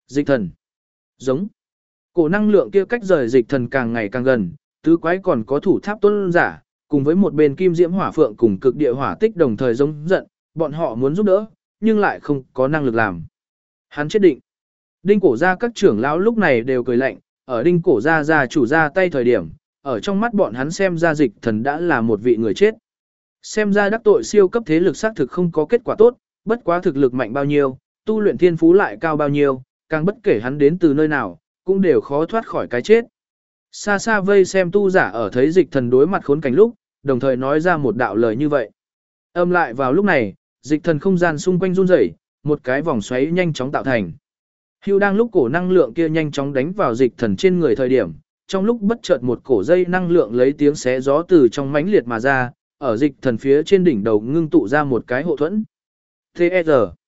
Dịch thần. Giống. Cổ năng lượng kia cách rời dịch thần càng ngày càng gần, tứ quái còn có thủ tháp tôn giả, cùng với một bên kim diễm hỏa phượng cùng cực địa hỏa tích đồng thời giống giận, bọn họ muốn giúp đỡ, nhưng lại không có năng lực làm. Hắn chết định. Đinh cổ gia các trưởng lão lúc này đều cười lạnh, ở đinh cổ gia chủ ra tay thời điểm, ở trong mắt bọn hắn xem ra dịch thần đã là một vị người chết. Xem ra đắc tội siêu cấp thế lực xác thực không có kết quả tốt, bất quá thực lực mạnh bao nhiêu, tu luyện thiên phú lại cao bao nhiêu, càng bất kể hắn đến từ nơi nào, cũng đều khó thoát khỏi cái chết. Xa xa vây xem tu giả ở thấy dịch thần đối mặt khốn cảnh lúc, đồng thời nói ra một đạo lời như vậy. Âm lại vào lúc này, dịch thần không gian xung quanh run rẩy, một cái vòng xoáy nhanh chóng tạo thành. Hưu đang lúc cổ năng lượng kia nhanh chóng đánh vào dịch thần trên người thời điểm, trong lúc bất chợt một cổ dây năng lượng lấy tiếng xé gió từ trong mãnh liệt mà ra, ở dịch thần phía trên đỉnh đầu ngưng tụ ra một cái hộ thuẫn. T.E.R.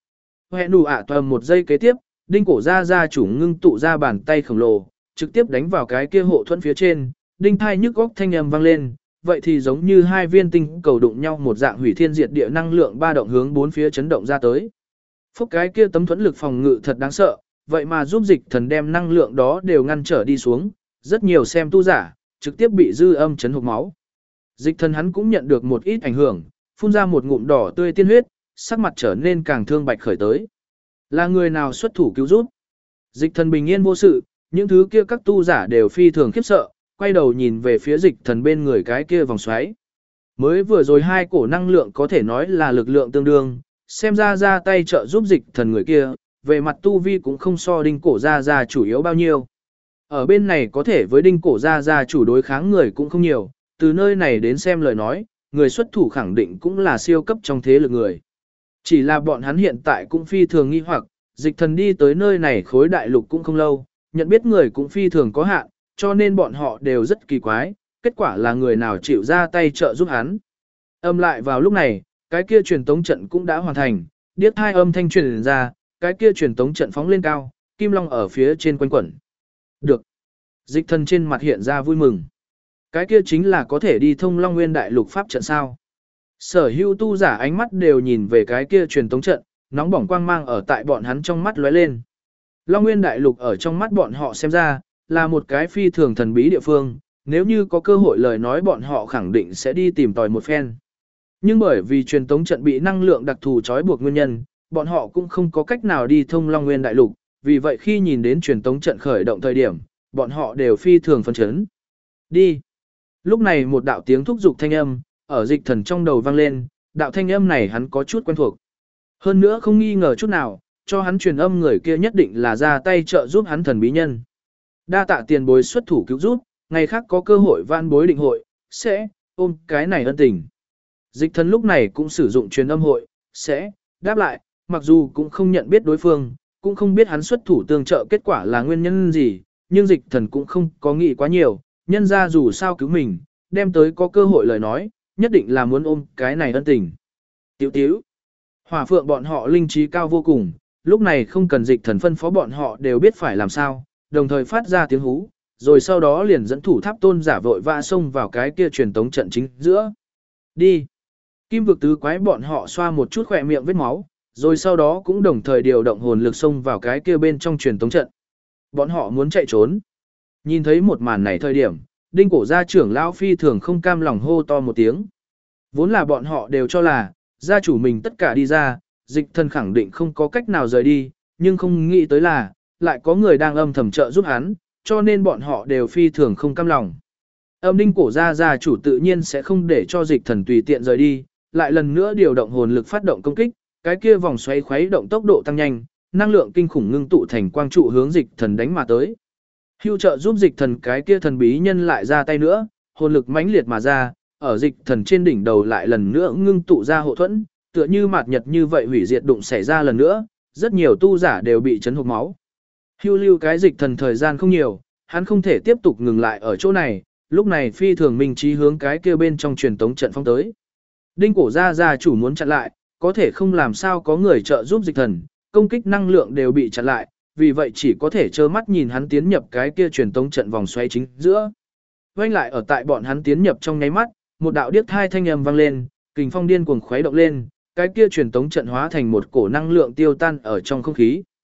Hẹn đủ ạ toàn một giây kế tiếp, đinh cổ gia chủ ngưng tụ ra bàn tay khổng lồ, trực tiếp đánh vào cái kia hộ thuẫn phía trên, đinh thai nhức góc thanh âm vang lên, vậy thì giống như hai viên tinh cầu đụng nhau một dạng hủy thiên diệt địa năng lượng ba động hướng bốn phía chấn động ra tới. Phúc cái kia tấm thuẫn lực phòng ngự thật đáng sợ, vậy mà giúp dịch thần đem năng lượng đó đều ngăn trở đi xuống, rất nhiều xem tu giả, trực tiếp bị dư âm chấn hộc máu. Dịch thần hắn cũng nhận được một ít ảnh hưởng, phun ra một ngụm đỏ tươi tiên huyết, sắc mặt trở nên càng thương bạch khởi tới. Là người nào xuất thủ cứu giúp? Dịch thần bình yên vô sự, những thứ kia các tu giả đều phi thường khiếp sợ, quay đầu nhìn về phía dịch thần bên người cái kia vòng xoáy. Mới vừa rồi hai cổ năng lượng có thể nói là lực lượng tương đương, xem ra tay trợ giúp dịch thần người kia, về mặt tu vi cũng không so đinh cổ gia chủ yếu bao nhiêu. Ở bên này có thể với đinh cổ gia chủ đối kháng người cũng không nhiều, từ nơi này đến xem lời nói, người xuất thủ khẳng định cũng là siêu cấp trong thế lực người. Chỉ là bọn hắn hiện tại cũng phi thường nghi hoặc, dịch thần đi tới nơi này khối đại lục cũng không lâu, nhận biết người cũng phi thường có hạn, cho nên bọn họ đều rất kỳ quái, kết quả là người nào chịu ra tay trợ giúp hắn. Âm lại vào lúc này, cái kia truyền tống trận cũng đã hoàn thành, điếc hai âm thanh truyền ra, cái kia truyền tống trận phóng lên cao, kim long ở phía trên quanh quẩn. Được. Dịch thần trên mặt hiện ra vui mừng. Cái kia chính là có thể đi thông Long Nguyên Đại Lục pháp trận sao. Sở hữu tu giả ánh mắt đều nhìn về cái kia truyền tống trận, nóng bỏng quang mang ở tại bọn hắn trong mắt lóe lên. Long Nguyên Đại Lục ở trong mắt bọn họ xem ra, là một cái phi thường thần bí địa phương, nếu như có cơ hội lời nói bọn họ khẳng định sẽ đi tìm tòi một phen. Nhưng bởi vì truyền tống trận bị năng lượng đặc thù trói buộc nguyên nhân, bọn họ cũng không có cách nào đi thông Long Nguyên Đại Lục, vì vậy khi nhìn đến truyền tống trận khởi động thời điểm, bọn họ đều phi thường phấn chấn. Đi! Lúc này một đạo tiếng thúc giục thanh âm, ở dịch thần trong đầu vang lên, đạo thanh âm này hắn có chút quen thuộc. Hơn nữa không nghi ngờ chút nào, cho hắn truyền âm người kia nhất định là ra tay trợ giúp hắn thần bí nhân. Đa tạ tiền bối xuất thủ cứu giúp, ngày khác có cơ hội van bối định hội, sẽ ôm cái này ân tình. Dịch thần lúc này cũng sử dụng truyền âm hội, sẽ đáp lại, mặc dù cũng không nhận biết đối phương, cũng không biết hắn xuất thủ tương trợ kết quả là nguyên nhân gì, nhưng dịch thần cũng không có nghĩ quá nhiều, nhân ra dù sao cứu mình, đem tới có cơ hội lời nói, nhất định là muốn ôm cái này ân tình. Tiểu tiểu, hỏa phượng bọn họ linh trí cao vô cùng, lúc này không cần dịch thần phân phó bọn họ đều biết phải làm sao, đồng thời phát ra tiếng hú, rồi sau đó liền dẫn thủ tháp tôn giả vội vã xông vào cái kia truyền tống trận chính giữa. Đi! Kim vực tứ quái bọn họ xoa một chút khỏe miệng vết máu, rồi sau đó cũng đồng thời điều động hồn lực xông vào cái kia bên trong truyền tống trận. Bọn họ muốn chạy trốn. Nhìn thấy một màn này thời điểm, đinh cổ gia trưởng lão phi thường không cam lòng hô to một tiếng. Vốn là bọn họ đều cho là, gia chủ mình tất cả đi ra, dịch thần khẳng định không có cách nào rời đi, nhưng không nghĩ tới là, lại có người đang âm thầm trợ giúp hắn, cho nên bọn họ đều phi thường không cam lòng. Âm đinh cổ gia chủ tự nhiên sẽ không để cho dịch thần tùy tiện rời đi, lại lần nữa điều động hồn lực phát động công kích, cái kia vòng xoáy khuấy động tốc độ tăng nhanh, năng lượng kinh khủng ngưng tụ thành quang trụ hướng dịch thần đánh mà tới. Hưu trợ giúp dịch thần cái kia thần bí nhân lại ra tay nữa, hồn lực mãnh liệt mà ra, ở dịch thần trên đỉnh đầu lại lần nữa ngưng tụ ra hộ thuẫn, tựa như mạt nhật như vậy hủy diệt đụng xảy ra lần nữa, rất nhiều tu giả đều bị chấn hộc máu. Hưu lưu cái dịch thần thời gian không nhiều, hắn không thể tiếp tục ngừng lại ở chỗ này, lúc này phi thường minh trí hướng cái kia bên trong truyền tống trận phong tới. Đinh cổ gia chủ muốn chặn lại, có thể không làm sao có người trợ giúp dịch thần, công kích năng lượng đều bị chặn lại, vì vậy chỉ có thể trơ mắt nhìn hắn tiến nhập cái kia truyền tống trận vòng xoáy chính giữa. Vành lại ở tại bọn hắn tiến nhập trong nháy mắt, một đạo điếc thai thanh âm vang lên, kình phong điên cuồng khuấy động lên, cái kia truyền tống trận hóa thành một cổ năng lượng tiêu tan ở trong không khí.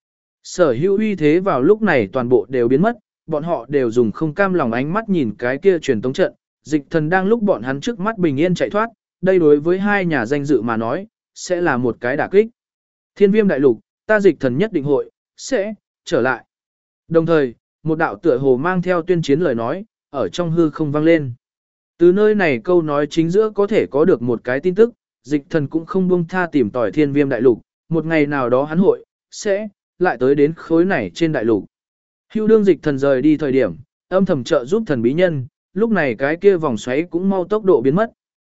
Sở hữu uy thế vào lúc này toàn bộ đều biến mất, bọn họ đều dùng không cam lòng ánh mắt nhìn cái kia truyền tống trận, dịch thần đang lúc bọn hắn trước mắt bình yên chạy thoát, đây đối với hai nhà danh dự mà nói, sẽ là một cái đả kích. Thiên viêm đại lục, ta dịch thần nhất định hội, sẽ, trở lại. Đồng thời, một đạo tựa hồ mang theo tuyên chiến lời nói, ở trong hư không vang lên. Từ nơi này câu nói chính giữa có thể có được một cái tin tức, dịch thần cũng không buông tha tìm tòi thiên viêm đại lục, một ngày nào đó hắn hội, sẽ, lại tới đến khối này trên đại lục. Hưu đương dịch thần rời đi thời điểm, âm thầm trợ giúp thần bí nhân, lúc này cái kia vòng xoáy cũng mau tốc độ biến mất.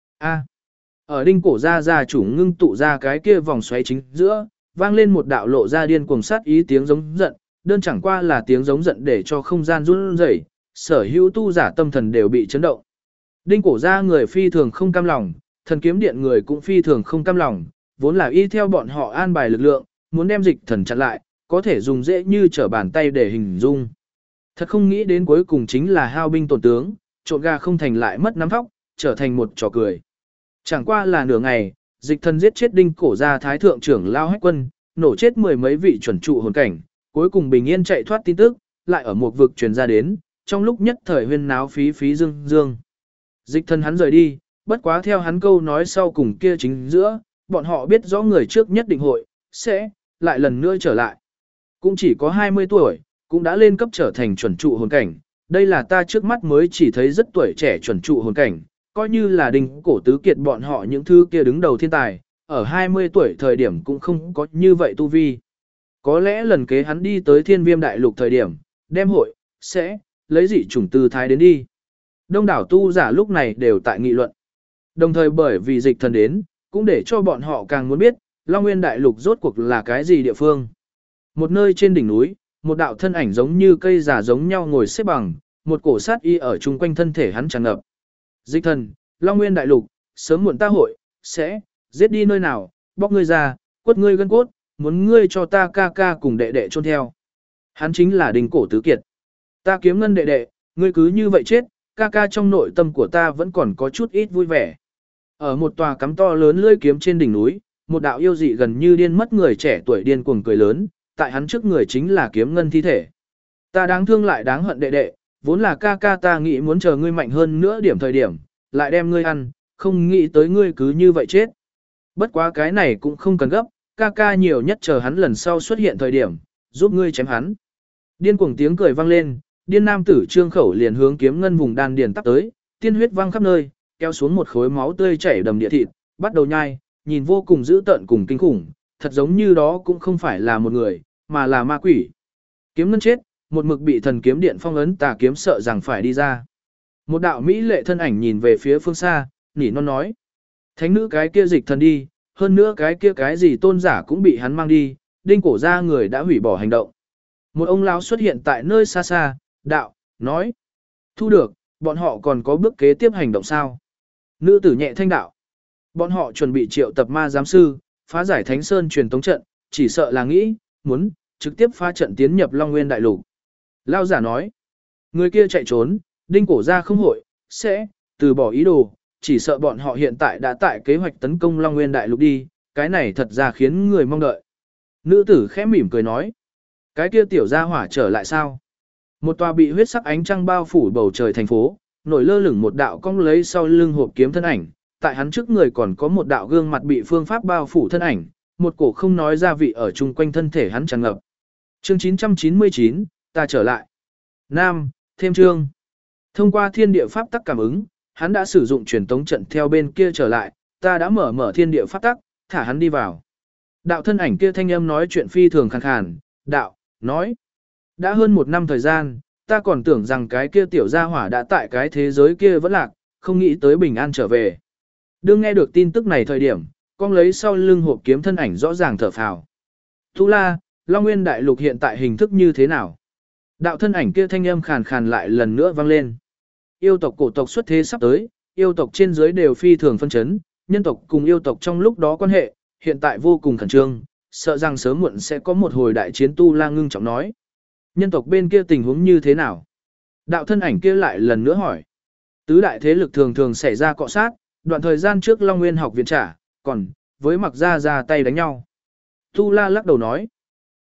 Ở đinh cổ gia chủ ngưng tụ ra cái kia vòng xoáy chính giữa, vang lên một đạo lộ ra điên cuồng sát ý tiếng giống giận, đơn chẳng qua là tiếng giống giận để cho không gian run rẩy, sở hữu tu giả tâm thần đều bị chấn động. Đinh cổ gia người phi thường không cam lòng, thần kiếm điện người cũng phi thường không cam lòng, vốn là y theo bọn họ an bài lực lượng, muốn đem dịch thần chặn lại, có thể dùng dễ như trở bàn tay để hình dung. Thật không nghĩ đến cuối cùng chính là hao binh tổn tướng, trộn gà không thành lại mất nắm thóc, trở thành một trò cười. Chẳng qua là nửa ngày, dịch thần giết chết đinh cổ gia thái thượng trưởng lao hách quân, nổ chết mười mấy vị chuẩn trụ hồn cảnh, cuối cùng bình yên chạy thoát tin tức, lại ở một vực truyền ra đến, trong lúc nhất thời huyên náo phí phí dương dương. Dịch thần hắn rời đi, bất quá theo hắn câu nói sau cùng kia chính giữa, bọn họ biết rõ người trước nhất định hội, sẽ, lại lần nữa trở lại. Cũng chỉ có 20 tuổi, cũng đã lên cấp trở thành chuẩn trụ hồn cảnh, đây là ta trước mắt mới chỉ thấy rất tuổi trẻ chuẩn trụ hồn cảnh, coi như là đinh cổ tứ kiệt bọn họ những thứ kia đứng đầu thiên tài, ở 20 tuổi thời điểm cũng không có như vậy tu vi. Có lẽ lần kế hắn đi tới thiên viêm đại lục thời điểm, đem hội, sẽ, lấy dị chủng tư thái đến đi. Đông đảo tu giả lúc này đều tại nghị luận. Đồng thời bởi vì dịch thần đến, cũng để cho bọn họ càng muốn biết, Long Nguyên đại lục rốt cuộc là cái gì địa phương. Một nơi trên đỉnh núi, một đạo thân ảnh giống như cây giả giống nhau ngồi xếp bằng, một cổ sát y ở chung quanh thân thể hắn tràn ngập. Dịch thần, Long Nguyên đại lục, sớm muộn ta hội, sẽ, giết đi nơi nào, bóc ngươi ra, quất ngươi gân cốt, muốn ngươi cho ta ca ca cùng đệ đệ chôn theo. Hắn chính là Đinh Cổ Tứ Kiệt. Ta kiếm ngân đệ đệ, ngươi cứ như vậy chết, ca ca trong nội tâm của ta vẫn còn có chút ít vui vẻ. Ở một tòa cắm to lớn lưỡi kiếm trên đỉnh núi, một đạo yêu dị gần như điên mất người trẻ tuổi điên cuồng cười lớn, tại hắn trước người chính là kiếm ngân thi thể. Ta đáng thương lại đáng hận đệ đệ, vốn là ca ca ta nghĩ muốn chờ ngươi mạnh hơn nữa điểm thời điểm, lại đem ngươi ăn, không nghĩ tới ngươi cứ như vậy chết. Bất quá cái này cũng không cần gấp, ca ca nhiều nhất chờ hắn lần sau xuất hiện thời điểm, giúp ngươi chém hắn. Điên cuồng tiếng cười vang lên, điên nam tử trương khẩu liền hướng kiếm ngân vùng đan điền tắp tới, tiên huyết văng khắp nơi, kéo xuống một khối máu tươi chảy đầm địa thịt, bắt đầu nhai, nhìn vô cùng dữ tợn cùng kinh khủng, thật giống như đó cũng không phải là một người, mà là ma quỷ. Kiếm ngân chết, một mực bị thần kiếm điện phong ấn tà kiếm sợ rằng phải đi ra. Một đạo mỹ lệ thân ảnh nhìn về phía phương xa, nỉ non nói. Thánh nữ cái kia dịch thần đi, hơn nữa cái kia cái gì tôn giả cũng bị hắn mang đi, đinh cổ ra người đã hủy bỏ hành động. Một ông lão xuất hiện tại nơi xa xa, đạo, nói. Thu được, bọn họ còn có bước kế tiếp hành động sao? Nữ tử nhẹ thanh đạo. Bọn họ chuẩn bị triệu tập ma giám sư, phá giải Thánh Sơn truyền tống trận, chỉ sợ là nghĩ, muốn, trực tiếp phá trận tiến nhập Long Nguyên đại lục. Lao giả nói. Người kia chạy trốn, đinh cổ ra không hội, sẽ, từ bỏ ý đồ, chỉ sợ bọn họ hiện tại đã tại kế hoạch tấn công Long Nguyên đại lục đi, cái này thật ra khiến người mong đợi. Nữ tử khẽ mỉm cười nói. Cái kia tiểu gia hỏa trở lại sao? Một tòa bị huyết sắc ánh trăng bao phủ bầu trời thành phố, nổi lơ lửng một đạo cong lấy sau lưng hộp kiếm thân ảnh, tại hắn trước người còn có một đạo gương mặt bị phương pháp bao phủ thân ảnh, một cổ không nói ra vị ở chung quanh thân thể hắn tràn ngập. Chương 999, ta trở lại. Nam, thêm chương. Thông qua thiên địa pháp tắc cảm ứng, hắn đã sử dụng truyền tống trận theo bên kia trở lại, ta đã mở thiên địa pháp tắc, thả hắn đi vào. Đạo thân ảnh kia thanh âm nói chuyện phi thường khàn khàn, đạo, nói. Đã hơn 1 năm thời gian, ta còn tưởng rằng cái kia tiểu gia hỏa đã tại cái thế giới kia vẫn lạc, không nghĩ tới bình an trở về. Đương nghe được tin tức này thời điểm, con lấy sau lưng hộp kiếm thân ảnh rõ ràng thở phào. Tu La, Long Nguyên đại lục hiện tại hình thức như thế nào? Đạo thân ảnh kia thanh âm khàn khàn lại lần nữa vang lên. Yêu tộc cổ tộc xuất thế sắp tới, yêu tộc trên dưới đều phi thường phân chấn, nhân tộc cùng yêu tộc trong lúc đó quan hệ, hiện tại vô cùng khẩn trương, sợ rằng sớm muộn sẽ có một hồi đại chiến. Tu La ngưng trọng nói. Nhân tộc bên kia tình huống như thế nào? Đạo thân ảnh kia lại lần nữa hỏi. Tứ đại thế lực thường thường xảy ra cọ sát, đoạn thời gian trước Long Nguyên học viện trả, còn với mặc ra tay đánh nhau. Tu La lắc đầu nói.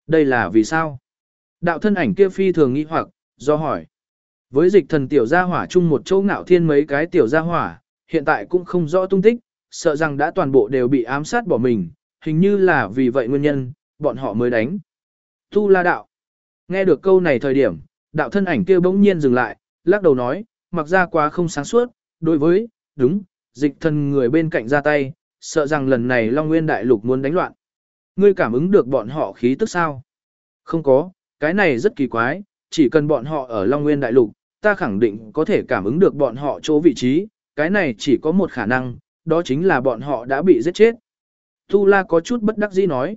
Đây là vì sao? Đạo thân ảnh kia phi thường nghi hoặc, do hỏi. Với dịch thần tiểu gia hỏa chung một chỗ Ngạo Thiên mấy cái tiểu gia hỏa, hiện tại cũng không rõ tung tích, sợ rằng đã toàn bộ đều bị ám sát bỏ mình, hình như là vì vậy nguyên nhân, bọn họ mới đánh. Tu La đạo. Nghe được câu này thời điểm, đạo thân ảnh kia bỗng nhiên dừng lại, lắc đầu nói, mặc ra quá không sáng suốt, đối với, đúng, dịch thần người bên cạnh ra tay, sợ rằng lần này Long Nguyên Đại Lục muốn đánh loạn. Ngươi cảm ứng được bọn họ khí tức sao? Không có, cái này rất kỳ quái, chỉ cần bọn họ ở Long Nguyên Đại Lục, ta khẳng định có thể cảm ứng được bọn họ chỗ vị trí, cái này chỉ có một khả năng, đó chính là bọn họ đã bị giết chết. Tu La có chút bất đắc dĩ nói.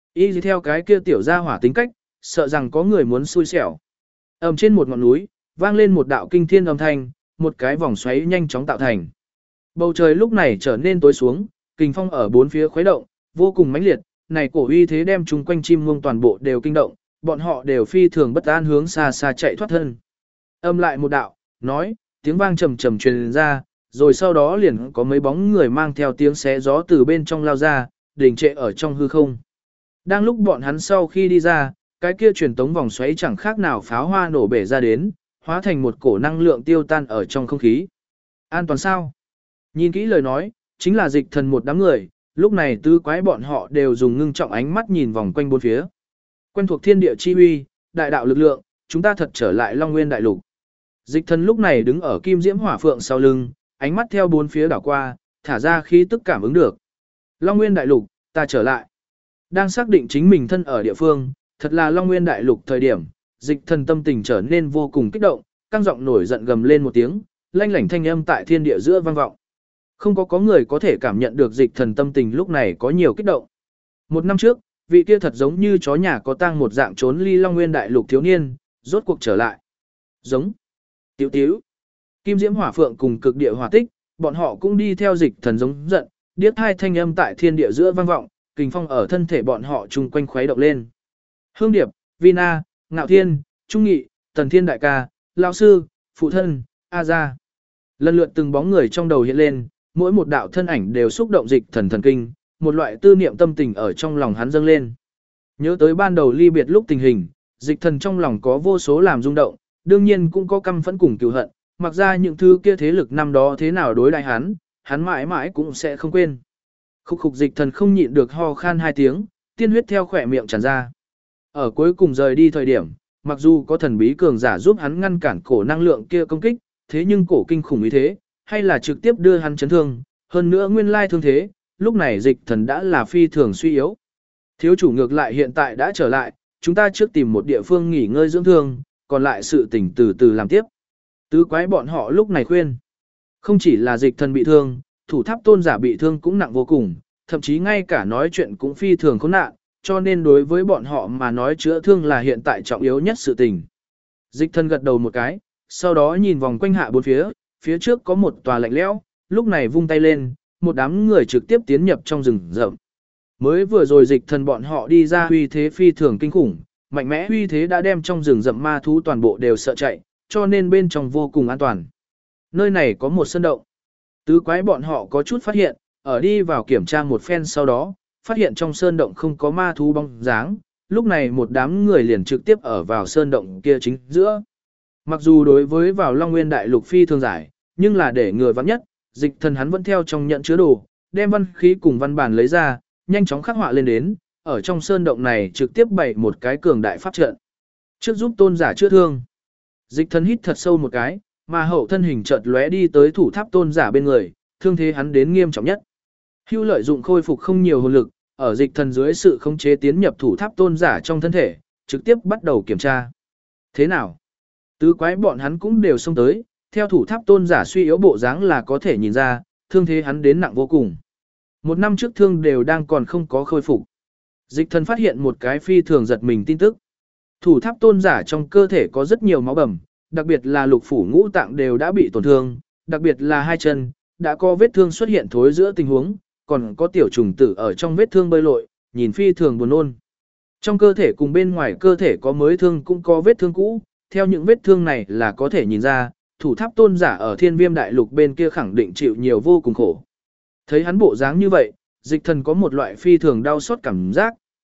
Y theo cái kia tiểu gia hỏa tính cách, sợ rằng có người muốn xui xẻo. Trên một ngọn núi, vang lên một đạo kinh thiên âm thanh, một cái vòng xoáy nhanh chóng tạo thành. Bầu trời lúc này trở nên tối xuống, kình phong ở bốn phía khuấy động, vô cùng mãnh liệt, này cổ uy thế đem chung quanh chim muông toàn bộ đều kinh động, bọn họ đều phi thường bất an hướng xa xa chạy thoát thân. Lại một đạo, nói, tiếng vang trầm trầm truyền ra, rồi sau đó liền có mấy bóng người mang theo tiếng xé gió từ bên trong lao ra, đình trệ ở trong hư không. Đang lúc bọn hắn sau khi đi ra, cái kia truyền tống vòng xoáy chẳng khác nào pháo hoa nổ bể ra đến, hóa thành một cổ năng lượng tiêu tan ở trong không khí. An toàn sao? Nhìn kỹ lời nói, chính là dịch thần một đám người, lúc này tứ quái bọn họ đều dùng ngưng trọng ánh mắt nhìn vòng quanh bốn phía. Quen thuộc thiên địa chi uy, đại đạo lực lượng, chúng ta thật trở lại Long Nguyên Đại Lục. Dịch thần lúc này đứng ở kim diễm hỏa phượng sau lưng, ánh mắt theo bốn phía đảo qua, thả ra khí tức cảm ứng được. Long Nguyên Đại Lục, ta trở lại. Đang xác định chính mình thân ở địa phương, thật là Long Nguyên Đại Lục thời điểm, dịch thần tâm tình trở nên vô cùng kích động, căng giọng nổi giận gầm lên một tiếng, lanh lảnh thanh âm tại thiên địa giữa vang vọng. Không có người có thể cảm nhận được dịch thần tâm tình lúc này có nhiều kích động. Một năm trước, vị kia thật giống như chó nhà có tang một dạng trốn ly Long Nguyên Đại Lục thiếu niên, rốt cuộc trở lại. Giống. Tiểu tiểu. Kim diễm hỏa phượng cùng cực địa hỏa tích, bọn họ cũng đi theo dịch thần giống giận, điếc hai thanh âm tại thiên địa giữa vang vọng, kình phong ở thân thể bọn họ chung quanh khuấy động lên. Hương Điệp, Vina, Ngạo Thiên, Trung Nghị, Tần Thiên Đại ca, Lão Sư, Phụ Thân, A Gia. Lần lượt từng bóng người trong đầu hiện lên, mỗi một đạo thân ảnh đều xúc động dịch thần thần kinh, một loại tư niệm tâm tình ở trong lòng hắn dâng lên. Nhớ tới ban đầu ly biệt lúc tình hình, dịch thần trong lòng có vô số làm rung động, đương nhiên cũng có căm phẫn cùng cừu hận, mặc ra những thứ kia thế lực năm đó thế nào đối đại hắn mãi mãi cũng sẽ không quên. Khục dịch thần không nhịn được ho khan hai tiếng, tiên huyết theo khỏe miệng tràn ra. Ở cuối cùng rời đi thời điểm, mặc dù có thần bí cường giả giúp hắn ngăn cản cổ năng lượng kia công kích, thế nhưng cổ kinh khủng ý thế, hay là trực tiếp đưa hắn chấn thương, hơn nữa nguyên lai thương thế, lúc này dịch thần đã là phi thường suy yếu. Thiếu chủ ngược lại hiện tại đã trở lại, chúng ta trước tìm một địa phương nghỉ ngơi dưỡng thương, còn lại sự tình từ từ làm tiếp. Tứ quái bọn họ lúc này khuyên, không chỉ là dịch thần bị thương, thủ tháp tôn giả bị thương cũng nặng vô cùng, thậm chí ngay cả nói chuyện cũng phi thường khốn nạn, cho nên đối với bọn họ mà nói chữa thương là hiện tại trọng yếu nhất sự tình. Dịch thần gật đầu một cái, sau đó nhìn vòng quanh hạ bốn phía trước có một tòa lạnh lẽo, lúc này vung tay lên, một đám người trực tiếp tiến nhập trong rừng rậm. Mới vừa rồi dịch thần bọn họ đi ra uy thế phi thường kinh khủng, mạnh mẽ uy thế đã đem trong rừng rậm ma thú toàn bộ đều sợ chạy, cho nên bên trong vô cùng an toàn. Nơi này có một sơn động. Tứ quái bọn họ có chút phát hiện, ở đi vào kiểm tra một phen sau đó, phát hiện trong sơn động không có ma thú bóng dáng, lúc này một đám người liền trực tiếp ở vào sơn động kia chính giữa. Mặc dù đối với vào Long Nguyên Đại Lục phi thường giải, nhưng là để người vắng nhất, dịch thần hắn vẫn theo trong nhận chứa đồ, đem văn khí cùng văn bản lấy ra, nhanh chóng khắc họa lên đến, ở trong sơn động này trực tiếp bày một cái cường đại pháp trận. Trước giúp tôn giả chữa thương. Dịch thần hít thật sâu một cái, mà hậu thân hình chợt lóe đi tới thủ tháp tôn giả bên người, thương thế hắn đến nghiêm trọng nhất. Hưu lợi dụng khôi phục không nhiều hồn lực, ở dịch thần dưới sự khống chế tiến nhập thủ tháp tôn giả trong thân thể, trực tiếp bắt đầu kiểm tra. Thế nào? Tứ quái bọn hắn cũng đều xông tới, theo thủ tháp tôn giả suy yếu bộ dáng là có thể nhìn ra, thương thế hắn đến nặng vô cùng. Một năm trước thương đều đang còn không có khôi phục. Dịch thần phát hiện một cái phi thường giật mình tin tức. Thủ tháp tôn giả trong cơ thể có rất nhiều máu bầm, đặc biệt là lục phủ ngũ tạng đều đã bị tổn thương, đặc biệt là hai chân, đã có vết thương xuất hiện thối giữa tình huống, còn có tiểu trùng tử ở trong vết thương bơi lội, nhìn phi thường buồn nôn. Trong cơ thể cùng bên ngoài cơ thể có mới thương cũng có vết thương cũ, theo những vết thương này là có thể nhìn ra, thủ tháp tôn giả ở thiên viêm đại lục bên kia khẳng định chịu nhiều vô cùng khổ. Thấy hắn bộ dáng như vậy, dịch thần có một loại phi thường đau xót cảm giác,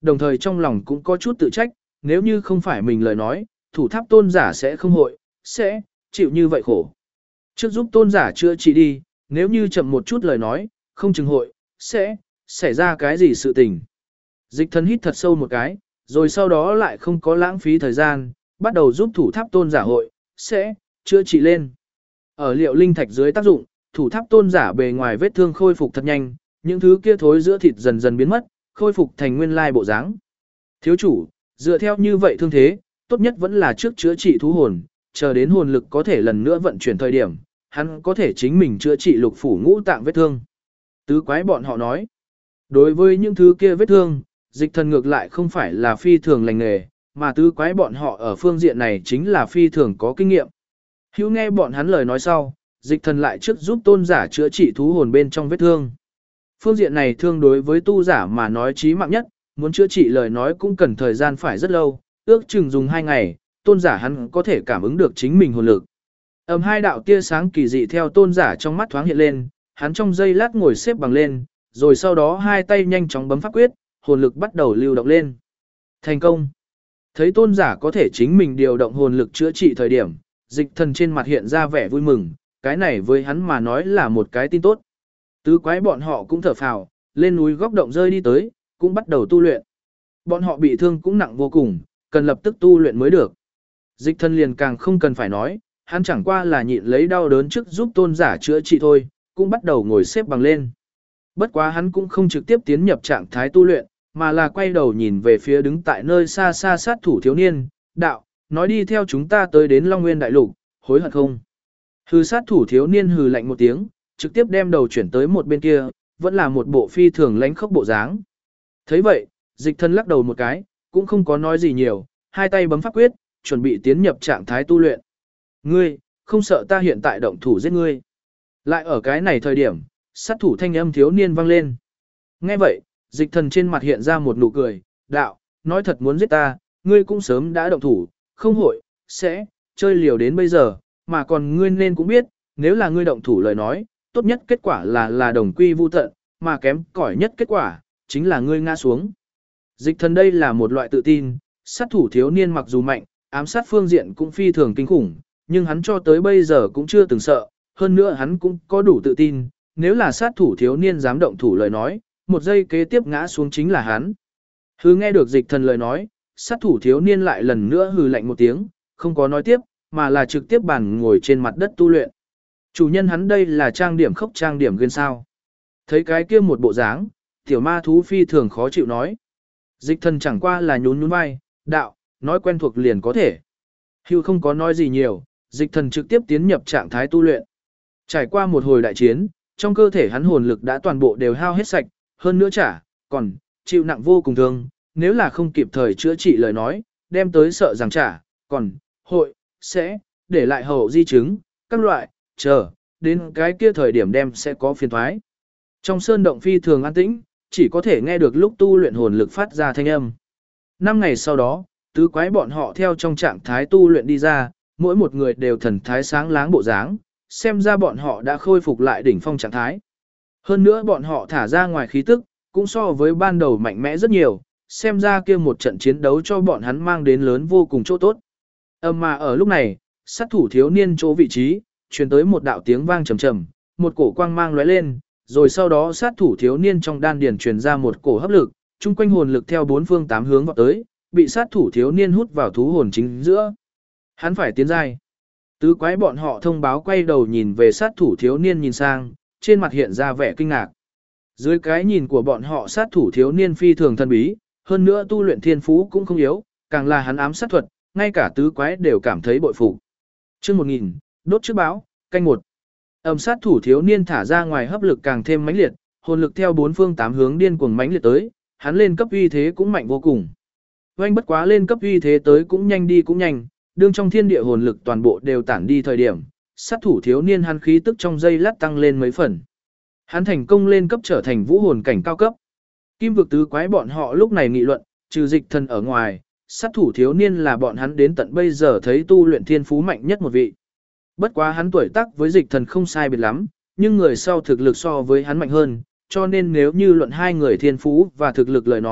đồng thời trong lòng cũng có chút tự trách, nếu như không phải mình lời nói, thủ tháp tôn giả sẽ không hội, sẽ chịu như vậy khổ. Trước giúp tôn giả chữa trị đi, nếu như chậm một chút lời nói, không chừng hội, sẽ xảy ra cái gì sự tình. Dịch thần hít thật sâu một cái, rồi sau đó lại không có lãng phí thời gian, bắt đầu giúp thủ tháp tôn giả hội, sẽ chữa trị lên. Ở liệu linh thạch dưới tác dụng, thủ tháp tôn giả bề ngoài vết thương khôi phục thật nhanh, những thứ kia thối giữa thịt dần dần biến mất, khôi phục thành nguyên lai bộ dáng. Thiếu chủ, dựa theo như vậy thương thế, tốt nhất vẫn là trước chữa trị thú hồn, chờ đến hồn lực có thể lần nữa vận chuyển thời điểm, hắn có thể chính mình chữa trị lục phủ ngũ tạng vết thương. Tứ quái bọn họ nói, đối với những thứ kia vết thương, dịch thần ngược lại không phải là phi thường lành nghề, mà tứ quái bọn họ ở phương diện này chính là phi thường có kinh nghiệm. Hữu nghe bọn hắn lời nói sau, dịch thần lại trước giúp tôn giả chữa trị thú hồn bên trong vết thương. Phương diện này thương đối với tu giả mà nói chí mạng nhất, muốn chữa trị lời nói cũng cần thời gian phải rất lâu, ước chừng dùng 2 ngày, tôn giả hắn có thể cảm ứng được chính mình hồn lực. Hai đạo tia sáng kỳ dị theo tôn giả trong mắt thoáng hiện lên, hắn trong giây lát ngồi xếp bằng lên, rồi sau đó hai tay nhanh chóng bấm pháp quyết, hồn lực bắt đầu lưu động lên. Thành công! Thấy tôn giả có thể chính mình điều động hồn lực chữa trị thời điểm, dịch thần trên mặt hiện ra vẻ vui mừng, cái này với hắn mà nói là một cái tin tốt. Tứ quái bọn họ cũng thở phào, lên núi góc động rơi đi tới, cũng bắt đầu tu luyện. Bọn họ bị thương cũng nặng vô cùng, cần lập tức tu luyện mới được. Dịch thần liền càng không cần phải nói, hắn chẳng qua là nhịn lấy đau đớn trước giúp tôn giả chữa trị thôi, cũng bắt đầu ngồi xếp bằng lên. Bất quá hắn cũng không trực tiếp tiến nhập trạng thái tu luyện, mà là quay đầu nhìn về phía đứng tại nơi xa xa sát thủ thiếu niên, đạo, nói đi theo chúng ta tới đến Long Nguyên Đại Lục, hối hận không? Hừ, sát thủ thiếu niên hừ lạnh một tiếng, trực tiếp đem đầu chuyển tới một bên kia, vẫn là một bộ phi thường lánh khốc bộ dáng. Thấy vậy, dịch thần lắc đầu một cái, cũng không có nói gì nhiều, hai tay bấm pháp quyết, chuẩn bị tiến nhập trạng thái tu luyện. Ngươi, không sợ ta hiện tại động thủ giết ngươi. Lại ở cái này thời điểm, sát thủ thanh âm thiếu niên vang lên. Nghe vậy, dịch thần trên mặt hiện ra một nụ cười, đạo, nói thật muốn giết ta, ngươi cũng sớm đã động thủ, không hội, sẽ, chơi liều đến bây giờ, mà còn ngươi nên cũng biết, nếu là ngươi động thủ lời nói, tốt nhất kết quả là đồng quy vu tận, mà kém cỏi nhất kết quả, chính là ngươi ngã xuống. Dịch thần đây là một loại tự tin, sát thủ thiếu niên mặc dù mạnh, ám sát phương diện cũng phi thường kinh khủng, nhưng hắn cho tới bây giờ cũng chưa từng sợ, hơn nữa hắn cũng có đủ tự tin, nếu là sát thủ thiếu niên dám động thủ lời nói, một giây kế tiếp ngã xuống chính là hắn. Hứ nghe được dịch thần lời nói, sát thủ thiếu niên lại lần nữa hừ lạnh một tiếng, không có nói tiếp, mà là trực tiếp bàn ngồi trên mặt đất tu luyện. Chủ nhân hắn đây là trang điểm khốc trang điểm gân sao. Thấy cái kia một bộ dáng, tiểu ma thú phi thường khó chịu nói. Dịch thần chẳng qua là nhún nhún vai, đạo, nói quen thuộc liền có thể. Hưu không có nói gì nhiều, dịch thần trực tiếp tiến nhập trạng thái tu luyện. Trải qua một hồi đại chiến, trong cơ thể hắn hồn lực đã toàn bộ đều hao hết sạch, hơn nữa còn chịu nặng vô cùng thương, nếu là không kịp thời chữa trị lời nói, đem tới sợ rằng còn hội, sẽ, để lại hậu di chứng, các loại, chờ, đến cái kia thời điểm đem sẽ có phiền thoái. Trong sơn động phi thường an tĩnh, chỉ có thể nghe được lúc tu luyện hồn lực phát ra thanh âm. 5 ngày sau đó, tứ quái bọn họ theo trong trạng thái tu luyện đi ra, mỗi một người đều thần thái sáng láng bộ dáng, xem ra bọn họ đã khôi phục lại đỉnh phong trạng thái. Hơn nữa bọn họ thả ra ngoài khí tức, cũng so với ban đầu mạnh mẽ rất nhiều, xem ra kia một trận chiến đấu cho bọn hắn mang đến lớn vô cùng chỗ tốt. Mà ở lúc này, sát thủ thiếu niên chỗ vị trí, truyền tới một đạo tiếng vang trầm trầm, một cổ quang mang lóe lên, rồi sau đó sát thủ thiếu niên trong đan điền truyền ra một cổ hấp lực, chung quanh hồn lực theo bốn phương tám hướng vọt tới, bị sát thủ thiếu niên hút vào thú hồn chính giữa. Hắn phải tiến giai. Tứ quái bọn họ thông báo quay đầu nhìn về sát thủ thiếu niên nhìn sang, trên mặt hiện ra vẻ kinh ngạc. Dưới cái nhìn của bọn họ sát thủ thiếu niên phi thường thần bí, hơn nữa tu luyện thiên phú cũng không yếu, càng là hắn ám sát thuật, ngay cả tứ quái đều cảm thấy bội phục. Chương 1000, đốt trước báo, canh 1. Sát thủ thiếu niên thả ra ngoài hấp lực càng thêm mãnh liệt, hồn lực theo bốn phương tám hướng điên cuồng mãnh liệt tới, hắn lên cấp uy thế cũng mạnh vô cùng. Oanh bất quá lên cấp uy thế tới cũng nhanh đi cũng nhanh, đương trong thiên địa hồn lực toàn bộ đều tản đi thời điểm, sát thủ thiếu niên hắn khí tức trong giây lát tăng lên mấy phần. Hắn thành công lên cấp trở thành vũ hồn cảnh cao cấp. Kim vực tứ quái bọn họ lúc này nghị luận, trừ dịch thần ở ngoài, sát thủ thiếu niên là bọn hắn đến tận bây giờ thấy tu luyện thiên phú mạnh nhất một vị. Bất quá hắn tuổi tác với dịch thần không sai biệt lắm, nhưng người sau thực lực so với hắn mạnh hơn, cho nên nếu như luận hai người thiên phú và thực lực lời nói,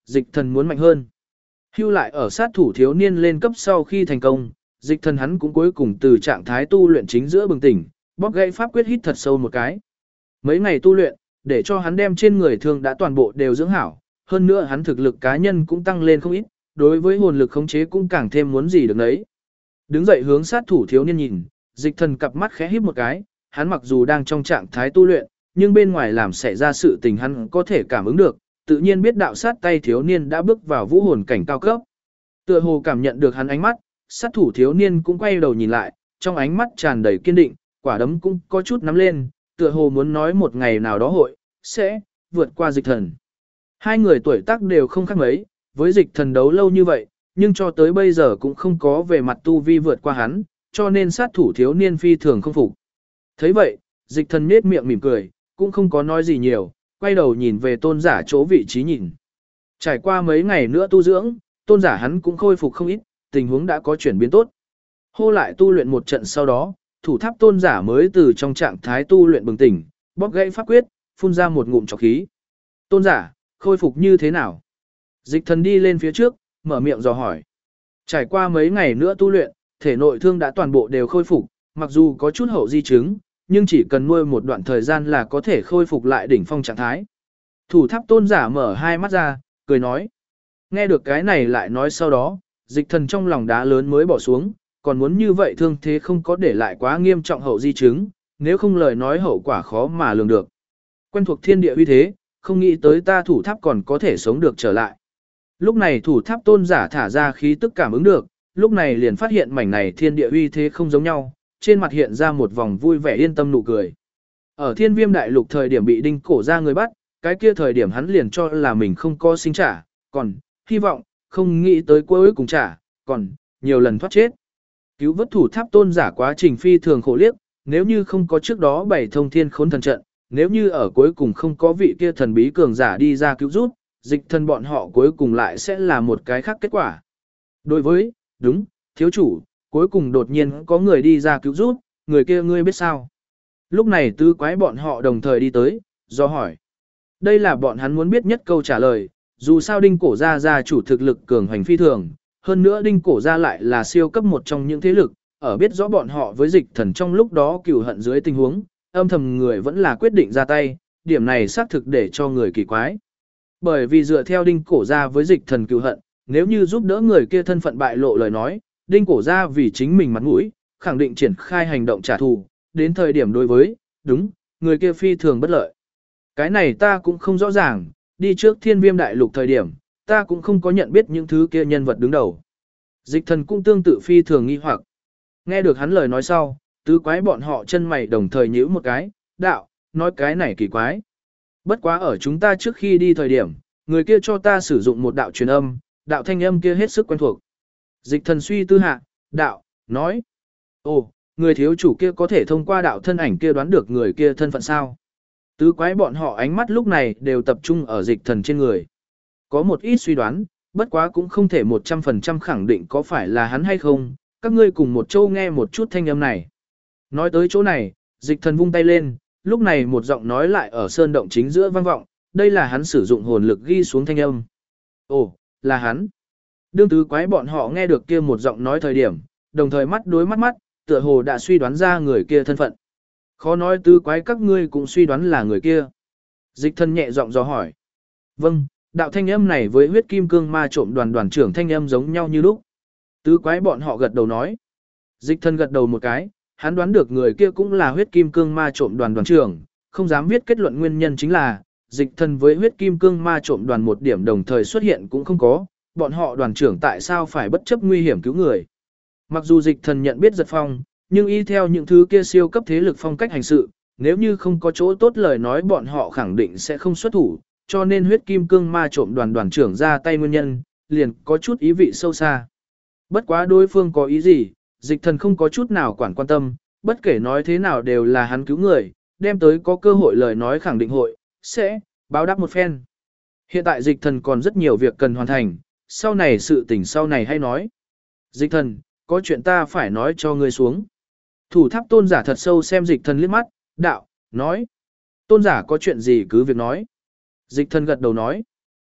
dịch thần muốn mạnh hơn. Hưu lại ở sát thủ thiếu niên lên cấp sau khi thành công, dịch thần hắn cũng cuối cùng từ trạng thái tu luyện chính giữa bừng tỉnh, bóp gãy pháp quyết hít thật sâu một cái. Mấy ngày tu luyện, để cho hắn đem trên người thương đã toàn bộ đều dưỡng hảo, hơn nữa hắn thực lực cá nhân cũng tăng lên không ít, đối với hồn lực khống chế cũng càng thêm muốn gì được nấy. Đứng dậy hướng sát thủ thiếu niên nhìn, dịch thần cặp mắt khẽ híp một cái, hắn mặc dù đang trong trạng thái tu luyện, nhưng bên ngoài làm xảy ra sự tình hắn có thể cảm ứng được, tự nhiên biết đạo sát tay thiếu niên đã bước vào vũ hồn cảnh cao cấp. Tựa hồ cảm nhận được hắn ánh mắt, sát thủ thiếu niên cũng quay đầu nhìn lại, trong ánh mắt tràn đầy kiên định, quả đấm cũng có chút nắm lên, tựa hồ muốn nói một ngày nào đó hội sẽ vượt qua dịch thần. Hai người tuổi tác đều không khác mấy, với dịch thần đấu lâu như vậy, nhưng cho tới bây giờ cũng không có về mặt tu vi vượt qua hắn, cho nên sát thủ thiếu niên phi thường không phục. Thấy vậy, dịch thần nhếch miệng mỉm cười, cũng không có nói gì nhiều, quay đầu nhìn về tôn giả chỗ vị trí nhìn. Trải qua mấy ngày nữa tu dưỡng, tôn giả hắn cũng khôi phục không ít, tình huống đã có chuyển biến tốt. Hô lại tu luyện một trận sau đó, thủ tháp tôn giả mới từ trong trạng thái tu luyện bừng tỉnh, bóp gãy pháp quyết, phun ra một ngụm trọc khí. Tôn giả, khôi phục như thế nào? Dịch thần đi lên phía trước, mở miệng dò hỏi. Trải qua mấy ngày nữa tu luyện, thể nội thương đã toàn bộ đều khôi phục, mặc dù có chút hậu di chứng, nhưng chỉ cần nuôi một đoạn thời gian là có thể khôi phục lại đỉnh phong trạng thái. Thủ tháp tôn giả mở hai mắt ra, cười nói. Nghe được cái này lại nói sau đó, dịch thần trong lòng đá lớn mới bỏ xuống, còn muốn như vậy thương thế không có để lại quá nghiêm trọng hậu di chứng, nếu không lời nói hậu quả khó mà lường được. Quen thuộc thiên địa uy thế, không nghĩ tới ta thủ tháp còn có thể sống được trở lại. Lúc này thủ tháp tôn giả thả ra khí tức cảm ứng được, lúc này liền phát hiện mảnh này thiên địa uy thế không giống nhau, trên mặt hiện ra một vòng vui vẻ yên tâm nụ cười. Ở thiên viêm đại lục thời điểm bị đinh cổ ra người bắt, cái kia thời điểm hắn liền cho là mình không có sinh trả, còn, hy vọng, không nghĩ tới cuối cùng trả, còn, nhiều lần thoát chết. Cứu vớt thủ tháp tôn giả quá trình phi thường khổ liếc, nếu như không có trước đó bảy thông thiên khốn thần trận, nếu như ở cuối cùng không có vị kia thần bí cường giả đi ra cứu giúp, dịch thần bọn họ cuối cùng lại sẽ là một cái khác kết quả. Đối với, đúng, thiếu chủ, cuối cùng đột nhiên có người đi ra cứu giúp, người kia ngươi biết sao? Lúc này tứ quái bọn họ đồng thời đi tới, do hỏi. Đây là bọn hắn muốn biết nhất câu trả lời, dù sao đinh cổ gia chủ thực lực cường hành phi thường, hơn nữa đinh cổ gia lại là siêu cấp một trong những thế lực, ở biết rõ bọn họ với dịch thần trong lúc đó cừu hận dưới tình huống, âm thầm người vẫn là quyết định ra tay, điểm này xác thực để cho người kỳ quái. Bởi vì dựa theo đinh cổ gia với dịch thần cừu hận, nếu như giúp đỡ người kia thân phận bại lộ lời nói, đinh cổ gia vì chính mình mặt mũi, khẳng định triển khai hành động trả thù, đến thời điểm đối với, đúng, người kia phi thường bất lợi. Cái này ta cũng không rõ ràng, đi trước thiên viêm đại lục thời điểm, ta cũng không có nhận biết những thứ kia nhân vật đứng đầu. Dịch thần cũng tương tự phi thường nghi hoặc. Nghe được hắn lời nói sau, tứ quái bọn họ chân mày đồng thời nhíu một cái, đạo, nói cái này kỳ quái. Bất quá ở chúng ta trước khi đi thời điểm, người kia cho ta sử dụng một đạo truyền âm, đạo thanh âm kia hết sức quen thuộc. Dịch thần suy tư hạ, đạo, nói. Ồ, người thiếu chủ kia có thể thông qua đạo thân ảnh kia đoán được người kia thân phận sao? Tứ quái bọn họ ánh mắt lúc này đều tập trung ở dịch thần trên người. Có một ít suy đoán, bất quá cũng không thể 100% khẳng định có phải là hắn hay không, các ngươi cùng một châu nghe một chút thanh âm này. Nói tới chỗ này, dịch thần vung tay lên, lúc này một giọng nói lại ở sơn động chính giữa vang vọng, đây là hắn sử dụng hồn lực ghi xuống thanh âm. Ồ, là hắn. Đương tứ quái bọn họ nghe được kia một giọng nói thời điểm, đồng thời mắt đối mắt, tựa hồ đã suy đoán ra người kia thân phận. Khó nói tứ quái các ngươi cũng suy đoán là người kia. Dịch thần nhẹ giọng dò hỏi. Vâng, đạo thanh âm này với huyết kim cương ma trộm đoàn trưởng thanh âm giống nhau như lúc. Tứ quái bọn họ gật đầu nói. Dịch thần gật đầu một cái, hắn đoán được người kia cũng là huyết kim cương ma trộm đoàn trưởng, không dám viết kết luận nguyên nhân chính là, dịch thần với huyết kim cương ma trộm đoàn một điểm đồng thời xuất hiện cũng không có, bọn họ đoàn trưởng tại sao phải bất chấp nguy hiểm cứu người. Mặc dù dịch thần nhận biết giật phong, nhưng y theo những thứ kia siêu cấp thế lực phong cách hành sự, nếu như không có chỗ tốt lời nói bọn họ khẳng định sẽ không xuất thủ, cho nên huyết kim cương ma trộm đoàn trưởng ra tay nguyên nhân, liền có chút ý vị sâu xa. Bất quá đối phương có ý gì, dịch thần không có chút nào quan tâm, bất kể nói thế nào đều là hắn cứu người, đem tới có cơ hội lời nói khẳng định hội, sẽ báo đáp một phen. Hiện tại dịch thần còn rất nhiều việc cần hoàn thành, sau này sự tình sau này hay nói. Dịch thần, có chuyện ta phải nói cho ngươi xuống. Thủ tháp tôn giả thật sâu xem dịch thần liếc mắt, đạo, nói. Tôn giả có chuyện gì cứ việc nói. Dịch thần gật đầu nói.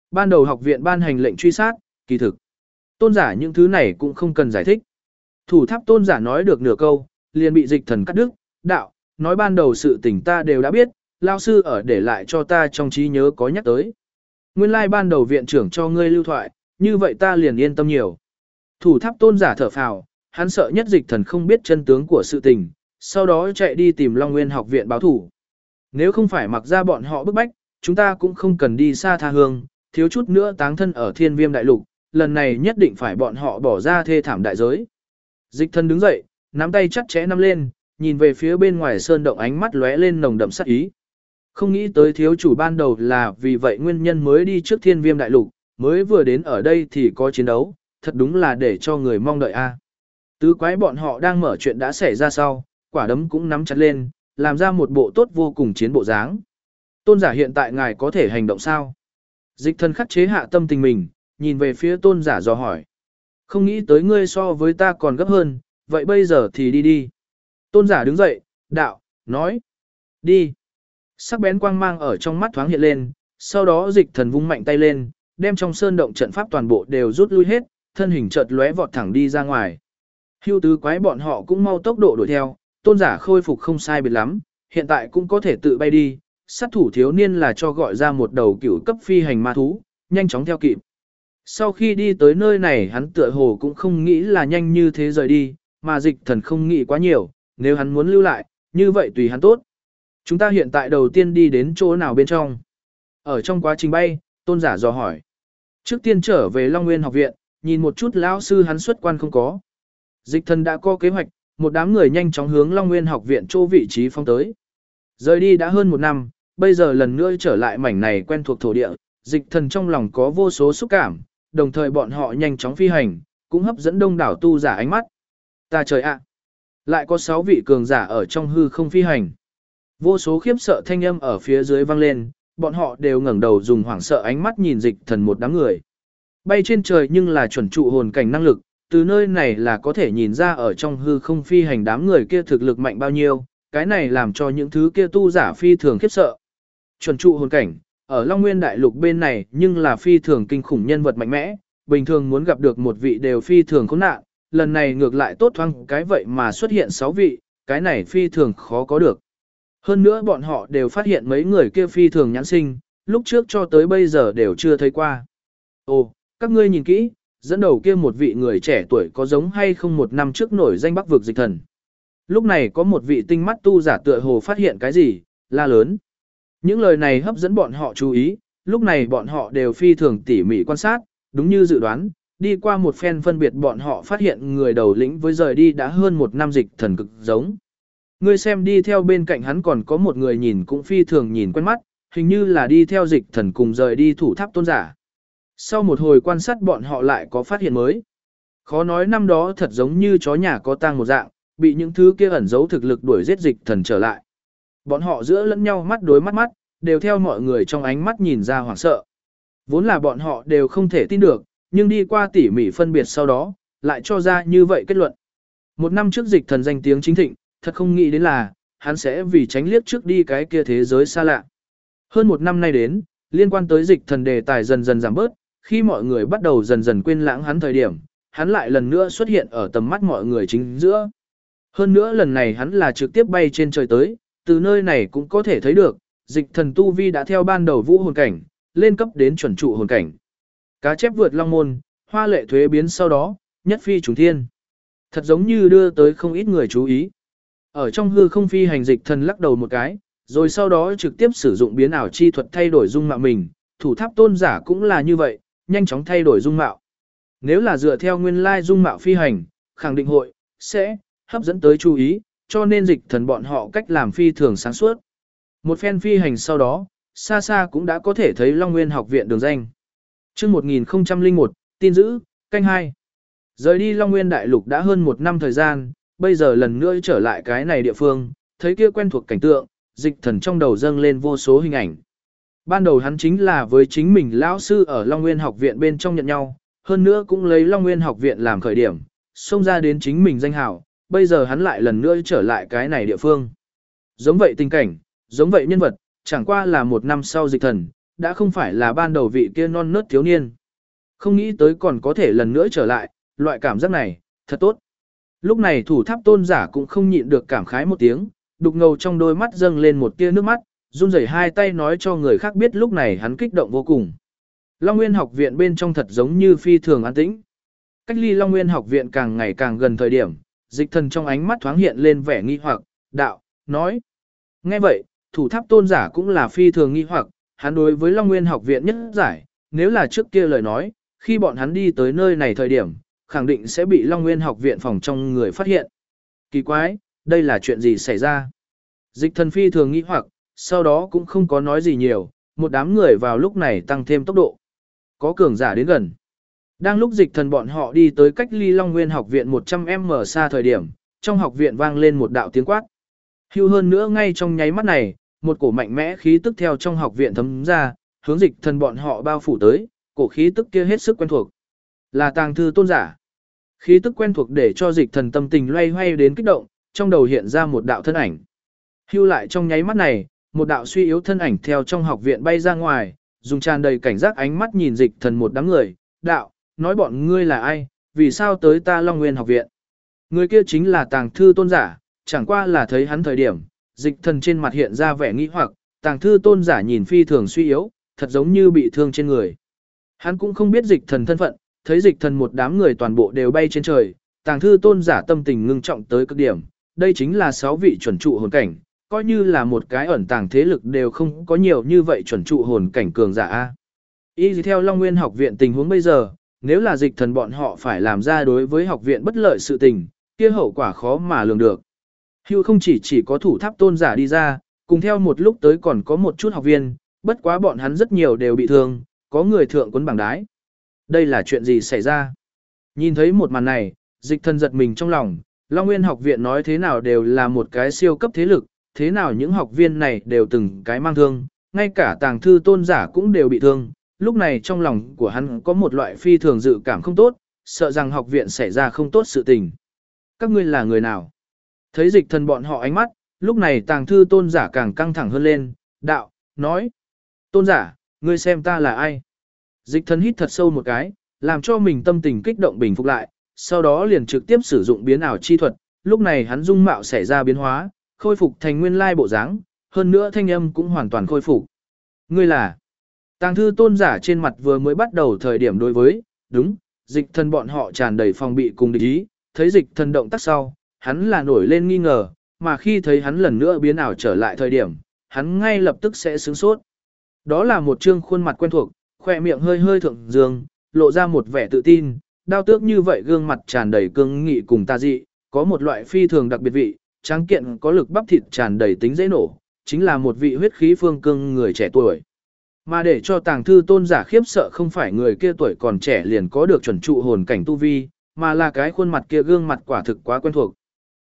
Ban đầu học viện ban hành lệnh truy sát, kỳ thực. Tôn giả những thứ này cũng không cần giải thích. Thủ tháp tôn giả nói được nửa câu, liền bị dịch thần cắt đứt, đạo, nói ban đầu sự tình ta đều đã biết, lao sư ở để lại cho ta trong trí nhớ có nhắc tới. Nguyên lai ban đầu viện trưởng cho ngươi lưu thoại, như vậy ta liền yên tâm nhiều. Thủ tháp tôn giả thở phào, hắn sợ nhất dịch thần không biết chân tướng của sự tình, sau đó chạy đi tìm Long Nguyên học viện báo thủ. Nếu không phải mặc ra bọn họ bức bách, chúng ta cũng không cần đi xa tha hương, thiếu chút nữa táng thân ở thiên viêm đại lục, lần này nhất định phải bọn họ bỏ ra thê thảm đại giới. Dịch thần đứng dậy, nắm tay chặt chẽ nắm lên, nhìn về phía bên ngoài sơn động, ánh mắt lóe lên nồng đậm sát ý. Không nghĩ tới thiếu chủ ban đầu là vì vậy nguyên nhân mới đi trước thiên viêm đại lục, mới vừa đến ở đây thì có chiến đấu, thật đúng là để cho người mong đợi a. Tứ quái bọn họ đang mở chuyện đã xảy ra sau, quả đấm cũng nắm chặt lên, làm ra một bộ tốt vô cùng chiến bộ dáng. Tôn giả hiện tại ngài có thể hành động sao? Dịch thần khắc chế hạ tâm tình mình, nhìn về phía tôn giả dò hỏi. Không nghĩ tới ngươi so với ta còn gấp hơn, vậy bây giờ thì đi đi. Tôn giả đứng dậy, đạo, nói. Đi. Sắc bén quang mang ở trong mắt thoáng hiện lên, sau đó dịch thần vung mạnh tay lên, đem trong sơn động trận pháp toàn bộ đều rút lui hết, thân hình chợt lóe vọt thẳng đi ra ngoài. Hưu tứ quái bọn họ cũng mau tốc độ đuổi theo, tôn giả khôi phục không sai biệt lắm, hiện tại cũng có thể tự bay đi, sát thủ thiếu niên là cho gọi ra một đầu cửu cấp phi hành ma thú, nhanh chóng theo kịp. Sau khi đi tới nơi này hắn tựa hồ cũng không nghĩ là nhanh như thế rời đi, mà dịch thần không nghĩ quá nhiều, nếu hắn muốn lưu lại, như vậy tùy hắn tốt. Chúng ta hiện tại đầu tiên đi đến chỗ nào bên trong? Ở trong quá trình bay, tôn giả dò hỏi. Trước tiên trở về Long Nguyên học viện, nhìn một chút lão sư hắn xuất quan không có. Dịch thần đã có kế hoạch, một đám người nhanh chóng hướng Long Nguyên học viện chỗ vị trí phong tới. Rời đi đã hơn một năm, bây giờ lần nữa trở lại mảnh này quen thuộc thổ địa, dịch thần trong lòng có vô số xúc cảm, đồng thời bọn họ nhanh chóng phi hành, cũng hấp dẫn đông đảo tu giả ánh mắt. Ta trời ạ! Lại có 6 vị cường giả ở trong hư không phi hành. Vô số khiếp sợ thanh âm ở phía dưới vang lên, bọn họ đều ngẩng đầu dùng hoảng sợ ánh mắt nhìn dịch thần một đám người. Bay trên trời nhưng là chuẩn trụ hồn cảnh năng lực, từ nơi này là có thể nhìn ra ở trong hư không phi hành đám người kia thực lực mạnh bao nhiêu, cái này làm cho những thứ kia tu giả phi thường khiếp sợ. Chuẩn trụ hồn cảnh, ở Long Nguyên đại lục bên này nhưng là phi thường kinh khủng nhân vật mạnh mẽ, bình thường muốn gặp được một vị đều phi thường khốn nạn, lần này ngược lại tốt thoáng cái vậy mà xuất hiện 6 vị, cái này phi thường khó có được. Hơn nữa bọn họ đều phát hiện mấy người kia phi thường nhãn sinh, lúc trước cho tới bây giờ đều chưa thấy qua. Ồ, các ngươi nhìn kỹ, dẫn đầu kia một vị người trẻ tuổi có giống hay không một năm trước nổi danh Bắc vực dịch thần. Lúc này có một vị tinh mắt tu giả tựa hồ phát hiện cái gì, la lớn. Những lời này hấp dẫn bọn họ chú ý, lúc này bọn họ đều phi thường tỉ mỉ quan sát, đúng như dự đoán, đi qua một phen phân biệt bọn họ phát hiện người đầu lĩnh với rời đi đã hơn một năm dịch thần cực giống. Ngươi xem đi theo bên cạnh hắn còn có một người nhìn cũng phi thường nhìn quen mắt, hình như là đi theo dịch thần cùng rời đi thủ tháp tôn giả. Sau một hồi quan sát bọn họ lại có phát hiện mới. Khó nói năm đó thật giống như chó nhà có tang một dạng, bị những thứ kia ẩn giấu thực lực đuổi giết dịch thần trở lại. Bọn họ giữa lẫn nhau mắt đối mắt mắt, đều theo mọi người trong ánh mắt nhìn ra hoảng sợ. Vốn là bọn họ đều không thể tin được, nhưng đi qua tỉ mỉ phân biệt sau đó, lại cho ra như vậy kết luận. Một năm trước dịch thần danh tiếng chính thịnh, thật không nghĩ đến là, hắn sẽ vì tránh liếc trước đi cái kia thế giới xa lạ. Hơn một năm nay đến, liên quan tới dịch thần đề tài dần dần giảm bớt, khi mọi người bắt đầu dần dần quên lãng hắn thời điểm, hắn lại lần nữa xuất hiện ở tầm mắt mọi người chính giữa. Hơn nữa lần này hắn là trực tiếp bay trên trời tới, từ nơi này cũng có thể thấy được, dịch thần tu vi đã theo ban đầu vũ hồn cảnh, lên cấp đến chuẩn trụ hồn cảnh. Cá chép vượt long môn, hoa lệ thuế biến sau đó, nhất phi trùng thiên. Thật giống như đưa tới không ít người chú ý. Ở trong hư không phi hành dịch thần lắc đầu một cái, rồi sau đó trực tiếp sử dụng biến ảo chi thuật thay đổi dung mạo mình, thủ tháp tôn giả cũng là như vậy, nhanh chóng thay đổi dung mạo. Nếu là dựa theo nguyên lai dung mạo phi hành, khẳng định hội, sẽ, hấp dẫn tới chú ý, cho nên dịch thần bọn họ cách làm phi thường sáng suốt. Một phen phi hành sau đó, xa xa cũng đã có thể thấy Long Nguyên học viện đường danh. Chương 1001, tin giữ, canh 2. Rời đi Long Nguyên đại lục đã hơn một năm thời gian, bây giờ lần nữa trở lại cái này địa phương, thấy kia quen thuộc cảnh tượng, dịch thần trong đầu dâng lên vô số hình ảnh. Ban đầu hắn chính là với chính mình lão sư ở Long Nguyên học viện bên trong nhận nhau, hơn nữa cũng lấy Long Nguyên học viện làm khởi điểm, xông ra đến chính mình danh hào, bây giờ hắn lại lần nữa trở lại cái này địa phương. Giống vậy tình cảnh, giống vậy nhân vật, chẳng qua là một năm sau dịch thần, đã không phải là ban đầu vị kia non nớt thiếu niên. Không nghĩ tới còn có thể lần nữa trở lại, loại cảm giác này, thật tốt. Lúc này thủ tháp tôn giả cũng không nhịn được cảm khái một tiếng, đục ngầu trong đôi mắt dâng lên một tia nước mắt, run rẩy hai tay nói cho người khác biết lúc này hắn kích động vô cùng. Long Nguyên học viện bên trong thật giống như phi thường an tĩnh. Cách ly Long Nguyên học viện càng ngày càng gần thời điểm, Dịch Thần trong ánh mắt thoáng hiện lên vẻ nghi hoặc, đạo, nói. Nghe vậy, thủ tháp tôn giả cũng là phi thường nghi hoặc, hắn đối với Long Nguyên học viện nhất giải, nếu là trước kia lời nói, khi bọn hắn đi tới nơi này thời điểm, khẳng định sẽ bị Long Nguyên học viện phòng trong người phát hiện. Kỳ quái, đây là chuyện gì xảy ra? Dịch Thần phi thường nghi hoặc, sau đó cũng không có nói gì nhiều, một đám người vào lúc này tăng thêm tốc độ. Có cường giả đến gần. Đang lúc Dịch Thần bọn họ đi tới cách ly Long Nguyên học viện 100m xa thời điểm, trong học viện vang lên một đạo tiếng quát. Hưu hơn nữa ngay trong nháy mắt này, một cổ mạnh mẽ khí tức theo trong học viện thấm ra, hướng Dịch Thần bọn họ bao phủ tới, cổ khí tức kia hết sức quen thuộc. Là Tàng Thư tôn giả. Khí tức quen thuộc để cho Dịch Thần tâm tình loay hoay đến kích động, trong đầu hiện ra một đạo thân ảnh. Hưu lại trong nháy mắt này, một đạo suy yếu thân ảnh theo trong học viện bay ra ngoài, dùng tràn đầy cảnh giác ánh mắt nhìn Dịch Thần một đám người, đạo, nói bọn ngươi là ai, vì sao tới ta Long Nguyên học viện. Người kia chính là Tàng Thư tôn giả, chẳng qua là thấy hắn thời điểm, Dịch Thần trên mặt hiện ra vẻ nghi hoặc, Tàng Thư tôn giả nhìn phi thường suy yếu, thật giống như bị thương trên người. Hắn cũng không biết Dịch Thần thân phận, thấy Dịch Thần một đám người toàn bộ đều bay trên trời, Tàng Thư tôn giả tâm tình ngưng trọng tới cực điểm, đây chính là 6 vị chuẩn trụ hồn cảnh, coi như là một cái ẩn tàng thế lực đều không có nhiều như vậy chuẩn trụ hồn cảnh cường giả a. Y theo Long Nguyên học viện tình huống bây giờ, nếu là Dịch Thần bọn họ phải làm ra đối với học viện bất lợi sự tình, kia hậu quả khó mà lường được. Hưu không chỉ có thủ tháp tôn giả đi ra, cùng theo một lúc tới còn có một chút học viên, bất quá bọn hắn rất nhiều đều bị thương, có người thượng cuốn bảng đái. Đây là chuyện gì xảy ra? Nhìn thấy một màn này, Dịch Thần giật mình trong lòng, Long Nguyên học viện nói thế nào đều là một cái siêu cấp thế lực, thế nào những học viên này đều từng cái mang thương, ngay cả Tàng Thư tôn giả cũng đều bị thương. Lúc này trong lòng của hắn có một loại phi thường dự cảm không tốt, sợ rằng học viện xảy ra không tốt sự tình. Các ngươi là người nào? Thấy Dịch Thần bọn họ ánh mắt, lúc này Tàng Thư tôn giả càng căng thẳng hơn lên, đạo, nói. Tôn giả, ngươi xem ta là ai? Dịch Thần hít thật sâu một cái, làm cho mình tâm tình kích động bình phục lại, sau đó liền trực tiếp sử dụng biến ảo chi thuật, lúc này hắn dung mạo xảy ra biến hóa, khôi phục thành nguyên lai bộ dáng, hơn nữa thanh âm cũng hoàn toàn khôi phục. Ngươi là? Tàng Thư tôn giả trên mặt vừa mới bắt đầu thời điểm đối với, đúng, Dịch Thần bọn họ tràn đầy phòng bị cùng địch ý, thấy Dịch Thần động tác sau, hắn là nổi lên nghi ngờ, mà khi thấy hắn lần nữa biến ảo trở lại thời điểm, hắn ngay lập tức sẽ sửng sốt. Đó là một trương khuôn mặt quen thuộc, khỏe miệng hơi hơi thượng dương, lộ ra một vẻ tự tin, đao tước như vậy gương mặt tràn đầy cương nghị cùng tà dị, có một loại phi thường đặc biệt vị, tráng kiện có lực bắp thịt tràn đầy tính dễ nổ, chính là một vị huyết khí phương cương người trẻ tuổi. Mà để cho Tàng Thư tôn giả khiếp sợ không phải người kia tuổi còn trẻ liền có được chuẩn trụ hồn cảnh tu vi, mà là cái khuôn mặt kia gương mặt quả thực quá quen thuộc.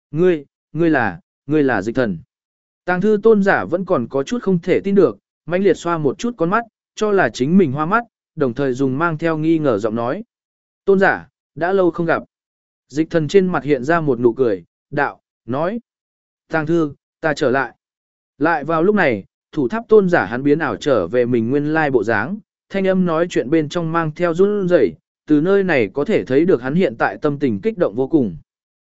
Ngươi là Dịch Thần. Tàng Thư tôn giả vẫn còn có chút không thể tin được, mãnh liệt xoa một chút con mắt, cho là chính mình hoa mắt, đồng thời dùng mang theo nghi ngờ giọng nói. Tôn giả, đã lâu không gặp. Dịch Thần trên mặt hiện ra một nụ cười, đạo, nói. Tàng Thư, ta trở lại. Lại vào lúc này, thủ tháp tôn giả hắn biến ảo trở về mình nguyên lai bộ dáng, thanh âm nói chuyện bên trong mang theo run rẩy, từ nơi này có thể thấy được hắn hiện tại tâm tình kích động vô cùng.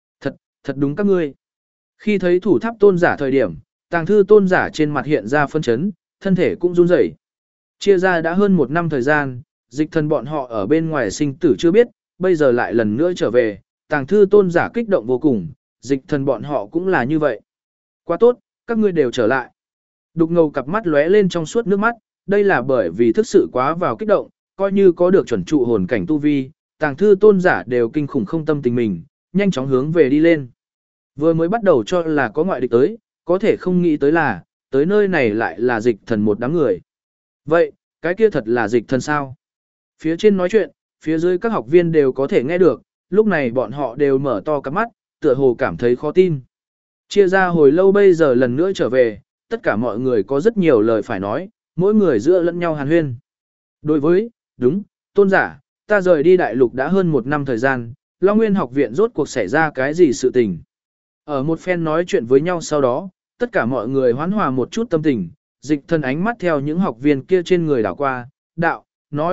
Thật đúng các ngươi. Khi thấy thủ tháp tôn giả thời điểm, Tàng Thư tôn giả trên mặt hiện ra phân chấn, thân thể cũng run rẩy. Chia ra đã hơn 1 năm thời gian, Dịch Thần bọn họ ở bên ngoài sinh tử chưa biết, bây giờ lại lần nữa trở về, Tàng Thư tôn giả kích động vô cùng, Dịch Thần bọn họ cũng là như vậy. Quá tốt, các ngươi đều trở lại. Đục ngầu cặp mắt lóe lên trong suốt nước mắt, đây là bởi vì thực sự quá vào kích động, coi như có được chuẩn trụ hồn cảnh tu vi, Tàng Thư tôn giả đều kinh khủng không tâm tình mình, nhanh chóng hướng về đi lên. Vừa mới bắt đầu cho là có ngoại địch tới, có thể không nghĩ tới là, tới nơi này lại là Dịch Thần một đám người. Vậy, cái kia thật là Dịch Thần sao? Phía trên nói chuyện, phía dưới các học viên đều có thể nghe được, lúc này bọn họ đều mở to cặp mắt, tựa hồ cảm thấy khó tin. Chia ra hồi lâu bây giờ lần nữa trở về, tất cả mọi người có rất nhiều lời phải nói, mỗi người giữa lẫn nhau hàn huyên. Đối với, đúng, tôn giả, ta rời đi đại lục đã hơn 1 năm thời gian, Long Nguyên học viện rốt cuộc xảy ra cái gì sự tình. Ở một phen nói chuyện với nhau sau đó, tất cả mọi người hoán hòa một chút tâm tình, dịch thần ánh mắt theo những học viên kia trên người đảo qua, đạo,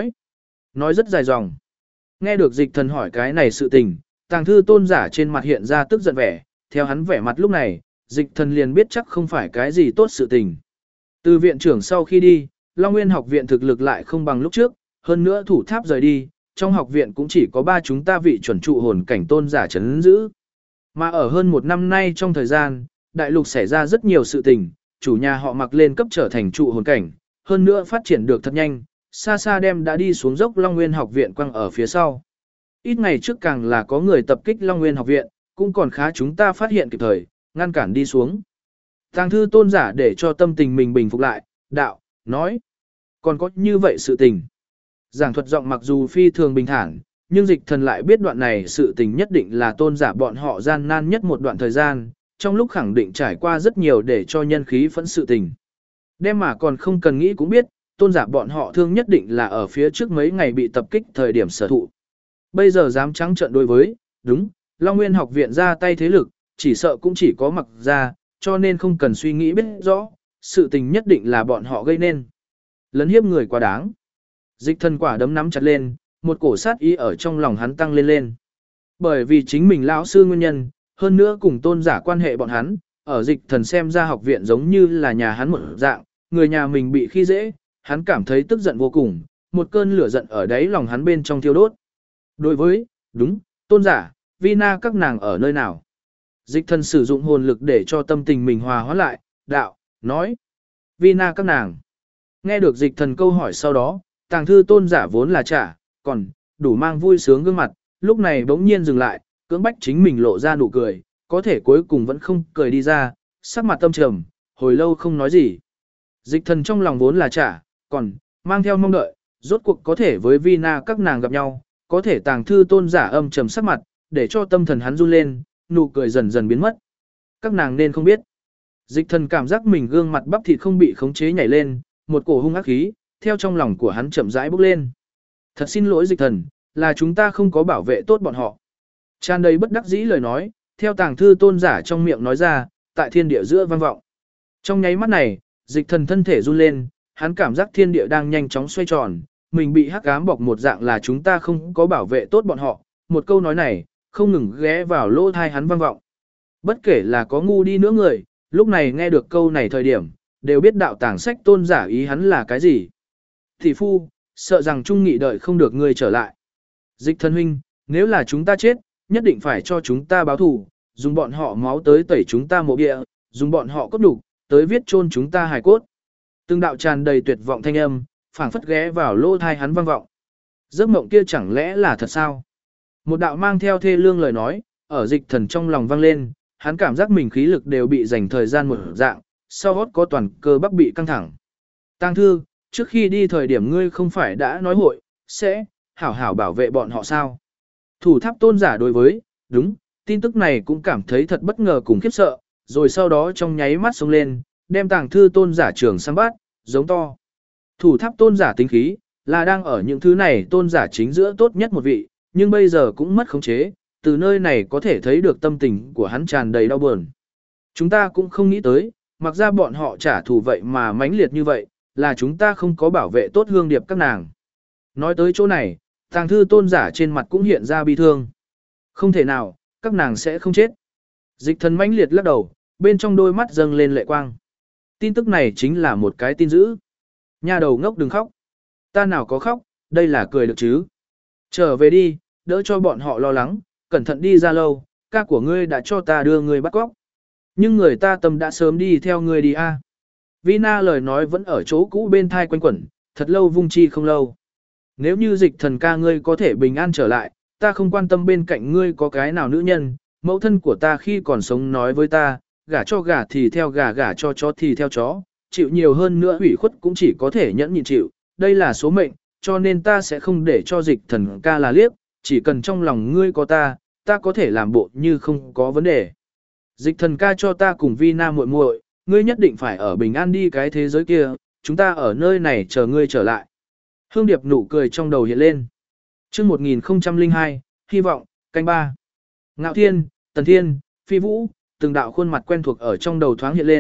nói rất dài dòng. Nghe được dịch thần hỏi cái này sự tình, Tàng Thư Tôn giả trên mặt hiện ra tức giận vẻ, theo hắn vẻ mặt lúc này, dịch thần liền biết chắc không phải cái gì tốt sự tình. Từ viện trưởng sau khi đi, Long Nguyên học viện thực lực lại không bằng lúc trước, hơn nữa thủ tháp rời đi, trong học viện cũng chỉ có 3 chúng ta vị chuẩn trụ hồn cảnh tôn giả trấn giữ. Mà ở hơn 1 năm nay trong thời gian, đại lục xảy ra rất nhiều sự tình, chủ nhà họ mặc lên cấp trở thành trụ hồn cảnh, hơn nữa phát triển được thật nhanh, xa xa đem đã đi xuống dốc Long Nguyên học viện quăng ở phía sau. Ít ngày trước càng là có người tập kích Long Nguyên học viện, cũng còn khá chúng ta phát hiện kịp thời, ngăn cản đi xuống. Tàng Thư Tôn giả để cho tâm tình mình bình phục lại, đạo, nói, còn có như vậy sự tình. Giảng thuật giọng mặc dù phi thường bình thản, nhưng dịch thần lại biết đoạn này sự tình nhất định là tôn giả bọn họ gian nan nhất một đoạn thời gian, trong lúc khẳng định trải qua rất nhiều để cho nhân khí phẫn sự tình. Đem mà còn không cần nghĩ cũng biết, tôn giả bọn họ thương nhất định là ở phía trước mấy ngày bị tập kích thời điểm sở thụ. Bây giờ dám trắng trợn đối với, đúng, Long Nguyên học viện ra tay thế lực, chỉ sợ cũng chỉ có mặc ra, cho nên không cần suy nghĩ biết rõ, sự tình nhất định là bọn họ gây nên. Lấn hiếp người quá đáng. Dịch thần quả đấm nắm chặt lên, một cổ sát ý ở trong lòng hắn tăng lên lên. Bởi vì chính mình lão sư nguyên nhân, hơn nữa cùng tôn giả quan hệ bọn hắn, ở dịch thần xem ra học viện giống như là nhà hắn một dạng, người nhà mình bị khi dễ, hắn cảm thấy tức giận vô cùng, một cơn lửa giận ở đáy lòng hắn bên trong thiêu đốt. Đối với, đúng, tôn giả, Vina các nàng ở nơi nào? Dịch thần sử dụng hồn lực để cho tâm tình mình hòa hóa lại, đạo, nói, Vina các nàng. Nghe được dịch thần câu hỏi sau đó, Tàng Thư Tôn giả vốn là trả, còn, đủ mang vui sướng gương mặt, lúc này bỗng nhiên dừng lại, cưỡng bách chính mình lộ ra nụ cười, có thể cuối cùng vẫn không cười đi ra, sắc mặt tâm trầm, hồi lâu không nói gì. Dịch thần trong lòng vốn là trả, còn, mang theo mong đợi, rốt cuộc có thể với Vina các nàng gặp nhau, có thể Tàng Thư Tôn giả âm trầm sắc mặt, để cho tâm thần hắn run lên, nụ cười dần dần biến mất. Các nàng nên không biết. Dịch thần cảm giác mình gương mặt bắp thịt không bị khống chế nhảy lên, một cổ hung ác khí, theo trong lòng của hắn chậm rãi bốc lên. Thật xin lỗi dịch thần, là chúng ta không có bảo vệ tốt bọn họ. Tràn đầy bất đắc dĩ lời nói, theo Tàng Thư Tôn giả trong miệng nói ra, tại thiên địa giữa vang vọng. Trong nháy mắt này, dịch thần thân thể run lên, hắn cảm giác thiên địa đang nhanh chóng xoay tròn, mình bị hắc ám bọc một dạng là chúng ta không có bảo vệ tốt bọn họ. Một câu nói này, không ngừng ghé vào lỗ tai hắn vang vọng. Bất kể là có ngu đi nữa người, lúc này nghe được câu này thời điểm, đều biết đạo tàng sách tôn giả ý hắn là cái gì. Thị phu, sợ rằng trung nghị đợi không được ngươi trở lại. Dịch thần huynh, nếu là chúng ta chết, nhất định phải cho chúng ta báo thù, dùng bọn họ máu tới tẩy chúng ta mộ địa, dùng bọn họ cốt đục, tới viết chôn chúng ta hài cốt. Từng đạo tràn đầy tuyệt vọng thanh âm, phảng phất ghé vào lỗ tai hắn vang vọng. Giấc mộng kia chẳng lẽ là thật sao? Một đạo mang theo thê lương lời nói, ở dịch thần trong lòng vang lên, hắn cảm giác mình khí lực đều bị dành thời gian một dạng, sau hót có toàn cơ bắp bị căng thẳng. Tàng Thư, trước khi đi thời điểm ngươi không phải đã nói hội, sẽ, hảo hảo bảo vệ bọn họ sao? Thủ tháp tôn giả đối với, đúng, tin tức này cũng cảm thấy thật bất ngờ cùng khiếp sợ, rồi sau đó trong nháy mắt xông lên, đem Tàng Thư tôn giả trường sang bát, giống to. Thủ tháp tôn giả tính khí, là đang ở những thứ này tôn giả chính giữa tốt nhất một vị, nhưng bây giờ cũng mất khống chế, từ nơi này có thể thấy được tâm tình của hắn tràn đầy đau buồn. Chúng ta cũng không nghĩ tới, mặc ra bọn họ trả thù vậy mà mãnh liệt như vậy, là chúng ta không có bảo vệ tốt hương điệp các nàng. Nói tới chỗ này, Tàng Thư tôn giả trên mặt cũng hiện ra bi thương. Không thể nào, các nàng sẽ không chết. Dịch thần mãnh liệt lắc đầu, bên trong đôi mắt dâng lên lệ quang. Tin tức này chính là một cái tin dữ. Nhà đầu ngốc đừng khóc. Ta nào có khóc, đây là cười được chứ. Trở về đi, đỡ cho bọn họ lo lắng, cẩn thận đi ra lâu, ca của ngươi đã cho ta đưa ngươi bắt cóc. Nhưng người ta tâm đã sớm đi theo ngươi đi a. Vina lời nói vẫn ở chỗ cũ bên thai quanh quẩn, thật lâu vung chi không lâu. Nếu như dịch thần ca ngươi có thể bình an trở lại, ta không quan tâm bên cạnh ngươi có cái nào nữ nhân, mẫu thân của ta khi còn sống nói với ta, gả cho gả thì theo gả, gả cho chó thì theo chó, chịu nhiều hơn nữa hủy khuất cũng chỉ có thể nhẫn nhịn chịu, đây là số mệnh, cho nên ta sẽ không để cho dịch thần ca là liếc, chỉ cần trong lòng ngươi có ta có thể làm bộ như không có vấn đề. Dịch thần ca cho ta cùng Vina muội muội, ngươi nhất định phải ở bình an đi cái thế giới kia, chúng ta ở nơi này chờ ngươi trở lại. Hương Điệp nụ cười trong đầu hiện lên. Chương 1002, hy vọng, canh ba. Ngạo Thiên, Tần Thiên, Phi Vũ, từng đạo khuôn mặt quen thuộc ở trong đầu thoáng hiện lên,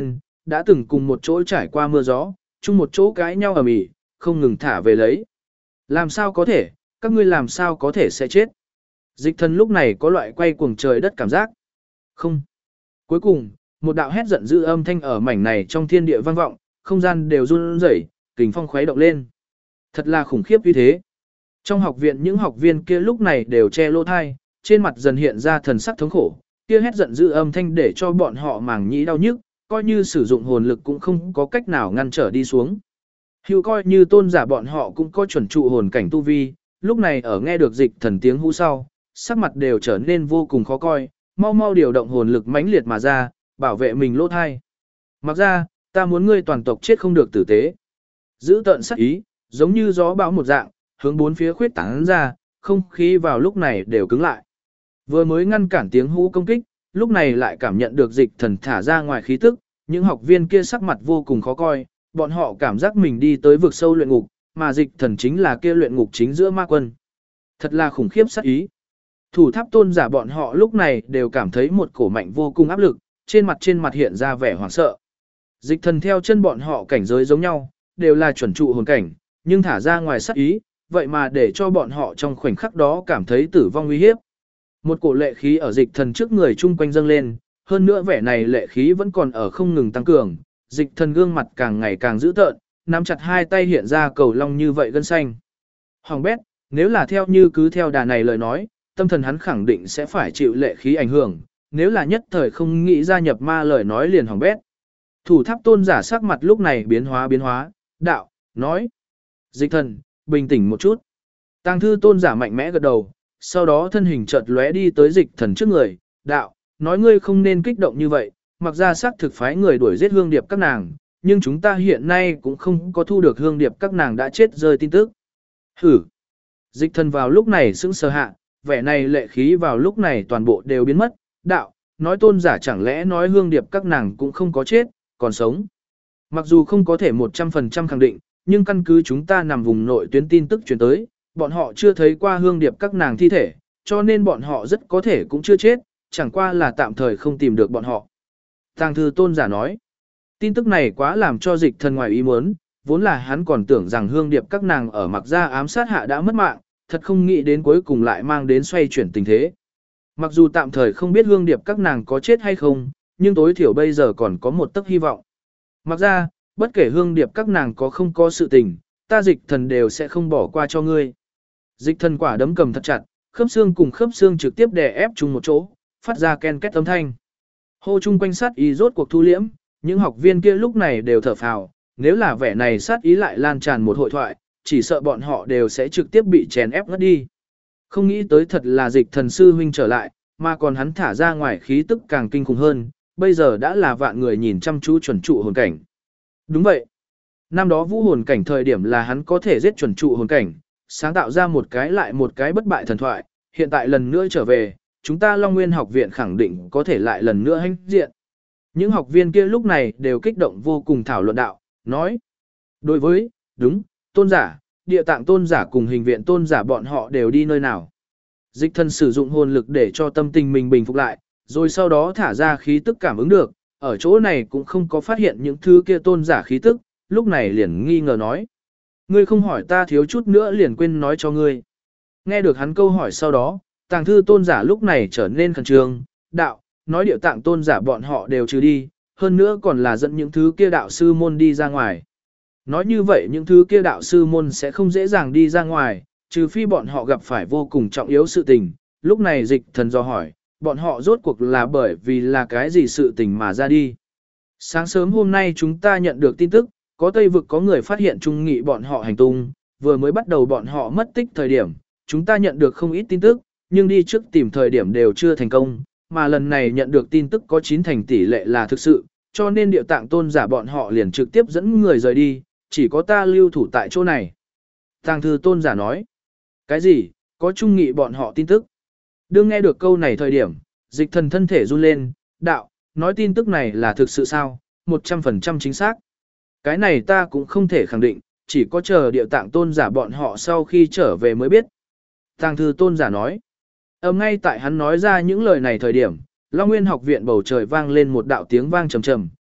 đã từng cùng một chỗ trải qua mưa gió, chung một chỗ cãi nhau ầm ĩ, không ngừng thả về lấy. Làm sao có thể, các ngươi làm sao có thể sẽ chết? Dịch thần lúc này có loại quay cuồng trời đất cảm giác. Không. Cuối cùng, một đạo hét giận dữ âm thanh ở mảnh này trong thiên địa vang vọng, không gian đều run rẩy, kình phong khuấy động lên. Thật là khủng khiếp như thế. Trong học viện những học viên kia lúc này đều che lỗ thai, trên mặt dần hiện ra thần sắc thống khổ, kia hét giận dữ âm thanh để cho bọn họ màng nhĩ đau nhức, coi như sử dụng hồn lực cũng không có cách nào ngăn trở đi xuống. Hữu coi như tôn giả bọn họ cũng có chuẩn trụ hồn cảnh tu vi, lúc này ở nghe được dịch thần tiếng hú sau, sắc mặt đều trở nên vô cùng khó coi, mau mau điều động hồn lực mãnh liệt mà ra, bảo vệ mình lỗ thai. Mặc ra, ta muốn ngươi toàn tộc chết không được tử tế. Giữ tận sắc ý, giống như gió bão một dạng, hướng bốn phía khuyết tán ra, không khí vào lúc này đều cứng lại. Vừa mới ngăn cản tiếng hú công kích, lúc này lại cảm nhận được dịch thần thả ra ngoài khí tức, những học viên kia sắc mặt vô cùng khó coi, bọn họ cảm giác mình đi tới vực sâu luyện ngục, mà dịch thần chính là kia luyện ngục chính giữa ma quân. Thật là khủng khiếp sát ý. Thủ tháp tôn giả bọn họ lúc này đều cảm thấy một cổ mạnh vô cùng áp lực, trên mặt hiện ra vẻ hoảng sợ. Dịch thần theo chân bọn họ cảnh giới giống nhau, đều là chuẩn trụ hồn cảnh, nhưng thả ra ngoài sát ý, vậy mà để cho bọn họ trong khoảnh khắc đó cảm thấy tử vong nguy hiếp. Một cổ lệ khí ở dịch thần trước người chung quanh dâng lên, hơn nữa vẻ này lệ khí vẫn còn ở không ngừng tăng cường, dịch thần gương mặt càng ngày càng dữ tợn, nắm chặt hai tay hiện ra cầu long như vậy gân xanh. Hoàng bét, nếu là cứ theo đà này lời nói, tâm thần hắn khẳng định sẽ phải chịu lệ khí ảnh hưởng, nếu là nhất thời không nghĩ gia nhập ma lời nói liền hoàng bét. Thủ tháp tôn giả sắc mặt lúc này biến hóa, đạo, nói. Dịch thần, bình tĩnh một chút. Tàng thư tôn giả mạnh mẽ gật đầu, sau đó thân hình chợt lóe đi tới dịch thần trước người, đạo, nói ngươi không nên kích động như vậy, mặc ra xác thực phái người đuổi giết hương điệp các nàng, nhưng chúng ta hiện nay cũng không có thu được hương điệp các nàng đã chết rơi tin tức. Hử! Dịch thần vào lúc này sững sờ hạ, vẻ này lệ khí vào lúc này toàn bộ đều biến mất, đạo, nói tôn giả chẳng lẽ nói hương điệp các nàng cũng không có chết, còn sống. Mặc dù không có thể 100% khẳng định, nhưng căn cứ chúng ta nằm vùng nội tuyến tin tức truyền tới, bọn họ chưa thấy qua hương điệp các nàng thi thể, cho nên bọn họ rất có thể cũng chưa chết, chẳng qua là tạm thời không tìm được bọn họ. Tàng thư tôn giả nói, tin tức này quá làm cho dịch thần ngoài ý muốn, vốn là hắn còn tưởng rằng hương điệp các nàng ở mặc gia ám sát hạ đã mất mạng, thật không nghĩ đến cuối cùng lại mang đến xoay chuyển tình thế. Mặc dù tạm thời không biết hương điệp các nàng có chết hay không, nhưng tối thiểu bây giờ còn có một tấc hy vọng. Mặc ra, bất kể hương điệp các nàng có không có sự tình, ta dịch thần đều sẽ không bỏ qua cho ngươi. Dịch thần quả đấm cầm thật chặt, khớp xương cùng khớp xương trực tiếp đè ép chung một chỗ, phát ra ken két âm thanh. Hô chung quanh sát ý rốt cuộc thu liễm, những học viên kia lúc này đều thở phào, nếu là vẻ này sát ý lại lan tràn một hội thoại, chỉ sợ bọn họ đều sẽ trực tiếp bị chèn ép ngất đi. Không nghĩ tới thật là dịch thần sư huynh trở lại, mà còn hắn thả ra ngoài khí tức càng kinh khủng hơn, bây giờ đã là vạn người nhìn chăm chú chuẩn trụ hồn cảnh. Đúng vậy. Năm đó vũ hồn cảnh thời điểm là hắn có thể giết chuẩn trụ hồn cảnh, sáng tạo ra một cái lại một cái bất bại thần thoại, hiện tại lần nữa trở về, chúng ta Long Nguyên học viện khẳng định có thể lại lần nữa hãnh diện. Những học viên kia lúc này đều kích động vô cùng thảo luận đạo, nói. Đối với, đúng, tôn giả, địa tạng tôn giả cùng hình viện tôn giả bọn họ đều đi nơi nào. Dịch thần sử dụng hồn lực để cho tâm tình mình bình phục lại, rồi sau đó thả ra khí tức cảm ứng được, ở chỗ này cũng không có phát hiện những thứ kia tôn giả khí tức, lúc này liền nghi ngờ nói. Ngươi không hỏi ta thiếu chút nữa liền quên nói cho ngươi. Nghe được hắn câu hỏi sau đó, tàng thư tôn giả lúc này trở nên khẩn trương, đạo, nói điệu tạng tôn giả bọn họ đều trừ đi, hơn nữa còn là dẫn những thứ kia đạo sư môn đi ra ngoài. Nói như vậy những thứ kia đạo sư môn sẽ không dễ dàng đi ra ngoài, trừ phi bọn họ gặp phải vô cùng trọng yếu sự tình. Lúc này dịch thần do hỏi, bọn họ rốt cuộc là bởi vì là cái gì sự tình mà ra đi. Sáng sớm hôm nay chúng ta nhận được tin tức, có Tây vực có người phát hiện trung nghị bọn họ hành tung, vừa mới bắt đầu bọn họ mất tích thời điểm, chúng ta nhận được không ít tin tức, nhưng đi trước tìm thời điểm đều chưa thành công, mà lần này nhận được tin tức có 9 thành tỷ lệ là thực sự, cho nên điệu tạng tôn giả bọn họ liền trực tiếp dẫn người rời đi, chỉ có ta lưu thủ tại chỗ này. Tàng thư tôn giả nói, cái gì, có trung nghị bọn họ tin tức. Đương nghe được câu này thời điểm, dịch thần thân thể run lên, đạo, nói tin tức này là thực sự sao, 100% chính xác. Cái này ta cũng không thể khẳng định, chỉ có chờ điệu tạng tôn giả bọn họ sau khi trở về mới biết. Tàng thư tôn giả nói, ngay tại hắn nói ra những lời này thời điểm, Long Nguyên học viện bầu trời vang lên một đạo tiếng vang trầm trầm,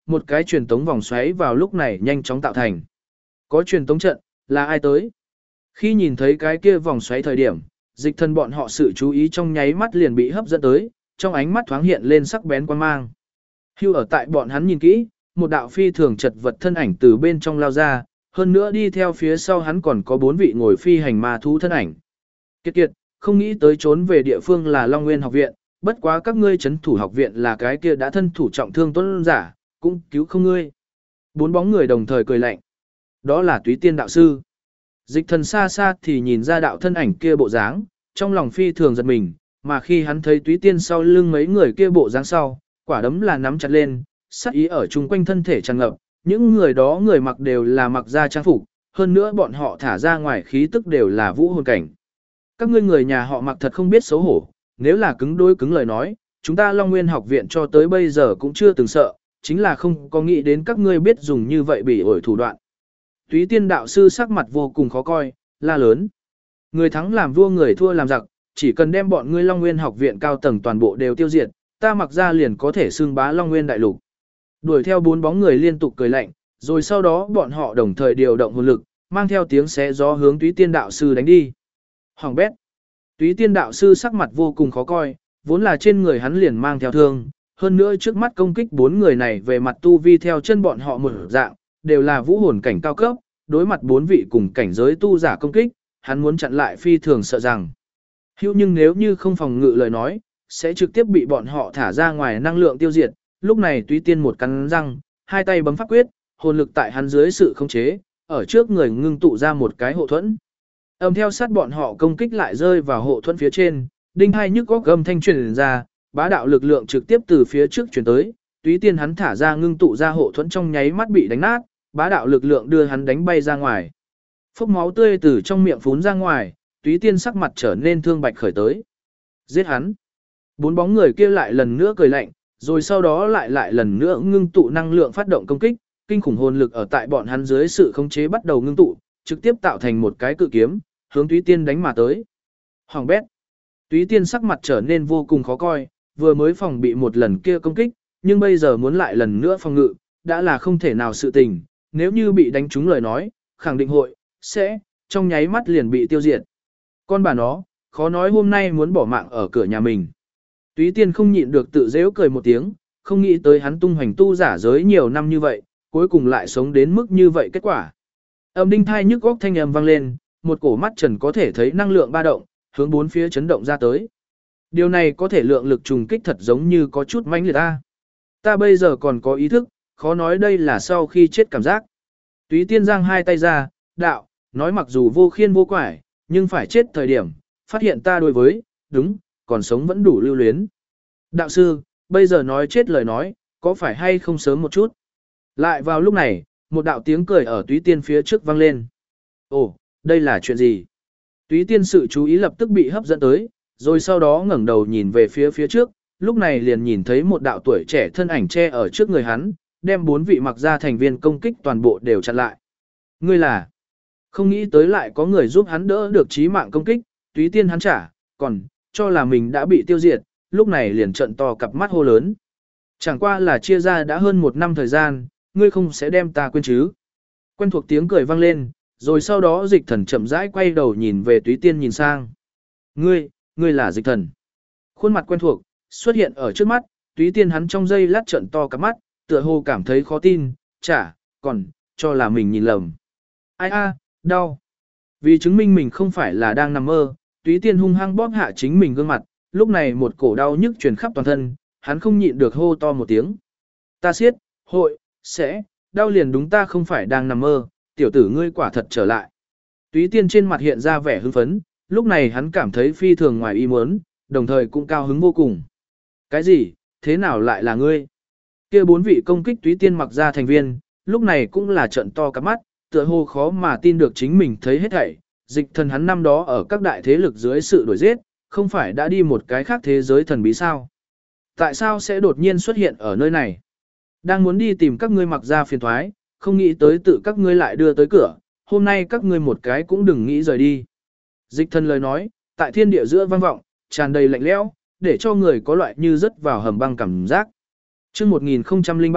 một cái truyền tống vòng xoáy vào lúc này nhanh chóng tạo thành. Có truyền tống trận, là ai tới? Khi nhìn thấy cái kia vòng xoáy thời điểm, dịch thần bọn họ sự chú ý trong nháy mắt liền bị hấp dẫn tới, trong ánh mắt thoáng hiện lên sắc bén quan mang. Hưu ở tại bọn hắn nhìn kỹ, một đạo phi thường chật vật thân ảnh từ bên trong lao ra, hơn nữa đi theo phía sau hắn còn có 4 vị ngồi phi hành ma thú thân ảnh. Kiệt kiệt, không nghĩ tới trốn về địa phương là Long Nguyên học viện, bất quá các ngươi trấn thủ học viện là cái kia đã thân thủ trọng thương tuấn giả, cũng cứu không ngươi. 4 bóng người đồng thời cười lạnh. Đó là Túy Tiên đạo sư. Dịch thần xa xa thì nhìn ra đạo thân ảnh kia bộ dáng, trong lòng phi thường giật mình, mà khi hắn thấy Túy Tiên sau lưng mấy người kia bộ dáng sau, quả đấm là nắm chặt lên, sát ý ở chung quanh thân thể tràn ngập, những người đó người mặc đều là mặc da trang phục, hơn nữa bọn họ thả ra ngoài khí tức đều là vũ hồn cảnh. Các ngươi người nhà họ mặc thật không biết xấu hổ, nếu là cứng đối cứng lời nói, chúng ta Long Nguyên học viện cho tới bây giờ cũng chưa từng sợ, chính là không có nghĩ đến các ngươi biết dùng như vậy bị ổi thủ đoạn. Túy Tiên đạo sư sắc mặt vô cùng khó coi, la lớn. Người thắng làm vua người thua làm giặc, chỉ cần đem bọn ngươi Long Nguyên học viện cao tầng toàn bộ đều tiêu diệt, ta mặc ra liền có thể xưng bá Long Nguyên đại lục. Đuổi theo 4 bóng người liên tục cười lạnh, rồi sau đó bọn họ đồng thời điều động hồn lực, mang theo tiếng xé gió hướng Túy Tiên đạo sư đánh đi. Hoàng bét. Túy Tiên đạo sư sắc mặt vô cùng khó coi, vốn là trên người hắn liền mang theo thương, hơn nữa trước mắt công kích 4 người này về mặt tu vi theo chân bọn họ một dạng, đều là vũ hồn cảnh cao cấp, đối mặt 4 vị cùng cảnh giới tu giả công kích, hắn muốn chặn lại phi thường sợ rằng. Nhưng nếu như không phòng ngự lời nói, sẽ trực tiếp bị bọn họ thả ra ngoài năng lượng tiêu diệt. Lúc này Túy Tiên một cắn răng, hai tay bấm pháp quyết, hồn lực tại hắn dưới sự khống chế, ở trước người ngưng tụ ra một cái hộ thuẫn. Âm theo sát bọn họ công kích lại rơi vào hộ thuẫn phía trên, đinh hai nhức góc gầm thanh truyền ra, bá đạo lực lượng trực tiếp từ phía trước truyền tới, Túy Tiên hắn thả ra ngưng tụ ra hộ thuẫn trong nháy mắt bị đánh nát, bá đạo lực lượng đưa hắn đánh bay ra ngoài. Phốc máu tươi từ trong miệng phún ra ngoài, Túy Tiên sắc mặt trở nên thương bạch khởi tới. Giết hắn. 4 bóng người kia lại lần nữa cười lạnh, rồi sau đó lại lần nữa ngưng tụ năng lượng phát động công kích, kinh khủng hồn lực ở tại bọn hắn dưới sự khống chế bắt đầu ngưng tụ, trực tiếp tạo thành một cái cự kiếm, hướng Túy Tiên đánh mà tới. Hoàng bét. Túy Tiên sắc mặt trở nên vô cùng khó coi, vừa mới phòng bị một lần kia công kích, nhưng bây giờ muốn lại lần nữa phòng ngự, đã là không thể nào sự tình, nếu như bị đánh trúng lời nói, khẳng định sẽ, trong nháy mắt liền bị tiêu diệt. Con bà nó, khó nói hôm nay muốn bỏ mạng ở cửa nhà mình. Túy Tiên không nhịn được tự dễu cười một tiếng, không nghĩ tới hắn tung hoành tu giả giới nhiều năm như vậy, cuối cùng lại sống đến mức như vậy kết quả. Âm đinh thai nhức góc thanh âm vang lên, một cổ mắt trần có thể thấy năng lượng ba động, hướng 4 phía chấn động ra tới. Điều này có thể lượng lực trùng kích thật giống như có chút mãnh liệt ta. Ta bây giờ còn có ý thức, khó nói đây là sau khi chết cảm giác. Túy Tiên giang hai tay ra, đạo, nói mặc dù vô khiên vô quải, nhưng phải chết thời điểm, phát hiện ta đối với, đúng, còn sống vẫn đủ lưu luyến. Đạo sư, bây giờ nói chết lời nói, có phải hay không sớm một chút? Lại vào lúc này, một đạo tiếng cười ở Túy Tiên phía trước vang lên. Ồ, đây là chuyện gì? Túy Tiên sự chú ý lập tức bị hấp dẫn tới, rồi sau đó ngẩng đầu nhìn về phía trước, lúc này liền nhìn thấy một đạo tuổi trẻ thân ảnh che ở trước người hắn, đem 4 vị mặc ra thành viên công kích toàn bộ đều chặn lại. Ngươi là? Không nghĩ tới lại có người giúp hắn đỡ được chí mạng công kích, Túy Tiên hắn trả, còn cho là mình đã bị tiêu diệt, lúc này liền trợn to cặp mắt hô lớn. Chẳng qua là chia ra đã hơn 1 năm thời gian, ngươi không sẽ đem ta quên chứ? Quen thuộc tiếng cười vang lên, rồi sau đó Dịch Thần chậm rãi quay đầu nhìn về Túy Tiên nhìn sang. Ngươi là Dịch Thần. Khuôn mặt quen thuộc xuất hiện ở trước mắt, Túy Tiên hắn trong giây lát trợn to cặp mắt, tựa hồ cảm thấy khó tin, còn cho là mình nhìn lầm. Ai đau. Vì chứng minh mình không phải là đang nằm mơ, Túy Tiên hung hăng bóp hạ chính mình gương mặt, lúc này một cổ đau nhức truyền khắp toàn thân, hắn không nhịn được hô to một tiếng. Ta siết, sẽ, đau liền đúng, ta không phải đang nằm mơ, tiểu tử ngươi quả thật trở lại. Túy Tiên trên mặt hiện ra vẻ hưng phấn, lúc này hắn cảm thấy phi thường ngoài ý muốn, đồng thời cũng cao hứng vô cùng. Cái gì, thế nào lại là ngươi? Kia 4 vị công kích Túy Tiên mặc ra thành viên, lúc này cũng là trận to cả mắt, tựa hồ khó mà tin được chính mình thấy hết thảy. Dịch Thần hắn năm đó ở các đại thế lực dưới sự đuổi giết, không phải đã đi một cái khác thế giới thần bí sao? Tại sao sẽ đột nhiên xuất hiện ở nơi này? Đang muốn đi tìm các ngươi mặc ra phiền thoái, không nghĩ tới tự các ngươi lại đưa tới cửa, hôm nay các ngươi một cái cũng đừng nghĩ rời đi. Dịch Thần lời nói, tại thiên địa giữa vang vọng, tràn đầy lạnh lẽo, để cho người có loại như rớt vào hầm băng cảm giác. Chương 1003,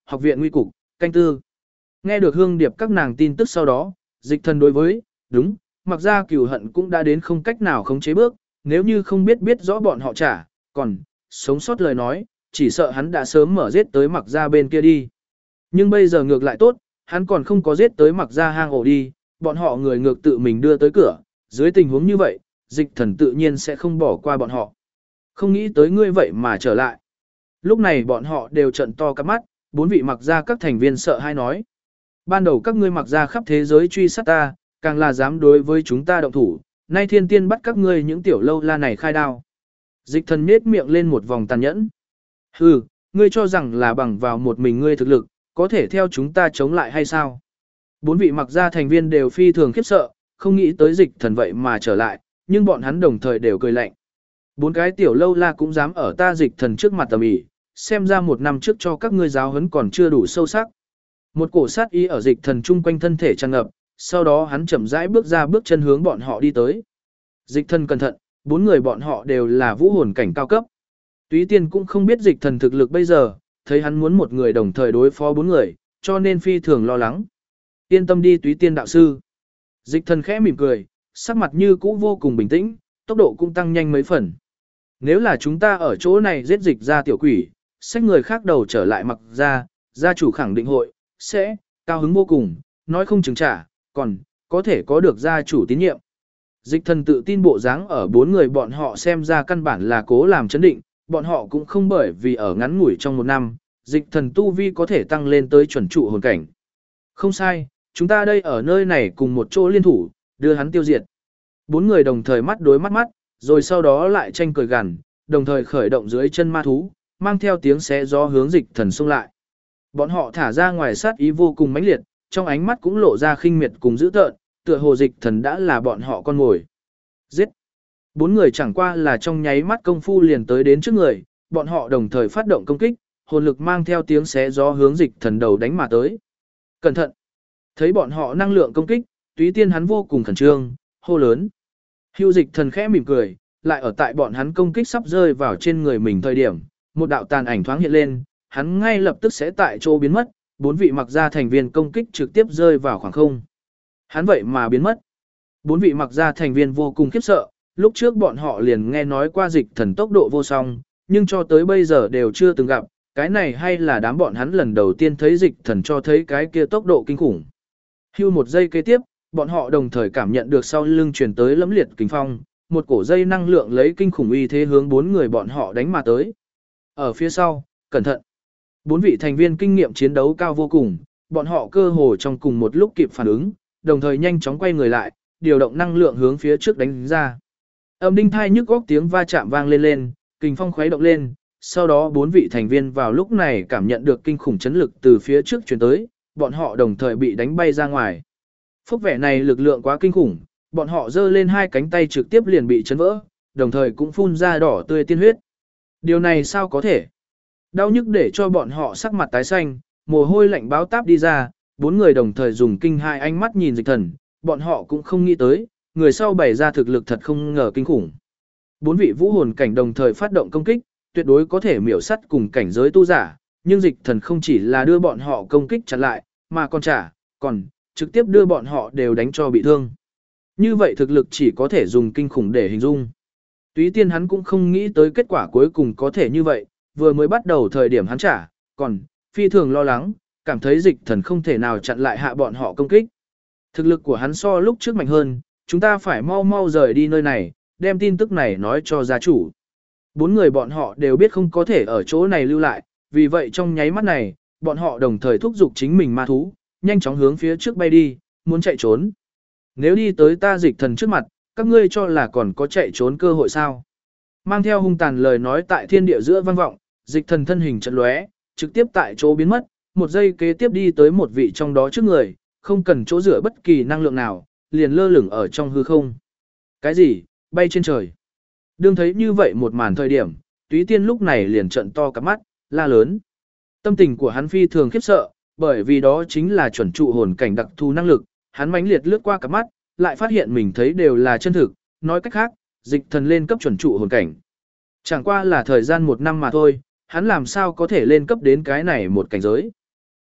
học viện nguy cục, canh tư. Nghe được Hương Điệp các nàng tin tức sau đó, Dịch Thần đối với, đúng, mặc ra cừu hận cũng đã đến không cách nào khống chế bước, nếu như không biết rõ bọn họ trả, còn, sống sót lời nói, chỉ sợ hắn đã sớm mở giết tới mặc ra bên kia đi. Nhưng bây giờ ngược lại tốt, hắn còn không có giết tới mặc ra hang ổ đi, bọn họ người ngược tự mình đưa tới cửa, dưới tình huống như vậy, Dịch Thần tự nhiên sẽ không bỏ qua bọn họ. Không nghĩ tới ngươi vậy mà trở lại. Lúc này bọn họ đều trận to cắp mắt, bốn vị mặc ra các thành viên sợ hai nói. Ban đầu các ngươi mặc ra khắp thế giới truy sát ta, càng là dám đối với chúng ta động thủ, nay thiên tiên bắt các ngươi những tiểu lâu la này khai đao. Dịch Thần nhếch miệng lên một vòng tàn nhẫn. Hừ, ngươi cho rằng là bằng vào một mình ngươi thực lực, có thể theo chúng ta chống lại hay sao? Bốn vị mặc ra thành viên đều phi thường khiếp sợ, không nghĩ tới Dịch Thần vậy mà trở lại, nhưng bọn hắn đồng thời đều cười lạnh. Bốn cái tiểu lâu la cũng dám ở ta Dịch Thần trước mặt tầm ĩ, xem ra một năm trước cho các ngươi giáo huấn còn chưa đủ sâu sắc. Một cổ sát ý ở Dịch Thần chung quanh thân thể tràn ngập, sau đó hắn chậm rãi bước ra bước chân hướng bọn họ đi tới. Dịch Thần cẩn thận, bốn người bọn họ đều là vũ hồn cảnh cao cấp. Túy Tiên cũng không biết Dịch Thần thực lực bây giờ, thấy hắn muốn một người đồng thời đối phó bốn người, cho nên phi thường lo lắng. Yên tâm đi Túy Tiên đạo sư. Dịch Thần khẽ mỉm cười, sắc mặt như cũ vô cùng bình tĩnh, tốc độ cũng tăng nhanh mấy phần. Nếu là chúng ta ở chỗ này giết Dịch ra tiểu quỷ, xách người khác đầu trở lại mặc ra, gia chủ khẳng định hội, sẽ, cao hứng vô cùng, nói không chừng trả, còn, có thể có được gia chủ tín nhiệm. Dịch Thần tự tin bộ dáng ở bốn người bọn họ xem ra căn bản là cố làm chấn định, bọn họ cũng không bởi vì ở ngắn ngủi trong một năm, Dịch Thần tu vi có thể tăng lên tới chuẩn trụ hồn cảnh. Không sai, chúng ta đây ở nơi này cùng một chỗ liên thủ, đưa hắn tiêu diệt. Bốn người đồng thời mắt đối mắt, rồi sau đó lại tranh cười gằn, đồng thời khởi động dưới chân ma thú, mang theo tiếng xé gió hướng Dịch Thần xông lại. Bọn họ thả ra ngoài sát ý vô cùng mãnh liệt, trong ánh mắt cũng lộ ra khinh miệt cùng dữ tợn, tựa hồ Dịch Thần đã là bọn họ con mồi. Giết! Bốn người chẳng qua là trong nháy mắt công phu liền tới đến trước người, bọn họ đồng thời phát động công kích, hồn lực mang theo tiếng xé gió hướng Dịch Thần đầu đánh mà tới. Cẩn thận! Thấy bọn họ năng lượng công kích, Túy Tiên hắn vô cùng khẩn trương, hô lớn. Hưu Dịch Thần khẽ mỉm cười, lại ở tại bọn hắn công kích sắp rơi vào trên người mình thời điểm, một đạo tàn ảnh thoáng hiện lên, hắn ngay lập tức sẽ tại chỗ biến mất, bốn vị mặc ra thành viên công kích trực tiếp rơi vào khoảng không. Hắn vậy mà biến mất. Bốn vị mặc ra thành viên vô cùng khiếp sợ, lúc trước bọn họ liền nghe nói qua Dịch Thần tốc độ vô song, nhưng cho tới bây giờ đều chưa từng gặp, cái này hay là đám bọn hắn lần đầu tiên thấy Dịch Thần cho thấy cái kia tốc độ kinh khủng. Hưu một giây kế tiếp, bọn họ đồng thời cảm nhận được sau lưng truyền tới lẫm liệt kình phong, một cổ dây năng lượng lấy kinh khủng uy thế hướng bốn người bọn họ đánh mà tới. Ở phía sau, cẩn thận. Bốn vị thành viên kinh nghiệm chiến đấu cao vô cùng, bọn họ cơ hồ trong cùng một lúc kịp phản ứng, đồng thời nhanh chóng quay người lại, điều động năng lượng hướng phía trước đánh ra. Âm đinh thai nhức góc tiếng va chạm vang lên lên, kình phong khuấy động lên, sau đó bốn vị thành viên vào lúc này cảm nhận được kinh khủng chấn lực từ phía trước truyền tới, bọn họ đồng thời bị đánh bay ra ngoài. Phúc vẻ này lực lượng quá kinh khủng, bọn họ giơ lên hai cánh tay trực tiếp liền bị chấn vỡ, đồng thời cũng phun ra đỏ tươi tiên huyết. Điều này sao có thể? Đau nhức để cho bọn họ sắc mặt tái xanh, mồ hôi lạnh báo táp đi ra, bốn người đồng thời dùng kinh hai ánh mắt nhìn Dịch Thần, bọn họ cũng không nghĩ tới, người sau bày ra thực lực thật không ngờ kinh khủng. Bốn vị vũ hồn cảnh đồng thời phát động công kích, tuyệt đối có thể miểu sắt cùng cảnh giới tu giả, nhưng Dịch Thần không chỉ là đưa bọn họ công kích chặn lại, mà còn trực tiếp đưa bọn họ đều đánh cho bị thương. Như vậy thực lực chỉ có thể dùng kinh khủng để hình dung. Túy Tiên hắn cũng không nghĩ tới kết quả cuối cùng có thể như vậy, vừa mới bắt đầu thời điểm hắn còn phi thường lo lắng, cảm thấy Dịch Thần không thể nào chặn lại hạ bọn họ công kích. Thực lực của hắn so lúc trước mạnh hơn, chúng ta phải mau mau rời đi nơi này, đem tin tức này nói cho gia chủ. Bốn người bọn họ đều biết không có thể ở chỗ này lưu lại, vì vậy trong nháy mắt này, bọn họ đồng thời thúc giục chính mình ma thú, nhanh chóng hướng phía trước bay đi, muốn chạy trốn. Nếu đi tới ta Dịch Thần trước mặt, các ngươi cho là còn có chạy trốn cơ hội sao? Mang theo hung tàn lời nói tại thiên địa giữa vang vọng, Dịch Thần thân hình chợt lóe, trực tiếp tại chỗ biến mất, một giây kế tiếp đi tới một vị trong đó trước người, không cần chỗ dựa bất kỳ năng lượng nào, liền lơ lửng ở trong hư không. Cái gì? Bay trên trời. Đương thấy như vậy một màn thời điểm, Túy Tiên lúc này liền trợn to cả mắt, la lớn. Tâm tình của hắn phi thường khiếp sợ, bởi vì đó chính là chuẩn trụ hồn cảnh đặc thù năng lực, hắn mãnh liệt lướt qua cả mắt, lại phát hiện mình thấy đều là chân thực, nói cách khác, Dịch Thần lên cấp chuẩn trụ hồn cảnh. Chẳng qua là thời gian một năm mà thôi, hắn làm sao có thể lên cấp đến cái này một cảnh giới.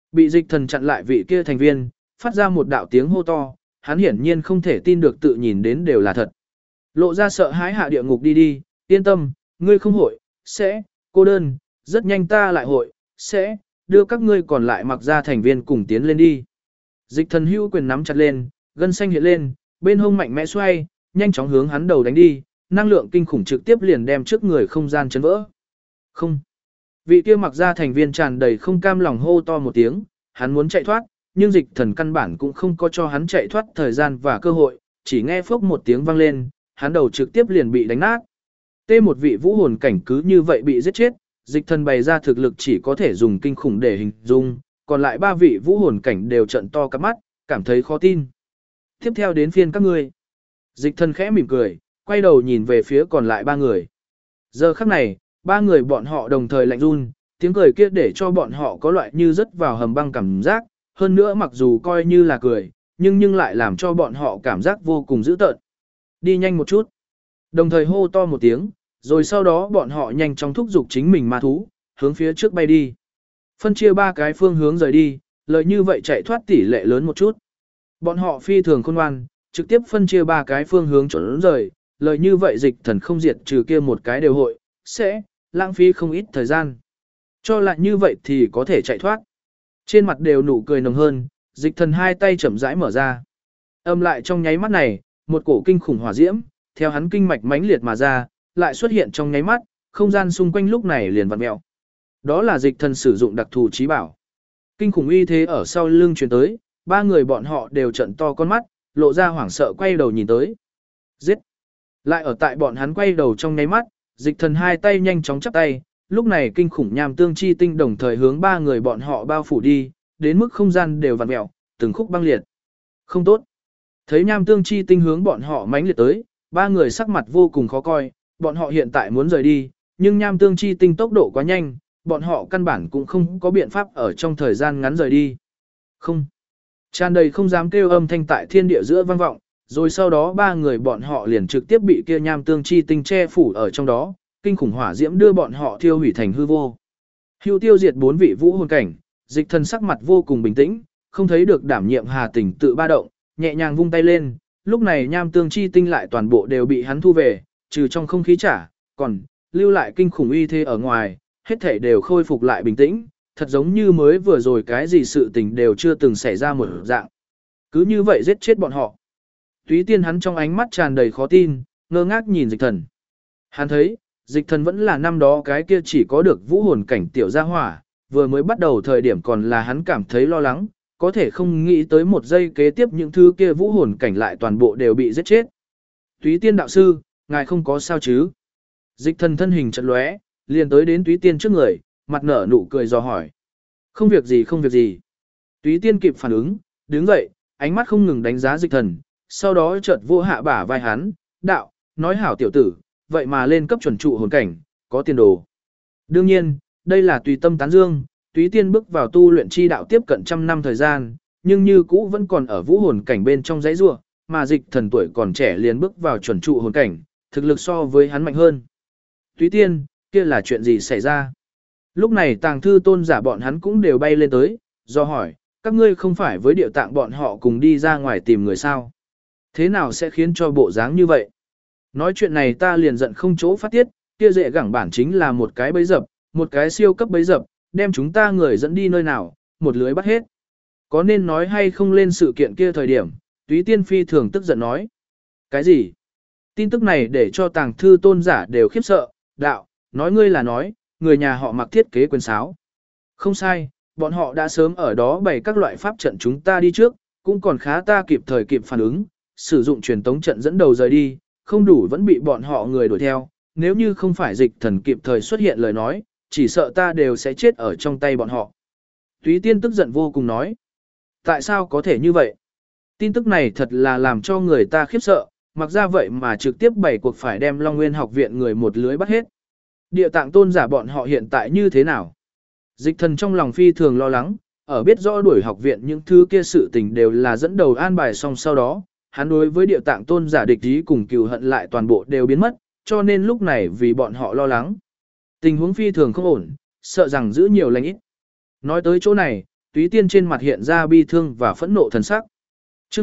Bị dịch thần chặn lại vị kia thành viên, phát ra một đạo tiếng hô to, hắn hiển nhiên không thể tin được tự nhìn đến đều là thật. Lộ ra sợ hãi hạ địa ngục đi đi, yên tâm, ngươi không hội, sẽ, cô đơn, rất nhanh ta lại hội, sẽ, đưa các ngươi còn lại mặc ra thành viên cùng tiến lên đi. Dịch thần hưu quyền nắm chặt lên, gân xanh hiện lên, bên hông mạnh mẽ xoay, nhanh chóng hướng hắn đầu đánh đi, năng lượng kinh khủng trực tiếp liền đem trước người không gian chấn vỡ. Không. Vị kia mặc ra thành viên tràn đầy không cam lòng hô to một tiếng, hắn muốn chạy thoát, nhưng dịch thần căn bản cũng không có cho hắn chạy thoát thời gian và cơ hội, chỉ nghe phốc một tiếng vang lên, hắn đầu trực tiếp liền bị đánh nát. Tê một vị vũ hồn cảnh cứ như vậy bị giết chết, dịch thần bày ra thực lực chỉ có thể dùng kinh khủng để hình dung, còn lại 3 vị vũ hồn cảnh đều trận to cắp mắt, cảm thấy khó tin. Tiếp theo đến phiên các ngươi. Dịch thần khẽ mỉm cười, quay đầu nhìn về phía còn lại 3 người. Giờ khắc này, 3 người bọn họ đồng thời lạnh run, tiếng cười kia để cho bọn họ có loại như rớt vào hầm băng cảm giác, hơn nữa mặc dù coi như là cười, nhưng lại làm cho bọn họ cảm giác vô cùng dữ tợn. Đi nhanh một chút. Đồng thời hô to một tiếng, rồi sau đó bọn họ nhanh chóng thúc giục chính mình ma thú, hướng phía trước bay đi. Phân chia 3 cái phương hướng rời đi, lợi như vậy chạy thoát tỷ lệ lớn một chút. Bọn họ phi thường khôn ngoan, trực tiếp phân chia 3 cái phương hướng trốn rời, lợi như vậy dịch thần không diệt trừ kia một cái đều hội, sẽ lãng phí không ít thời gian. Cho lại như vậy thì có thể chạy thoát. Trên mặt đều nụ cười nồng hơn, dịch thần 2 tay chậm rãi mở ra. Âm lại trong nháy mắt này, một cổ kinh khủng hỏa diễm, theo hắn kinh mạch mãnh liệt mà ra, lại xuất hiện trong nháy mắt, không gian xung quanh lúc này liền vặn mèo. Đó là dịch thần sử dụng đặc thù trí bảo. Kinh khủng uy thế ở sau lưng truyền tới, 3 người bọn họ đều trợn to con mắt, lộ ra hoảng sợ quay đầu nhìn tới. Giết! Lại ở tại bọn hắn quay đầu trong nháy mắt, dịch thần 2 tay nhanh chóng chắp tay, lúc này kinh khủng nham tương chi tinh đồng thời hướng 3 người bọn họ bao phủ đi, đến mức không gian đều vặn mèo, từng khúc băng liệt. Không tốt. Thấy nham tương chi tinh hướng bọn họ mãnh liệt tới, 3 người sắc mặt vô cùng khó coi, bọn họ hiện tại muốn rời đi, nhưng nham tương chi tinh tốc độ quá nhanh, bọn họ căn bản cũng không có biện pháp ở trong thời gian ngắn rời đi. Không. Tràn đầy không dám kêu âm thanh tại thiên địa giữa vang vọng, rồi sau đó 3 người bọn họ liền trực tiếp bị kia nham tương chi tinh che phủ ở trong đó, kinh khủng hỏa diễm đưa bọn họ thiêu hủy thành hư vô. Hưu tiêu diệt 4 vị vũ hồn cảnh, dịch thần sắc mặt vô cùng bình tĩnh, không thấy được đảm nhiệm hà tình tự ba động, nhẹ nhàng vung tay lên, lúc này nham tương chi tinh lại toàn bộ đều bị hắn thu về, trừ trong không khí trả, còn lưu lại kinh khủng uy thế ở ngoài, hết thể đều khôi phục lại bình tĩnh, thật giống như mới vừa rồi cái gì sự tình đều chưa từng xảy ra một dạng. Cứ như vậy giết chết bọn họ. Túy Tiên hắn trong ánh mắt tràn đầy khó tin, ngơ ngác nhìn dịch thần. Hắn thấy, dịch thần vẫn là năm đó cái kia chỉ có được vũ hồn cảnh tiểu gia hỏa, vừa mới bắt đầu thời điểm còn là hắn cảm thấy lo lắng, có thể không nghĩ tới một giây kế tiếp những thứ kia vũ hồn cảnh lại toàn bộ đều bị giết chết. Túy Tiên đạo sư, ngài không có sao chứ? Dịch thần thân hình chợt lóe, liền tới đến Túy Tiên trước người, mặt nở nụ cười dò hỏi. Không việc gì không việc gì. Túy Tiên kịp phản ứng, đứng dậy, ánh mắt không ngừng đánh giá dịch thần, sau đó chợt vô hạ bả vai hắn, đạo, nói hảo tiểu tử, vậy mà lên cấp chuẩn trụ hồn cảnh, có tiền đồ. Đương nhiên, đây là tùy tâm tán dương, Túy Tiên bước vào tu luyện chi đạo tiếp cận 100 năm thời gian, nhưng như cũ vẫn còn ở vũ hồn cảnh bên trong dãy rua, mà dịch thần tuổi còn trẻ liền bước vào chuẩn trụ hồn cảnh, thực lực so với hắn mạnh hơn. Túy Tiên, kia là chuyện gì xảy ra? Lúc này Tàng Thư Tôn giả bọn hắn cũng đều bay lên tới, do hỏi, các ngươi không phải với Điệu Tạng bọn họ cùng đi ra ngoài tìm người sao? Thế nào sẽ khiến cho bộ dáng như vậy? Nói chuyện này ta liền giận không chỗ phát tiết, kia dễ gẳng bản chính là một cái bẫy dập, một cái siêu cấp bẫy dập, đem chúng ta người dẫn đi nơi nào, một lưới bắt hết. Có nên nói hay không lên sự kiện kia thời điểm, Túy Tiên phi thường tức giận nói. Cái gì? Tin tức này để cho Tàng Thư Tôn giả đều khiếp sợ, đạo, nói ngươi là nói, người nhà họ mặc thiết kế quyền sáo. Không sai, bọn họ đã sớm ở đó bày các loại pháp trận chúng ta đi trước, cũng còn khá ta kịp thời kịp phản ứng, sử dụng truyền tống trận dẫn đầu rời đi, không đủ vẫn bị bọn họ người đuổi theo, nếu như không phải dịch thần kịp thời xuất hiện lời nói, chỉ sợ ta đều sẽ chết ở trong tay bọn họ. Túy Tiên tức giận vô cùng nói, tại sao có thể như vậy? Tin tức này thật là làm cho người ta khiếp sợ, mặc ra vậy mà trực tiếp bày cuộc phải đem Long Nguyên học viện người một lưới bắt hết. Địa Tạng Tôn giả bọn họ hiện tại như thế nào? Dịch thần trong lòng phi thường lo lắng, ở biết rõ đuổi học viện những thứ kia sự tình đều là dẫn đầu an bài xong sau đó, hắn đối với Địa Tạng Tôn giả địch ý cùng cừu hận lại toàn bộ đều biến mất, cho nên lúc này vì bọn họ lo lắng. Tình huống phi thường không ổn, sợ rằng giữ nhiều lành ít. Nói tới chỗ này, Túy Tiên trên mặt hiện ra bi thương và phẫn nộ thần sắc. Chương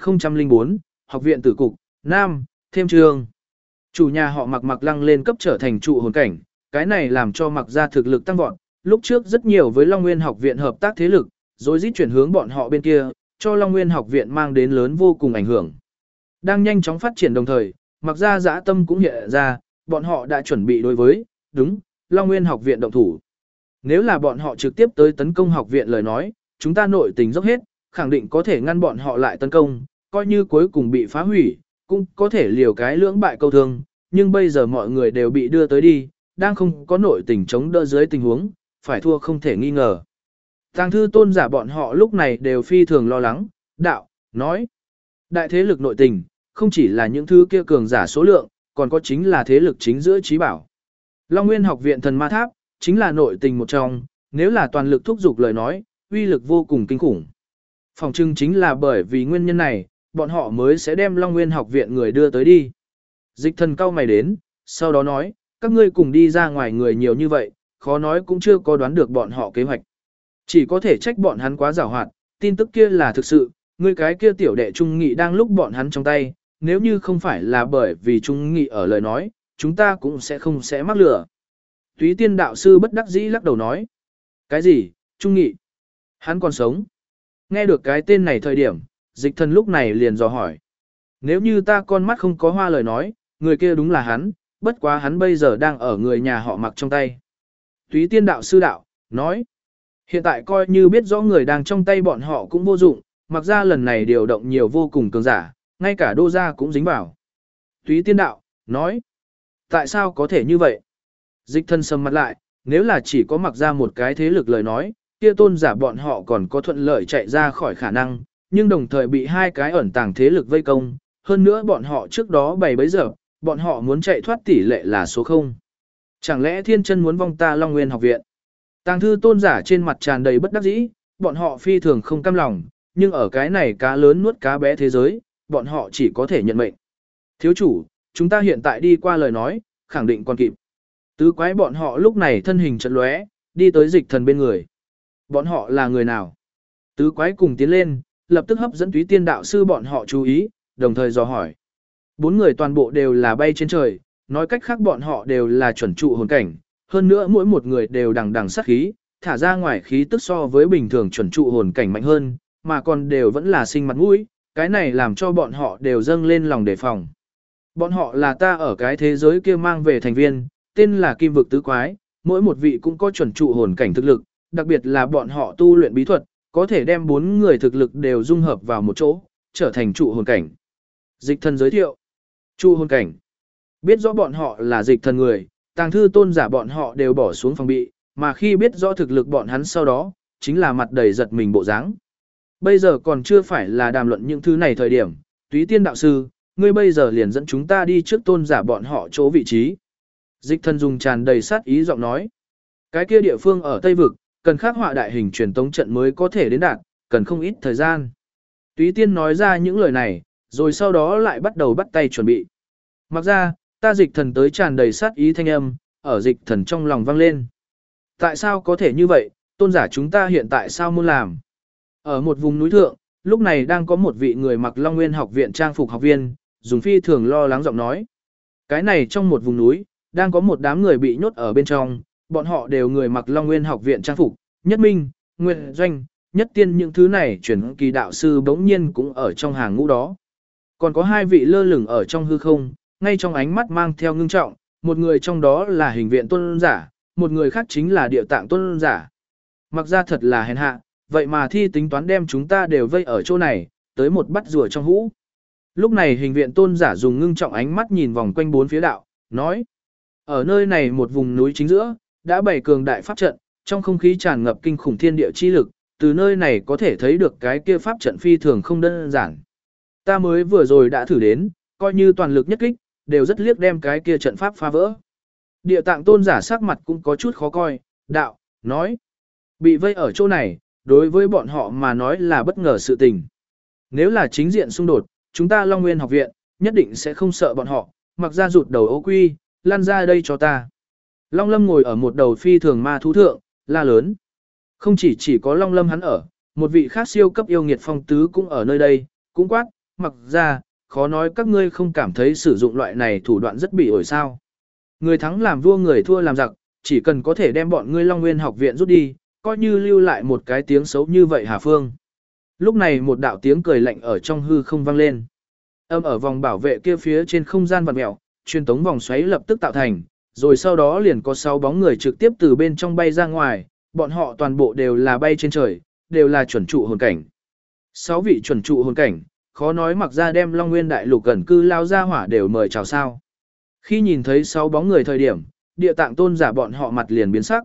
1004, học viện tử cục, Nam, thêm trường. Chủ nhà họ Mặc lăng lên cấp trở thành trụ hồn cảnh, cái này làm cho Mặc gia thực lực tăng vọt, lúc trước rất nhiều với Long Nguyên học viện hợp tác thế lực, rồi rít chuyển hướng bọn họ bên kia, cho Long Nguyên học viện mang đến lớn vô cùng ảnh hưởng. Đang nhanh chóng phát triển đồng thời, Mặc gia dã tâm cũng hiện ra, bọn họ đã chuẩn bị đối với, đúng, Long Nguyên học viện động thủ. Nếu là bọn họ trực tiếp tới tấn công học viện lời nói, chúng ta nội tình dốc hết, khẳng định có thể ngăn bọn họ lại tấn công, coi như cuối cùng bị phá hủy, cũng có thể liều cái lưỡng bại câu thương, nhưng bây giờ mọi người đều bị đưa tới đi, đang không có nội tình chống đỡ dưới tình huống, phải thua không thể nghi ngờ. Tàng thư tôn giả bọn họ lúc này đều phi thường lo lắng, đạo, nói, đại thế lực nội tình, không chỉ là những thứ kia cường giả số lượng, còn có chính là thế lực chính giữa trí bảo. Long Nguyên học viện thần ma tháp, chính là nội tình một trong, nếu là toàn lực thúc giục lời nói, uy lực vô cùng kinh khủng. Phòng trưng chính là bởi vì nguyên nhân này, bọn họ mới sẽ đem Long Nguyên học viện người đưa tới đi. Dịch thần cao mày đến, sau đó nói, các ngươi cùng đi ra ngoài người nhiều như vậy, khó nói cũng chưa có đoán được bọn họ kế hoạch. Chỉ có thể trách bọn hắn quá giàu hoạt, tin tức kia là thực sự, ngươi cái kia tiểu đệ Trung Nghị đang lúc bọn hắn trong tay, nếu như không phải là bởi vì Trung Nghị ở lời nói, chúng ta cũng sẽ mắc lửa. Túy Tiên đạo sư bất đắc dĩ lắc đầu nói. Cái gì, Trung Nghị? Hắn còn sống. Nghe được cái tên này thời điểm, dịch thần lúc này liền dò hỏi. Nếu như ta con mắt không có hoa lời nói, người kia đúng là hắn, bất quá hắn bây giờ đang ở người nhà họ Mặc trong tay. Túy Tiên đạo sư đạo, nói. Hiện tại coi như biết rõ người đang trong tay bọn họ cũng vô dụng, Mặc ra lần này điều động nhiều vô cùng cường giả, ngay cả đô gia cũng dính vào. Túy Tiên đạo, nói. Tại sao có thể như vậy? Dịch thân sầm mặt lại, nếu là chỉ có Mặc ra một cái thế lực lời nói, kia tôn giả bọn họ còn có thuận lợi chạy ra khỏi khả năng, nhưng đồng thời bị hai cái ẩn tàng thế lực vây công, hơn nữa bọn họ trước đó bày bấy giờ, bọn họ muốn chạy thoát tỷ lệ là số 0. Chẳng lẽ thiên chân muốn vong ta Long Nguyên học viện? Tàng thư tôn giả trên mặt tràn đầy bất đắc dĩ, bọn họ phi thường không cam lòng, nhưng ở cái này cá lớn nuốt cá bé thế giới, bọn họ chỉ có thể nhận mệnh. Thiếu chủ, chúng ta hiện tại đi qua lời nói, khẳng định còn kịp. Tứ quái bọn họ lúc này thân hình chợt lóe, đi tới dịch thần bên người. Bọn họ là người nào? Tứ quái cùng tiến lên, lập tức hấp dẫn Túy Tiên đạo sư bọn họ chú ý, đồng thời dò hỏi. 4 người toàn bộ đều là bay trên trời, nói cách khác bọn họ đều là chuẩn trụ hồn cảnh, hơn nữa mỗi một người đều đằng đằng sát khí, thả ra ngoài khí tức so với bình thường chuẩn trụ hồn cảnh mạnh hơn, mà còn đều vẫn là sinh mặt mũi, cái này làm cho bọn họ đều dâng lên lòng đề phòng. Bọn họ là ta ở cái thế giới kia mang về thành viên, tên là Kim Vực Tứ Quái, mỗi một vị cũng có chuẩn trụ hồn cảnh thực lực, đặc biệt là bọn họ tu luyện bí thuật, có thể đem 4 người thực lực đều dung hợp vào một chỗ, trở thành trụ hồn cảnh. Dịch thần giới thiệu. Trụ hồn cảnh. Biết rõ bọn họ là dịch thần người, tàng thư tôn giả bọn họ đều bỏ xuống phòng bị, mà khi biết rõ thực lực bọn hắn sau đó, chính là mặt đầy giật mình bộ dáng. Bây giờ còn chưa phải là đàm luận những thứ này thời điểm, Túy Tiên đạo sư, ngươi bây giờ liền dẫn chúng ta đi trước tôn giả bọn họ chỗ vị trí. Dịch thần dùng tràn đầy sát ý giọng nói. Cái kia địa phương ở Tây Vực, cần khắc họa đại hình truyền tống trận mới có thể đến đạt, cần không ít thời gian. Túy Tiên nói ra những lời này, rồi sau đó lại bắt đầu bắt tay chuẩn bị. Mặc ra, ta dịch thần tới tràn đầy sát ý thanh âm, ở dịch thần trong lòng vang lên. Tại sao có thể như vậy, tôn giả chúng ta hiện tại sao muốn làm? Ở một vùng núi thượng, lúc này đang có một vị người mặc Long Nguyên học viện trang phục học viên, dùng phi thường lo lắng giọng nói. Cái này trong một vùng núi, đang có một đám người bị nhốt ở bên trong, bọn họ đều người mặc Long Nguyên học viện trang phục, Nhất Minh, Nguyệt Doanh, Nhất Tiên những thứ này chuyển kỳ đạo sư bỗng nhiên cũng ở trong hàng ngũ đó. Còn có 2 vị lơ lửng ở trong hư không, ngay trong ánh mắt mang theo ngưng trọng, một người trong đó là hình viện tôn giả, một người khác chính là địa tạng tôn giả. Mặc ra thật là hèn hạ, vậy mà thi tính toán đem chúng ta đều vây ở chỗ này, tới một bắt rùa trong hũ. Lúc này hình viện tôn giả dùng ngưng trọng ánh mắt nhìn vòng quanh 4 phía đạo, nói. Ở nơi này một vùng núi chính giữa, đã bày cường đại pháp trận, trong không khí tràn ngập kinh khủng thiên địa chi lực, từ nơi này có thể thấy được cái kia pháp trận phi thường không đơn giản. Ta mới vừa rồi đã thử đến, coi như toàn lực nhất kích, đều rất liếc đem cái kia trận pháp phá vỡ. Địa tạng tôn giả sắc mặt cũng có chút khó coi, đạo, nói. Bị vây ở chỗ này, đối với bọn họ mà nói là bất ngờ sự tình. Nếu là chính diện xung đột, chúng ta Long Nguyên học viện, nhất định sẽ không sợ bọn họ, mặc ra rụt đầu ô quy, lăn ra đây cho ta. Long Lâm ngồi ở một đầu phi thường ma thú thượng, la lớn. Không chỉ có Long Lâm hắn ở, một vị khác siêu cấp yêu nghiệt phong tứ cũng ở nơi đây, cũng quát, Mặc ra, khó nói các ngươi không cảm thấy sử dụng loại này thủ đoạn rất bị ổi sao. Người thắng làm vua người thua làm giặc, chỉ cần có thể đem bọn ngươi Long Nguyên học viện rút đi, coi như lưu lại một cái tiếng xấu như vậy Hà Phương. Lúc này một đạo tiếng cười lạnh ở trong hư không vang lên. Âm ở vòng bảo vệ kia phía trên không gian vặn mèo, truyền tống vòng xoáy lập tức tạo thành, rồi sau đó liền có 6 bóng người trực tiếp từ bên trong bay ra ngoài, bọn họ toàn bộ đều là bay trên trời, đều là chuẩn trụ hồn cảnh. 6 vị chuẩn trụ hồn cảnh, khó nói Mặc ra đem Long Nguyên đại lục gần cư lao ra hỏa đều mời chào sao. Khi nhìn thấy 6 bóng người thời điểm, Địa Tạng Tôn giả bọn họ mặt liền biến sắc.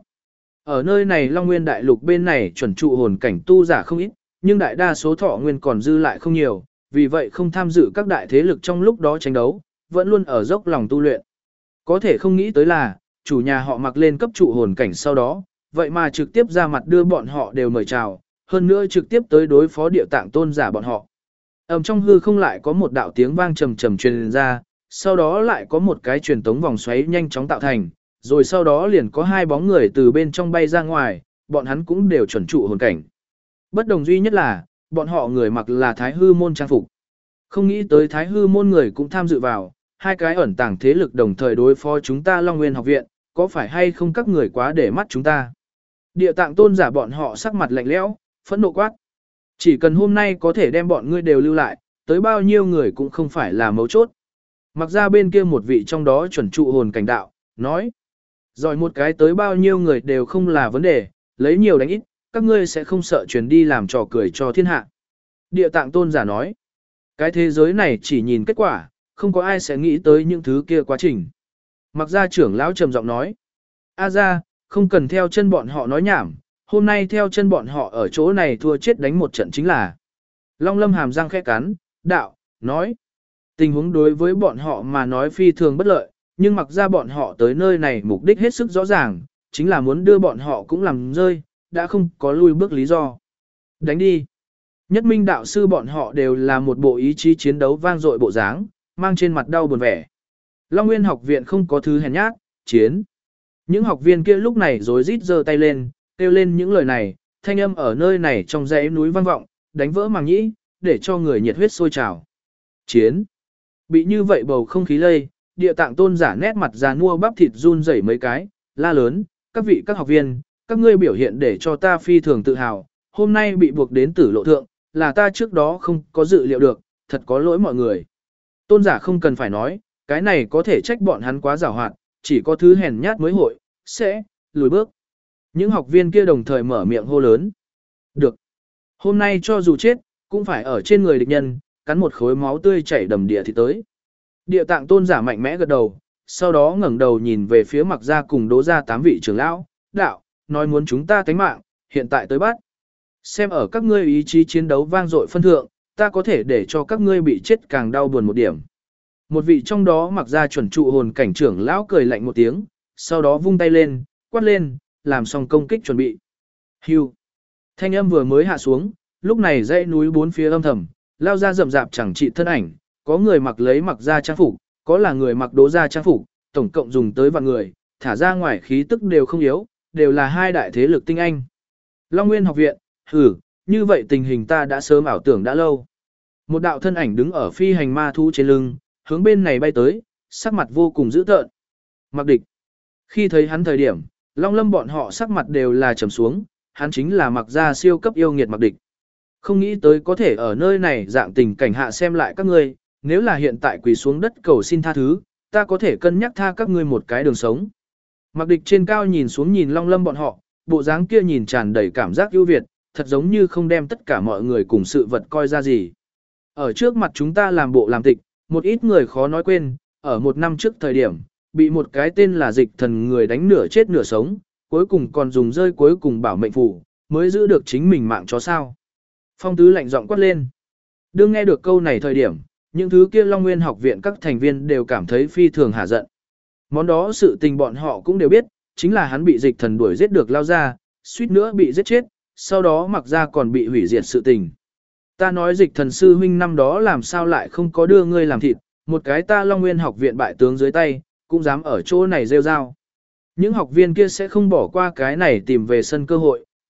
Ở nơi này Long Nguyên đại lục bên này chuẩn trụ hồn cảnh tu giả không ít, nhưng đại đa số thọ nguyên còn dư lại không nhiều, vì vậy không tham dự các đại thế lực trong lúc đó tranh đấu, vẫn luôn ở dốc lòng tu luyện. Có thể không nghĩ tới là, chủ nhà họ Mặc lên cấp trụ hồn cảnh sau đó, vậy mà trực tiếp ra mặt đưa bọn họ đều mời chào, hơn nữa trực tiếp tới đối phó Địa Tạng Tôn giả bọn họ. Trong hư không lại có một đạo tiếng vang trầm trầm truyền ra, sau đó lại có một cái truyền tống vòng xoáy nhanh chóng tạo thành, rồi sau đó liền có 2 bóng người từ bên trong bay ra ngoài, bọn hắn cũng đều chuẩn trụ hồn cảnh. Bất đồng duy nhất là, bọn họ người mặc là Thái Hư môn trang phục. Không nghĩ tới Thái Hư môn người cũng tham dự vào, 2 cái ẩn tàng thế lực đồng thời đối phó chúng ta Long Nguyên học viện, có phải hay không các người quá để mắt chúng ta. Địa Tạng Tôn giả bọn họ sắc mặt lạnh lẽo, phẫn nộ quát. Chỉ cần hôm nay có thể đem bọn ngươi đều lưu lại, tới bao nhiêu người cũng không phải là mấu chốt. Mặc ra bên kia một vị trong đó chuẩn trụ hồn cảnh đạo, nói. Rồi một cái tới bao nhiêu người đều không là vấn đề, lấy nhiều đánh ít, các ngươi sẽ không sợ truyền đi làm trò cười cho thiên hạ. Địa Tạng Tôn giả nói. Cái thế giới này chỉ nhìn kết quả, không có ai sẽ nghĩ tới những thứ kia quá trình. Mặc ra trưởng lão trầm giọng nói. A ra, không cần theo chân bọn họ nói nhảm, hôm nay theo chân bọn họ ở chỗ này thua chết đánh một trận chính là. Long Lâm hàm răng khẽ cắn, đạo, nói. Tình huống đối với bọn họ mà nói phi thường bất lợi, nhưng mặc ra bọn họ tới nơi này mục đích hết sức rõ ràng, chính là muốn đưa bọn họ cũng làm rơi, đã không có lui bước lý do. Đánh đi. Nhất minh đạo sư bọn họ đều là một bộ ý chí chiến đấu vang dội bộ dáng, mang trên mặt đau buồn vẻ. Long Nguyên học viện không có thứ hèn nhát, chiến. Những học viên kia lúc này rối rít giơ tay lên, kêu lên những lời này, thanh âm ở nơi này trong dãy núi vang vọng, đánh vỡ màng nhĩ, để cho người nhiệt huyết sôi trào. Chiến. Bị như vậy bầu không khí lây, Địa Tạng Tôn giả nét mặt già nua bắp thịt run rẩy mấy cái, la lớn, các vị các học viên, các ngươi biểu hiện để cho ta phi thường tự hào, hôm nay bị buộc đến tử lộ thượng, là ta trước đó không có dự liệu được, thật có lỗi mọi người. Tôn giả không cần phải nói, cái này có thể trách bọn hắn quá giàu hoạt, chỉ có thứ hèn nhát mới hội, sẽ, lùi bước. Những học viên kia đồng thời mở miệng hô lớn. Được. Hôm nay cho dù chết, cũng phải ở trên người địch nhân, cắn một khối máu tươi chảy đầm địa thì tới. Địa Tạng Tôn giả mạnh mẽ gật đầu, sau đó ngẩng đầu nhìn về phía Mặc gia cùng Đỗ gia 8 vị trưởng lão, đạo, nói muốn chúng ta tánh mạng, hiện tại tới bắt. Xem ở các ngươi ý chí chiến đấu vang dội phân thượng, ta có thể để cho các ngươi bị chết càng đau buồn một điểm. Một vị trong đó Mặc gia chuẩn trụ hồn cảnh trưởng lão cười lạnh một tiếng, sau đó vung tay lên, quát lên, làm xong công kích chuẩn bị. Hưu. Thanh âm vừa mới hạ xuống, lúc này dãy núi bốn phía âm thầm, lao ra rậm rạp chẳng trị thân ảnh, có người mặc lấy Mặc gia trang phục, có là người mặc Đỗ gia trang phục, tổng cộng dùng tới vạn người, thả ra ngoài khí tức đều không yếu, đều là 2 đại thế lực tinh anh. Long Nguyên học viện, như vậy tình hình ta đã sớm ảo tưởng đã lâu. Một đạo thân ảnh đứng ở phi hành ma thú trên lưng, hướng bên này bay tới, sắc mặt vô cùng dữ tợn. Mặc Địch. Khi thấy hắn thời điểm, Long Lâm bọn họ sắc mặt đều là trầm xuống, hắn chính là Mặc gia siêu cấp yêu nghiệt Mặc Địch. Không nghĩ tới có thể ở nơi này dạng tình cảnh hạ xem lại các ngươi, nếu là hiện tại quỳ xuống đất cầu xin tha thứ, ta có thể cân nhắc tha các ngươi một cái đường sống. Mặc Địch trên cao nhìn xuống nhìn Long Lâm bọn họ, bộ dáng kia nhìn tràn đầy cảm giác ưu việt, thật giống như không đem tất cả mọi người cùng sự vật coi ra gì. Ở trước mặt chúng ta làm bộ làm tịch, một ít người khó nói quên, ở 1 năm trước thời điểm, bị một cái tên là Dịch Thần người đánh nửa chết nửa sống, cuối cùng còn dùng rơi cuối cùng bảo mệnh phủ, mới giữ được chính mình mạng chó sao. Phong Tứ lạnh giọng quát lên. Đương nghe được câu này thời điểm, những thứ kia Long Nguyên học viện các thành viên đều cảm thấy phi thường hả giận. Món đó sự tình bọn họ cũng đều biết, chính là hắn bị Dịch Thần đuổi giết được lao ra, suýt nữa bị giết chết, sau đó Mặc ra còn bị hủy diệt sự tình. Ta nói Dịch Thần sư huynh năm đó làm sao lại không có đưa ngươi làm thịt, một cái ta Long Nguyên học viện bại tướng dưới tay, cũng dám ở chỗ này rêu rao. Những học viên kia sẽ không bỏ qua cái này tìm về sân cơ hội,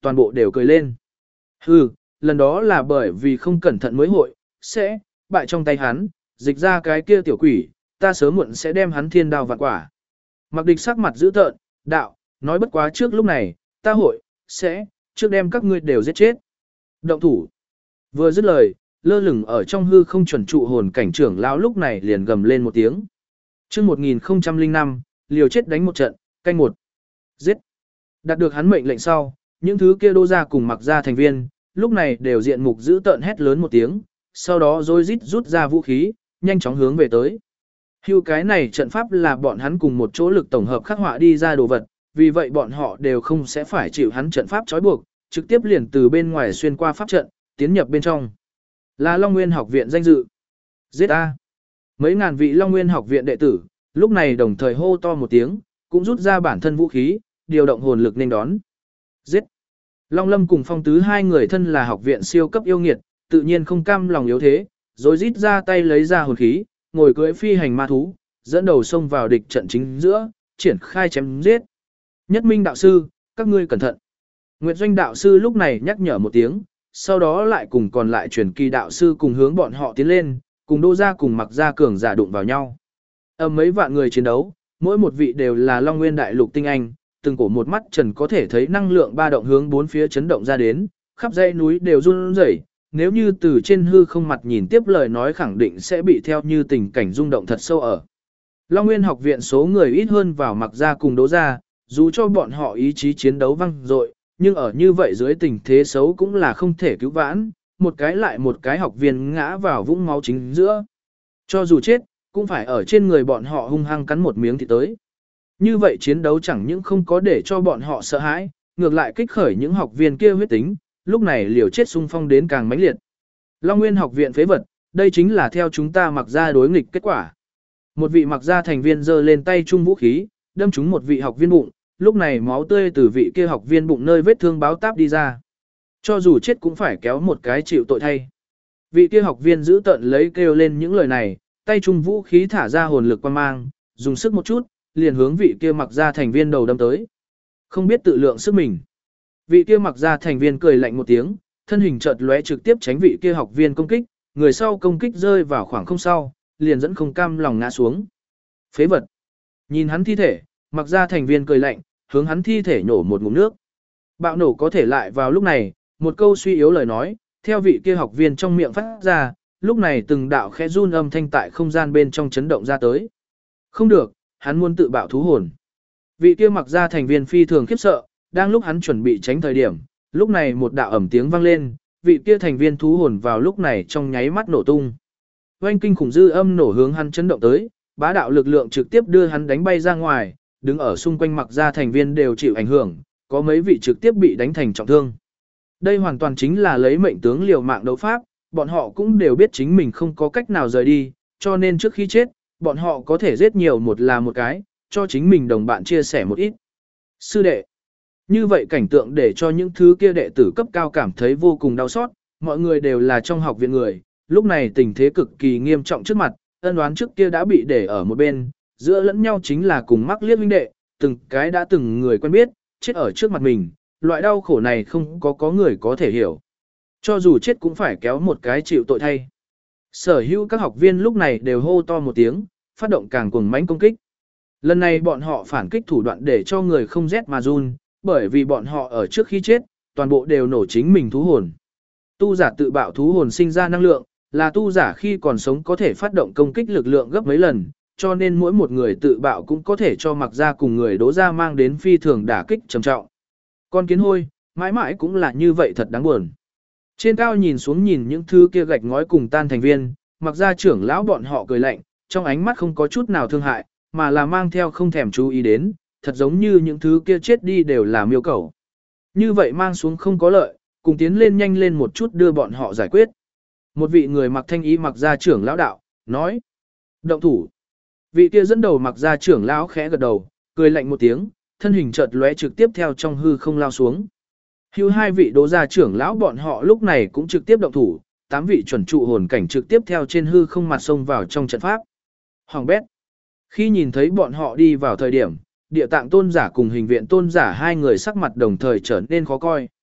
toàn bộ đều cười lên. Hừ, lần đó là bởi vì không cẩn thận mới hội, sẽ, bại trong tay hắn, dịch ra cái kia tiểu quỷ, ta sớm muộn sẽ đem hắn thiên đao vạn quả. Mặc địch sắc mặt dữ tợn, đạo, nói bất quá trước lúc này, ta hội, sẽ, trước đem các ngươi đều giết chết. Động thủ. Vừa dứt lời, lơ lửng ở trong hư không chuẩn trụ hồn cảnh trưởng lão lúc này liền gầm lên một tiếng. Chương 1005, liều chết đánh một trận, canh một. Giết. Đạt được hắn mệnh lệnh sau, những thứ kia đô ra cùng mặc ra thành viên, lúc này đều diện mục giữ tợn hét lớn một tiếng, sau đó rồi rít rút ra vũ khí, nhanh chóng hướng về tới. Hưu cái này trận pháp là bọn hắn cùng một chỗ lực tổng hợp khắc họa đi ra đồ vật, vì vậy bọn họ đều không sẽ phải chịu hắn trận pháp trói buộc, trực tiếp liền từ bên ngoài xuyên qua pháp trận, tiến nhập bên trong. Là Long Nguyên học viện danh dự. Giết A. Mấy ngàn vị Long Nguyên học viện đệ tử, lúc này đồng thời hô to một tiếng, cũng rút ra bản thân vũ khí, điều động hồn lực nên đón. Giết. Long Lâm cùng Phong Tứ hai người thân là học viện siêu cấp yêu nghiệt, tự nhiên không cam lòng yếu thế, rồi rít ra tay lấy ra hồn khí, ngồi cưỡi phi hành ma thú, dẫn đầu xông vào địch trận chính giữa, triển khai chém giết. Nhất Minh đạo sư, các ngươi cẩn thận. Nguyệt Doanh đạo sư lúc này nhắc nhở một tiếng, sau đó lại cùng còn lại truyền kỳ đạo sư cùng hướng bọn họ tiến lên, cùng đô gia cùng mặc gia cường giả đụng vào nhau. Mấy vạn người chiến đấu, mỗi một vị đều là Long Nguyên đại lục tinh anh, từng cổ một mắt trần có thể thấy năng lượng ba động hướng bốn phía chấn động ra đến, khắp dãy núi đều run rẩy, nếu như từ trên hư không mặt nhìn tiếp lời nói khẳng định sẽ bị theo như tình cảnh rung động thật sâu ở. Long Nguyên học viện số người ít hơn vào mặc gia cùng đố gia, dù cho bọn họ ý chí chiến đấu văng dội, nhưng ở như vậy dưới tình thế xấu cũng là không thể cứu vãn, một cái lại một cái học viên ngã vào vũng máu chính giữa. Cho dù chết, cũng phải ở trên người bọn họ hung hăng cắn một miếng thì tới. Như vậy chiến đấu chẳng những không có để cho bọn họ sợ hãi, ngược lại kích khởi những học viên kia huyết tính, lúc này liều chết xung phong đến càng mãnh liệt. Long Nguyên học viện phế vật, đây chính là theo chúng ta mặc ra đối nghịch kết quả. Một vị mặc ra thành viên giơ lên tay chung vũ khí, đâm trúng một vị học viên bụng, lúc này máu tươi từ vị kia học viên bụng nơi vết thương báo táp đi ra. Cho dù chết cũng phải kéo một cái chịu tội thay. Vị kia học viên giữ tận lấy kêu lên những lời này, tay chung vũ khí thả ra hồn lực quan mang, dùng sức một chút, liền hướng vị kia mặc ra thành viên đầu đâm tới. Không biết tự lượng sức mình. Vị kia mặc ra thành viên cười lạnh một tiếng, thân hình chợt lóe trực tiếp tránh vị kia học viên công kích, người sau công kích rơi vào khoảng không sau, liền dẫn không cam lòng ngã xuống. Phế vật. Nhìn hắn thi thể, mặc ra thành viên cười lạnh, hướng hắn thi thể nhổ một ngụm nước. Bạo nổ có thể lại vào lúc này, một câu suy yếu lời nói, theo vị kia học viên trong miệng phát ra, lúc này từng đạo khẽ run âm thanh tại không gian bên trong chấn động ra tới. Không được, hắn muốn tự bạo thú hồn. Vị kia mặc ra thành viên phi thường khiếp sợ, đang lúc hắn chuẩn bị tránh thời điểm, lúc này một đạo ầm tiếng vang lên, vị kia thành viên thú hồn vào lúc này trong nháy mắt nổ tung. Oanh kinh khủng dư âm nổ hướng hắn chấn động tới, bá đạo lực lượng trực tiếp đưa hắn đánh bay ra ngoài, đứng ở xung quanh mặc ra thành viên đều chịu ảnh hưởng, có mấy vị trực tiếp bị đánh thành trọng thương. Đây hoàn toàn chính là lấy mệnh tướng liều mạng đấu pháp, bọn họ cũng đều biết chính mình không có cách nào rời đi, cho nên trước khi chết, bọn họ có thể giết nhiều một là một cái, cho chính mình đồng bạn chia sẻ một ít. Sư đệ. Như vậy cảnh tượng để cho những thứ kia đệ tử cấp cao cảm thấy vô cùng đau xót, mọi người đều là trong học viện người, lúc này tình thế cực kỳ nghiêm trọng trước mặt, ân oán trước kia đã bị để ở một bên, giữa lẫn nhau chính là cùng mắc liếc huynh đệ, từng cái đã từng người quen biết, chết ở trước mặt mình, loại đau khổ này không có người có thể hiểu. Cho dù chết cũng phải kéo một cái chịu tội thay. Sở hữu các học viên lúc này đều hô to một tiếng, phát động càng cuồng mãnh công kích. Lần này bọn họ phản kích thủ đoạn để cho người không rét mà run, bởi vì bọn họ ở trước khi chết, toàn bộ đều nổ chính mình thú hồn. Tu giả tự bạo thú hồn sinh ra năng lượng, là tu giả khi còn sống có thể phát động công kích lực lượng gấp mấy lần, cho nên mỗi một người tự bạo cũng có thể cho mặc ra cùng người đố ra mang đến phi thường đả kích trầm trọng. Con kiến hôi, mãi mãi cũng là như vậy thật đáng buồn. Trên cao nhìn xuống nhìn những thứ kia gạch ngói cùng tan thành viên, mặc ra trưởng lão bọn họ cười lạnh, trong ánh mắt không có chút nào thương hại, mà là mang theo không thèm chú ý đến, thật giống như những thứ kia chết đi đều là miêu cẩu. Như vậy mang xuống không có lợi, cùng tiến lên nhanh lên một chút đưa bọn họ giải quyết. Một vị người mặc thanh ý mặc ra trưởng lão đạo, nói. Động thủ. Vị kia dẫn đầu mặc ra trưởng lão khẽ gật đầu, cười lạnh một tiếng, thân hình chợt lóe trực tiếp theo trong hư không lao xuống. Hưu hai vị đố gia trưởng lão bọn họ lúc này cũng trực tiếp động thủ, 8 vị chuẩn trụ hồn cảnh trực tiếp theo trên hư không mặt sông vào trong trận pháp. Hoàng bét. Khi nhìn thấy bọn họ đi vào thời điểm, địa tạng tôn giả cùng hình viện tôn giả hai người sắc mặt đồng thời trở nên khó coi.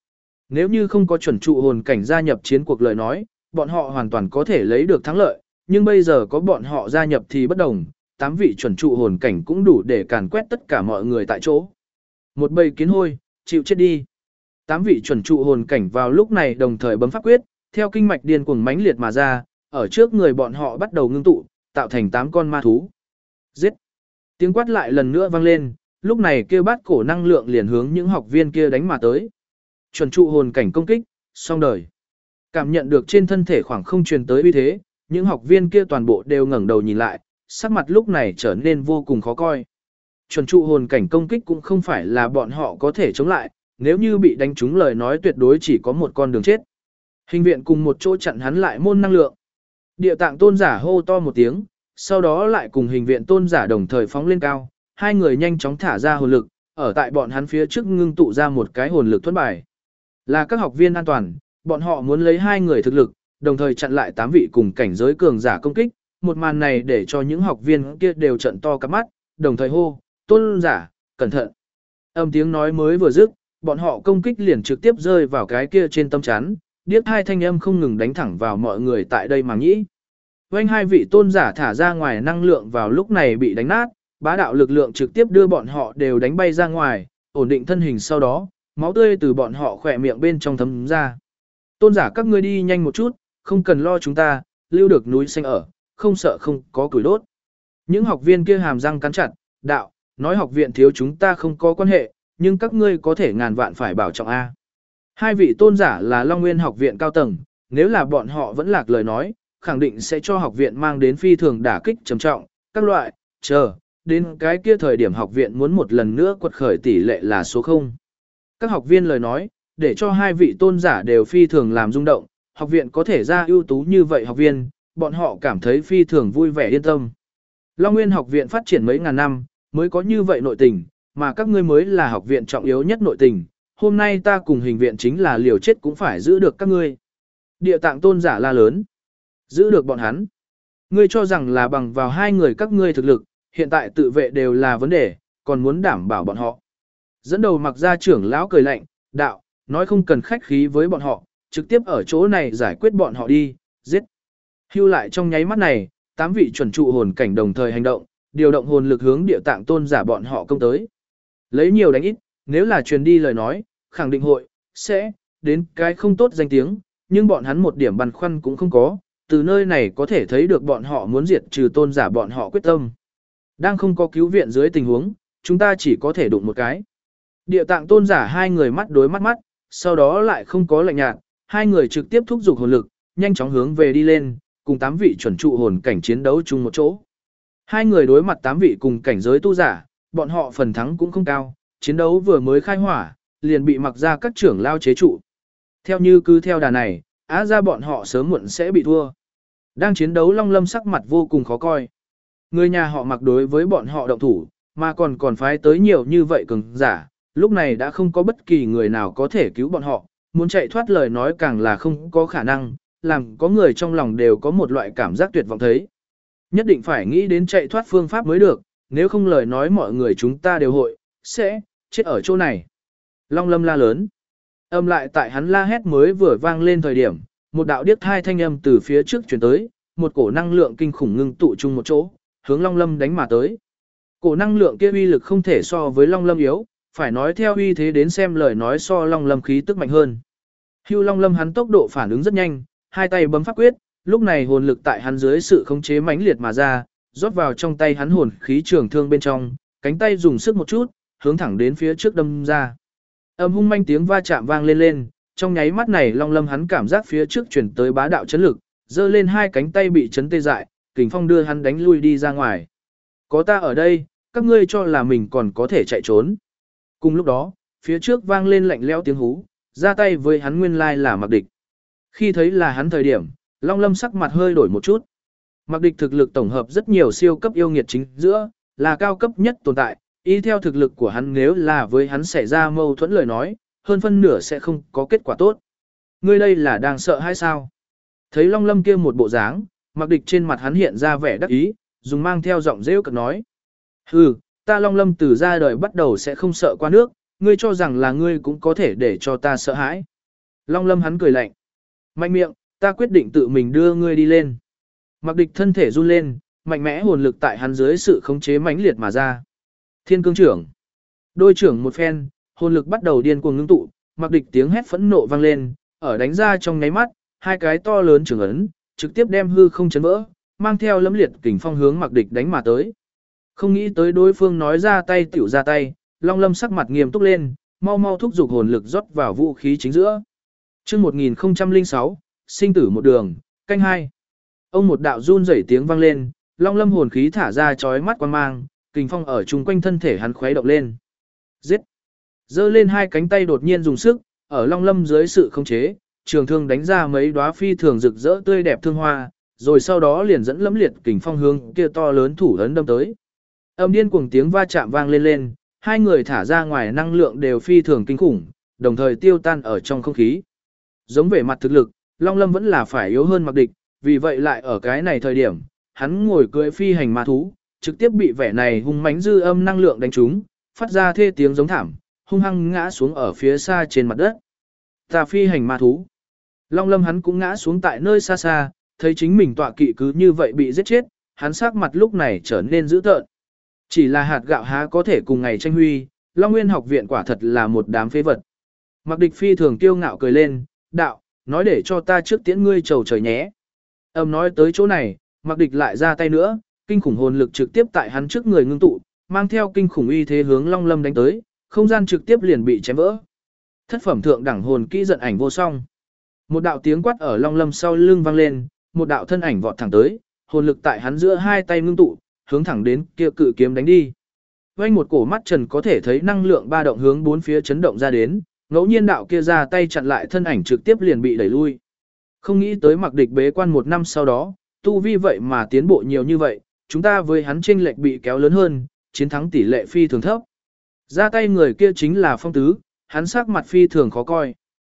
Nếu như không có chuẩn trụ hồn cảnh gia nhập chiến cuộc lời nói, bọn họ hoàn toàn có thể lấy được thắng lợi, nhưng bây giờ có bọn họ gia nhập thì bất đồng, 8 vị chuẩn trụ hồn cảnh cũng đủ để càn quét tất cả mọi người tại chỗ. Một bầy kiến hôi, chịu chết đi. 8 vị chuẩn trụ hồn cảnh vào lúc này đồng thời bấm pháp quyết, theo kinh mạch điên cuồng mãnh liệt mà ra, ở trước người bọn họ bắt đầu ngưng tụ, tạo thành 8 con ma thú. Giết! Tiếng quát lại lần nữa vang lên, lúc này kêu bát cổ năng lượng liền hướng những học viên kia đánh mà tới. Chuẩn trụ hồn cảnh công kích, xong đời. Cảm nhận được trên thân thể khoảng không truyền tới uy thế, những học viên kia toàn bộ đều ngẩng đầu nhìn lại, sắc mặt lúc này trở nên vô cùng khó coi. Chuẩn trụ hồn cảnh công kích cũng không phải là bọn họ có thể chống lại, nếu như bị đánh trúng lời nói tuyệt đối chỉ có một con đường chết. Hình viện cùng một chỗ chặn hắn lại môn năng lượng. Địa tạng tôn giả hô to một tiếng, sau đó lại cùng hình viện tôn giả đồng thời phóng lên cao, hai người nhanh chóng thả ra hồn lực, ở tại bọn hắn phía trước ngưng tụ ra một cái hồn lực thuẫn bài. Là các học viên an toàn, bọn họ muốn lấy hai người thực lực, đồng thời chặn lại 8 vị cùng cảnh giới cường giả công kích, một màn này để cho những học viên kia đều trận to cắp mắt, đồng thời hô, tôn giả, cẩn thận. Âm tiếng nói mới vừa dứt, bọn họ công kích liền trực tiếp rơi vào cái kia trên tâm chắn, điếc hai thanh âm không ngừng đánh thẳng vào mọi người tại đây mà nhĩ. Vành hai vị tôn giả thả ra ngoài năng lượng vào lúc này bị đánh nát, bá đạo lực lượng trực tiếp đưa bọn họ đều đánh bay ra ngoài, ổn định thân hình sau đó, máu tươi từ bọn họ khỏe miệng bên trong thấm ra. Tôn giả các ngươi đi nhanh một chút, không cần lo chúng ta, lưu được núi xanh ở, không sợ không có củi đốt. Những học viên kia hàm răng cắn chặt, đạo, nói học viện thiếu chúng ta không có quan hệ, nhưng các ngươi có thể ngàn vạn phải bảo trọng A. Hai vị tôn giả là Long Nguyên học viện cao tầng, nếu là bọn họ vẫn lạc lời nói, khẳng định sẽ cho học viện mang đến phi thường đả kích trầm trọng, các loại, chờ, đến cái kia thời điểm học viện muốn một lần nữa quật khởi tỷ lệ là số 0. Các học viên lời nói, để cho hai vị tôn giả đều phi thường làm rung động, học viện có thể ra ưu tú như vậy học viên, bọn họ cảm thấy phi thường vui vẻ yên tâm. Long Nguyên học viện phát triển mấy ngàn năm, mới có như vậy nội tình, mà các ngươi mới là học viện trọng yếu nhất nội tình, hôm nay ta cùng hình viện chính là liều chết cũng phải giữ được các ngươi. Địa tạng tôn giả la lớn, giữ được bọn hắn. Ngươi cho rằng là bằng vào hai người các ngươi thực lực, hiện tại tự vệ đều là vấn đề, còn muốn đảm bảo bọn họ. Dẫn đầu mặc gia trưởng lão cười lạnh, đạo, nói không cần khách khí với bọn họ, trực tiếp ở chỗ này giải quyết bọn họ đi, giết. Hưu lại trong nháy mắt này, 8 vị chuẩn trụ hồn cảnh đồng thời hành động, điều động hồn lực hướng địa tạng tôn giả bọn họ công tới. Lấy nhiều đánh ít, nếu là truyền đi lời nói, khẳng định hội, sẽ, đến cái không tốt danh tiếng, nhưng bọn hắn một điểm băn khoăn cũng không có, từ nơi này có thể thấy được bọn họ muốn diệt trừ tôn giả bọn họ quyết tâm. Đang không có cứu viện dưới tình huống, chúng ta chỉ có thể đụng một cái. Địa tạng tôn giả hai người mắt đối mắt mắt, sau đó lại không có lạnh nhạt, hai người trực tiếp thúc giục hồn lực, nhanh chóng hướng về đi lên, cùng 8 vị chuẩn trụ hồn cảnh chiến đấu chung một chỗ. Hai người đối mặt 8 vị cùng cảnh giới tu giả, bọn họ phần thắng cũng không cao, chiến đấu vừa mới khai hỏa, liền bị mặc ra các trưởng lao chế trụ. Theo như cứ theo đà này, á ra bọn họ sớm muộn sẽ bị thua. Đang chiến đấu Long Lâm sắc mặt vô cùng khó coi. Người nhà họ mặc đối với bọn họ động thủ, mà còn phái tới nhiều như vậy cường giả, lúc này đã không có bất kỳ người nào có thể cứu bọn họ, muốn chạy thoát lời nói càng là không có khả năng, làm có người trong lòng đều có một loại cảm giác tuyệt vọng thấy. Nhất định phải nghĩ đến chạy thoát phương pháp mới được, nếu không lời nói mọi người chúng ta đều hội, sẽ, chết ở chỗ này. Long Lâm la lớn. Âm lại tại hắn la hét mới vừa vang lên thời điểm, một đạo điếc thai thanh âm từ phía trước chuyển tới, một cổ năng lượng kinh khủng ngưng tụ chung một chỗ, hướng Long Lâm đánh mà tới. Cổ năng lượng kia uy lực không thể so với Long Lâm yếu, phải nói theo uy thế đến xem lời nói so Long Lâm khí tức mạnh hơn. Hưu Long Lâm hắn tốc độ phản ứng rất nhanh, hai tay bấm pháp quyết, lúc này hồn lực tại hắn dưới sự khống chế mãnh liệt mà ra, rót vào trong tay hắn hồn khí trường thương bên trong, cánh tay dùng sức một chút, hướng thẳng đến phía trước đâm ra. Âm hung manh tiếng va chạm vang lên lên, trong nháy mắt này Long Lâm hắn cảm giác phía trước chuyển tới bá đạo chấn lực, giơ lên hai cánh tay bị chấn tê dại, kình phong đưa hắn đánh lui đi ra ngoài. Có ta ở đây, các ngươi cho là mình còn có thể chạy trốn. Cùng lúc đó, phía trước vang lên lạnh lẽo tiếng hú, ra tay với hắn nguyên lai là Mặc Địch. Khi thấy là hắn thời điểm, Long Lâm sắc mặt hơi đổi một chút. Mặc Địch thực lực tổng hợp rất nhiều siêu cấp yêu nghiệt chính giữa, là cao cấp nhất tồn tại, y theo thực lực của hắn nếu là với hắn xảy ra mâu thuẫn lời nói, hơn phân nửa sẽ không có kết quả tốt. Ngươi đây là đang sợ hay sao? Thấy Long Lâm kia một bộ dáng, Mặc Địch trên mặt hắn hiện ra vẻ đắc ý, dùng mang theo giọng rêu cợt nói. Hừ, ta Long Lâm từ ra đời bắt đầu sẽ không sợ qua nước, ngươi cho rằng là ngươi cũng có thể để cho ta sợ hãi. Long Lâm hắn cười lạnh. Mạnh miệng, ta quyết định tự mình đưa ngươi đi lên. Mặc Địch thân thể run lên, mạnh mẽ hồn lực tại hắn dưới sự khống chế mãnh liệt mà ra. Thiên cương trưởng. Đôi trưởng một phen, hồn lực bắt đầu điên cuồng ngưng tụ, Mặc Địch tiếng hét phẫn nộ vang lên, ở đánh ra trong nháy mắt, hai cái to lớn trưởng ấn, trực tiếp đem hư không chấn vỡ, mang theo lẫm liệt kình phong hướng Mặc Địch đánh mà tới. Không nghĩ tới đối phương nói ra tay tiểu ra tay, Long Lâm sắc mặt nghiêm túc lên, mau mau thúc giục hồn lực rót vào vũ khí chính giữa. Chương 1006, sinh tử một đường, canh hai. Ông một đạo run rẩy tiếng vang lên, Long Lâm hồn khí thả ra chói mắt quang mang, kình phong ở chung quanh thân thể hắn khuấy động lên. Giết! Giơ lên hai cánh tay đột nhiên dùng sức, ở Long Lâm dưới sự khống chế, trường thương đánh ra mấy đóa phi thường rực rỡ tươi đẹp thương hoa, rồi sau đó liền dẫn lẫm liệt kình phong hướng kia to lớn thủ ấn đâm tới. Âm điên cuồng tiếng va chạm vang lên lên, hai người thả ra ngoài năng lượng đều phi thường kinh khủng, đồng thời tiêu tan ở trong không khí. Giống về mặt thực lực, Long Lâm vẫn là phải yếu hơn Mặc Địch, vì vậy lại ở cái này thời điểm, hắn ngồi cưỡi phi hành ma thú, trực tiếp bị vẻ này hung mãnh dư âm năng lượng đánh trúng, phát ra thê tiếng giống thảm, hung hăng ngã xuống ở phía xa trên mặt đất. Ta phi hành ma thú. Long Lâm hắn cũng ngã xuống tại nơi xa xa, thấy chính mình tọa kỵ cứ như vậy bị giết chết, hắn sắc mặt lúc này trở nên dữ tợn. Chỉ là hạt gạo há có thể cùng ngày tranh huy, Long Nguyên học viện quả thật là một đám phế vật. Mặc Địch phi thường kiêu ngạo cười lên, đạo, nói để cho ta trước tiễn ngươi trầu trời nhé. Âm nói tới chỗ này, Mặc Địch lại ra tay nữa, kinh khủng hồn lực trực tiếp tại hắn trước người ngưng tụ, mang theo kinh khủng uy thế hướng Long Lâm đánh tới, không gian trực tiếp liền bị chém vỡ. Thất phẩm thượng đẳng hồn kỹ giận ảnh vô song. Một đạo tiếng quát ở Long Lâm sau lưng vang lên, một đạo thân ảnh vọt thẳng tới, hồn lực tại hắn giữa hai tay ngưng tụ, hướng thẳng đến kia cự kiếm đánh đi. Vành một cổ mắt trần có thể thấy năng lượng ba động hướng bốn phía chấn động ra đến, ngẫu nhiên đạo kia ra tay chặn lại thân ảnh trực tiếp liền bị đẩy lui. Không nghĩ tới Mặc Địch bế quan một năm sau đó, tu vi vậy mà tiến bộ nhiều như vậy, chúng ta với hắn chênh lệch bị kéo lớn hơn, chiến thắng tỷ lệ phi thường thấp. Ra tay người kia chính là Phong Tứ, hắn sắc mặt phi thường khó coi.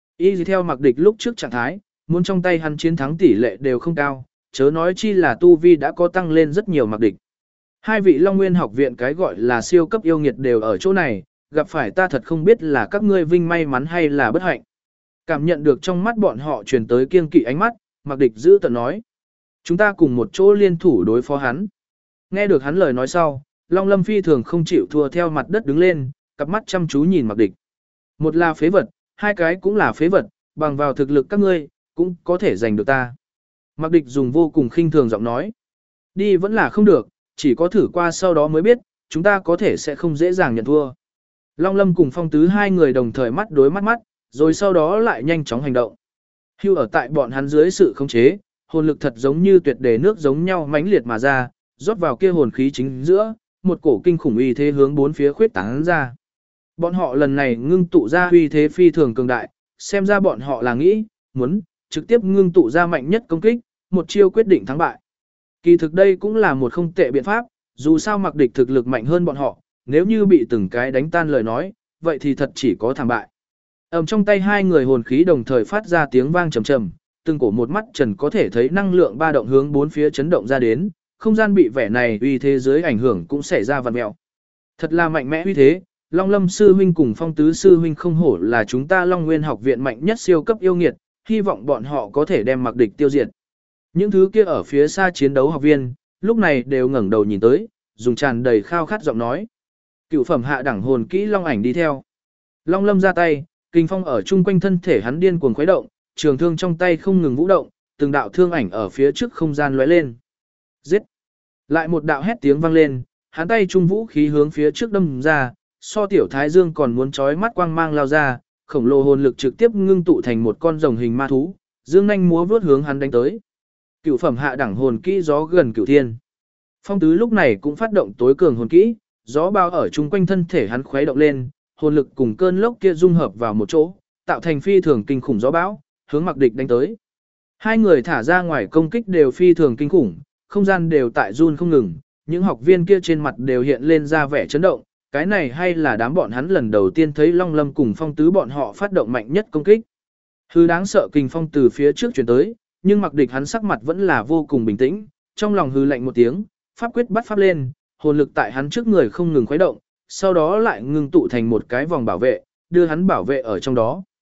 Y theo Mặc Địch lúc trước trạng thái, muốn trong tay hắn chiến thắng tỷ lệ đều không cao, chớ nói chi là tu vi đã có tăng lên rất nhiều Mặc Địch. Hai vị Long Nguyên học viện cái gọi là siêu cấp yêu nghiệt đều ở chỗ này, gặp phải ta thật không biết là các ngươi vinh may mắn hay là bất hạnh. Cảm nhận được trong mắt bọn họ truyền tới kiêng kỵ ánh mắt, Mặc Địch giữ tợn nói. Chúng ta cùng một chỗ liên thủ đối phó hắn. Nghe được hắn lời nói sau, Long Lâm phi thường không chịu thua theo mặt đất đứng lên, cặp mắt chăm chú nhìn Mặc Địch. Một là phế vật, hai cái cũng là phế vật, bằng vào thực lực các ngươi, cũng có thể giành được ta. Mặc Địch dùng vô cùng khinh thường giọng nói. Đi vẫn là không được, chỉ có thử qua sau đó mới biết, chúng ta có thể sẽ không dễ dàng nhận thua. Long Lâm cùng Phong Tứ hai người đồng thời mắt đối mắt, rồi sau đó lại nhanh chóng hành động. Hưu ở tại bọn hắn dưới sự khống chế, hồn lực thật giống như tuyệt đề nước giống nhau mãnh liệt mà ra, rót vào kia hồn khí chính giữa, một cổ kinh khủng uy thế hướng bốn phía khuyết tán ra. Bọn họ lần này ngưng tụ ra uy thế phi thường cường đại, xem ra bọn họ là nghĩ, muốn trực tiếp ngưng tụ ra mạnh nhất công kích, một chiêu quyết định thắng bại. Kỳ thực đây cũng là một không tệ biện pháp, dù sao Mặc Địch thực lực mạnh hơn bọn họ, nếu như bị từng cái đánh tan lời nói, vậy thì thật chỉ có thảm bại. Trong tay hai người hồn khí đồng thời phát ra tiếng vang trầm trầm, từng cổ một mắt trần có thể thấy năng lượng ba động hướng bốn phía chấn động ra đến, không gian bị vẻ này uy thế dưới ảnh hưởng cũng xảy ra vặn mèo. Thật là mạnh mẽ uy thế, Long Lâm sư huynh cùng Phong Tứ sư huynh không hổ là chúng ta Long Nguyên học viện mạnh nhất siêu cấp yêu nghiệt, hy vọng bọn họ có thể đem Mặc Địch tiêu diệt. Những thứ kia ở phía xa chiến đấu học viên, lúc này đều ngẩng đầu nhìn tới, dùng tràn đầy khao khát giọng nói. Cựu phẩm hạ đẳng hồn kỹ Long ảnh đi theo. Long Lâm ra tay, kinh phong ở chung quanh thân thể hắn điên cuồng khuấy động, trường thương trong tay không ngừng vũ động, từng đạo thương ảnh ở phía trước không gian lóe lên. Giết! Lại một đạo hét tiếng vang lên, hắn tay trung vũ khí hướng phía trước đâm ra, so tiểu thái dương còn muốn chói mắt quang mang lao ra, khổng lồ hồn lực trực tiếp ngưng tụ thành một con rồng hình ma thú, dương nhanh múa vuốt hướng hắn đánh tới. Cựu phẩm hạ đẳng hồn kỹ gió gần cửu thiên. Phong Tứ lúc này cũng phát động tối cường hồn kỹ, gió bao ở chung quanh thân thể hắn khuấy động lên, hồn lực cùng cơn lốc kia dung hợp vào một chỗ, tạo thành phi thường kinh khủng gió bão, hướng Mặc Địch đánh tới. Hai người thả ra ngoài công kích đều phi thường kinh khủng, không gian đều tại run không ngừng, những học viên kia trên mặt đều hiện lên ra vẻ chấn động, cái này hay là đám bọn hắn lần đầu tiên thấy Long Lâm cùng Phong Tứ bọn họ phát động mạnh nhất công kích. Hư đáng sợ kình phong từ phía trước chuyển tới, nhưng Mặc Địch hắn sắc mặt vẫn là vô cùng bình tĩnh, trong lòng hư lạnh một tiếng, pháp quyết bắt pháp lên, hồn lực tại hắn trước người không ngừng khuấy động, sau đó lại ngưng tụ thành một cái vòng bảo vệ, đưa hắn bảo vệ ở trong đó.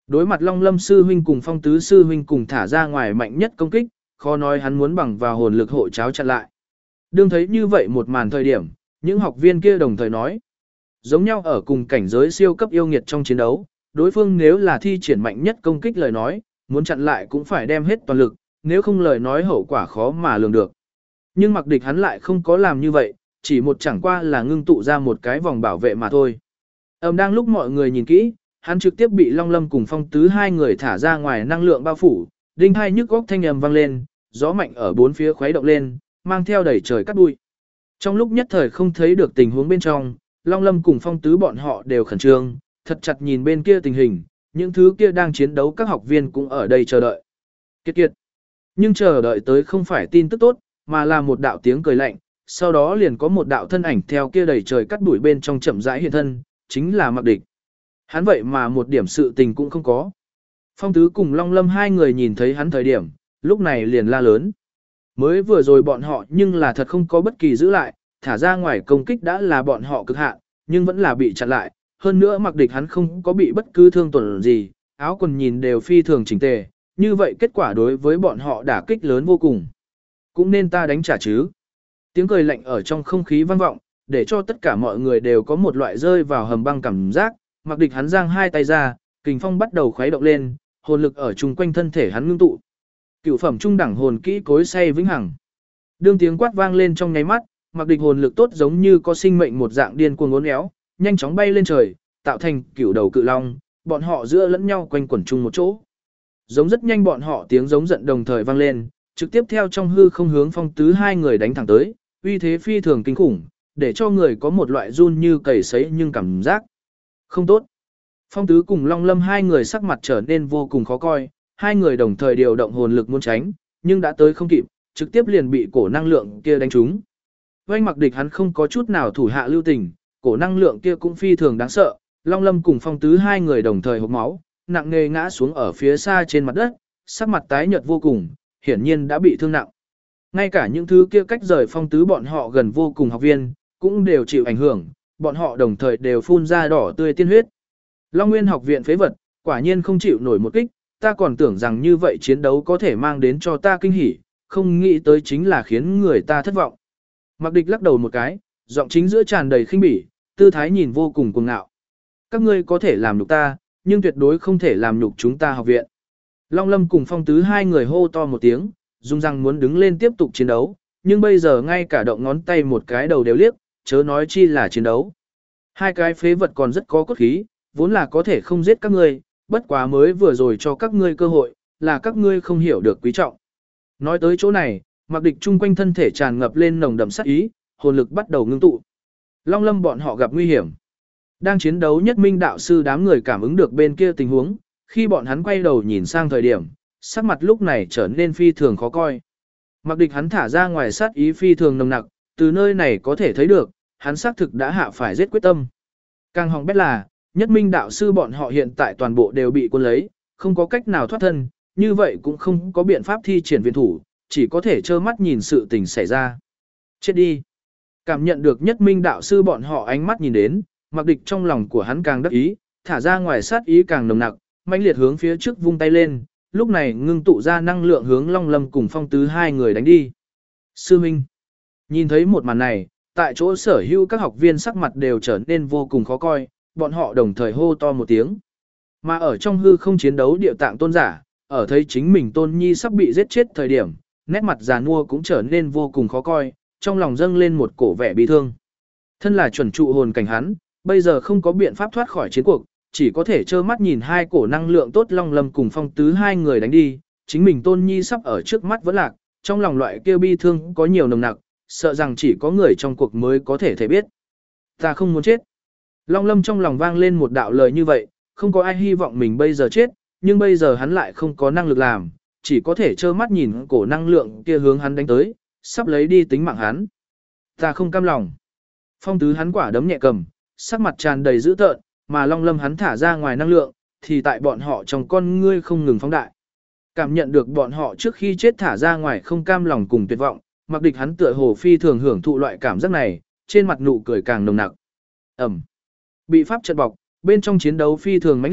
Đối mặt Long Lâm sư huynh cùng Phong Tứ sư huynh cùng thả ra ngoài mạnh nhất công kích, khó nói hắn muốn bằng vào hồn lực hộ cháo chặn lại. Đương thấy như vậy một màn thời điểm, những học viên kia đồng thời nói, giống nhau ở cùng cảnh giới siêu cấp yêu nghiệt trong chiến đấu, đối phương nếu là thi triển mạnh nhất công kích lời nói, muốn chặn lại cũng phải đem hết toàn lực, nếu không lời nói hậu quả khó mà lường được. Nhưng Mạc Địch hắn lại không có làm như vậy, chỉ một chẳng qua là ngưng tụ ra một cái vòng bảo vệ mà thôi. Đang lúc mọi người nhìn kỹ, hắn trực tiếp bị Long Lâm cùng Phong Tứ hai người thả ra ngoài năng lượng bao phủ, đinh hai nhức góc thanh âm vang lên, gió mạnh ở bốn phía khuấy động lên, mang theo đẩy trời cát bụi. Trong lúc nhất thời không thấy được tình huống bên trong, Long Lâm cùng Phong Tứ bọn họ đều khẩn trương, thật chặt nhìn bên kia tình hình, những thứ kia đang chiến đấu các học viên cũng ở đây chờ đợi. Kiệt kiệt. Nhưng chờ đợi tới không phải tin tức tốt, mà là một đạo tiếng cười lạnh, sau đó liền có một đạo thân ảnh theo kia đầy trời cắt đuổi bên trong chậm rãi hiện thân, chính là Mạc Địch. Hắn vậy mà một điểm sự tình cũng không có. Phong Tứ cùng Long Lâm hai người nhìn thấy hắn thời điểm, lúc này liền la lớn. Mới vừa rồi bọn họ nhưng là thật không có bất kỳ giữ lại, thả ra ngoài công kích đã là bọn họ cực hạn, nhưng vẫn là bị chặn lại. Hơn nữa Mạc Địch hắn không có bị bất cứ thương tổn gì, áo quần nhìn đều phi thường chỉnh tề, như vậy kết quả đối với bọn họ đả kích lớn vô cùng. Cũng nên ta đánh trả chứ. Tiếng cười lạnh ở trong không khí vang vọng, để cho tất cả mọi người đều có một loại rơi vào hầm băng cảm giác. Mạc Địch hắn giang hai tay ra, kình phong bắt đầu khuấy động lên, hồn lực ở chung quanh thân thể hắn ngưng tụ. Cửu phẩm trung đẳng hồn kỹ cối xay vĩnh hằng. Đương tiếng quát vang lên trong nháy mắt, Mạc Địch hồn lực tốt giống như có sinh mệnh một dạng điên cuồng uốn éo, nhanh chóng bay lên trời, tạo thành cửu đầu cự long, bọn họ giữa lẫn nhau quanh quẩn chung một chỗ. Giống rất nhanh bọn họ tiếng giống giận đồng thời vang lên, trực tiếp theo trong hư không hướng Phong Tứ hai người đánh thẳng tới, uy thế phi thường kinh khủng, để cho người có một loại run như cầy sấy nhưng cảm giác không tốt. Phong Tứ cùng Long Lâm hai người sắc mặt trở nên vô cùng khó coi, hai người đồng thời điều động hồn lực muốn tránh, nhưng đã tới không kịp, trực tiếp liền bị cổ năng lượng kia đánh trúng. Oanh Mạc Địch hắn không có chút nào thủ hạ lưu tình, cổ năng lượng kia cũng phi thường đáng sợ, Long Lâm cùng Phong Tứ hai người đồng thời hộc máu, nặng nề ngã xuống ở phía xa trên mặt đất, sắc mặt tái nhợt vô cùng, hiển nhiên đã bị thương nặng. Ngay cả những thứ kia cách rời Phong Tứ bọn họ gần vô cùng học viên, cũng đều chịu ảnh hưởng, bọn họ đồng thời đều phun ra đỏ tươi tiên huyết. Long Nguyên học viện phế vật, quả nhiên không chịu nổi một kích, ta còn tưởng rằng như vậy chiến đấu có thể mang đến cho ta kinh hỉ, không nghĩ tới chính là khiến người ta thất vọng. Mạc Địch lắc đầu một cái, giọng chính giữa tràn đầy khinh bỉ, tư thái nhìn vô cùng cuồng ngạo. Các ngươi có thể làm nhục ta, nhưng tuyệt đối không thể làm nhục chúng ta học viện. Long Lâm cùng Phong Tứ hai người hô to một tiếng, dung răng muốn đứng lên tiếp tục chiến đấu, nhưng bây giờ ngay cả động ngón tay một cái đầu đều liếc, chớ nói chi là chiến đấu. Hai cái phế vật còn rất có cốt khí, vốn là có thể không giết các ngươi, bất quá mới vừa rồi cho các ngươi cơ hội, là các ngươi không hiểu được quý trọng. Nói tới chỗ này, Mạc Địch chung quanh thân thể tràn ngập lên nồng đậm sát ý, hồn lực bắt đầu ngưng tụ. Long Lâm bọn họ gặp nguy hiểm. Đang chiến đấu Nhất Minh đạo sư đám người cảm ứng được bên kia tình huống, khi bọn hắn quay đầu nhìn sang thời điểm, sắc mặt lúc này trở nên phi thường khó coi. Mạc Địch hắn thả ra ngoài sát ý phi thường nồng nặc, từ nơi này có thể thấy được, hắn xác thực đã hạ phải giết quyết tâm. Càng hỏng bét là, Nhất Minh đạo sư bọn họ hiện tại toàn bộ đều bị quân lấy, không có cách nào thoát thân, như vậy cũng không có biện pháp thi triển viện thủ, chỉ có thể trơ mắt nhìn sự tình xảy ra. Chết đi. Cảm nhận được Nhất Minh đạo sư bọn họ ánh mắt nhìn đến, Mạc Địch trong lòng của hắn càng đắc ý, thả ra ngoài sát ý càng nồng nặc, mãnh liệt hướng phía trước vung tay lên, lúc này ngưng tụ ra năng lượng hướng Long Lâm cùng Phong Tứ hai người đánh đi. Sư Minh. Nhìn thấy một màn này, tại chỗ sở hữu các học viên sắc mặt đều trở nên vô cùng khó coi, bọn họ đồng thời hô to một tiếng. Mà ở trong hư không chiến đấu địa tạng tôn giả, ở thấy chính mình tôn nhi sắp bị giết chết thời điểm, nét mặt già nua cũng trở nên vô cùng khó coi, trong lòng dâng lên một cổ vẻ bi thương. Thân là chuẩn trụ hồn cảnh hắn, bây giờ không có biện pháp thoát khỏi chiến cuộc, chỉ có thể trơ mắt nhìn hai cổ năng lượng tốt Long Lâm cùng Phong Tứ hai người đánh đi, chính mình tôn nhi sắp ở trước mắt vẫn lạc, trong lòng loại kia bi thương có nhiều nồng nặc, sợ rằng chỉ có người trong cuộc mới có thể thể biết. Ta không muốn chết. Long Lâm trong lòng vang lên một đạo lời như vậy, không có ai hy vọng mình bây giờ chết, nhưng bây giờ hắn lại không có năng lực làm, chỉ có thể trơ mắt nhìn cổ năng lượng kia hướng hắn đánh tới, sắp lấy đi tính mạng hắn. Ta không cam lòng. Phong Tứ hắn quả đấm nhẹ cầm, sắc mặt tràn đầy dữ tợn, mà Long Lâm hắn thả ra ngoài năng lượng, thì tại bọn họ trong con ngươi không ngừng phóng đại. Cảm nhận được bọn họ trước khi chết thả ra ngoài không cam lòng cùng tuyệt vọng, Mạc Địch hắn tựa hồ phi thường hưởng thụ loại cảm giác này, trên mặt nụ cười càng nồng nặc. Ẩm. Bị pháp trận bọc, bên trong chiến đấu phi thường mãnh liệt,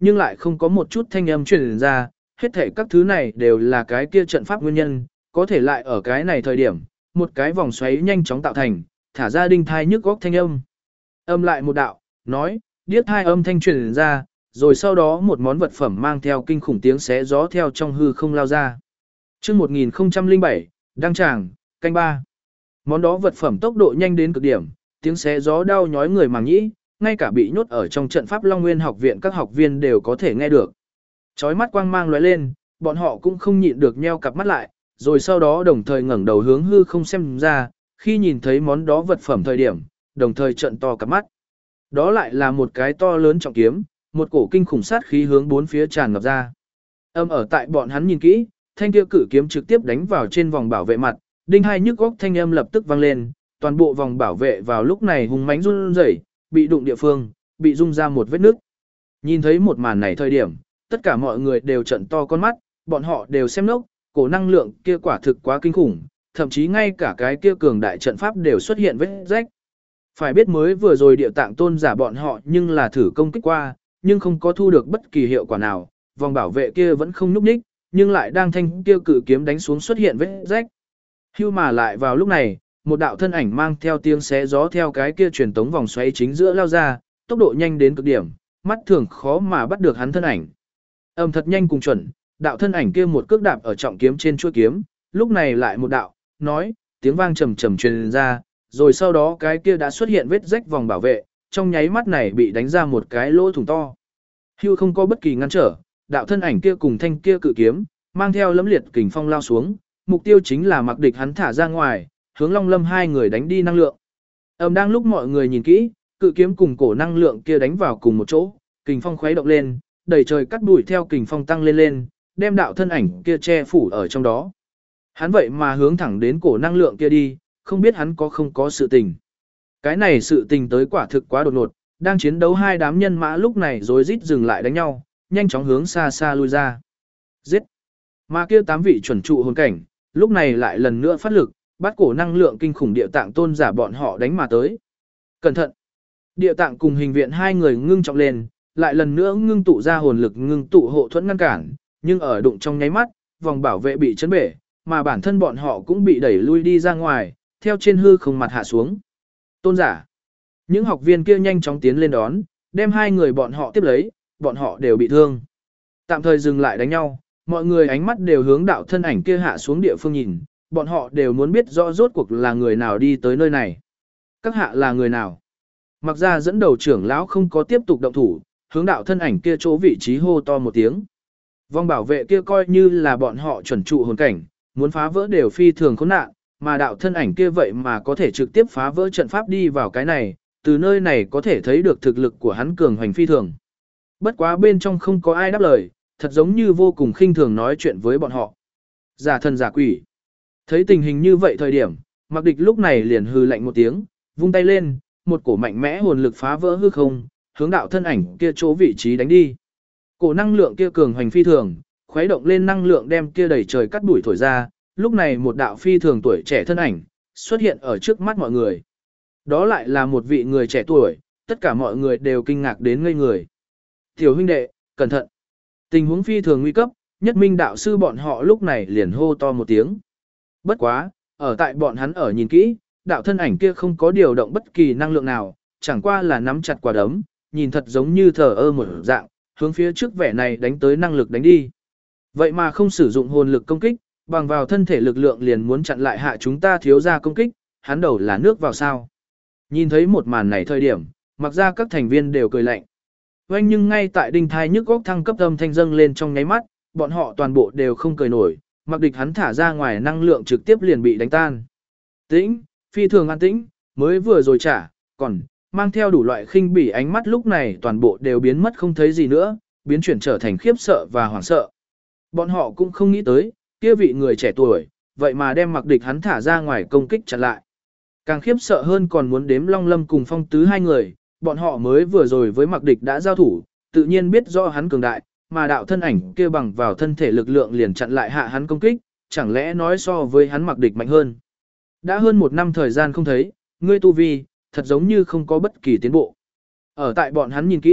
nhưng lại không có một chút thanh âm truyền ra, hết thảy các thứ này đều là cái kia trận pháp nguyên nhân, có thể lại ở cái này thời điểm, một cái vòng xoáy nhanh chóng tạo thành, thả ra đinh thai nhức góc thanh âm. Âm lại một đạo, nói, điếc thai âm thanh truyền ra, rồi sau đó một món vật phẩm mang theo kinh khủng tiếng xé gió theo trong hư không lao ra. Trước 1007, đăng tràng, canh ba. Món đó vật phẩm tốc độ nhanh đến cực điểm, tiếng xé gió đau nhói người màng nhĩ, ngay cả bị nhốt ở trong trận pháp Long Nguyên học viện các học viên đều có thể nghe được. Chói mắt quang mang lóe lên, bọn họ cũng không nhịn được nheo cặp mắt lại, rồi sau đó đồng thời ngẩng đầu hướng hư không xem ra, khi nhìn thấy món đó vật phẩm thời điểm, đồng thời trợn to cặp mắt. Đó lại là một cái to lớn trọng kiếm, một cổ kinh khủng sát khí hướng bốn phía tràn ngập ra. Âm ở tại bọn hắn nhìn kỹ, thanh kia cử kiếm trực tiếp đánh vào trên vòng bảo vệ mặt, đinh hai nhức góc thanh âm lập tức vang lên, toàn bộ vòng bảo vệ vào lúc này hùng mãnh run rẩy, bị đụng địa phương, bị rung ra một vết nứt. Nhìn thấy một màn này thời điểm, tất cả mọi người đều trợn to con mắt, bọn họ đều xem nốc, cổ năng lượng kia quả thực quá kinh khủng, thậm chí ngay cả cái kia cường đại trận pháp đều xuất hiện vết rách. Phải biết mới vừa rồi địa tạng tôn giả bọn họ nhưng là thử công kích qua, nhưng không có thu được bất kỳ hiệu quả nào, vòng bảo vệ kia vẫn không nhúc nhích, nhưng lại đang thanh kia cự kiếm đánh xuống xuất hiện vết rách. Hưu mà lại vào lúc này, một đạo thân ảnh mang theo tiếng xé gió theo cái kia truyền tống vòng xoáy chính giữa lao ra, tốc độ nhanh đến cực điểm, mắt thường khó mà bắt được hắn thân ảnh. Âm thật nhanh cùng chuẩn, đạo thân ảnh kia một cước đạp ở trọng kiếm trên chuôi kiếm, lúc này lại một đạo, nói, tiếng vang trầm trầm truyền ra, rồi sau đó cái kia đã xuất hiện vết rách vòng bảo vệ, trong nháy mắt này bị đánh ra một cái lỗ thủng to. Hưu không có bất kỳ ngăn trở, đạo thân ảnh kia cùng thanh kia cự kiếm, mang theo lẫm liệt kình phong lao xuống, mục tiêu chính là mặc địch hắn thả ra ngoài, hướng Long Lâm hai người đánh đi năng lượng. Âm đang lúc mọi người nhìn kỹ, cự kiếm cùng cổ năng lượng kia đánh vào cùng một chỗ, kình phong khuấy động lên, đầy trời cắt bụi theo kình phong tăng lên lên, đem đạo thân ảnh kia che phủ ở trong đó. Hắn vậy mà hướng thẳng đến cổ năng lượng kia đi, không biết hắn có không có sự tình. Cái này sự tình tới quả thực quá đột ngột, đang chiến đấu hai đám nhân mã lúc này rối rít dừng lại đánh nhau, nhanh chóng hướng xa xa lui ra. Giết! Mà kia 8 vị chuẩn trụ hồn cảnh, lúc này lại lần nữa phát lực, bắt cổ năng lượng kinh khủng địa tạng tôn giả bọn họ đánh mà tới. Cẩn thận! Địa tạng cùng hình viện hai người ngưng trọng lên, lại lần nữa ngưng tụ ra hồn lực ngưng tụ hộ thuẫn ngăn cản, nhưng ở đụng trong nháy mắt, vòng bảo vệ bị chấn bể, mà bản thân bọn họ cũng bị đẩy lui đi ra ngoài, theo trên hư không mặt hạ xuống. Tôn giả! Những học viên kia nhanh chóng tiến lên đón, đem hai người bọn họ tiếp lấy, bọn họ đều bị thương. Tạm thời dừng lại đánh nhau, mọi người ánh mắt đều hướng đạo thân ảnh kia hạ xuống địa phương nhìn, bọn họ đều muốn biết rõ rốt cuộc là người nào đi tới nơi này. Các hạ là người nào? Mặc ra dẫn đầu trưởng lão không có tiếp tục động thủ, hướng đạo thân ảnh kia chỗ vị trí hô to một tiếng. Vòng bảo vệ kia coi như là bọn họ chuẩn trụ hồn cảnh, muốn phá vỡ đều phi thường khốn nạn, mà đạo thân ảnh kia vậy mà có thể trực tiếp phá vỡ trận pháp đi vào cái này, từ nơi này có thể thấy được thực lực của hắn cường hoành phi thường. Bất quá bên trong không có ai đáp lời, thật giống như vô cùng khinh thường nói chuyện với bọn họ. Giả thần giả quỷ. Thấy tình hình như vậy thời điểm, Mạc Địch lúc này liền hừ lạnh một tiếng, vung tay lên, một cổ mạnh mẽ hồn lực phá vỡ hư không, hướng đạo thân ảnh kia chỗ vị trí đánh đi. Cổ năng lượng kia cường hoành phi thường, khuấy động lên năng lượng đem kia đầy trời cắt đuổi thổi ra, lúc này một đạo phi thường tuổi trẻ thân ảnh xuất hiện ở trước mắt mọi người. Đó lại là một vị người trẻ tuổi, tất cả mọi người đều kinh ngạc đến ngây người. Tiểu huynh đệ, cẩn thận. Tình huống phi thường nguy cấp, Nhất Minh đạo sư bọn họ lúc này liền hô to một tiếng. Bất quá, ở tại bọn hắn ở nhìn kỹ, đạo thân ảnh kia không có điều động bất kỳ năng lượng nào, chẳng qua là nắm chặt quả đấm, nhìn thật giống như thờ ơ một dạng, hướng phía trước vẻ này đánh tới năng lực đánh đi. Vậy mà không sử dụng hồn lực công kích, bằng vào thân thể lực lượng liền muốn chặn lại hạ chúng ta thiếu ra công kích, hắn đầu là nước vào sao. Nhìn thấy một màn này thời điểm, mặc ra các thành viên đều cười lạnh. Oanh nhưng ngay tại đinh thai nhức góc thăng cấp âm thanh dâng lên trong nháy mắt, bọn họ toàn bộ đều không cười nổi, mặc địch hắn thả ra ngoài năng lượng trực tiếp liền bị đánh tan. Tĩnh, phi thường an tĩnh, mới vừa rồi trả, còn mang theo đủ loại khinh bỉ ánh mắt lúc này toàn bộ đều biến mất không thấy gì nữa, biến chuyển trở thành khiếp sợ và hoảng sợ. Bọn họ cũng không nghĩ tới, kia vị người trẻ tuổi, vậy mà đem mặc địch hắn thả ra ngoài công kích chặn lại. Càng khiếp sợ hơn còn muốn đếm Long Lâm cùng Phong Tứ hai người, bọn họ mới vừa rồi với mặc địch đã giao thủ, tự nhiên biết rõ hắn cường đại, mà đạo thân ảnh kia bằng vào thân thể lực lượng liền chặn lại hạ hắn công kích, chẳng lẽ nói so với hắn mặc địch mạnh hơn. Đã hơn 1 năm thời gian không thấy, ngươi tu vi, thật giống như không có bất kỳ tiến bộ. Ở tại bọn hắn nhìn kỹ,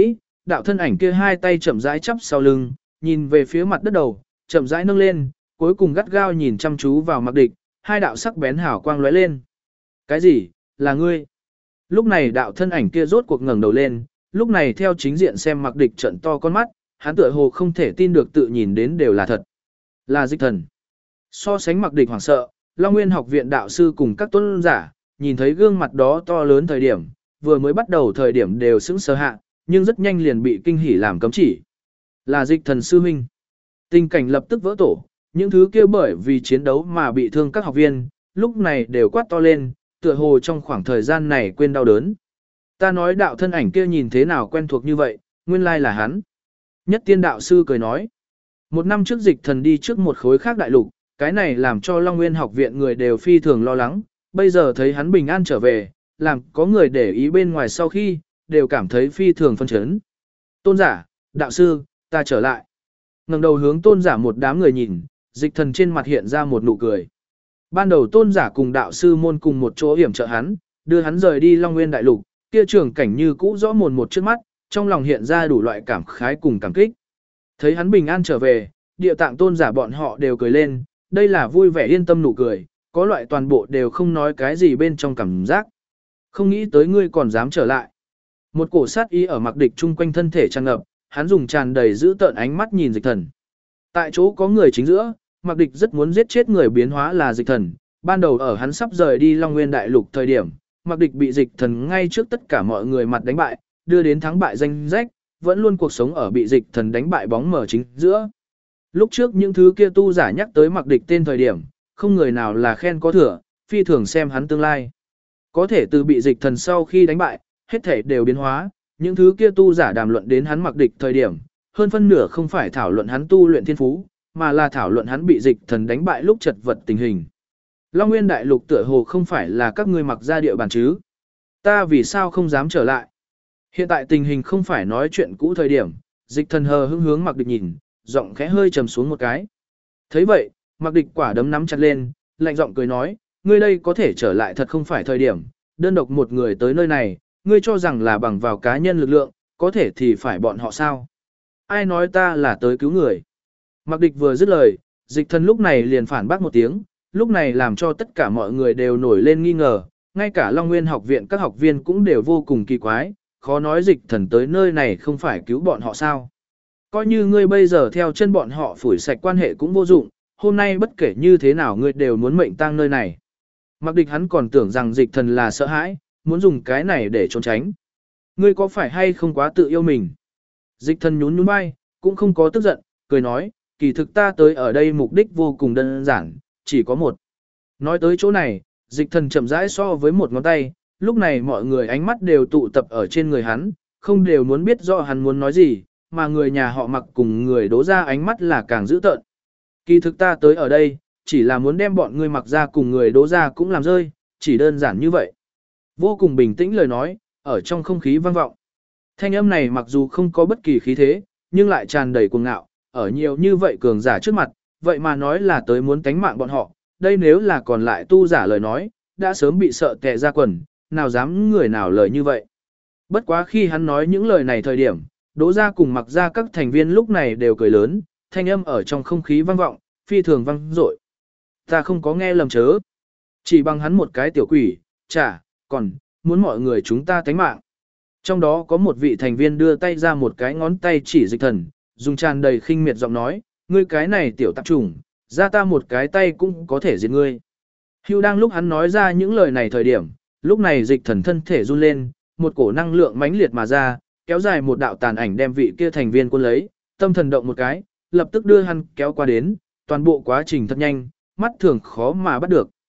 đạo thân ảnh kia hai tay chậm rãi chắp sau lưng, nhìn về phía mặt đất đầu, chậm rãi nâng lên, cuối cùng gắt gao nhìn chăm chú vào Mạc Địch, hai đạo sắc bén hào quang lóe lên. Cái gì? Là ngươi? Lúc này đạo thân ảnh kia rốt cuộc ngẩng đầu lên, lúc này theo chính diện xem Mạc Địch trợn to con mắt, hắn tựa hồ không thể tin được tự nhìn đến đều là thật. Là Dịch Thần. So sánh Mạc Địch hoảng sợ, Long Nguyên học viện đạo sư cùng các tôn giả, nhìn thấy gương mặt đó to lớn thời điểm, vừa mới bắt đầu thời điểm đều sững sờ hạ, nhưng rất nhanh liền bị kinh hỉ làm cấm chỉ. Là Dịch Thần sư huynh. Tình cảnh lập tức vỡ tổ, những thứ kia bởi vì chiến đấu mà bị thương các học viên, lúc này đều quát to lên, tựa hồ trong khoảng thời gian này quên đau đớn. Ta nói đạo thân ảnh kia nhìn thế nào quen thuộc như vậy, nguyên lai là hắn. Nhất tiên đạo sư cười nói. Một năm trước Dịch Thần đi trước một khối khác đại lục, cái này làm cho Long Nguyên học viện người đều phi thường lo lắng, bây giờ thấy hắn bình an trở về, làm có người để ý bên ngoài sau khi, đều cảm thấy phi thường phân chấn. Tôn giả, đạo sư, ta trở lại. Ngẩng đầu hướng tôn giả một đám người nhìn, Dịch Thần trên mặt hiện ra một nụ cười. Ban đầu tôn giả cùng đạo sư môn cùng một chỗ hiểm trợ hắn, đưa hắn rời đi Long Nguyên đại lục, kia trường cảnh như cũ rõ mồn một trước mắt, trong lòng hiện ra đủ loại cảm khái cùng cảm kích. Thấy hắn bình an trở về, địa tạng tôn giả bọn họ đều cười lên, đây là vui vẻ yên tâm nụ cười, có loại toàn bộ đều không nói cái gì bên trong cảm giác. Không nghĩ tới ngươi còn dám trở lại. Một cổ sát ý ở Mạc Địch chung quanh thân thể tràn ngập, hắn dùng tràn đầy dữ tợn ánh mắt nhìn Dịch Thần. Tại chỗ có người chính giữa, Mạc Địch rất muốn giết chết người biến hóa là Dịch Thần, ban đầu ở hắn sắp rời đi Long Nguyên đại lục thời điểm, Mạc Địch bị Dịch Thần ngay trước tất cả mọi người mặt đánh bại, đưa đến thắng bại danh rách, vẫn luôn cuộc sống ở bị Dịch Thần đánh bại bóng mờ chính giữa. Lúc trước những thứ kia tu giả nhắc tới Mạc Địch tên thời điểm, không người nào là khen có thừa, phi thường xem hắn tương lai. Có thể từ bị Dịch Thần sau khi đánh bại, hết thể đều biến hóa, những thứ kia tu giả đàm luận đến hắn Mạc Địch thời điểm, hơn phân nửa không phải thảo luận hắn tu luyện thiên phú, mà là thảo luận hắn bị Dịch Thần đánh bại lúc chật vật tình hình. Long Nguyên đại lục tựa hồ không phải là các ngươi mặc ra địa bàn chứ? Ta vì sao không dám trở lại? Hiện tại tình hình không phải nói chuyện cũ thời điểm, Dịch Thần hờ hững hướng Mạc Địch nhìn, giọng khẽ hơi trầm xuống một cái. Thấy vậy, Mạc Địch quả đấm nắm chặt lên, lạnh giọng cười nói, ngươi đây có thể trở lại thật không phải thời điểm, đơn độc một người tới nơi này, ngươi cho rằng là bằng vào cá nhân lực lượng, có thể thì phải bọn họ sao? Ai nói ta là tới cứu người? Mạc Địch vừa dứt lời, Dịch Thần lúc này liền phản bác một tiếng, lúc này làm cho tất cả mọi người đều nổi lên nghi ngờ, ngay cả Long Nguyên học viện các học viên cũng đều vô cùng kỳ quái, khó nói Dịch Thần tới nơi này không phải cứu bọn họ sao? Coi như ngươi bây giờ theo chân bọn họ phủi sạch quan hệ cũng vô dụng, hôm nay bất kể như thế nào ngươi đều muốn mệnh tang nơi này. Mạc Địch hắn còn tưởng rằng Dịch Thần là sợ hãi, muốn dùng cái này để trốn tránh. Ngươi có phải hay không quá tự yêu mình? Dịch Thần nhún nhún vai, cũng không có tức giận, cười nói, kỳ thực ta tới ở đây mục đích vô cùng đơn giản, chỉ có một. Nói tới chỗ này, Dịch Thần chậm rãi so với một ngón tay, lúc này mọi người ánh mắt đều tụ tập ở trên người hắn, không đều muốn biết rõ hắn muốn nói gì, mà người nhà họ Mặc cùng người Đỗ ra ánh mắt là càng dữ tợn. Kỳ thực ta tới ở đây, chỉ là muốn đem bọn ngươi Mặc ra cùng người Đỗ ra cũng làm rơi, chỉ đơn giản như vậy. Vô cùng bình tĩnh lời nói, ở trong không khí vang vọng. Thanh âm này mặc dù không có bất kỳ khí thế, nhưng lại tràn đầy cuồng ngạo, ở nhiều như vậy cường giả trước mặt, vậy mà nói là tới muốn tánh mạng bọn họ, đây nếu là còn lại tu giả lời nói, đã sớm bị sợ tè ra quần, nào dám người nào lời như vậy. Bất quá khi hắn nói những lời này thời điểm, Đỗ ra cùng Mặc ra các thành viên lúc này đều cười lớn, thanh âm ở trong không khí vang vọng, phi thường vang dội. Ta không có nghe lầm chớ. Chỉ bằng hắn một cái tiểu quỷ, chả, còn, muốn mọi người chúng ta tánh mạng. Trong đó có một vị thành viên đưa tay ra một cái ngón tay chỉ Dịch Thần, dùng tràn đầy khinh miệt giọng nói, ngươi cái này tiểu tạp chủng, ra ta một cái tay cũng có thể giết ngươi. Hưu đang lúc hắn nói ra những lời này thời điểm, lúc này Dịch Thần thân thể run lên, một cổ năng lượng mãnh liệt mà ra, kéo dài một đạo tàn ảnh đem vị kia thành viên quân lấy, tâm thần động một cái, lập tức đưa hắn kéo qua đến, toàn bộ quá trình thật nhanh, mắt thường khó mà bắt được.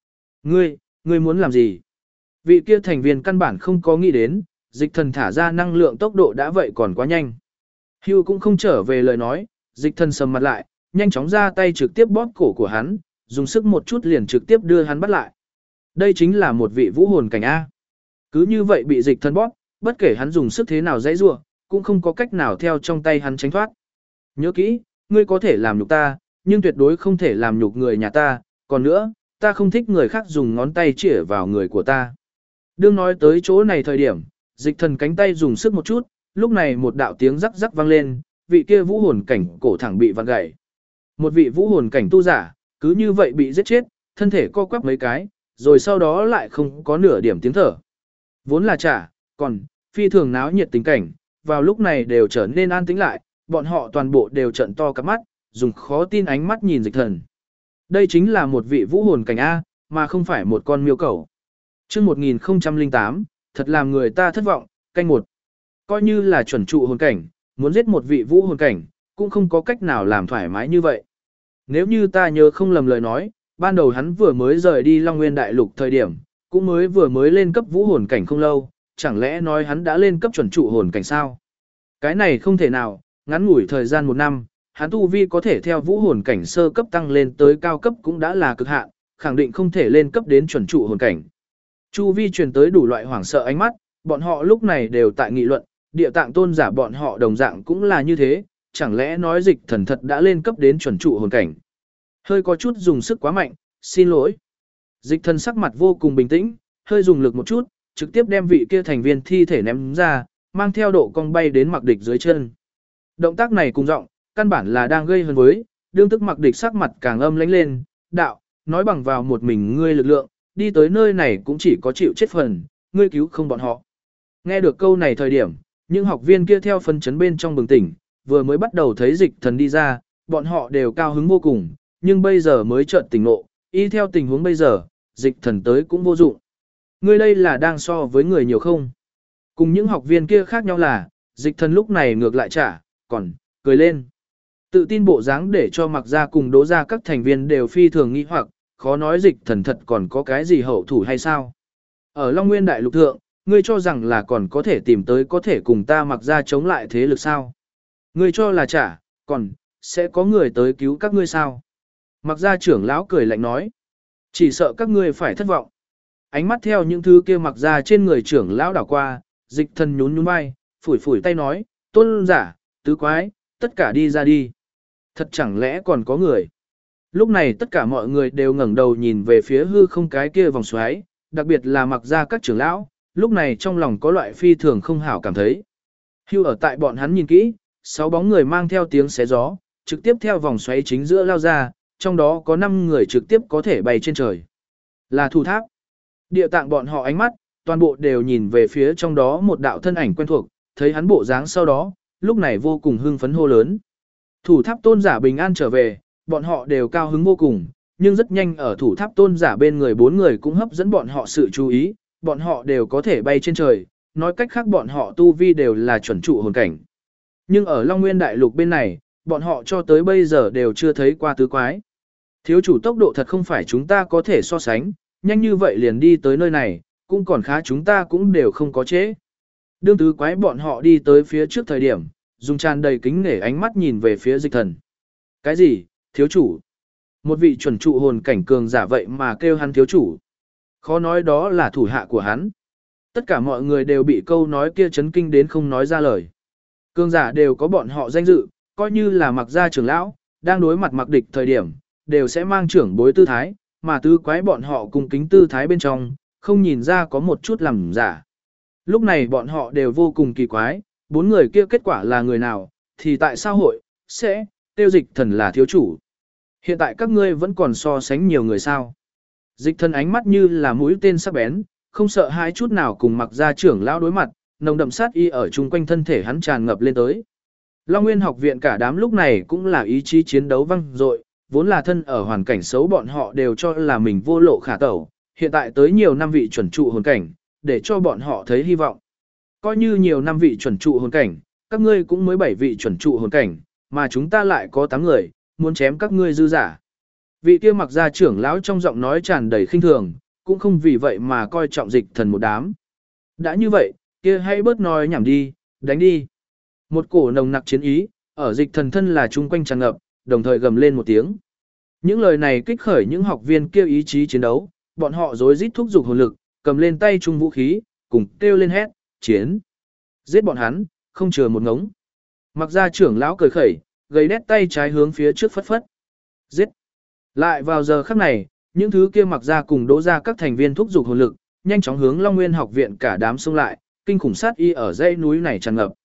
Ngươi muốn làm gì? Vị kia thành viên căn bản không có nghĩ đến, Dịch Thần thả ra năng lượng tốc độ đã vậy còn quá nhanh. Hưu cũng không trở về lời nói, Dịch Thần sầm mặt lại, nhanh chóng ra tay trực tiếp bóp cổ của hắn, dùng sức một chút liền trực tiếp đưa hắn bắt lại. Đây chính là một vị vũ hồn cảnh A. Cứ như vậy bị Dịch Thần bóp, bất kể hắn dùng sức thế nào dãy rủa, cũng không có cách nào theo trong tay hắn tránh thoát. Nhớ kỹ, ngươi có thể làm nhục ta, nhưng tuyệt đối không thể làm nhục người nhà ta, còn nữa, ta không thích người khác dùng ngón tay chĩa vào người của ta. Đương nói tới chỗ này thời điểm, Dịch Thần cánh tay dùng sức một chút, lúc này một đạo tiếng rắc rắc vang lên, vị kia vũ hồn cảnh cổ thẳng bị vặn gãy. Một vị vũ hồn cảnh tu giả, cứ như vậy bị giết chết, thân thể co quắp mấy cái, rồi sau đó lại không có nửa điểm tiếng thở. Vốn là còn phi thường náo nhiệt tình cảnh, vào lúc này đều trở nên an tĩnh lại, bọn họ toàn bộ đều trợn to cặp mắt, dùng khó tin ánh mắt nhìn Dịch Thần. Đây chính là một vị vũ hồn cảnh A, mà không phải một con miêu cẩu. Trước 1008, thật làm người ta thất vọng, canh một. Coi như là chuẩn trụ hồn cảnh, muốn giết một vị vũ hồn cảnh, cũng không có cách nào làm thoải mái như vậy. Nếu như ta nhớ không lầm lời nói, ban đầu hắn vừa mới rời đi Long Nguyên Đại Lục thời điểm, cũng vừa mới lên cấp vũ hồn cảnh không lâu, chẳng lẽ nói hắn đã lên cấp chuẩn trụ hồn cảnh sao? Cái này không thể nào, ngắn ngủi thời gian 1 năm, hắn tu vi có thể theo vũ hồn cảnh sơ cấp tăng lên tới cao cấp cũng đã là cực hạn, khẳng định không thể lên cấp đến chuẩn trụ hồn cảnh. Chu vi truyền tới đủ loại hoảng sợ ánh mắt, bọn họ lúc này đều tại nghị luận, địa tạng tôn giả bọn họ đồng dạng cũng là như thế, chẳng lẽ nói Dịch Thần thật đã lên cấp đến chuẩn trụ hồn cảnh. Hơi có chút dùng sức quá mạnh, xin lỗi. Dịch Thần sắc mặt vô cùng bình tĩnh, hơi dùng lực một chút, trực tiếp đem vị kia thành viên thi thể ném ra, mang theo độ cong bay đến Mặc Địch dưới chân. Động tác này cùng giọng, căn bản là đang gây hấn với, đương tức Mặc Địch sắc mặt càng âm lãnh lên, đạo, nói bằng vào một mình ngươi lực lượng, đi tới nơi này cũng chỉ có chịu chết phần, ngươi cứu không bọn họ. Nghe được câu này thời điểm, những học viên kia theo phân chấn bên trong bừng tỉnh, vừa mới bắt đầu thấy Dịch Thần đi ra, bọn họ đều cao hứng vô cùng, nhưng bây giờ mới chợt tỉnh ngộ, y theo tình huống bây giờ, Dịch Thần tới cũng vô dụng. Ngươi đây là đang so với người nhiều không? Cùng những học viên kia khác nhau là, Dịch Thần lúc này ngược lại còn cười lên. Tự tin bộ dáng để cho Mặc Gia cùng Đỗ Gia các thành viên đều phi thường nghi hoặc, khó nói Dịch Thần thật còn có cái gì hậu thủ hay sao? Ở Long Nguyên Đại Lục thượng, ngươi cho rằng là còn có thể tìm tới có thể cùng ta Mặc Gia chống lại thế lực sao? Ngươi cho là còn sẽ có người tới cứu các ngươi sao? Mặc Gia trưởng lão cười lạnh nói, chỉ sợ các ngươi phải thất vọng. Ánh mắt theo những thứ kia Mặc Gia trên người trưởng lão đảo qua, Dịch Thần nhún nhún vai, phủi phủi tay nói, tôn giả, tứ quái, tất cả đi ra đi. Thật chẳng lẽ còn có người? Lúc này tất cả mọi người đều ngẩng đầu nhìn về phía hư không cái kia vòng xoáy, đặc biệt là Mặc Gia các trưởng lão, lúc này trong lòng có loại phi thường không hảo cảm thấy. Hưu ở tại bọn hắn nhìn kỹ, 6 bóng người mang theo tiếng xé gió, trực tiếp theo vòng xoáy chính giữa lao ra, trong đó có 5 người trực tiếp có thể bay trên trời. Là thủ tháp. Địa tạng bọn họ ánh mắt, toàn bộ đều nhìn về phía trong đó một đạo thân ảnh quen thuộc, thấy hắn bộ dáng sau đó, lúc này vô cùng hưng phấn hô lớn. Thủ tháp tôn giả bình an trở về, bọn họ đều cao hứng vô cùng, nhưng rất nhanh ở thủ tháp tôn giả bên người 4 người cũng hấp dẫn bọn họ sự chú ý, bọn họ đều có thể bay trên trời, nói cách khác bọn họ tu vi đều là chuẩn trụ hồn cảnh. Nhưng ở Long Nguyên Đại Lục bên này, bọn họ cho tới bây giờ đều chưa thấy qua tứ quái. Thiếu chủ tốc độ thật không phải chúng ta có thể so sánh, nhanh như vậy liền đi tới nơi này, cũng còn khá chúng ta cũng đều không có chế. Đương tứ quái bọn họ đi tới phía trước thời điểm, dùng tràn đầy kính nể ánh mắt nhìn về phía Dịch Thần. Cái gì, thiếu chủ? Một vị chuẩn trụ hồn cảnh cường giả vậy mà kêu hắn thiếu chủ. Khó nói đó là thủ hạ của hắn. Tất cả mọi người đều bị câu nói kia chấn kinh đến không nói ra lời. Cường giả đều có bọn họ danh dự, coi như là Mặc Gia trưởng lão, đang đối mặt Mặc Địch thời điểm, đều sẽ mang trưởng bối tư thái, mà tứ quái bọn họ cùng kính tư thái bên trong, không nhìn ra có một chút làm giả. Lúc này bọn họ đều vô cùng kỳ quái, 4 người kia kết quả là người nào, thì tại sao hội sẽ tiêu Dịch Thần là thiếu chủ. Hiện tại các ngươi vẫn còn so sánh nhiều người sao. Dịch Thần ánh mắt như là mũi tên sắc bén, không sợ hãi chút nào cùng Mặc Gia trưởng lão đối mặt, nồng đậm sát y ở chung quanh thân thể hắn tràn ngập lên tới. Long Nguyên học viện cả đám lúc này cũng là ý chí chiến đấu vang dội, vốn là thân ở hoàn cảnh xấu bọn họ đều cho là mình vô lộ khả tẩu, hiện tại tới nhiều năm vị chuẩn trụ hồn cảnh, để cho bọn họ thấy hy vọng. Coi như nhiều năm vị chuẩn trụ hồn cảnh, các ngươi cũng mới 7 vị chuẩn trụ hồn cảnh, mà chúng ta lại có 8 người, muốn chém các ngươi dư giả. Vị kia Mặc Gia trưởng lão trong giọng nói tràn đầy khinh thường, cũng không vì vậy mà coi trọng Dịch Thần một đám. Đã như vậy, kia hãy bớt nói nhảm đi, đánh đi. Một cổ nồng nặc chiến ý, ở Dịch Thần thân là chung quanh tràn ngập, đồng thời gầm lên một tiếng. Những lời này kích khởi những học viên kêu ý chí chiến đấu, bọn họ rối rít thúc giục hồn lực, cầm lên tay chung vũ khí, cùng kêu lên hét, chiến. Giết bọn hắn, không chừa một ngống. Mặc Gia trưởng lão cười khẩy, gầy đét tay trái hướng phía trước phất phất. Giết. Lại vào giờ khắc này, những thứ kia Mặc Gia cùng Đỗ Gia các thành viên thúc giục hồn lực, nhanh chóng hướng Long Nguyên học viện cả đám xông lại, kinh khủng sát y ở dãy núi này tràn ngập.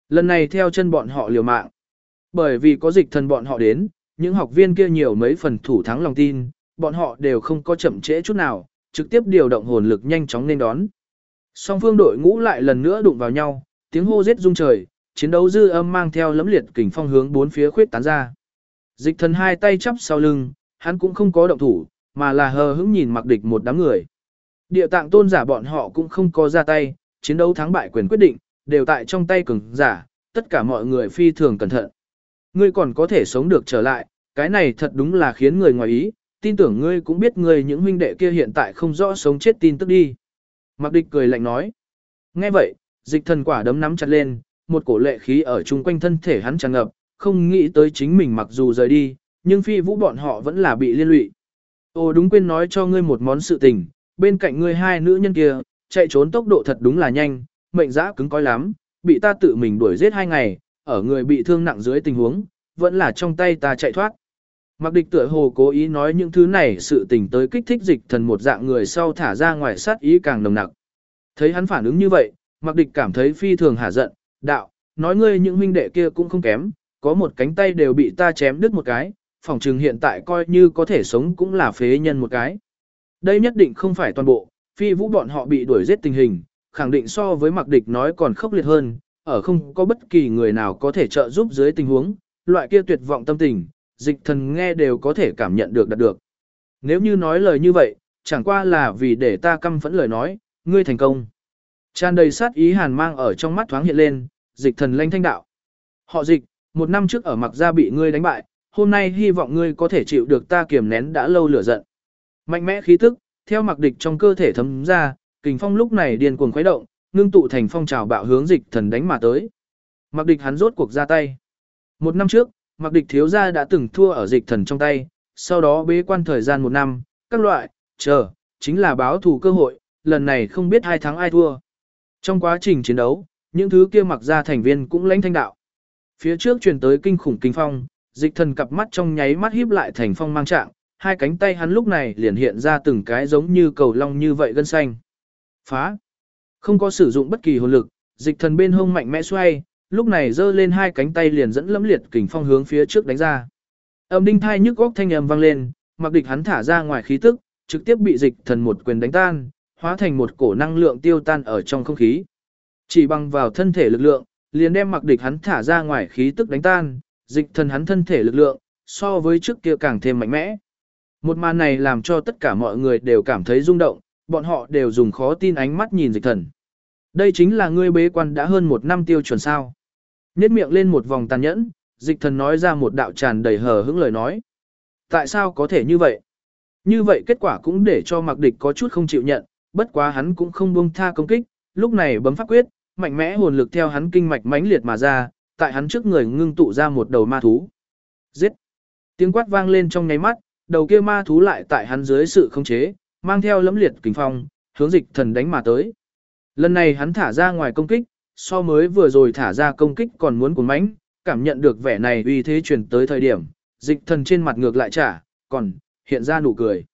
Lần này theo chân bọn họ liều mạng. Bởi vì có dịch thần bọn họ đến, những học viên kia nhiều mấy phần thủ thắng lòng tin, bọn họ đều không có chậm trễ chút nào, trực tiếp điều động hồn lực nhanh chóng nên đón. Song phương đội ngũ lại lần nữa đụng vào nhau, tiếng hô giết rung trời, chiến đấu dư âm mang theo lẫm liệt kình phong hướng bốn phía khuyết tán ra. Dịch thần hai tay chắp sau lưng, hắn cũng không có động thủ, mà là hờ hững nhìn mặc địch một đám người. Địa tạng tôn giả bọn họ cũng không có ra tay, chiến đấu thắng bại quyền quyết định, đều tại trong tay cường giả, tất cả mọi người phi thường cẩn thận. Ngươi còn có thể sống được trở lại, cái này thật đúng là khiến người ngoài ý, tin tưởng ngươi cũng biết ngươi những huynh đệ kia hiện tại không rõ sống chết tin tức đi. Mặc địch cười lạnh nói. Nghe vậy, dịch thần quả đấm nắm chặt lên, một cổ lệ khí ở chung quanh thân thể hắn tràn ngập, không nghĩ tới chính mình mặc dù rời đi, nhưng phi vũ bọn họ vẫn là bị liên lụy. Ồ đúng quên nói cho ngươi một món sự tình, bên cạnh ngươi hai nữ nhân kia, chạy trốn tốc độ thật đúng là nhanh, mệnh dã cứng cỏi lắm, bị ta tự mình đuổi giết 2 ngày, ở người bị thương nặng dưới tình huống, vẫn là trong tay ta chạy thoát. Mặc địch tựa hồ cố ý nói những thứ này sự tình tới kích thích dịch thần một dạng người sau thả ra ngoài sát ý càng nồng nặc. Thấy hắn phản ứng như vậy, mặc địch cảm thấy phi thường hả giận, đạo, nói ngươi những huynh đệ kia cũng không kém, có một cánh tay đều bị ta chém đứt một cái, phỏng chừng hiện tại coi như có thể sống cũng là phế nhân một cái. Đây nhất định không phải toàn bộ, phi vũ bọn họ bị đuổi giết tình hình, khẳng định so với mặc địch nói còn khốc liệt hơn, ở không có bất kỳ người nào có thể trợ giúp dưới tình huống, loại kia tuyệt vọng tâm tình, dịch thần nghe đều có thể cảm nhận được đạt được. Nếu như nói lời như vậy, chẳng qua là vì để ta căm phẫn lời nói, ngươi thành công. Tràn đầy sát ý hàn mang ở trong mắt thoáng hiện lên, dịch thần lanh thanh đạo. Họ dịch, 1 năm trước ở mặc gia bị ngươi đánh bại, hôm nay hy vọng ngươi có thể chịu được ta kiềm nén đã lâu lửa giận. Mạnh mẽ khí tức, theo mặc địch trong cơ thể thấm ra, kình phong lúc này điên cuồng khuấy động, ngưng tụ thành phong trào bạo hướng dịch thần đánh mà tới. Mặc địch hắn rốt cuộc ra tay. 1 năm trước, mặc địch thiếu gia đã từng thua ở dịch thần trong tay, sau đó bế quan thời gian 1 năm, các loại, chính là báo thù cơ hội, lần này không biết ai thắng ai thua. Trong quá trình chiến đấu, những thứ kia mặc ra thành viên cũng lãnh thanh đạo. Phía trước truyền tới kinh khủng kinh phong, dịch thần cặp mắt trong nháy mắt híp lại thành phong mang trạng, hai cánh tay hắn lúc này liền hiện ra từng cái giống như cầu long như vậy gân xanh. Phá! Không có sử dụng bất kỳ hồn lực, dịch thần bên hông mạnh mẽ xoay, lúc này giơ lên hai cánh tay liền dẫn lẫm liệt kình phong hướng phía trước đánh ra. Âm đinh thai nhức góc thanh âm vang lên, mặc địch hắn thả ra ngoài khí tức, trực tiếp bị dịch thần một quyền đánh tan, hóa thành một cổ năng lượng tiêu tan ở trong không khí. Chỉ bằng vào thân thể lực lượng, liền đem mặc địch hắn thả ra ngoài khí tức đánh tan, dịch thần hắn thân thể lực lượng, so với trước kia càng thêm mạnh mẽ. Một màn này làm cho tất cả mọi người đều cảm thấy rung động, bọn họ đều dùng khó tin ánh mắt nhìn dịch thần. Đây chính là ngươi bế quan đã hơn 1 năm tiêu chuẩn sao. Nhét miệng lên một vòng tàn nhẫn, dịch thần nói ra một đạo tràn đầy hờ hững lời nói. Tại sao có thể như vậy? Như vậy kết quả cũng để cho mặc địch có chút không chịu nhận, bất quá hắn cũng không buông tha công kích, lúc này bấm pháp quyết, mạnh mẽ hồn lực theo hắn kinh mạch mãnh liệt mà ra, tại hắn trước người ngưng tụ ra một đầu ma thú. Giết! Tiếng quát vang lên trong nháy mắt, đầu kia ma thú lại tại hắn dưới sự khống chế, mang theo lẫm liệt kình phong, hướng dịch thần đánh mà tới. Lần này hắn thả ra ngoài công kích, so mới vừa rồi thả ra công kích còn muốn cuốn mãnh, cảm nhận được vẻ này uy thế truyền tới thời điểm, dịch thần trên mặt ngược lại trả, còn hiện ra nụ cười.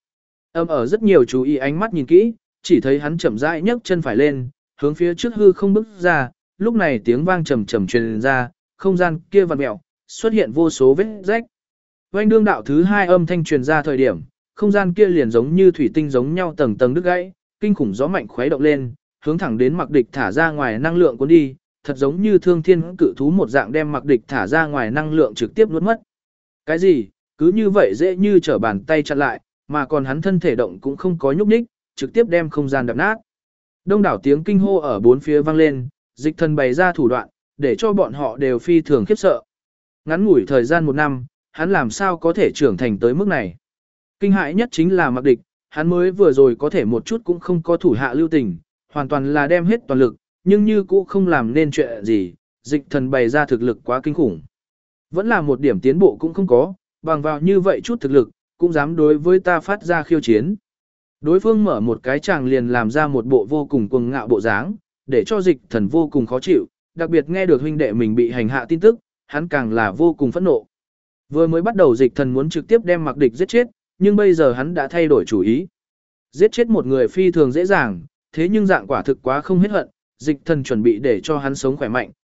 Ở rất nhiều chú ý ánh mắt nhìn kỹ, chỉ thấy hắn chậm rãi nhấc chân phải lên, hướng phía trước hư không bước ra, lúc này tiếng vang trầm trầm truyền ra, không gian kia vặn mèo, xuất hiện vô số vết rách. Oanh đương đạo thứ 2 âm thanh truyền ra thời điểm, không gian kia liền giống như thủy tinh giống nhau tầng tầng đứt gãy, kinh khủng gió mạnh khuấy động lên, hướng thẳng đến mặc địch thả ra ngoài năng lượng cuốn đi, thật giống như thương thiên cự thú một dạng đem mặc địch thả ra ngoài năng lượng trực tiếp nuốt mất. Cái gì? Cứ như vậy dễ như trở bàn tay chặn lại, mà còn hắn thân thể động cũng không có nhúc nhích, trực tiếp đem không gian đập nát. Đông đảo tiếng kinh hô ở bốn phía vang lên, dịch thần bày ra thủ đoạn, để cho bọn họ đều phi thường khiếp sợ. Ngắn ngủi thời gian 1 năm, hắn làm sao có thể trưởng thành tới mức này. Kinh hãi nhất chính là mặc địch, hắn mới vừa rồi có thể một chút cũng không có thủ hạ lưu tình, hoàn toàn là đem hết toàn lực, nhưng như cũ không làm nên chuyện gì, dịch thần bày ra thực lực quá kinh khủng. Vẫn là một điểm tiến bộ cũng không có, bằng vào như vậy chút thực lực, cũng dám đối với ta phát ra khiêu chiến. Đối phương mở một cái tràng liền làm ra một bộ vô cùng cuồng ngạo bộ dáng, để cho dịch thần vô cùng khó chịu, đặc biệt nghe được huynh đệ mình bị hành hạ tin tức, hắn càng là vô cùng phẫn nộ. Vừa mới bắt đầu dịch thần muốn trực tiếp đem mặc địch giết chết, nhưng bây giờ hắn đã thay đổi chủ ý. Giết chết một người phi thường dễ dàng, thế nhưng dạng quả thực quá không hết hận, dịch thần chuẩn bị để cho hắn sống khỏe mạnh,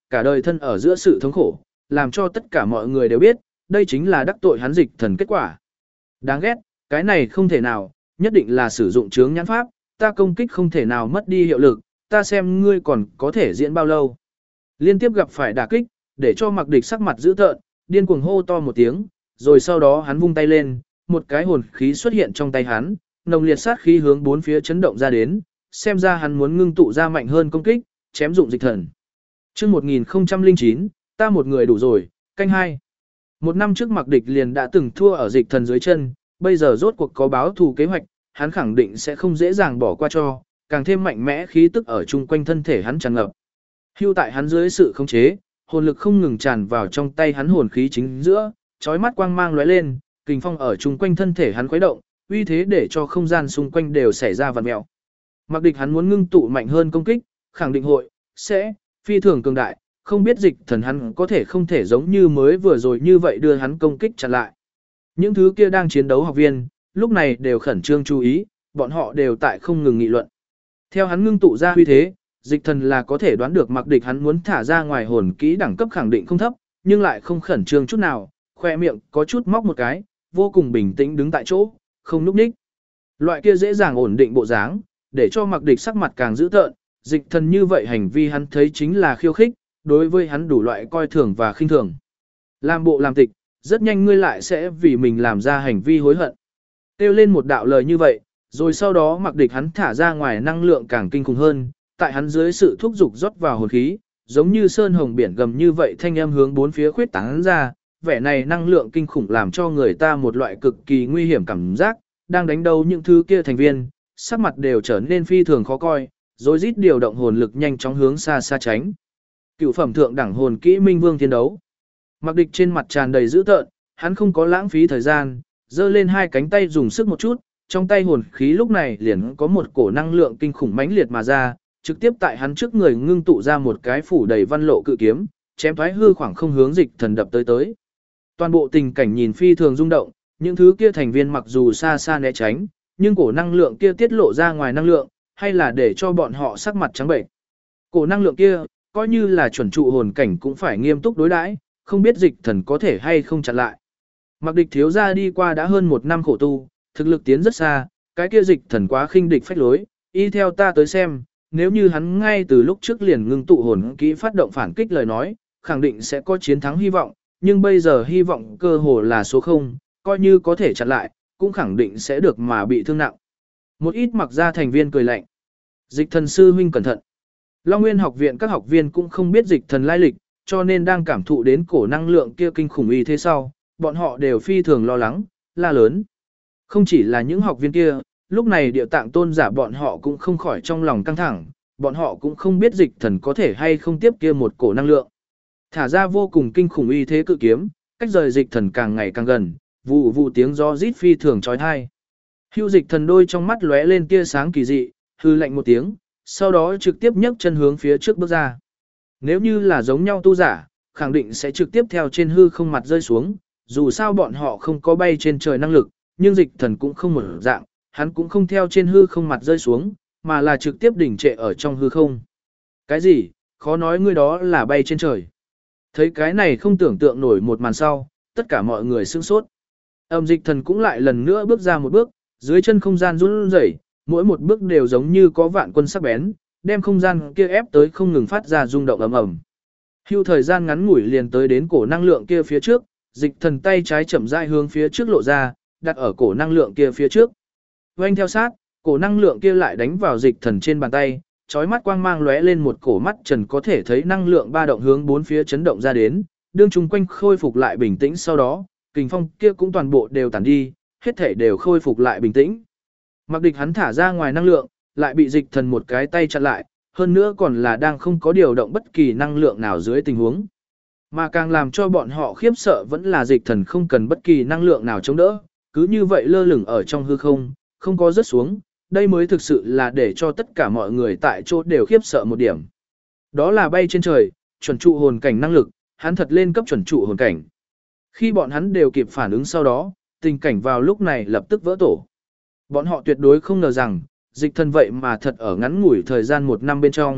cả đời thân ở giữa sự thống khổ, làm cho tất cả mọi người đều biết, đây chính là đắc tội hắn dịch thần kết quả. Đáng ghét, cái này không thể nào, nhất định là sử dụng chướng nhãn pháp, ta công kích không thể nào mất đi hiệu lực, ta xem ngươi còn có thể diễn bao lâu. Liên tiếp gặp phải đả kích, để cho Mạc Địch sắc mặt dữ tợn, điên cuồng hô to một tiếng, rồi sau đó hắn vung tay lên, một cái hồn khí xuất hiện trong tay hắn, nồng liệt sát khí hướng bốn phía chấn động ra đến, xem ra hắn muốn ngưng tụ ra mạnh hơn công kích, chém dụng dịch thần. Chương 1009, ta một người đủ rồi, canh 2. Một năm trước Mạc Địch liền đã từng thua ở dịch thần dưới chân, bây giờ rốt cuộc có báo thù kế hoạch, hắn khẳng định sẽ không dễ dàng bỏ qua cho, càng thêm mạnh mẽ khí tức ở chung quanh thân thể hắn tràn ngập. Hưu tại hắn dưới sự khống chế, hồn lực không ngừng tràn vào trong tay hắn hồn khí chính giữa, chói mắt quang mang lóe lên, kình phong ở chung quanh thân thể hắn khuấy động, uy thế để cho không gian xung quanh đều xảy ra vặn mèo. Mặc Địch hắn muốn ngưng tụ mạnh hơn công kích, khẳng định sẽ phi thường cường đại, không biết dịch thần hắn có thể không thể giống như mới vừa rồi như vậy đưa hắn công kích chặn lại. Những thứ kia đang chiến đấu học viên, lúc này đều khẩn trương chú ý, bọn họ đều tại không ngừng nghị luận. Theo hắn ngưng tụ ra uy thế, dịch thần là có thể đoán được Mạc Địch hắn muốn thả ra ngoài hồn kỹ đẳng cấp khẳng định không thấp, nhưng lại không khẩn trương chút nào, khoe miệng có chút móc một cái, vô cùng bình tĩnh đứng tại chỗ, không núp ních. Loại kia dễ dàng ổn định bộ dáng, để cho Mạc Địch sắc mặt càng dữ tợn, dịch thần như vậy hành vi hắn thấy chính là khiêu khích, đối với hắn đủ loại coi thường và khinh thường. Làm bộ làm tịch, rất nhanh ngươi lại sẽ vì mình làm ra hành vi hối hận. Kêu lên một đạo lời như vậy, rồi sau đó Mạc Địch hắn thả ra ngoài năng lượng càng kinh khủng hơn, tại hắn dưới sự thúc dục rót vào hồn khí, giống như sơn hồng biển gầm như vậy thanh âm hướng bốn phía khuyết tán ra, vẻ này năng lượng kinh khủng làm cho người ta một loại cực kỳ nguy hiểm cảm giác, đang đánh đầu những thứ kia thành viên, sắc mặt đều trở nên phi thường khó coi, rồi rít điều động hồn lực nhanh chóng hướng xa xa tránh. Cựu phẩm thượng đẳng hồn kỹ Minh Vương Thiên Đấu. Mạc Địch trên mặt tràn đầy dữ tợn, hắn không có lãng phí thời gian, giơ lên hai cánh tay dùng sức một chút, trong tay hồn khí lúc này liền có một cổ năng lượng kinh khủng mãnh liệt mà ra, trực tiếp tại hắn trước người ngưng tụ ra một cái phủ đầy văn lộ cự kiếm, chém thoái hư khoảng không hướng dịch thần đập tới. Toàn bộ tình cảnh nhìn phi thường rung động, những thứ kia thành viên mặc dù xa xa né tránh, nhưng cổ năng lượng kia tiết lộ ra ngoài năng lượng, hay là để cho bọn họ sắc mặt trắng bệnh. Cổ năng lượng kia, coi như là chuẩn trụ hồn cảnh cũng phải nghiêm túc đối đãi, không biết dịch thần có thể hay không chặn lại. Mạc Địch thiếu gia đi qua đã hơn một năm khổ tu, thực lực tiến rất xa, cái kia dịch thần quá khinh địch phách lối, y theo ta tới xem, nếu như hắn ngay từ lúc trước liền ngưng tụ hồn kỹ phát động phản kích lời nói, khẳng định sẽ có chiến thắng hy vọng, nhưng bây giờ hy vọng cơ hồ là số 0, coi như có thể chặn lại, cũng khẳng định sẽ được mà bị thương nặng. Một ít Mặc gia thành viên cười lạnh. Dịch thần sư huynh cẩn thận. Long Nguyên học viện các học viên cũng không biết dịch thần lai lịch, cho nên đang cảm thụ đến cổ năng lượng kia kinh khủng y thế sau, bọn họ đều phi thường lo lắng, la lớn. Không chỉ là những học viên kia, lúc này địa tạng tôn giả bọn họ cũng không khỏi trong lòng căng thẳng, bọn họ cũng không biết dịch thần có thể hay không tiếp kia một cổ năng lượng. Thả ra vô cùng kinh khủng y thế cự kiếm, cách rời dịch thần càng ngày càng gần, vụ vụ tiếng gió rít phi thường chói tai. Hưu dịch thần đôi trong mắt lóe lên tia sáng kỳ dị, hư lạnh một tiếng, sau đó trực tiếp nhấc chân hướng phía trước bước ra. Nếu như là giống nhau tu giả, khẳng định sẽ trực tiếp theo trên hư không mặt rơi xuống, dù sao bọn họ không có bay trên trời năng lực, nhưng dịch thần cũng không một dạng, hắn cũng không theo trên hư không mặt rơi xuống, mà là trực tiếp đỉnh trệ ở trong hư không. Cái gì? Khó nói ngươi đó là bay trên trời. Thấy cái này không tưởng tượng nổi một màn sau, tất cả mọi người sửng sốt. Dịch thần cũng lại lần nữa bước ra một bước, dưới chân không gian run rẩy, mỗi một bước đều giống như có vạn quân sắc bén, đem không gian kia ép tới không ngừng phát ra rung động ầm ầm. Hưu thời gian ngắn ngủi liền tới đến cổ năng lượng kia phía trước, dịch thần tay trái chậm rãi hướng phía trước lộ ra, đặt ở cổ năng lượng kia phía trước. Oanh theo sát, cổ năng lượng kia lại đánh vào dịch thần trên bàn tay, chói mắt quang mang lóe lên một cổ mắt trần có thể thấy năng lượng ba động hướng bốn phía chấn động ra đến, đương chung quanh khôi phục lại bình tĩnh sau đó, kình phong kia cũng toàn bộ đều tản đi, hết thể đều khôi phục lại bình tĩnh. Mặc Địch hắn thả ra ngoài năng lượng, lại bị dịch thần một cái tay chặn lại, hơn nữa còn là đang không có điều động bất kỳ năng lượng nào dưới tình huống. Mà càng làm cho bọn họ khiếp sợ vẫn là dịch thần không cần bất kỳ năng lượng nào chống đỡ, cứ như vậy lơ lửng ở trong hư không, không có rớt xuống, đây mới thực sự là để cho tất cả mọi người tại chỗ đều khiếp sợ một điểm. Đó là bay trên trời, chuẩn trụ hồn cảnh năng lực, hắn thật lên cấp chuẩn trụ hồn cảnh. Khi bọn hắn đều kịp phản ứng sau đó, tình cảnh vào lúc này lập tức vỡ tổ. Bọn họ tuyệt đối không ngờ rằng, dịch thần vậy mà thật ở ngắn ngủi thời gian một năm bên trong,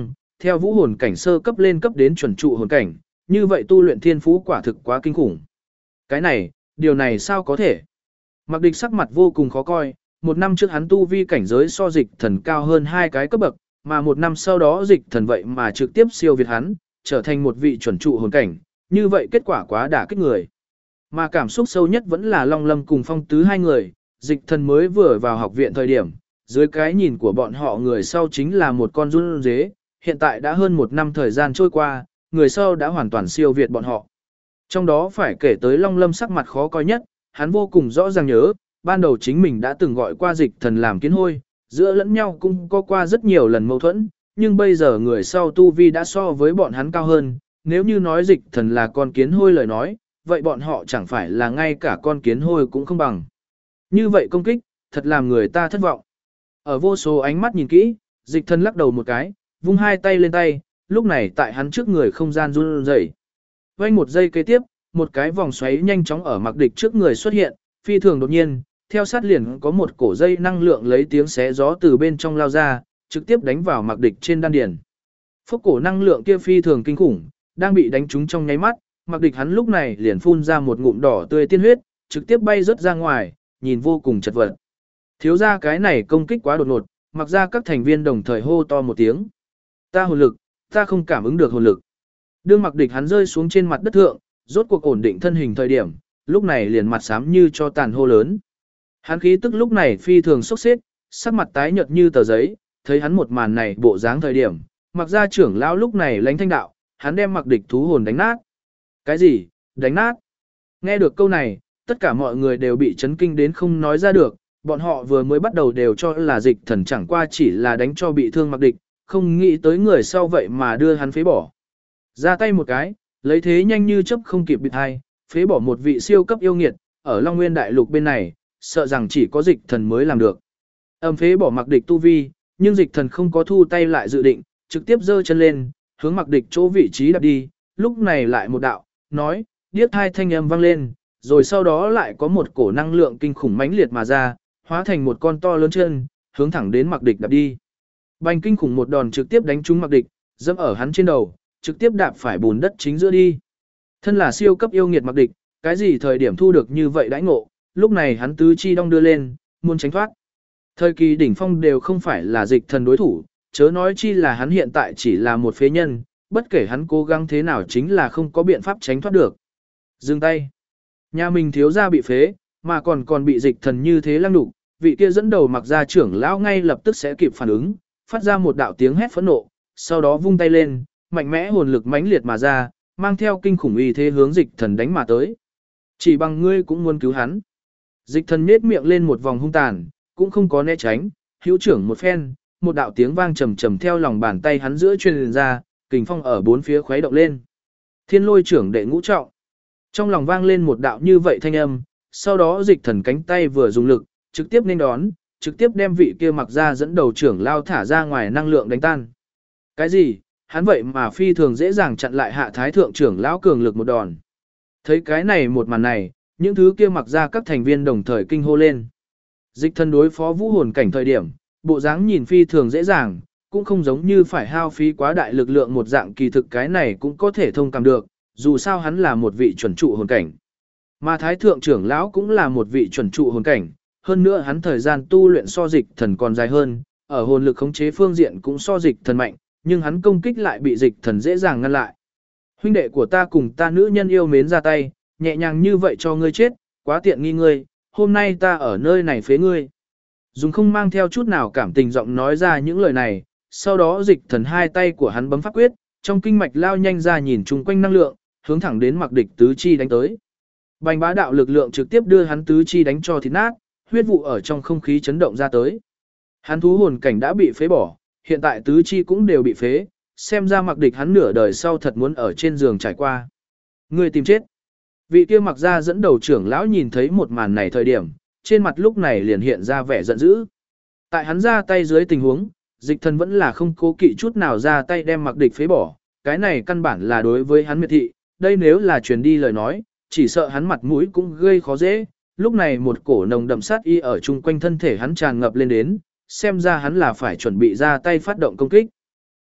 theo vũ hồn cảnh sơ cấp lên cấp đến chuẩn trụ hồn cảnh, như vậy tu luyện thiên phú quả thực quá kinh khủng. Cái này, điều này sao có thể? Mặc Địch sắc mặt vô cùng khó coi, một năm trước hắn tu vi cảnh giới so dịch thần cao hơn 2 cái cấp bậc, mà một năm sau đó dịch thần vậy mà trực tiếp siêu việt hắn, trở thành một vị chuẩn trụ hồn cảnh, như vậy kết quả quá đả kích người. Mà cảm xúc sâu nhất vẫn là Long Lâm cùng Phong Tứ hai người, dịch thần mới vừa vào học viện thời điểm, dưới cái nhìn của bọn họ người sau chính là một con run dế, hiện tại đã hơn một năm thời gian trôi qua, người sau đã hoàn toàn siêu việt bọn họ. Trong đó phải kể tới Long Lâm sắc mặt khó coi nhất, hắn vô cùng rõ ràng nhớ, ban đầu chính mình đã từng gọi qua dịch thần làm kiến hôi, giữa lẫn nhau cũng có qua rất nhiều lần mâu thuẫn, nhưng bây giờ người sau tu vi đã so với bọn hắn cao hơn, nếu như nói dịch thần là con kiến hôi lời nói, vậy bọn họ chẳng phải là ngay cả con kiến hôi cũng không bằng. Như vậy công kích, thật làm người ta thất vọng. Ở vô số ánh mắt nhìn kỹ, dịch thần lắc đầu một cái, vung hai tay lên tay, lúc này tại hắn trước người không gian run rẩy. Vành một giây kế tiếp, một cái vòng xoáy nhanh chóng ở Mặc Địch trước người xuất hiện, phi thường đột nhiên, theo sát liền có một cổ dây năng lượng lấy tiếng xé gió từ bên trong lao ra, trực tiếp đánh vào Mặc Địch trên đan điền. Phốc cổ năng lượng kia phi thường kinh khủng, đang bị đánh trúng trong nháy mắt, Mặc Địch hắn lúc này liền phun ra một ngụm đỏ tươi tiên huyết, trực tiếp bay rớt ra ngoài, nhìn vô cùng chật vật. Thiếu gia cái này công kích quá đột ngột, mặc ra các thành viên đồng thời hô to một tiếng. Ta hồn lực, ta không cảm ứng được hồn lực. Đương Mặc Địch hắn rơi xuống trên mặt đất thượng, rốt cuộc ổn định thân hình thời điểm, lúc này liền mặt xám như cho tàn hô lớn. Hắn khí tức lúc này phi thường sốc xếp, sắc mặt tái nhợt như tờ giấy, thấy hắn một màn này bộ dáng thời điểm, Mặc gia trưởng lão lúc này lánh thanh đạo, hắn đem Mặc Địch thú hồn đánh nát. Cái gì? Đánh nát? Nghe được câu này, tất cả mọi người đều bị chấn kinh đến không nói ra được, bọn họ vừa mới bắt đầu đều cho là dịch thần chẳng qua chỉ là đánh cho bị thương Mặc Địch, không nghĩ tới người sau vậy mà đưa hắn phế bỏ. Ra tay một cái, lấy thế nhanh như chớp không kịp bịt hai, phế bỏ một vị siêu cấp yêu nghiệt, ở Long Nguyên Đại Lục bên này, sợ rằng chỉ có dịch thần mới làm được. Âm phế bỏ Mặc Địch tu vi, nhưng dịch thần không có thu tay lại dự định, trực tiếp giơ chân lên, hướng Mặc Địch chỗ vị trí đạp đi, lúc này lại một đạo, nói, điếc hai thanh âm vang lên, rồi sau đó lại có một cổ năng lượng kinh khủng mãnh liệt mà ra, hóa thành một con to lớn chân, hướng thẳng đến Mặc Địch đạp đi. Bành kinh khủng một đòn trực tiếp đánh trúng Mặc Địch, dẫm ở hắn trên đầu, trực tiếp đạp phải bùn đất chính giữa đi. Thân là siêu cấp yêu nghiệt Mặc Địch, cái gì thời điểm thu được như vậy đãi ngộ, lúc này hắn tứ chi đong đưa lên, muốn tránh thoát. Thời kỳ đỉnh phong đều không phải là dịch thần đối thủ, chớ nói chi là hắn hiện tại chỉ là một phế nhân, bất kể hắn cố gắng thế nào chính là không có biện pháp tránh thoát được. Dừng tay. Nhà mình thiếu gia bị phế, mà còn bị dịch thần như thế lăng đục, vị kia dẫn đầu Mặc gia trưởng lão ngay lập tức sẽ kịp phản ứng, phát ra một đạo tiếng hét phẫn nộ, sau đó vung tay lên, mạnh mẽ hồn lực mãnh liệt mà ra, mang theo kinh khủng uy thế hướng dịch thần đánh mà tới. Chỉ bằng ngươi cũng muốn cứu hắn. Dịch thần nhếch miệng lên một vòng hung tàn, cũng không có né tránh, hữu trưởng một phen, một đạo tiếng vang trầm trầm theo lòng bàn tay hắn giữa truyền ra, kình phong ở bốn phía khuấy động lên. Thiên Lôi trưởng đệ ngũ trọng. Trong lòng vang lên một đạo như vậy thanh âm, sau đó dịch thần cánh tay vừa dùng lực, trực tiếp nên đón, trực tiếp đem vị kia Mặc ra dẫn đầu trưởng lao thả ra ngoài năng lượng đánh tan. Cái gì? Hắn vậy mà phi thường dễ dàng chặn lại hạ thái thượng trưởng lão cường lực một đòn. Thấy cái này một màn này, những thứ kia Mặc ra các thành viên đồng thời kinh hô lên. Dịch thần đối phó vũ hồn cảnh thời điểm, bộ dáng nhìn phi thường dễ dàng, cũng không giống như phải hao phí quá đại lực lượng một dạng, kỳ thực cái này cũng có thể thông cảm được, dù sao hắn là một vị chuẩn trụ hồn cảnh. Mà thái thượng trưởng lão cũng là một vị chuẩn trụ hồn cảnh, hơn nữa hắn thời gian tu luyện so dịch thần còn dài hơn, ở hồn lực khống chế phương diện cũng so dịch thần mạnh, nhưng hắn công kích lại bị dịch thần dễ dàng ngăn lại. Huynh đệ của ta cùng ta nữ nhân yêu mến ra tay, nhẹ nhàng như vậy cho ngươi chết, quá tiện nghi ngươi, hôm nay ta ở nơi này phế ngươi. Dùng không mang theo chút nào cảm tình giọng nói ra những lời này, sau đó dịch thần hai tay của hắn bấm pháp quyết, trong kinh mạch lao nhanh ra nhìn chung quanh năng lượng, hướng thẳng đến Mặc Địch tứ chi đánh tới. Bành bá đạo lực lượng trực tiếp đưa hắn tứ chi đánh cho thịt nát, huyết vụ ở trong không khí chấn động ra tới. Hắn thú hồn cảnh đã bị phế bỏ, hiện tại tứ chi cũng đều bị phế, xem ra Mặc Địch hắn nửa đời sau thật muốn ở trên giường trải qua. Người tìm chết. Vị kia Mặc ra dẫn đầu trưởng lão nhìn thấy một màn này thời điểm, trên mặt lúc này liền hiện ra vẻ giận dữ. Tại hắn ra tay dưới tình huống, dịch thần vẫn là không cố kỵ chút nào ra tay đem Mặc Địch phế bỏ, cái này căn bản là đối với hắn miệt thị, đây nếu là truyền đi lời nói, chỉ sợ hắn mặt mũi cũng gây khó dễ. Lúc này một cổ nồng đậm sát y ở chung quanh thân thể hắn tràn ngập lên đến, xem ra hắn là phải chuẩn bị ra tay phát động công kích.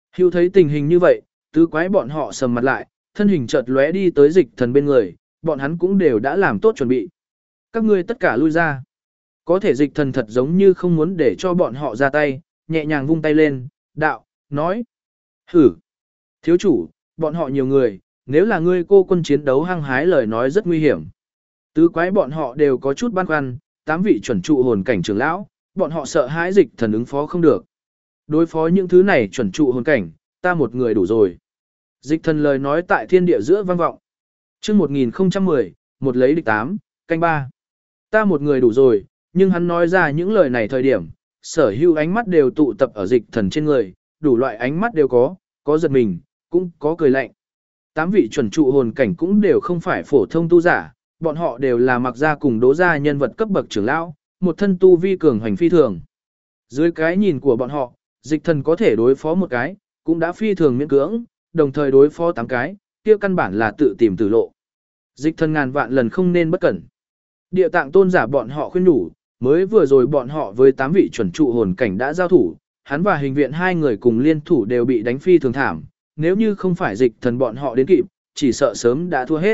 Hưu thấy tình hình như vậy, tứ quái bọn họ sầm mặt lại, thân hình chợt lóe đi tới dịch thần bên người, bọn hắn cũng đều đã làm tốt chuẩn bị. Các ngươi tất cả lui ra. Có thể dịch thần thật giống như không muốn để cho bọn họ ra tay, nhẹ nhàng vung tay lên, đạo, nói. Hử. Thiếu chủ, bọn họ nhiều người, nếu là ngươi cô quân chiến đấu hăng hái lời nói rất nguy hiểm. Tứ quái bọn họ đều có chút băn khoăn, 8 vị chuẩn trụ hồn cảnh trưởng lão, bọn họ sợ hãi dịch thần ứng phó không được. Đối phó những thứ này chuẩn trụ hồn cảnh, ta một người đủ rồi. Dịch thần lời nói tại thiên địa giữa vang vọng. Trước 1010, một lấy địch 8, canh 3. Ta một người đủ rồi, nhưng hắn nói ra những lời này thời điểm, sở hữu ánh mắt đều tụ tập ở dịch thần trên người, đủ loại ánh mắt đều có giật mình, cũng có cười lạnh. 8 vị chuẩn trụ hồn cảnh cũng đều không phải phổ thông tu giả, bọn họ đều là mặc gia cùng đố gia nhân vật cấp bậc trưởng lão, một thân tu vi cường hành phi thường. Dưới cái nhìn của bọn họ, dịch thần có thể đối phó một cái, cũng đã phi thường miễn cưỡng, đồng thời đối phó 8 cái, kia căn bản là tự tìm tử lộ. Dịch thần ngàn vạn lần không nên bất cẩn. Địa tạng tôn giả bọn họ khuyên nhủ, mới vừa rồi bọn họ với 8 vị chuẩn trụ hồn cảnh đã giao thủ, hắn và hình viện 2 người cùng liên thủ đều bị đánh phi thường thảm, nếu như không phải dịch thần bọn họ đến kịp, chỉ sợ sớm đã thua hết.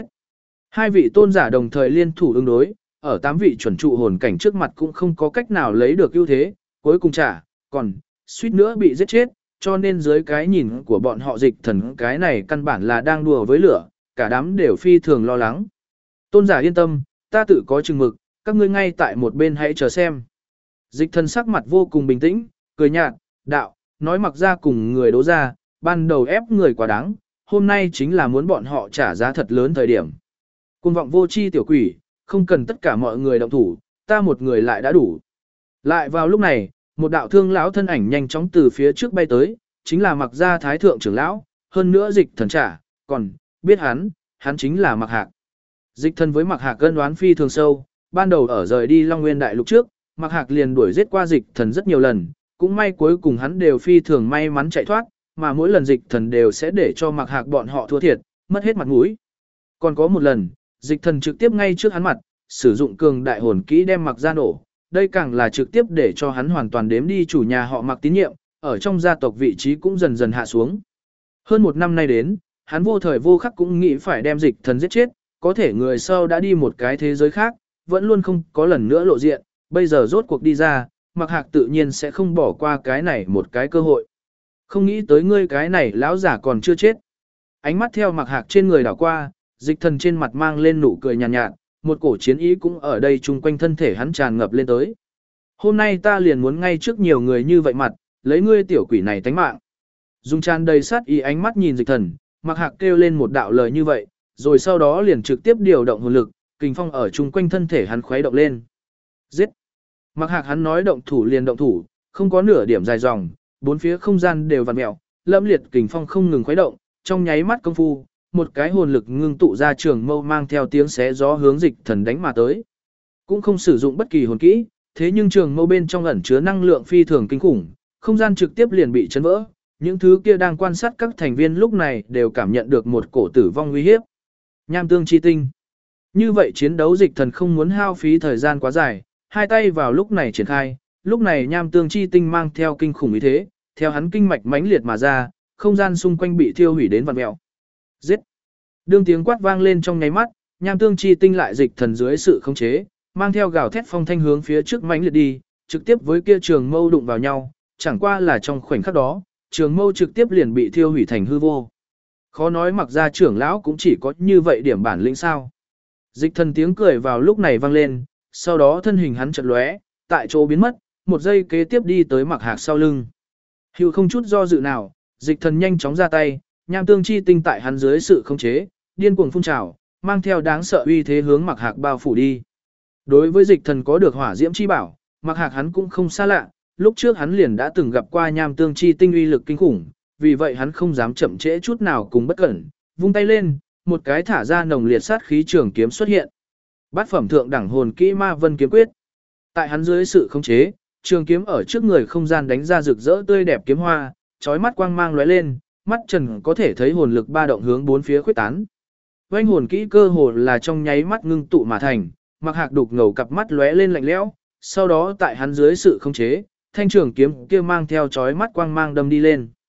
2 vị tôn giả đồng thời liên thủ ứng đối, ở 8 vị chuẩn trụ hồn cảnh trước mặt cũng không có cách nào lấy được ưu thế, cuối cùng còn suýt nữa bị giết chết, cho nên dưới cái nhìn của bọn họ dịch thần cái này căn bản là đang đùa với lửa, cả đám đều phi thường lo lắng. Tôn giả yên tâm, ta tự có chừng mực, các ngươi ngay tại một bên hãy chờ xem. Dịch thần sắc mặt vô cùng bình tĩnh, cười nhạt, đạo, nói mặc ra cùng người đố ra, ban đầu ép người quá đáng, hôm nay chính là muốn bọn họ trả giá thật lớn thời điểm. Cuồng vọng vô chi tiểu quỷ, không cần tất cả mọi người động thủ, ta một người lại đã đủ. Lại vào lúc này, một đạo thương lão thân ảnh nhanh chóng từ phía trước bay tới, chính là mặc gia thái thượng trưởng lão, hơn nữa dịch thần trả, còn, biết hắn chính là mặc hạc. Dịch thần với mặc hạc cân đoán phi thường sâu, ban đầu ở rời đi Long Nguyên Đại Lục trước, mặc hạc liền đuổi giết qua dịch thần rất nhiều lần, cũng may cuối cùng hắn đều phi thường may mắn chạy thoát, mà mỗi lần dịch thần đều sẽ để cho mặc hạc bọn họ thua thiệt, mất hết mặt mũi. Còn có một lần, dịch thần trực tiếp ngay trước hắn mặt, sử dụng cường đại hồn kỹ đem mặc ra nổ, đây càng là trực tiếp để cho hắn hoàn toàn đếm đi chủ nhà họ mặc tín nhiệm, ở trong gia tộc vị trí cũng dần dần hạ xuống. Hơn 1 năm nay đến, hắn vô thời vô khắc cũng nghĩ phải đem dịch thần giết chết, có thể người sau đã đi một cái thế giới khác, vẫn luôn không có lần nữa lộ diện, bây giờ rốt cuộc đi ra, mặc hạc tự nhiên sẽ không bỏ qua cái này một cái cơ hội. Không nghĩ tới ngươi cái này lão giả còn chưa chết. Ánh mắt theo mặc hạc trên người đảo qua, dịch thần trên mặt mang lên nụ cười nhàn nhạt, một cổ chiến ý cũng ở đây chung quanh thân thể hắn tràn ngập lên tới. Hôm nay ta liền muốn ngay trước nhiều người như vậy mặt, lấy ngươi tiểu quỷ này tánh mạng. Dung tràn đầy sát ý ánh mắt nhìn dịch thần, mặc hạc kêu lên một đạo lời như vậy, rồi sau đó liền trực tiếp điều động hồn lực, kình phong ở chung quanh thân thể hắn khuấy động lên. Giết! Mặc hạc hắn nói động thủ liền động thủ, không có nửa điểm dài dòng, bốn phía không gian đều vặn mèo, lâm liệt kình phong không ngừng khuấy động, trong nháy mắt công phu, một cái hồn lực ngưng tụ ra trường mâu mang theo tiếng xé gió hướng dịch thần đánh mà tới. Cũng không sử dụng bất kỳ hồn kỹ, thế nhưng trường mâu bên trong ẩn chứa năng lượng phi thường kinh khủng, không gian trực tiếp liền bị chấn vỡ. Những thứ kia đang quan sát các thành viên lúc này đều cảm nhận được một cổ tử vong uy hiếp. Nham tương chi tinh. Như vậy chiến đấu dịch thần không muốn hao phí thời gian quá dài, hai tay vào lúc này triển khai, lúc này nham tương chi tinh mang theo kinh khủng ý thế, theo hắn kinh mạch mãnh liệt mà ra, không gian xung quanh bị thiêu hủy đến vặn mèo. Giết! Đương tiếng quát vang lên trong nháy mắt, nham tương chi tinh lại dịch thần dưới sự khống chế, mang theo gào thét phong thanh hướng phía trước mãnh liệt đi, trực tiếp với kia trường mâu đụng vào nhau, chẳng qua là trong khoảnh khắc đó, trường mâu trực tiếp liền bị thiêu hủy thành hư vô. Khó nói mặc ra trưởng lão cũng chỉ có như vậy điểm bản lĩnh sao. Dịch thần tiếng cười vào lúc này vang lên, sau đó thân hình hắn chợt lóe, tại chỗ biến mất, một giây kế tiếp đi tới mặc hạc sau lưng. Hưu không chút do dự nào, dịch thần nhanh chóng ra tay, nham tương chi tinh tại hắn dưới sự khống chế, điên cuồng phun trào, mang theo đáng sợ uy thế hướng mặc hạc bao phủ đi. Đối với dịch thần có được hỏa diễm chi bảo, mặc hạc hắn cũng không xa lạ, lúc trước hắn liền đã từng gặp qua nham tương chi tinh uy lực kinh khủng, vì vậy hắn không dám chậm trễ chút nào cùng bất cẩn, vung tay lên, một cái thả ra nồng liệt sát khí trường kiếm xuất hiện. Bát phẩm thượng đẳng hồn kỹ ma vân kiếm quyết. Tại hắn dưới sự khống chế, trường kiếm ở trước người không gian đánh ra rực rỡ tươi đẹp kiếm hoa, chói mắt quang mang lóe lên, mắt trần có thể thấy hồn lực ba động hướng bốn phía khuếch tán. Vành hồn kỹ cơ hồ là trong nháy mắt ngưng tụ mà thành, mặc hạc đục ngầu cặp mắt lóe lên lạnh lẽo, sau đó tại hắn dưới sự khống chế, thanh trường kiếm kia mang theo chói mắt quang mang đâm đi lên.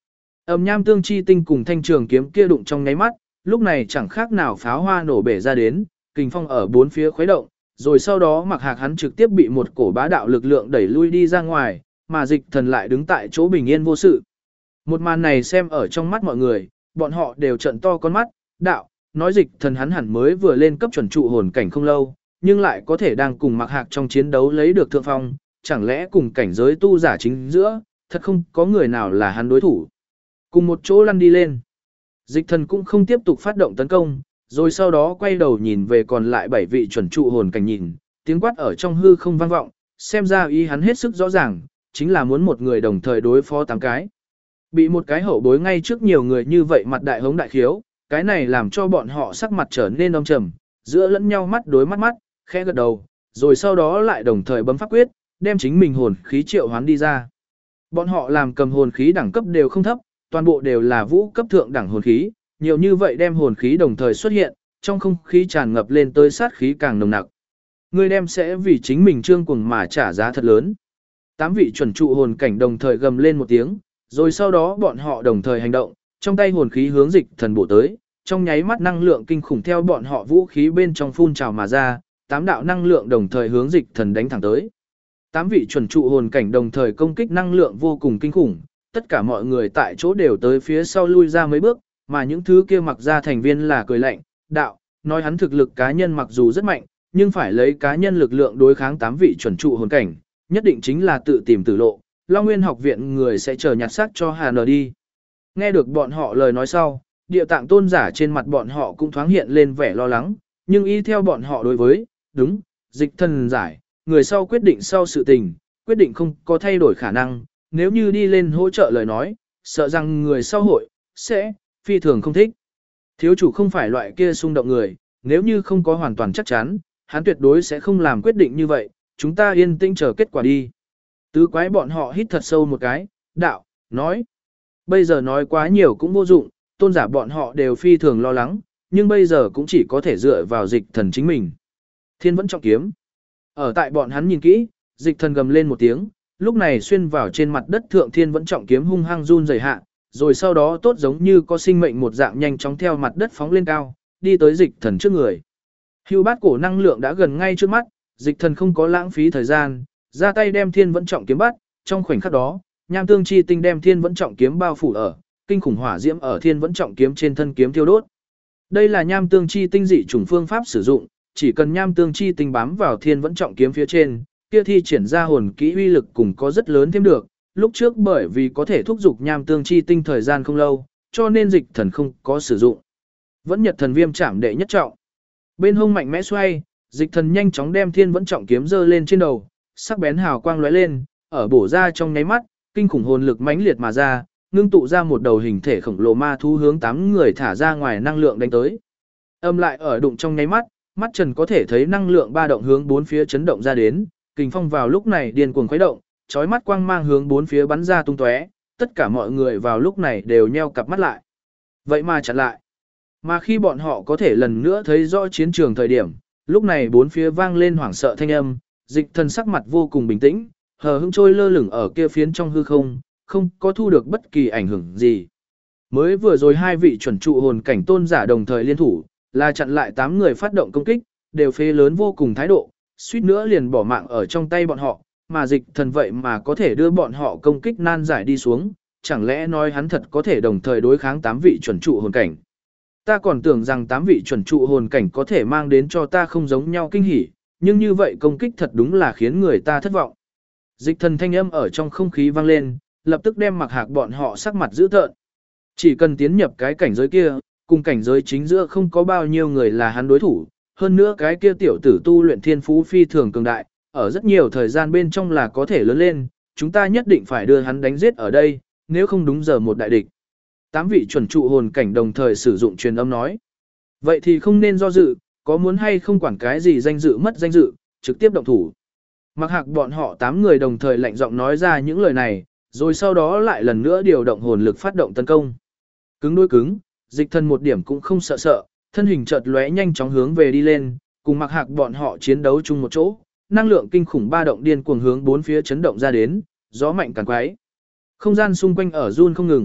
Nham tương chi tinh cùng thanh trường kiếm kia đụng trong nháy mắt, lúc này chẳng khác nào pháo hoa nổ bể ra đến, kình phong ở bốn phía khuấy động, rồi sau đó Mặc Hạc hắn trực tiếp bị một cổ bá đạo lực lượng đẩy lui đi ra ngoài, mà Dịch Thần lại đứng tại chỗ bình yên vô sự. Một màn này xem ở trong mắt mọi người, bọn họ đều trợn to con mắt, đạo, nói Dịch Thần hắn hẳn mới vừa lên cấp chuẩn trụ hồn cảnh không lâu, nhưng lại có thể đang cùng Mặc Hạc trong chiến đấu lấy được thượng phong, chẳng lẽ cùng cảnh giới tu giả chính giữa, thật không có người nào là hắn đối thủ. Cùng một chỗ lăn đi lên. Dịch Thần cũng không tiếp tục phát động tấn công, rồi sau đó quay đầu nhìn về còn lại 7 vị chuẩn trụ hồn cảnh nhìn, tiếng quát ở trong hư không vang vọng, xem ra ý hắn hết sức rõ ràng, chính là muốn một người đồng thời đối phó 8 cái. Bị một cái hậu bối ngay trước nhiều người như vậy mặt đại hống đại khiếu, cái này làm cho bọn họ sắc mặt trở nên âm trầm, giữa lẫn nhau mắt đối mắt, khẽ gật đầu, rồi sau đó lại đồng thời bấm pháp quyết, đem chính mình hồn khí triệu hoán đi ra. Bọn họ làm cầm hồn khí đẳng cấp đều không thấp, toàn bộ đều là vũ cấp thượng đẳng hồn khí, nhiều như vậy đem hồn khí đồng thời xuất hiện, trong không khí tràn ngập lên tới sát khí càng nồng nặc. Người đem sẽ vì chính mình trương cuồng mà trả giá thật lớn. 8 vị chuẩn trụ hồn cảnh đồng thời gầm lên một tiếng, rồi sau đó bọn họ đồng thời hành động, trong tay hồn khí hướng Dịch Thần bổ tới, trong nháy mắt năng lượng kinh khủng theo bọn họ vũ khí bên trong phun trào mà ra, 8 đạo năng lượng đồng thời hướng Dịch Thần đánh thẳng tới. 8 vị chuẩn trụ hồn cảnh đồng thời công kích năng lượng vô cùng kinh khủng, tất cả mọi người tại chỗ đều tới phía sau lui ra mấy bước, mà những thứ kia mặc ra thành viên là cười lạnh, đạo, nói hắn thực lực cá nhân mặc dù rất mạnh, nhưng phải lấy cá nhân lực lượng đối kháng 8 vị chuẩn trụ hồn cảnh, nhất định chính là tự tìm tử lộ, Long Nguyên học viện người sẽ chờ nhặt xác cho Hà Nờ đi. Nghe được bọn họ lời nói sau, địa tạng tôn giả trên mặt bọn họ cũng thoáng hiện lên vẻ lo lắng, nhưng y theo bọn họ đối với, đúng, Dịch Thần giải, người sau quyết định sau sự tình, quyết định không có thay đổi khả năng, nếu như đi lên hỗ trợ lời nói, sợ rằng người sau hội, sẽ, phi thường không thích. Thiếu chủ không phải loại kia xung động người, nếu như không có hoàn toàn chắc chắn, hắn tuyệt đối sẽ không làm quyết định như vậy, chúng ta yên tĩnh chờ kết quả đi. Tứ quái bọn họ hít thật sâu một cái, đạo, nói. Bây giờ nói quá nhiều cũng vô dụng, tôn giả bọn họ đều phi thường lo lắng, nhưng bây giờ cũng chỉ có thể dựa vào Dịch Thần chính mình. Thiên vẫn trọng kiếm. Ở tại bọn hắn nhìn kỹ, Dịch Thần gầm lên một tiếng, lúc này xuyên vào trên mặt đất thượng thiên vẫn trọng kiếm hung hăng run rẩy hạ, rồi sau đó tốt giống như có sinh mệnh một dạng nhanh chóng theo mặt đất phóng lên cao, đi tới Dịch Thần trước người. Hưu bát cổ năng lượng đã gần ngay trước mắt, Dịch Thần không có lãng phí thời gian, ra tay đem thiên vẫn trọng kiếm bắt, trong khoảnh khắc đó, nham tương chi tinh đem thiên vẫn trọng kiếm bao phủ ở, kinh khủng hỏa diễm ở thiên vẫn trọng kiếm trên thân kiếm thiêu đốt. Đây là nham tương chi tinh dị chủng phương pháp sử dụng, chỉ cần nham tương chi tinh bám vào thiên vẫn trọng kiếm phía trên, kia thi triển ra hồn kỹ uy lực cùng có rất lớn thêm được. Lúc trước bởi vì có thể thúc giục nham tương chi tinh thời gian không lâu, cho nên Dịch Thần không có sử dụng. Vẫn Nhật Thần Viêm chạm đệ nhất trọng. Bên hông mạnh mẽ xoay, Dịch Thần nhanh chóng đem thiên vẫn trọng kiếm giơ lên trên đầu, sắc bén hào quang lóe lên, ở bổ ra trong nháy mắt, kinh khủng hồn lực mãnh liệt mà ra, ngưng tụ ra một đầu hình thể khổng lồ ma thú hướng 8 người thả ra ngoài năng lượng đánh tới. Âm lại ở đụng trong nháy mắt, mắt Trần có thể thấy năng lượng ba động hướng bốn phía chấn động ra đến, kình phong vào lúc này điên cuồng khuấy động, chói mắt quang mang hướng bốn phía bắn ra tung tóe, tất cả mọi người vào lúc này đều nheo cặp mắt lại. Vậy mà chặn lại. Mà khi bọn họ có thể lần nữa thấy rõ chiến trường thời điểm, lúc này bốn phía vang lên hoảng sợ thanh âm, Dịch Thần sắc mặt vô cùng bình tĩnh, hờ hững trôi lơ lửng ở kia phiến trong hư không, không có thu được bất kỳ ảnh hưởng gì. Mới vừa rồi 2 vị chuẩn trụ hồn cảnh tôn giả đồng thời liên thủ, là chặn lại 8 người phát động công kích, đều phế lớn vô cùng thái độ, suýt nữa liền bỏ mạng ở trong tay bọn họ, mà Dịch Thần vậy mà có thể đưa bọn họ công kích nan giải đi xuống, chẳng lẽ nói hắn thật có thể đồng thời đối kháng 8 vị chuẩn trụ hồn cảnh. Ta còn tưởng rằng 8 vị chuẩn trụ hồn cảnh có thể mang đến cho ta không giống nhau kinh hỉ, nhưng như vậy công kích thật đúng là khiến người ta thất vọng. Dịch Thần thanh âm ở trong không khí vang lên, lập tức đem Mặc Hạc bọn họ sắc mặt dữ tợn. Chỉ cần tiến nhập cái cảnh giới kia, cùng cảnh giới chính giữa không có bao nhiêu người là hắn đối thủ, hơn nữa cái kia tiểu tử tu luyện thiên phú phi thường cường đại, ở rất nhiều thời gian bên trong là có thể lớn lên, chúng ta nhất định phải đưa hắn đánh giết ở đây, nếu không đúng giờ một đại địch. 8 vị chuẩn trụ hồn cảnh đồng thời sử dụng truyền âm nói. Vậy thì không nên do dự, có muốn hay không quản cái gì danh dự mất danh dự, trực tiếp động thủ. Mặc Hạc bọn họ 8 người đồng thời lạnh giọng nói ra những lời này, rồi sau đó lại lần nữa điều động hồn lực phát động tấn công. Cứng đối cứng, Dịch Thần một điểm cũng không sợ, thân hình chợt lóe nhanh chóng hướng về đi lên, cùng Mặc Hạc bọn họ chiến đấu chung một chỗ, năng lượng kinh khủng ba động điên cuồng hướng bốn phía chấn động ra đến, gió mạnh càn quấy. Không gian xung quanh ở run không ngừng,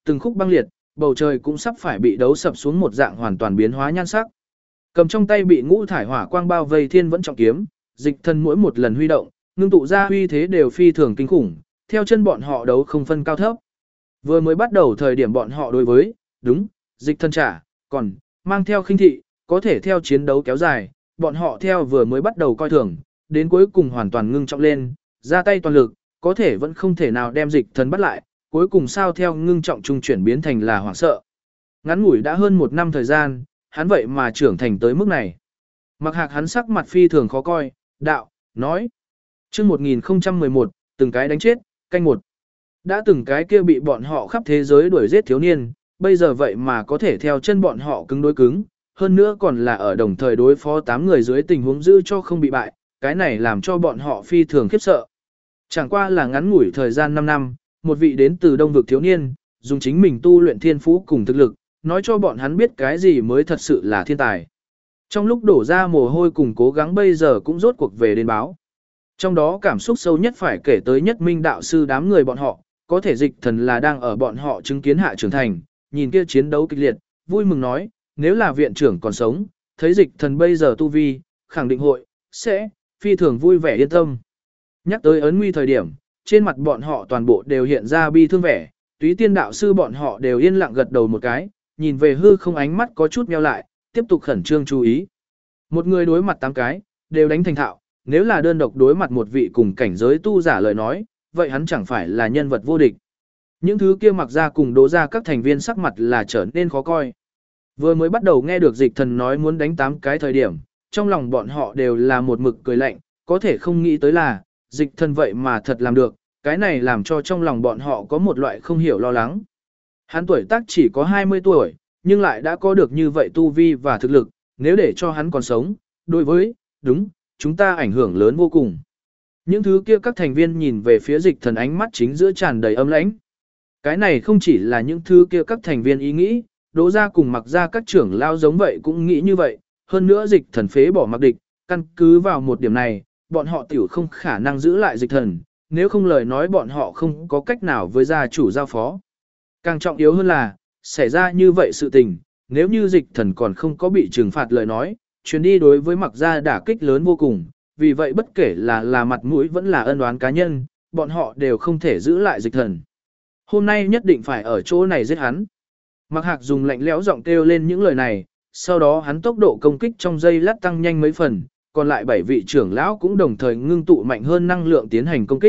từng khúc băng liệt, bầu trời cũng sắp phải bị đấu sập xuống một dạng hoàn toàn biến hóa nhan sắc. Cầm trong tay bị ngũ thải hỏa quang bao vây thiên vẫn trọng kiếm, dịch thần mỗi một lần huy động, ngưng tụ ra uy thế đều phi thường kinh khủng, theo chân bọn họ đấu không phân cao thấp. Vừa mới bắt đầu thời điểm bọn họ đối với, đúng, dịch thần trả, còn, mang theo khinh thị, có thể theo chiến đấu kéo dài, bọn họ theo vừa mới bắt đầu coi thường, đến cuối cùng hoàn toàn ngưng trọng lên, ra tay toàn lực, có thể vẫn không thể nào đem dịch thần bắt lại, cuối cùng sao theo ngưng trọng trung chuyển biến thành là hoảng sợ. Ngắn ngủi đã hơn 1 năm thời gian, hắn vậy mà trưởng thành tới mức này. Mặc Hạc hắn sắc mặt phi thường khó coi, đạo, nói. Chương 1011, từng cái đánh chết, canh một. Đã từng cái kia bị bọn họ khắp thế giới đuổi giết thiếu niên, bây giờ vậy mà có thể theo chân bọn họ cứng đối cứng, hơn nữa còn là ở đồng thời đối phó 8 người dưới tình huống giữ cho không bị bại, cái này làm cho bọn họ phi thường khiếp sợ. Chẳng qua là ngắn ngủi thời gian 5 năm, một vị đến từ Đông vực thiếu niên, dùng chính mình tu luyện thiên phú cùng thực lực, nói cho bọn hắn biết cái gì mới thật sự là thiên tài. Trong lúc đổ ra mồ hôi cùng cố gắng bây giờ cũng rốt cuộc về đến báo. Trong đó cảm xúc sâu nhất phải kể tới Nhất Minh đạo sư đám người bọn họ, có thể dịch thần là đang ở bọn họ chứng kiến hạ trưởng thành, nhìn kia chiến đấu kịch liệt, vui mừng nói, nếu là viện trưởng còn sống, thấy dịch thần bây giờ tu vi, khẳng định hội, sẽ, phi thường vui vẻ yên tâm. Nhắc tới ấn nguy thời điểm, trên mặt bọn họ toàn bộ đều hiện ra bi thương vẻ, Túy Tiên đạo sư bọn họ đều yên lặng gật đầu một cái, nhìn về hư không ánh mắt có chút meo lại, tiếp tục khẩn trương chú ý. Một người đối mặt 8 cái, đều đánh thành thạo, nếu là đơn độc đối mặt một vị cùng cảnh giới tu giả lời nói, vậy hắn chẳng phải là nhân vật vô địch. Những thứ kia mặc ra cùng đố ra các thành viên sắc mặt là trở nên khó coi. Vừa mới bắt đầu nghe được dịch thần nói muốn đánh 8 cái thời điểm, trong lòng bọn họ đều là một mực cười lạnh, có thể không nghĩ tới là, dịch thần vậy mà thật làm được, cái này làm cho trong lòng bọn họ có một loại không hiểu lo lắng. Hắn tuổi tác chỉ có 20 tuổi, nhưng lại đã có được như vậy tu vi và thực lực, nếu để cho hắn còn sống, đối với, đúng, chúng ta ảnh hưởng lớn vô cùng. Những thứ kia các thành viên nhìn về phía dịch thần ánh mắt chính giữa tràn đầy âm lãnh. Cái này không chỉ là những thứ kia các thành viên ý nghĩ, Đỗ ra cùng Mặc ra các trưởng lao giống vậy cũng nghĩ như vậy, hơn nữa dịch thần phế bỏ Mặc Địch, căn cứ vào một điểm này, bọn họ tiểu không khả năng giữ lại dịch thần, nếu không lời nói bọn họ không có cách nào với gia chủ giao phó. Càng trọng yếu hơn là, xảy ra như vậy sự tình, nếu như dịch thần còn không có bị trừng phạt lời nói, chuyến đi đối với Mặc ra đả kích lớn vô cùng, vì vậy bất kể là mặt mũi vẫn là ân oán cá nhân, bọn họ đều không thể giữ lại dịch thần. Hôm nay nhất định phải ở chỗ này giết hắn. Mặc Hạc dùng lạnh lẽo giọng kêu lên những lời này, sau đó hắn tốc độ công kích trong giây lát tăng nhanh mấy phần, còn lại 7 vị trưởng lão cũng đồng thời ngưng tụ mạnh hơn năng lượng tiến hành công kích.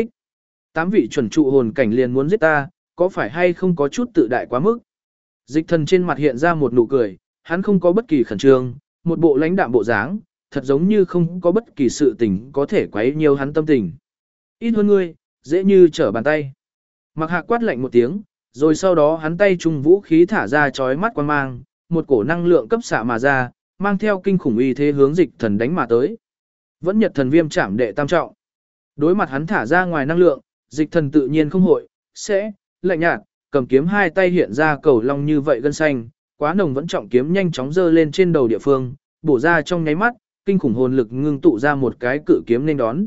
8 vị chuẩn trụ hồn cảnh liền muốn giết ta, có phải hay không có chút tự đại quá mức? Dịch thần trên mặt hiện ra một nụ cười, hắn không có bất kỳ khẩn trương, một bộ lãnh đạm bộ dáng, thật giống như không có bất kỳ sự tình có thể quấy nhiều hắn tâm tình. Ít hơn ngươi, dễ như trở bàn tay. Mặc Hạc quát lạnh một tiếng, rồi sau đó hắn tay trung vũ khí thả ra chói mắt quang mang, một cổ năng lượng cấp xạ mà ra, mang theo kinh khủng uy thế hướng dịch thần đánh mà tới. Vẫn Nhật thần viêm chạm đệ tam trọng. Đối mặt hắn thả ra ngoài năng lượng, dịch thần tự nhiên không hội, sẽ, lạnh nhạt, cầm kiếm hai tay hiện ra cầu long như vậy gân xanh, quá nồng vẫn trọng kiếm nhanh chóng giơ lên trên đầu địa phương, bổ ra trong nháy mắt, kinh khủng hồn lực ngưng tụ ra một cái cự kiếm nên đón.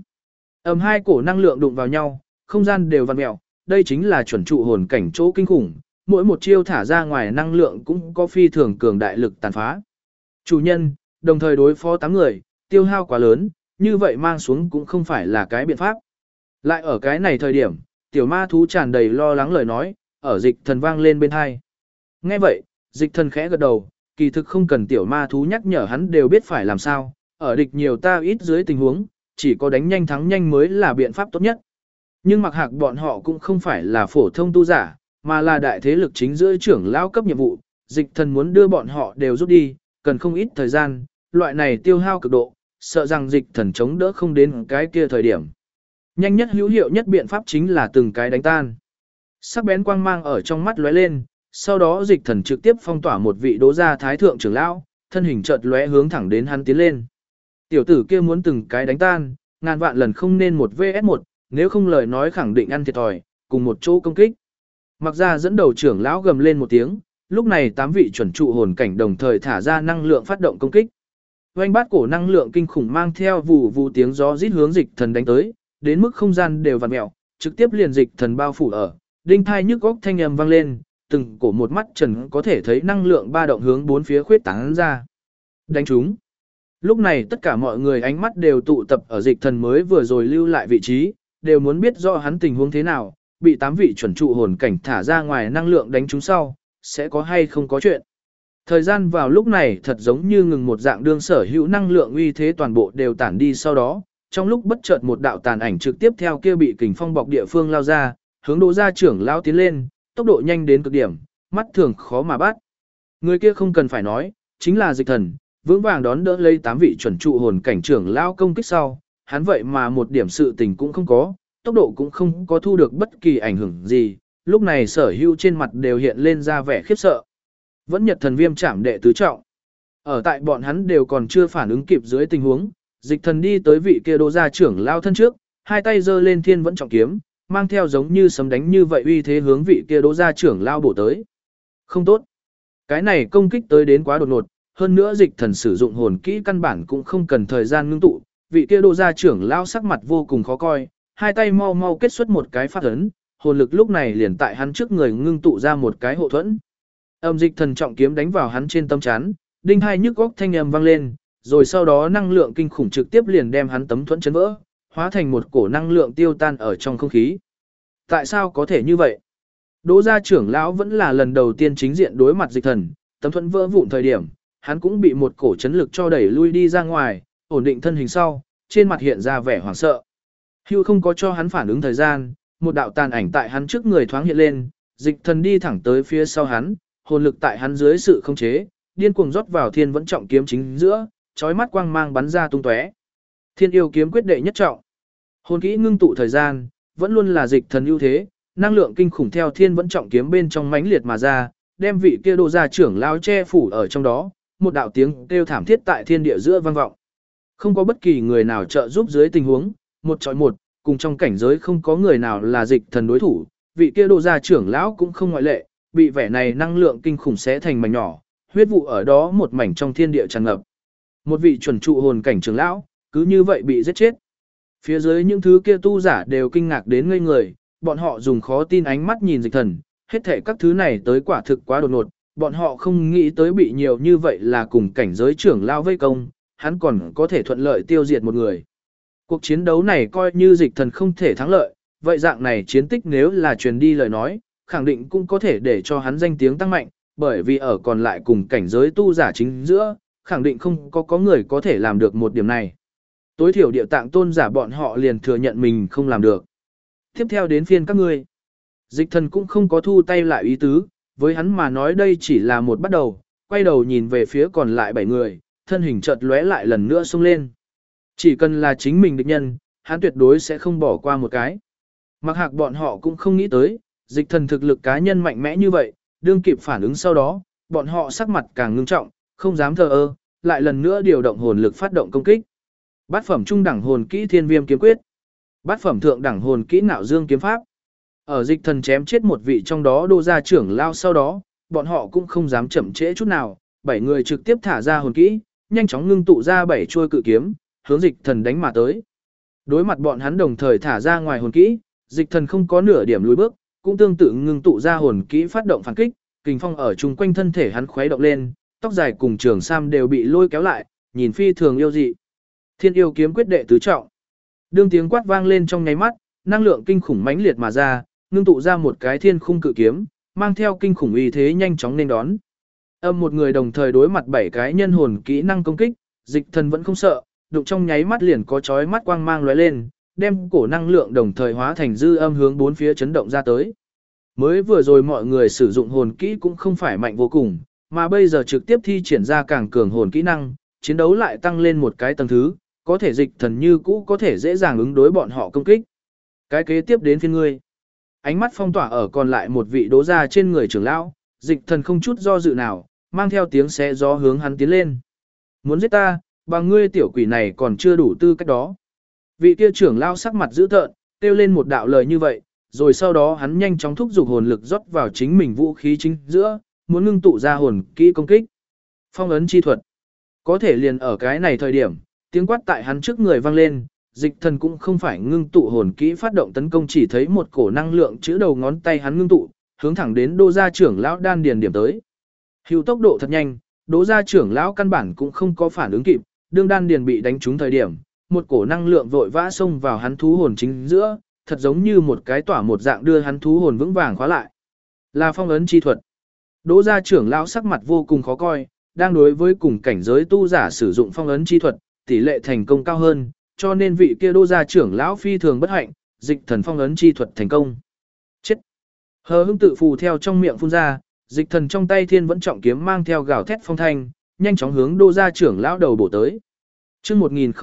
Hai cổ năng lượng đụng vào nhau, không gian đều vặn mèo, đây chính là chuẩn trụ hồn cảnh chỗ kinh khủng, mỗi một chiêu thả ra ngoài năng lượng cũng có phi thường cường đại lực tàn phá. Chủ nhân, đồng thời đối phó 8 người, tiêu hao quá lớn, như vậy mang xuống cũng không phải là cái biện pháp. Lại ở cái này thời điểm, tiểu ma thú tràn đầy lo lắng lời nói, ở dịch thần vang lên bên hai. Nghe vậy, dịch thần khẽ gật đầu, kỳ thực không cần tiểu ma thú nhắc nhở hắn đều biết phải làm sao, ở địch nhiều ta ít dưới tình huống, chỉ có đánh nhanh thắng nhanh mới là biện pháp tốt nhất. Nhưng Mặc Hạc bọn họ cũng không phải là phổ thông tu giả, mà là đại thế lực chính giữa trưởng lão cấp nhiệm vụ, dịch thần muốn đưa bọn họ đều rút đi, cần không ít thời gian, loại này tiêu hao cực độ, sợ rằng dịch thần chống đỡ không đến cái kia thời điểm. Nhanh nhất hữu hiệu nhất biện pháp chính là từng cái đánh tan. Sắc bén quang mang ở trong mắt lóe lên, sau đó dịch thần trực tiếp phong tỏa một vị Đỗ gia thái thượng trưởng lão, thân hình chợt lóe hướng thẳng đến hắn tiến lên. Tiểu tử kia muốn từng cái đánh tan, ngàn vạn lần không nên một vs 1, nếu không lời nói khẳng định ăn thiệt thòi, cùng một chỗ công kích. Mặc ra dẫn đầu trưởng lão gầm lên một tiếng, lúc này 8 vị chuẩn trụ hồn cảnh đồng thời thả ra năng lượng phát động công kích. Oanh bát cổ năng lượng kinh khủng mang theo vù vù tiếng gió rít hướng dịch thần đánh tới, đến mức không gian đều vặn mèo, trực tiếp liền dịch thần bao phủ ở, đinh thai nhức góc thanh âm vang lên, từng cổ một mắt trần có thể thấy năng lượng ba động hướng bốn phía khuyết tán ra. Đánh chúng. Lúc này tất cả mọi người ánh mắt đều tụ tập ở dịch thần mới vừa rồi lưu lại vị trí, đều muốn biết rõ hắn tình huống thế nào, bị 8 vị chuẩn trụ hồn cảnh thả ra ngoài năng lượng đánh chúng sau, sẽ có hay không có chuyện. Thời gian vào lúc này thật giống như ngừng một dạng, đương sở hữu năng lượng uy thế toàn bộ đều tản đi sau đó, trong lúc bất chợt một đạo tàn ảnh trực tiếp theo kia bị kình phong bọc địa phương lao ra, hướng Đỗ gia trưởng lão tiến lên, tốc độ nhanh đến cực điểm, mắt thường khó mà bắt. Người kia không cần phải nói, chính là dịch thần, vững vàng đón đỡ lấy 8 vị chuẩn trụ hồn cảnh trưởng lão công kích sau, hắn vậy mà một điểm sự tình cũng không có, tốc độ cũng không có thu được bất kỳ ảnh hưởng gì, lúc này sở hữu trên mặt đều hiện lên ra vẻ khiếp sợ. Vẫn Nhật thần viêm chạm đệ tứ trọng. Ở tại bọn hắn đều còn chưa phản ứng kịp dưới tình huống, dịch thần đi tới vị kia Đỗ gia trưởng lão thân trước, hai tay giơ lên thiên vẫn trọng kiếm, mang theo giống như sấm đánh như vậy uy thế hướng vị kia Đỗ gia trưởng lão bổ tới. Không tốt. Cái này công kích tới đến quá đột ngột, hơn nữa dịch thần sử dụng hồn kỹ căn bản cũng không cần thời gian ngưng tụ, vị kia Đỗ gia trưởng lão sắc mặt vô cùng khó coi, hai tay mau mau kết xuất một cái phát ấn, hồn lực lúc này liền tại hắn trước người ngưng tụ ra một cái hộ thuẫn. Âm dịch thần trọng kiếm đánh vào hắn trên tâm chắn, đinh hai nhức góc thanh âm vang lên, rồi sau đó năng lượng kinh khủng trực tiếp liền đem hắn tấm thuẫn chấn vỡ, hóa thành một cổ năng lượng tiêu tan ở trong không khí. Tại sao có thể như vậy? Đỗ gia trưởng lão vẫn là lần đầu tiên chính diện đối mặt dịch thần, tấm thuẫn vỡ vụn thời điểm, hắn cũng bị một cổ chấn lực cho đẩy lui đi ra ngoài, ổn định thân hình sau, trên mặt hiện ra vẻ hoảng sợ. Hưu không có cho hắn phản ứng thời gian, một đạo tàn ảnh tại hắn trước người thoáng hiện lên, dịch thần đi thẳng tới phía sau hắn, hồn lực tại hắn dưới sự khống chế, điên cuồng rót vào thiên vẫn trọng kiếm chính giữa, chói mắt quang mang bắn ra tung tóe. Thiên yêu kiếm quyết đệ nhất trọng. Hồn kỹ ngưng tụ thời gian, vẫn luôn là dịch thần ưu thế, năng lượng kinh khủng theo thiên vẫn trọng kiếm bên trong mãnh liệt mà ra, đem vị kia Đỗ gia trưởng lão che phủ ở trong đó, một đạo tiếng kêu thảm thiết tại thiên địa giữa vang vọng. Không có bất kỳ người nào trợ giúp dưới tình huống, một chọi một, cùng trong cảnh giới không có người nào là dịch thần đối thủ, vị kia Đỗ gia trưởng lão cũng không ngoại lệ, bị vẻ này năng lượng kinh khủng xé thành mảnh nhỏ, huyết vụ ở đó một mảnh trong thiên địa tràn ngập. Một vị chuẩn trụ hồn cảnh trưởng lão, cứ như vậy bị giết chết. Phía dưới những thứ kia tu giả đều kinh ngạc đến ngây người, bọn họ dùng khó tin ánh mắt nhìn dịch thần, hết thảy các thứ này tới quả thực quá đột ngột, bọn họ không nghĩ tới bị nhiều như vậy là cùng cảnh giới trưởng lão vây công, hắn còn có thể thuận lợi tiêu diệt một người. Cuộc chiến đấu này coi như dịch thần không thể thắng lợi, vậy dạng này chiến tích nếu là truyền đi lời nói, khẳng định cũng có thể để cho hắn danh tiếng tăng mạnh, bởi vì ở còn lại cùng cảnh giới tu giả chính giữa, khẳng định không có người có thể làm được một điểm này. Tối thiểu địa tạng tôn giả bọn họ liền thừa nhận mình không làm được. Tiếp theo đến phiên các ngươi. Dịch thần cũng không có thu tay lại ý tứ, với hắn mà nói đây chỉ là một bắt đầu, quay đầu nhìn về phía còn lại 7 người, thân hình chợt lóe lại lần nữa xông lên. Chỉ cần là chính mình địch nhân, hắn tuyệt đối sẽ không bỏ qua một cái. Mặc hạc bọn họ cũng không nghĩ tới, dịch thần thực lực cá nhân mạnh mẽ như vậy, đương kịp phản ứng sau đó, bọn họ sắc mặt càng ngưng trọng, không dám thờ ơ, lại lần nữa điều động hồn lực phát động công kích. Bát phẩm trung đẳng hồn kỹ Thiên Viêm kiếm quyết, bát phẩm thượng đẳng hồn kỹ Nạo Dương kiếm pháp. Ở dịch thần chém chết một vị trong đó Đỗ gia trưởng lao sau đó, bọn họ cũng không dám chậm trễ chút nào, 7 người trực tiếp thả ra hồn kỹ, nhanh chóng ngưng tụ ra 7 chuôi cự kiếm, hướng dịch thần đánh mà tới. Đối mặt bọn hắn đồng thời thả ra ngoài hồn kỹ, dịch thần không có nửa điểm lùi bước, cũng tương tự ngưng tụ ra hồn kỹ phát động phản kích, kình phong ở chung quanh thân thể hắn khuấy động lên, tóc dài cùng trường sam đều bị lôi kéo lại, nhìn phi thường yêu dị. Thiên yêu kiếm quyết đệ tứ trọng. Đương tiếng quát vang lên trong nháy mắt, năng lượng kinh khủng mãnh liệt mà ra, ngưng tụ ra một cái thiên khung cự kiếm, mang theo kinh khủng uy thế nhanh chóng nên đón. Âm một người đồng thời đối mặt 7 cái nhân hồn kỹ năng công kích, dịch thần vẫn không sợ, đụng trong nháy mắt liền có chói mắt quang mang lóe lên, đem cổ năng lượng đồng thời hóa thành dư âm hướng bốn phía chấn động ra tới. Mới vừa rồi mọi người sử dụng hồn kỹ cũng không phải mạnh vô cùng, mà bây giờ trực tiếp thi triển ra càng cường hồn kỹ năng, chiến đấu lại tăng lên một cái tầng thứ, có thể dịch thần như cũ có thể dễ dàng ứng đối bọn họ công kích. Cái kế tiếp đến phiên ngươi. Ánh mắt phong tỏa ở còn lại một vị Đỗ gia trên người trưởng lão, dịch thần không chút do dự nào, mang theo tiếng xé gió hướng hắn tiến lên. Muốn giết ta, bằng ngươi tiểu quỷ này còn chưa đủ tư cách đó. Vị kia trưởng lão sắc mặt dữ tợn, kêu lên một đạo lời như vậy, rồi sau đó hắn nhanh chóng thúc giục hồn lực rót vào chính mình vũ khí chính giữa, muốn ngưng tụ ra hồn kỹ công kích. Phong ấn chi thuật. Có thể liền ở cái này thời điểm, tiếng quát tại hắn trước người vang lên, dịch thần cũng không phải ngưng tụ hồn kỹ phát động tấn công, chỉ thấy một cổ năng lượng chữ đầu ngón tay hắn ngưng tụ, hướng thẳng đến Đỗ gia trưởng lão đan điền điểm tới. Hưu tốc độ thật nhanh, Đỗ gia trưởng lão căn bản cũng không có phản ứng kịp, đương đan điền bị đánh trúng thời điểm, một cổ năng lượng vội vã xông vào hắn thú hồn chính giữa, thật giống như một cái tỏa một dạng đưa hắn thú hồn vững vàng khóa lại. Là phong ấn chi thuật. Đỗ gia trưởng lão sắc mặt vô cùng khó coi, đang đối với cùng cảnh giới tu giả sử dụng phong ấn chi thuật, tỷ lệ thành công cao hơn, cho nên vị kia Đỗ gia trưởng lão phi thường bất hạnh, dịch thần phong ấn chi thuật thành công. Chết. Hờ hững tự phù theo trong miệng phun ra, dịch thần trong tay thiên vẫn trọng kiếm mang theo gào thét phong thanh, nhanh chóng hướng Đỗ gia trưởng lão đầu bổ tới. Chương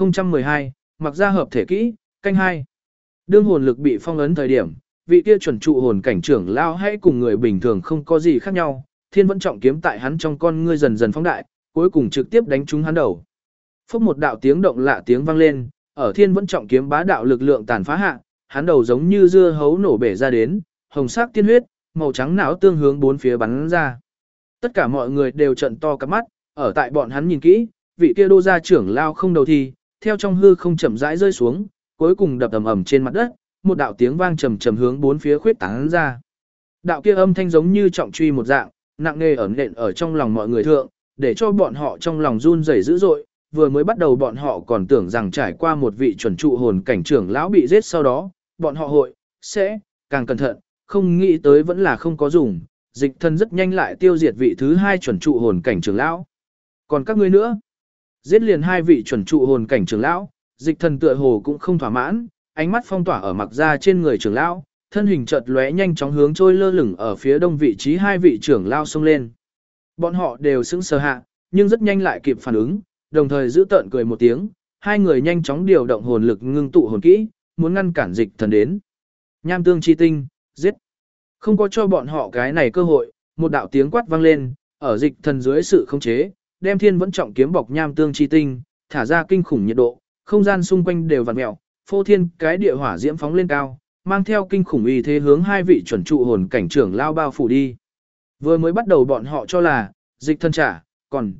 1012, mặc ra hợp thể kỹ, canh 2. Đương hồn lực bị phong ấn thời điểm, vị kia chuẩn trụ hồn cảnh trưởng lão hãy cùng người bình thường không có gì khác nhau, thiên vẫn trọng kiếm tại hắn trong con ngươi dần dần phóng đại, cuối cùng trực tiếp đánh trúng hắn đầu. Phốc một đạo tiếng động lạ tiếng vang lên, ở thiên vẫn trọng kiếm bá đạo lực lượng tàn phá hạ, hắn đầu giống như dưa hấu nổ bể ra đến, hồng sắc tiên huyết, màu trắng não tương hướng bốn phía bắn ra. Tất cả mọi người đều trợn to cả mắt, ở tại bọn hắn nhìn kỹ, vị kia Đỗ gia trưởng lão không đầu thì, theo trong hư không chậm rãi rơi xuống, cuối cùng đập ầm ầm trên mặt đất, một đạo tiếng vang trầm trầm hướng bốn phía khuyết tán ra. Đạo kia âm thanh giống như trọng truy một dạng, nặng nề ẩn nện ở trong lòng mọi người thượng, để cho bọn họ trong lòng run rẩy dữ dội. Vừa mới bắt đầu bọn họ còn tưởng rằng trải qua một vị chuẩn trụ hồn cảnh trưởng lão bị giết sau đó, bọn họ sẽ càng cẩn thận, không nghĩ tới vẫn là không có dùng, dịch thần rất nhanh lại tiêu diệt vị thứ hai chuẩn trụ hồn cảnh trưởng lão. Còn các ngươi nữa, giết liền hai vị chuẩn trụ hồn cảnh trưởng lão, dịch thần tựa hồ cũng không thỏa mãn, ánh mắt phong tỏa ở mặc ra trên người trưởng lão, thân hình chợt lóe nhanh chóng hướng trôi lơ lửng ở phía đông vị trí hai vị trưởng lão xông lên. Bọn họ đều sững sờ hạ, nhưng rất nhanh lại kịp phản ứng, đồng thời giữ tợn cười một tiếng, hai người nhanh chóng điều động hồn lực ngưng tụ hồn kỹ, muốn ngăn cản dịch thần đến. Nham tương chi tinh, giết. Không có cho bọn họ cái này cơ hội, một đạo tiếng quát vang lên, ở dịch thần dưới sự khống chế, đem thiên vẫn trọng kiếm bọc nham tương chi tinh, thả ra kinh khủng nhiệt độ, không gian xung quanh đều vặn mèo, phô thiên cái địa hỏa diễm phóng lên cao, mang theo kinh khủng uy thế hướng hai vị chuẩn trụ hồn cảnh trưởng lao bao phủ đi. Vừa mới bắt đầu bọn họ cho là dịch thần trả, còn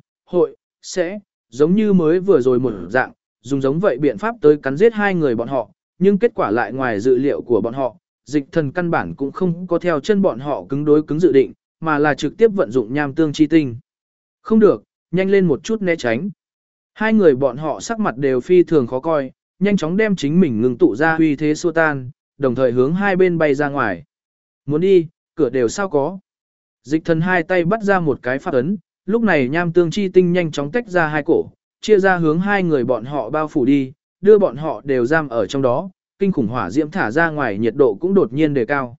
sẽ giống như mới vừa rồi một dạng, dùng giống vậy biện pháp tới cắn giết hai người bọn họ, nhưng kết quả lại ngoài dự liệu của bọn họ, dịch thần căn bản cũng không có theo chân bọn họ cứng đối cứng dự định, mà là trực tiếp vận dụng nham tương chi tinh. Không được, nhanh lên một chút né tránh. Hai người bọn họ sắc mặt đều phi thường khó coi, nhanh chóng đem chính mình ngừng tụ ra uy thế xua tan, đồng thời hướng hai bên bay ra ngoài. Muốn đi, cửa đều sao có. Dịch thần hai tay bắt ra một cái phát ấn, lúc này nham tương chi tinh nhanh chóng tách ra hai cổ, chia ra hướng hai người bọn họ bao phủ đi, đưa bọn họ đều giam ở trong đó, kinh khủng hỏa diễm thả ra ngoài nhiệt độ cũng đột nhiên đề cao.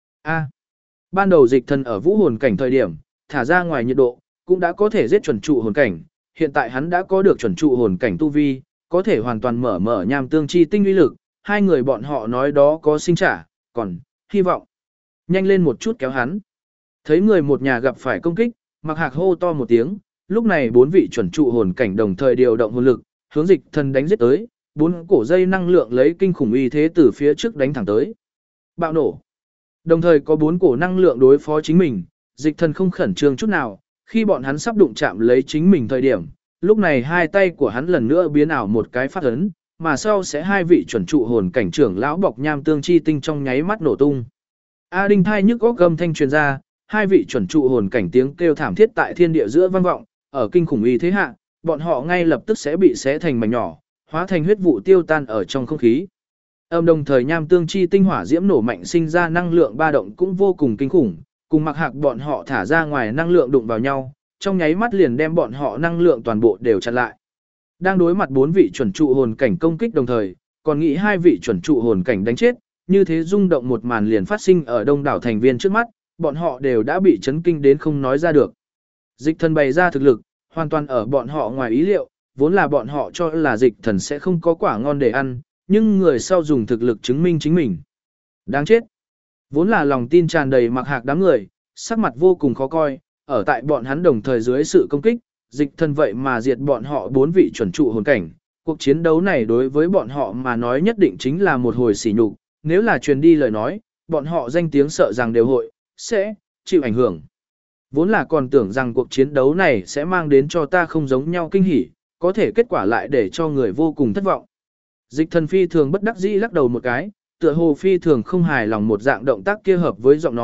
Ban đầu dịch thần ở vũ hồn cảnh thời điểm, thả ra ngoài nhiệt độ, cũng đã có thể giết chuẩn trụ hồn cảnh, hiện tại hắn đã có được chuẩn trụ hồn cảnh tu vi, có thể hoàn toàn mở nham tương chi tinh uy lực, hai người bọn họ nói đó có sinh trả, còn hy vọng. Nhanh lên một chút kéo hắn. Thấy người một nhà gặp phải công kích, Mặc Hạc hô to một tiếng, lúc này bốn vị chuẩn trụ hồn cảnh đồng thời điều động hồn lực, hướng dịch thần đánh giết tới, bốn cổ dây năng lượng lấy kinh khủng uy thế từ phía trước đánh thẳng tới. Bạo nổ. Đồng thời có bốn cổ năng lượng đối phó chính mình, dịch thần không khẩn trương chút nào, khi bọn hắn sắp đụng chạm lấy chính mình thời điểm, lúc này hai tay của hắn lần nữa biến ảo một cái phát ấn, mà sau sẽ hai vị chuẩn trụ hồn cảnh trưởng lão bọc nham tương chi tinh trong nháy mắt nổ tung. A đinh thai nhức óc gầm thanh truyền ra, hai vị chuẩn trụ hồn cảnh tiếng kêu thảm thiết tại thiên địa giữa vang vọng, ở kinh khủng uy thế hạ, bọn họ ngay lập tức sẽ bị xé thành mảnh nhỏ, hóa thành huyết vụ tiêu tan ở trong không khí. Đồng thời nham tương chi tinh hỏa diễm nổ mạnh sinh ra năng lượng ba động cũng vô cùng kinh khủng, cùng Mặc Hạc bọn họ thả ra ngoài năng lượng đụng vào nhau, trong nháy mắt liền đem bọn họ năng lượng toàn bộ đều chặn lại. Đang đối mặt bốn vị chuẩn trụ hồn cảnh công kích đồng thời, còn nghĩ hai vị chuẩn trụ hồn cảnh đánh chết, như thế rung động một màn liền phát sinh ở đông đảo thành viên trước mắt, bọn họ đều đã bị chấn kinh đến không nói ra được. Dịch thần bày ra thực lực, hoàn toàn ở bọn họ ngoài ý liệu, vốn là bọn họ cho là dịch thần sẽ không có quả ngon để ăn, nhưng người sau dùng thực lực chứng minh chính mình. Đáng chết. Vốn là lòng tin tràn đầy Mặc Hạc đám người, sắc mặt vô cùng khó coi, ở tại bọn hắn đồng thời dưới sự công kích, dịch thần vậy mà diệt bọn họ bốn vị chuẩn trụ hồn cảnh. Cuộc chiến đấu này đối với bọn họ mà nói nhất định chính là một hồi sỉ nhục, nếu là truyền đi lời nói, bọn họ danh tiếng sợ rằng đều sẽ chịu ảnh hưởng. Vốn là còn tưởng rằng cuộc chiến đấu này sẽ mang đến cho ta không giống nhau kinh hỉ, có thể kết quả lại để cho người vô cùng thất vọng. Dịch thần phi thường bất đắc dĩ lắc đầu một cái, tựa hồ phi thường không hài lòng một dạng động tác kia hợp với giọng nói,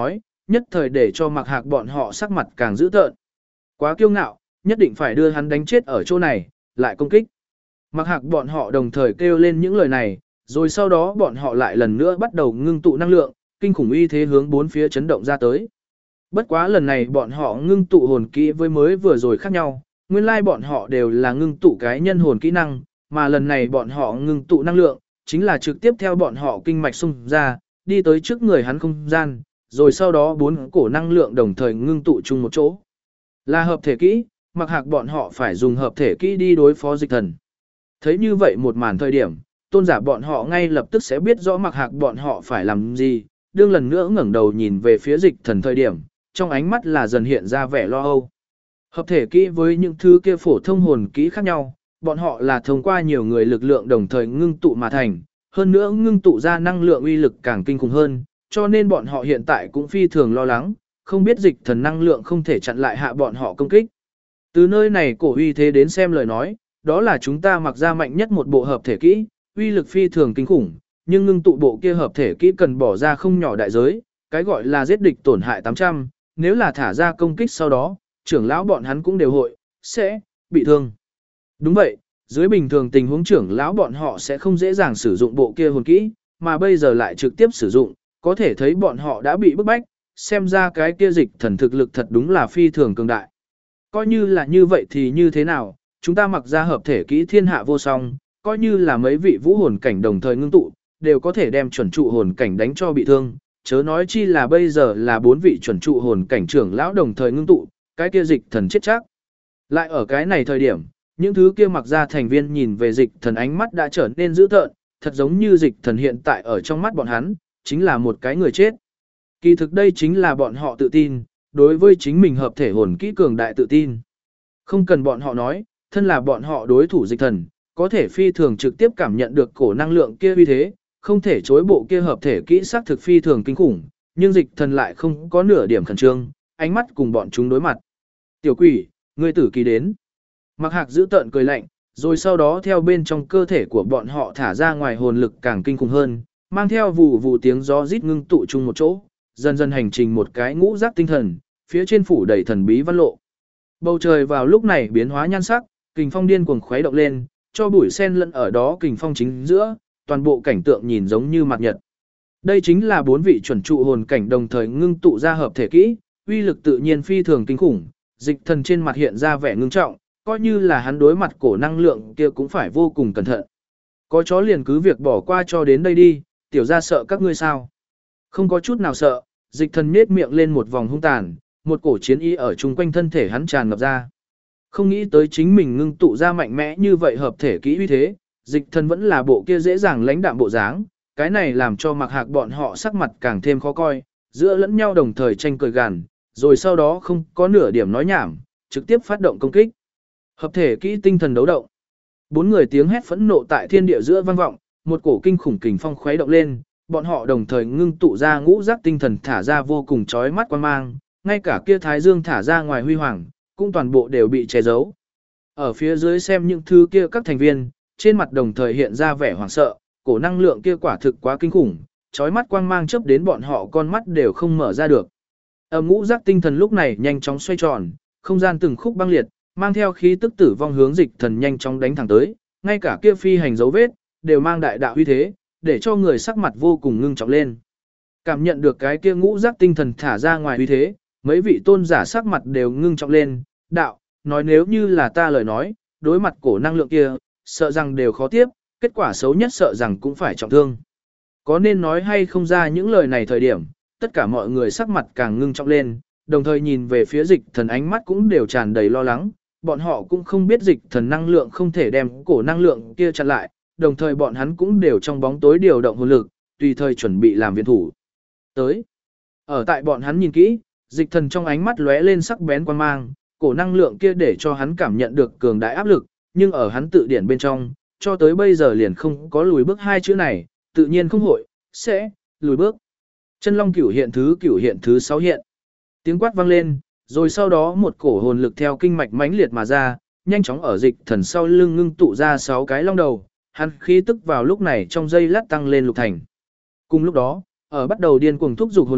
nhất thời để cho Mạc Hạc bọn họ sắc mặt càng dữ tợn. Quá kiêu ngạo, nhất định phải đưa hắn đánh chết ở chỗ này, lại công kích. Mạc Hạc bọn họ đồng thời kêu lên những lời này, rồi sau đó bọn họ lại lần nữa bắt đầu ngưng tụ năng lượng, kinh khủng uy thế hướng bốn phía chấn động ra tới. Bất quá lần này bọn họ ngưng tụ hồn kỹ với mới vừa rồi khác nhau, nguyên lai bọn họ đều là ngưng tụ cái nhân hồn kỹ năng, mà lần này bọn họ ngưng tụ năng lượng, chính là trực tiếp theo bọn họ kinh mạch xung ra, đi tới trước người hắn không gian, rồi sau đó bốn cổ năng lượng đồng thời ngưng tụ chung một chỗ. Là hợp thể kỹ, Mạc Hạc bọn họ phải dùng hợp thể kỹ đi đối phó Dịch Thần. Thấy như vậy một màn thời điểm, tôn giả bọn họ ngay lập tức sẽ biết rõ Mạc Hạc bọn họ phải làm gì, đương lần nữa ngẩng đầu nhìn về phía Dịch Thần thời điểm, trong ánh mắt là dần hiện ra vẻ lo âu. Hợp thể kỹ với những thứ kia phổ thông hồn kỹ khác nhau, bọn họ là thông qua nhiều người lực lượng đồng thời ngưng tụ mà thành, hơn nữa ngưng tụ ra năng lượng uy lực càng kinh khủng hơn, cho nên bọn họ hiện tại cũng phi thường lo lắng, không biết Dịch Thần năng lượng không thể chặn lại hạ bọn họ công kích. Từ nơi này cổ uy thế đến xem lời nói, đó là chúng ta mặc ra mạnh nhất một bộ hợp thể kỹ, uy lực phi thường kinh khủng, nhưng ngưng tụ bộ kia hợp thể kỹ cần bỏ ra không nhỏ đại giới, cái gọi là giết địch tổn hại 800, nếu là thả ra công kích sau đó, trưởng lão bọn hắn cũng đều hội, sẽ bị thương. Đúng vậy, dưới bình thường tình huống trưởng lão bọn họ sẽ không dễ dàng sử dụng bộ kia hồn kỹ, mà bây giờ lại trực tiếp sử dụng, có thể thấy bọn họ đã bị bức bách, xem ra cái kia Dịch Thần thực lực thật đúng là phi thường cường đại. Coi như là như vậy thì như thế nào, chúng ta mặc ra hợp thể kỹ thiên hạ vô song, coi như là mấy vị vũ hồn cảnh đồng thời ngưng tụ, đều có thể đem chuẩn trụ hồn cảnh đánh cho bị thương, chớ nói chi là bây giờ là 4 vị chuẩn trụ hồn cảnh trưởng lão đồng thời ngưng tụ, cái kia Dịch Thần chết chắc. Lại ở cái này thời điểm, những thứ kia mặc ra thành viên nhìn về Dịch Thần ánh mắt đã trở nên dữ tợn, thật giống như Dịch Thần hiện tại ở trong mắt bọn hắn, chính là một cái người chết. Kỳ thực đây chính là bọn họ tự tin, đối với chính mình hợp thể hồn kỹ cường đại tự tin. Không cần bọn họ nói, thân là bọn họ đối thủ Dịch Thần, có thể phi thường trực tiếp cảm nhận được cổ năng lượng kia uy thế, không thể chối bộ kia hợp thể kỹ sắc thực phi thường kinh khủng, nhưng Dịch Thần lại không có nửa điểm khẩn trương, ánh mắt cùng bọn chúng đối mặt. Tiểu quỷ, ngươi tử kỳ đến. Mạc Hạc giữ tợn cười lạnh, rồi sau đó theo bên trong cơ thể của bọn họ thả ra ngoài hồn lực càng kinh khủng hơn, mang theo vụ vụ tiếng gió rít ngưng tụ chung một chỗ, dần dần hành trình một cái ngũ giác tinh thần, phía trên phủ đầy thần bí văn lộ. Bầu trời vào lúc này biến hóa nhan sắc, kình phong điên cuồng khuấy động lên, cho bụi sen lẫn ở đó kình phong chính giữa, toàn bộ cảnh tượng nhìn giống như mặt nhật. Đây chính là 4 vị chuẩn trụ hồn cảnh đồng thời ngưng tụ ra hợp thể kỹ, uy lực tự nhiên phi thường kinh khủng, Dịch Thần trên mặt hiện ra vẻ ngưng trọng, coi như là hắn đối mặt cổ năng lượng kia cũng phải vô cùng cẩn thận. Có chó liền cứ việc bỏ qua cho đến đây đi, tiểu gia sợ các ngươi sao? Không có chút nào sợ, Dịch Thần nhếch miệng lên một vòng hung tàn, một cổ chiến ý ở chung quanh thân thể hắn tràn ngập ra. Không nghĩ tới chính mình ngưng tụ ra mạnh mẽ như vậy hợp thể kỹ uy thế, Dịch Thần vẫn là bộ kia dễ dàng lãnh đạm bộ dáng, cái này làm cho Mạc Hạc bọn họ sắc mặt càng thêm khó coi, giữa lẫn nhau đồng thời tranh cười gằn, rồi sau đó không có nửa điểm nói nhảm, trực tiếp phát động công kích. Hợp thể kỹ tinh thần đấu động. 4 người tiếng hét phẫn nộ tại thiên địa giữa vang vọng, một cổ kinh khủng kình phong khuấy động lên, bọn họ đồng thời ngưng tụ ra ngũ giác tinh thần thả ra vô cùng chói mắt quang mang, ngay cả kia thái dương thả ra ngoài huy hoàng, cũng toàn bộ đều bị che giấu. Ở phía dưới xem những thứ kia các thành viên, trên mặt đồng thời hiện ra vẻ hoảng sợ, cổ năng lượng kia quả thực quá kinh khủng, chói mắt quang mang chớp đến bọn họ con mắt đều không mở ra được. Ngũ giác tinh thần lúc này nhanh chóng xoay tròn, không gian từng khúc băng liệt, mang theo khí tức tử vong hướng Dịch Thần nhanh chóng đánh thẳng tới, ngay cả kia phi hành dấu vết đều mang đại đạo uy thế, để cho người sắc mặt vô cùng ngưng trọng lên. Cảm nhận được cái kia ngũ giác tinh thần thả ra ngoài uy thế, mấy vị tôn giả sắc mặt đều ngưng trọng lên, đạo, nói nếu như là ta lời nói, đối mặt cổ năng lượng kia, sợ rằng đều khó tiếp, kết quả xấu nhất sợ rằng cũng phải trọng thương. Có nên nói hay không ra những lời này thời điểm, tất cả mọi người sắc mặt càng ngưng trọng lên, đồng thời nhìn về phía Dịch Thần ánh mắt cũng đều tràn đầy lo lắng, bọn họ cũng không biết Dịch Thần năng lượng không thể đem cổ năng lượng kia chặn lại, đồng thời bọn hắn cũng đều trong bóng tối điều động hồn lực, tùy thời chuẩn bị làm viện thủ. Tới, ở tại bọn hắn nhìn kỹ, Dịch Thần trong ánh mắt lóe lên sắc bén quan mang, cổ năng lượng kia để cho hắn cảm nhận được cường đại áp lực, nhưng ở hắn tự điển bên trong, cho tới bây giờ liền không có lùi bước hai chữ này, tự nhiên không hội, sẽ, lùi bước. Chân Long cửu hiện thứ 6 hiện. Tiếng quát vang lên, rồi sau đó một cổ hồn lực theo kinh mạch mãnh liệt mà ra, nhanh chóng ở Dịch Thần sau lưng ngưng tụ ra 6 cái long đầu, hắn khí tức vào lúc này trong giây lát tăng lên lục thành. Cùng lúc đó, ở bắt đầu điên cuồng thúc dục hồn lực,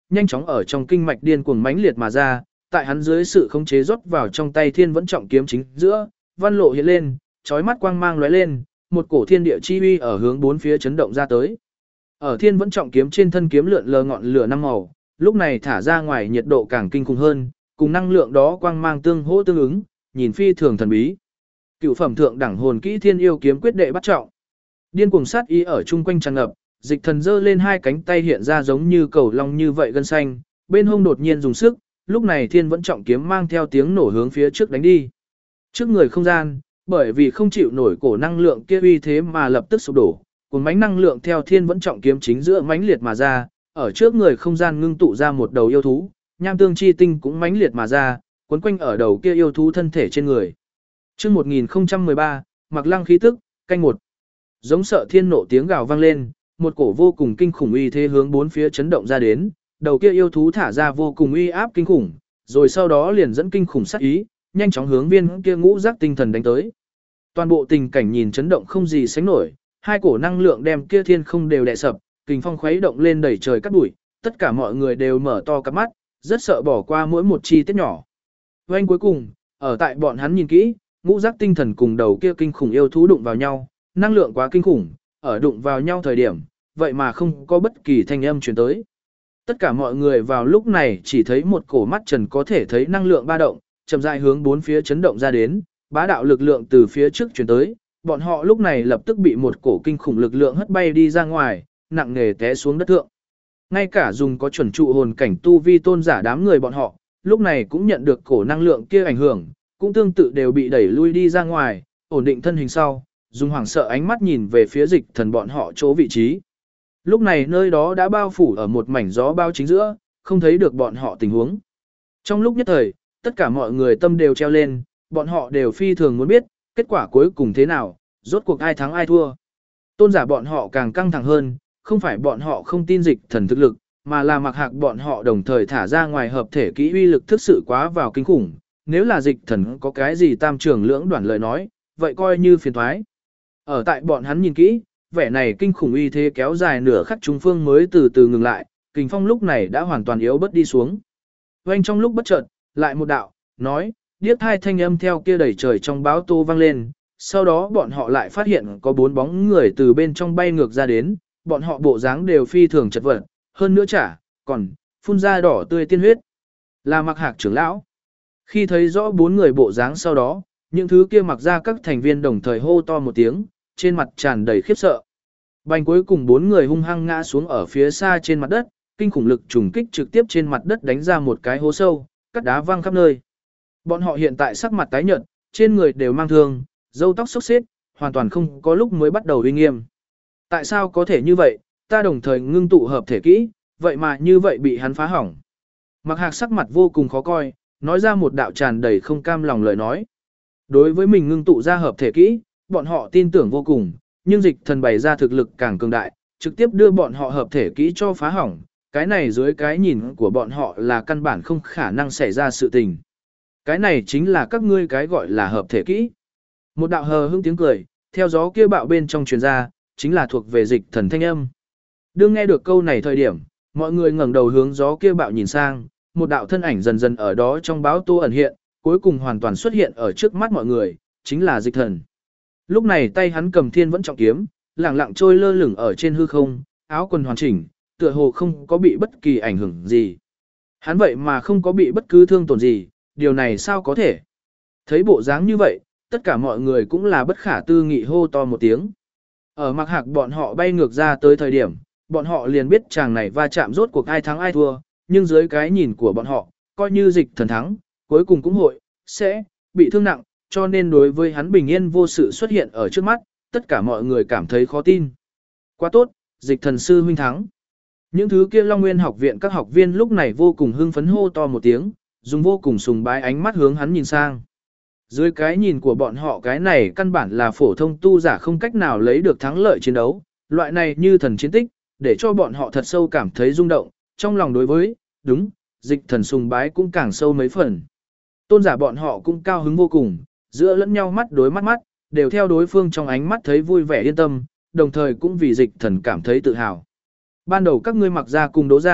nhanh chóng ở trong kinh mạch điên cuồng mãnh liệt mà ra, tại hắn dưới sự khống chế rót vào trong tay thiên vẫn trọng kiếm chính giữa, văn lộ hiện lên, chói mắt quang mang lóe lên, một cổ thiên địa chi uy ở hướng bốn phía chấn động ra tới. Ở thiên vẫn trọng kiếm trên thân kiếm lượn lờ ngọn lửa năm màu, lúc này thả ra ngoài nhiệt độ càng kinh khủng hơn, cùng năng lượng đó quang mang tương hỗ tương ứng, nhìn phi thường thần bí. Cựu phẩm thượng đẳng hồn kỹ thiên yêu kiếm quyết đệ bắt trọng. Điên cuồng sát ý ở chung quanh tràn ngập, Dịch Thần giơ lên hai cánh tay hiện ra giống như cầu long như vậy gân xanh, bên hông đột nhiên dùng sức, lúc này thiên vẫn trọng kiếm mang theo tiếng nổ hướng phía trước đánh đi. Trước người không gian, bởi vì không chịu nổi cổ năng lượng kia uy thế mà lập tức sụp đổ, cuốn mãnh năng lượng theo thiên vẫn trọng kiếm chính giữa mãnh liệt mà ra, ở trước người không gian ngưng tụ ra một đầu yêu thú, nham tương chi tinh cũng mãnh liệt mà ra, quấn quanh ở đầu kia yêu thú thân thể trên người. Chương 1013, Mặc Lăng khí tức, canh một. Giống sợ thiên nộ tiếng gào vang lên, một cổ vô cùng kinh khủng uy thế hướng bốn phía chấn động ra đến, đầu kia yêu thú thả ra vô cùng uy áp kinh khủng, rồi sau đó liền dẫn kinh khủng sát ý, nhanh chóng hướng viên kia ngũ giác tinh thần đánh tới. Toàn bộ tình cảnh nhìn chấn động không gì sánh nổi, hai cổ năng lượng đem kia thiên không đều đè sập, kình phong khuấy động lên đẩy trời cắt bụi, tất cả mọi người đều mở to cặp mắt, rất sợ bỏ qua mỗi một chi tiết nhỏ. Vành cuối cùng, ở tại bọn hắn nhìn kỹ, ngũ giác tinh thần cùng đầu kia kinh khủng yêu thú đụng vào nhau, năng lượng quá kinh khủng, ở đụng vào nhau thời điểm, vậy mà không có bất kỳ thanh âm truyền tới. Tất cả mọi người vào lúc này chỉ thấy một cổ mắt trần có thể thấy năng lượng ba động, chậm rãi hướng bốn phía chấn động ra đến, bá đạo lực lượng từ phía trước truyền tới, bọn họ lúc này lập tức bị một cổ kinh khủng lực lượng hất bay đi ra ngoài, nặng nề té xuống đất thượng. Ngay cả dùng có chuẩn trụ hồn cảnh tu vi tôn giả đám người bọn họ, lúc này cũng nhận được cổ năng lượng kia ảnh hưởng, cũng tương tự đều bị đẩy lui đi ra ngoài, ổn định thân hình sau, dùng hoảng sợ ánh mắt nhìn về phía Dịch Thần bọn họ chỗ vị trí. Lúc này nơi đó đã bao phủ ở một mảnh gió bao chính giữa, không thấy được bọn họ tình huống. Trong lúc nhất thời, tất cả mọi người tâm đều treo lên, bọn họ đều phi thường muốn biết, kết quả cuối cùng thế nào, rốt cuộc ai thắng ai thua. Tôn giả bọn họ càng căng thẳng hơn, không phải bọn họ không tin Dịch Thần thực lực, mà là Mặc Hạc bọn họ đồng thời thả ra ngoài hợp thể kỹ uy lực thực sự quá vào kinh khủng. Nếu là Dịch Thần có cái gì tam trường lưỡng đoạn lời nói, vậy coi như phiền thoái. Ở tại bọn hắn nhìn kỹ, vẻ này kinh khủng uy thế kéo dài nửa khắc trung phương mới từ từ ngừng lại, kình phong lúc này đã hoàn toàn yếu bớt đi xuống. Oanh trong lúc bất chợt, lại một đạo, nói, điếc hai thanh âm theo kia đẩy trời trong báo tô vang lên, sau đó bọn họ lại phát hiện có bốn bóng người từ bên trong bay ngược ra đến, bọn họ bộ dáng đều phi thường chật vật, hơn nữa còn phun ra đỏ tươi tiên huyết. Là Mặc Hạc trưởng lão. Khi thấy rõ bốn người bộ dáng sau đó, những thứ kia mặc ra các thành viên đồng thời hô to một tiếng, trên mặt tràn đầy khiếp sợ. Bành cuối cùng bốn người hung hăng ngã xuống ở phía xa trên mặt đất, kinh khủng lực trùng kích trực tiếp trên mặt đất đánh ra một cái hố sâu, cắt đá văng khắp nơi. Bọn họ hiện tại sắc mặt tái nhợt, trên người đều mang thương, râu tóc xốc xếp, hoàn toàn không có lúc mới bắt đầu uy nghiêm. Tại sao có thể như vậy, ta đồng thời ngưng tụ hợp thể kỹ, vậy mà như vậy bị hắn phá hỏng. Mặc Hạc sắc mặt vô cùng khó coi, nói ra một đạo tràn đầy không cam lòng lời nói. Đối với mình ngưng tụ ra hợp thể kỹ, bọn họ tin tưởng vô cùng, nhưng Dịch Thần bày ra thực lực càng cường đại, trực tiếp đưa bọn họ hợp thể kỹ cho phá hỏng, cái này dưới cái nhìn của bọn họ là căn bản không khả năng xảy ra sự tình. Cái này chính là các ngươi cái gọi là hợp thể kỹ. Một đạo hờ hững tiếng cười, theo gió kia bạo bên trong truyền ra, chính là thuộc về Dịch Thần thanh âm. Đương nghe được câu này thời điểm, mọi người ngẩng đầu hướng gió kia bạo nhìn sang, một đạo thân ảnh dần dần ở đó trong báo tô ẩn hiện, cuối cùng hoàn toàn xuất hiện ở trước mắt mọi người, chính là Dịch Thần. Lúc này tay hắn cầm thiên vẫn trọng kiếm, lẳng lặng trôi lơ lửng ở trên hư không, áo quần hoàn chỉnh, tựa hồ không có bị bất kỳ ảnh hưởng gì. Hắn vậy mà không có bị bất cứ thương tổn gì, điều này sao có thể? Thấy bộ dáng như vậy, tất cả mọi người cũng là bất khả tư nghị hô to một tiếng. Ở Mặc Hạc bọn họ bay ngược ra tới thời điểm, bọn họ liền biết chàng này va chạm rốt cuộc ai thắng ai thua, nhưng dưới cái nhìn của bọn họ, coi như Dịch Thần thắng, cuối cùng cũng sẽ bị thương nặng, cho nên đối với hắn bình yên vô sự xuất hiện ở trước mắt, tất cả mọi người cảm thấy khó tin. Quá tốt, Dịch Thần sư huynh thắng. Những thứ kia Long Nguyên học viện các học viên lúc này vô cùng hưng phấn hô to một tiếng, dùng vô cùng sùng bái ánh mắt hướng hắn nhìn sang. Dưới cái nhìn của bọn họ cái này căn bản là phổ thông tu giả không cách nào lấy được thắng lợi chiến đấu, loại này như thần chiến tích, để cho bọn họ thật sâu cảm thấy rung động, trong lòng đối với, Dịch Thần sùng bái cũng càng sâu mấy phần. Tôn giả bọn họ cũng cao hứng vô cùng, giữa lẫn nhau mắt đối mắt, đều theo đối phương trong ánh mắt thấy vui vẻ yên tâm, đồng thời cũng vì Dịch Thần cảm thấy tự hào. Ban đầu các ngươi Mặc ra cùng Đỗ ra,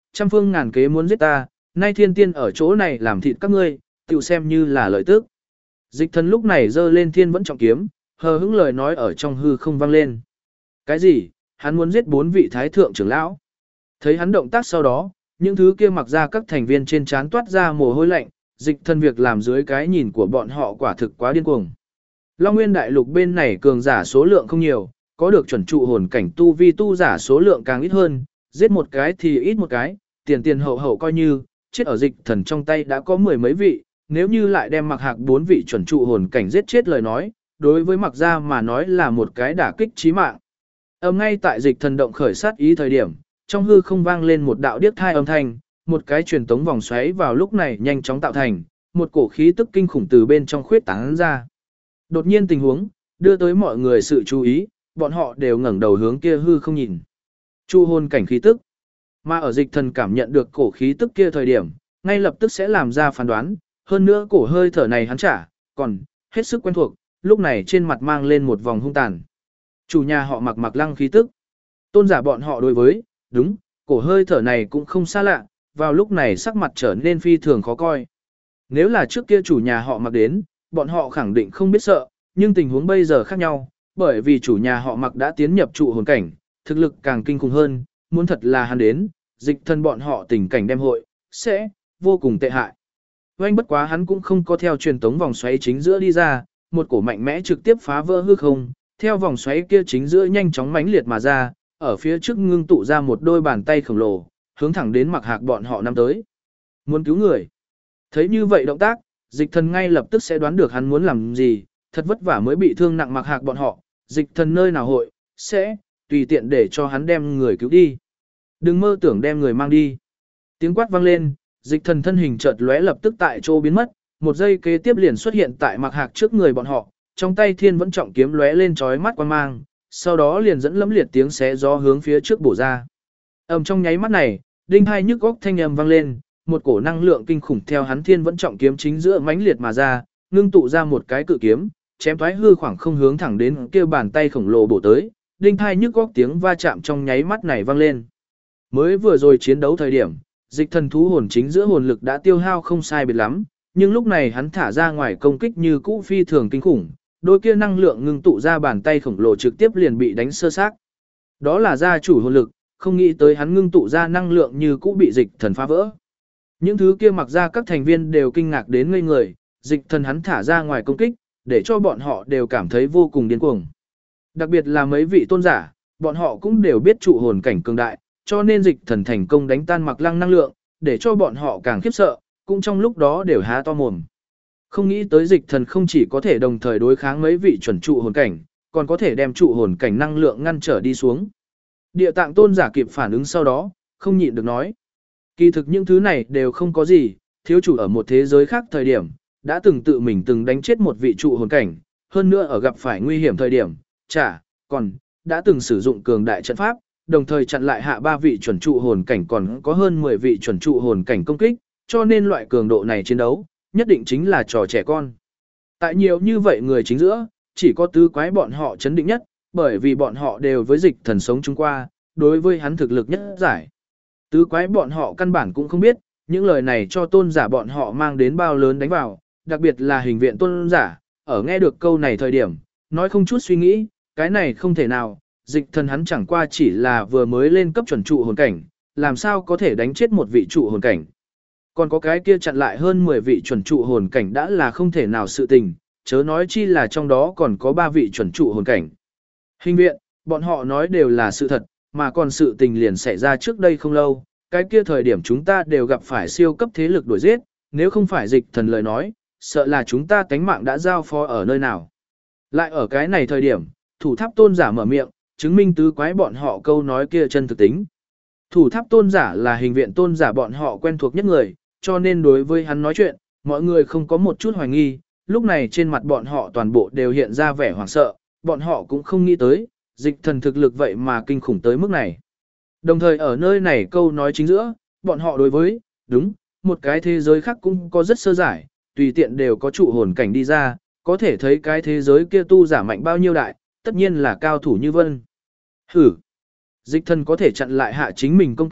trăm phương ngàn kế muốn giết ta, nay thiên tiên ở chỗ này làm thịt các ngươi, tiểu xem như là lợi tức. Dịch thần lúc này giơ lên thiên vẫn trọng kiếm, hờ hững lời nói ở trong hư không vang lên. Cái gì? Hắn muốn giết 4 vị thái thượng trưởng lão. Thấy hắn động tác sau đó, những thứ kia mặc ra các thành viên trên trán toát ra mồ hôi lạnh, dịch thần việc làm dưới cái nhìn của bọn họ quả thực quá điên cuồng. Long Nguyên đại lục bên này cường giả số lượng không nhiều, có được chuẩn trụ hồn cảnh tu vi tu giả số lượng càng ít hơn, giết một cái thì ít một cái, tiền tiền hậu hậu coi như, chết ở dịch thần trong tay đã có 10 mấy vị, nếu như lại đem mặc hạc 4 vị chuẩn trụ hồn cảnh giết chết lời nói, đối với mặc ra mà nói là một cái đả kích chí mạng. Ngay tại dịch thần động khởi sát ý thời điểm, trong hư không vang lên một đạo điếc thai âm thanh, một cái truyền tống vòng xoáy vào lúc này nhanh chóng tạo thành, một cổ khí tức kinh khủng từ bên trong khuyết tán ra. Đột nhiên tình huống, đưa tới mọi người sự chú ý, bọn họ đều ngẩng đầu hướng kia hư không nhìn. Trụ hồn cảnh khí tức. Mà ở dịch thần cảm nhận được cổ khí tức kia thời điểm, ngay lập tức sẽ làm ra phán đoán, hơn nữa cổ hơi thở này hắn trả, còn, hết sức quen thuộc, lúc này trên mặt mang lên một vòng hung tàn. Chủ nhà họ mặc mặc lăng khí tức. Tôn giả bọn họ đối với, đúng, cổ hơi thở này cũng không xa lạ, vào lúc này sắc mặt trở nên phi thường khó coi. Nếu là trước kia chủ nhà họ mặc đến, bọn họ khẳng định không biết sợ, nhưng tình huống bây giờ khác nhau, bởi vì chủ nhà họ mặc đã tiến nhập trụ hồn cảnh, thực lực càng kinh khủng hơn, muốn thật là hắn đến, dịch thân bọn họ tình cảnh đem hội, sẽ, vô cùng tệ hại. Oanh bất quá hắn cũng không có theo truyền tống vòng xoáy chính giữa đi ra, một cổ mạnh mẽ trực tiếp phá vỡ hư không, theo vòng xoáy kia chính giữa nhanh chóng mãnh liệt mà ra, ở phía trước ngưng tụ ra một đôi bàn tay khổng lồ, hướng thẳng đến mặc hạc bọn họ năm tới. Muốn cứu người. Thấy như vậy động tác, dịch thần ngay lập tức sẽ đoán được hắn muốn làm gì, thật vất vả mới bị thương nặng mặc hạc bọn họ, dịch thần nơi nào hội, sẽ, tùy tiện để cho hắn đem người cứu đi. Đừng mơ tưởng đem người mang đi. Tiếng quát vang lên, dịch thần thân hình chợt lóe lập tức tại chỗ biến mất, một giây kế tiếp liền xuất hiện tại mặc hạc trước người bọn họ, trong tay thiên vẫn trọng kiếm lóe lên chói mắt quang mang, sau đó liền dẫn lẫm liệt tiếng xé gió hướng phía trước bổ ra. Trong nháy mắt này, đinh hai nhức góc thanh âm vang lên, một cổ năng lượng kinh khủng theo hắn thiên vẫn trọng kiếm chính giữa mãnh liệt mà ra, ngưng tụ ra một cái cự kiếm, chém thoái hư khoảng không hướng thẳng đến kia bàn tay khổng lồ bổ tới, đinh hai nhức góc tiếng va chạm trong nháy mắt này vang lên. Mới vừa rồi chiến đấu thời điểm, dịch thần thú hồn chính giữa hồn lực đã tiêu hao không sai biệt lắm, nhưng lúc này hắn thả ra ngoài công kích như cũ phi thường kinh khủng, đôi kia năng lượng ngưng tụ ra bàn tay khổng lồ trực tiếp liền bị đánh sơ xác. Đó là gia chủ hồn lực, không nghĩ tới hắn ngưng tụ ra năng lượng như cũ bị dịch thần phá vỡ. Những thứ kia mặc ra các thành viên đều kinh ngạc đến ngây người, dịch thần hắn thả ra ngoài công kích, để cho bọn họ đều cảm thấy vô cùng điên cuồng. Đặc biệt là mấy vị tôn giả, bọn họ cũng đều biết trụ hồn cảnh cường đại, cho nên dịch thần thành công đánh tan mặc lăng năng lượng, để cho bọn họ càng khiếp sợ, cũng trong lúc đó đều há to mồm. Không nghĩ tới dịch thần không chỉ có thể đồng thời đối kháng mấy vị chuẩn trụ hồn cảnh, còn có thể đem trụ hồn cảnh năng lượng ngăn trở đi xuống. Địa tạng tôn giả kịp phản ứng sau đó, không nhịn được nói. Kỳ thực những thứ này đều không có gì, thiếu chủ ở một thế giới khác thời điểm, đã từng tự mình từng đánh chết một vị trụ hồn cảnh, hơn nữa ở gặp phải nguy hiểm thời điểm, còn, đã từng sử dụng cường đại trận pháp, đồng thời chặn lại hạ 3 vị chuẩn trụ hồn cảnh còn có hơn 10 vị chuẩn trụ hồn cảnh công kích, cho nên loại cường độ này chiến đấu, nhất định chính là trò trẻ con. Tại nhiều như vậy người chính giữa, chỉ có tứ quái bọn họ chấn định nhất, bởi vì bọn họ đều với dịch thần sống chung qua, đối với hắn thực lực nhất giải. Tứ quái bọn họ căn bản cũng không biết, những lời này cho tôn giả bọn họ mang đến bao lớn đánh vào, đặc biệt là hình viện tôn giả, ở nghe được câu này thời điểm, nói không chút suy nghĩ, cái này không thể nào, dịch thần hắn chẳng qua chỉ là vừa mới lên cấp chuẩn trụ hồn cảnh, làm sao có thể đánh chết một vị trụ hồn cảnh. Còn có cái kia chặn lại hơn 10 vị chuẩn trụ hồn cảnh đã là không thể nào sự tình, chớ nói chi là trong đó còn có 3 vị chuẩn trụ hồn cảnh. Hình viện, bọn họ nói đều là sự thật, mà còn sự tình liền xảy ra trước đây không lâu, cái kia thời điểm chúng ta đều gặp phải siêu cấp thế lực đuổi giết, nếu không phải dịch thần lời nói, sợ là chúng ta tánh mạng đã giao phó ở nơi nào. Lại ở cái này thời điểm, thủ tháp tôn giả mở miệng, chứng minh tứ quái bọn họ câu nói kia chân thực tính. Thủ tháp tôn giả là hình viện tôn giả bọn họ quen thuộc nhất người, cho nên đối với hắn nói chuyện, mọi người không có một chút hoài nghi, lúc này trên mặt bọn họ toàn bộ đều hiện ra vẻ hoảng sợ, bọn họ cũng không nghĩ tới, dịch thần thực lực vậy mà kinh khủng tới mức này. Đồng thời ở nơi này câu nói chính giữa, bọn họ đối với, đúng, một cái thế giới khác cũng có rất sơ giải, tùy tiện đều có trụ hồn cảnh đi ra, có thể thấy cái thế giới kia tu giả mạnh bao nhiêu đại, tất nhiên là cao thủ như vân. Dịch thần có thể chặn lại hạ chính mình công kích,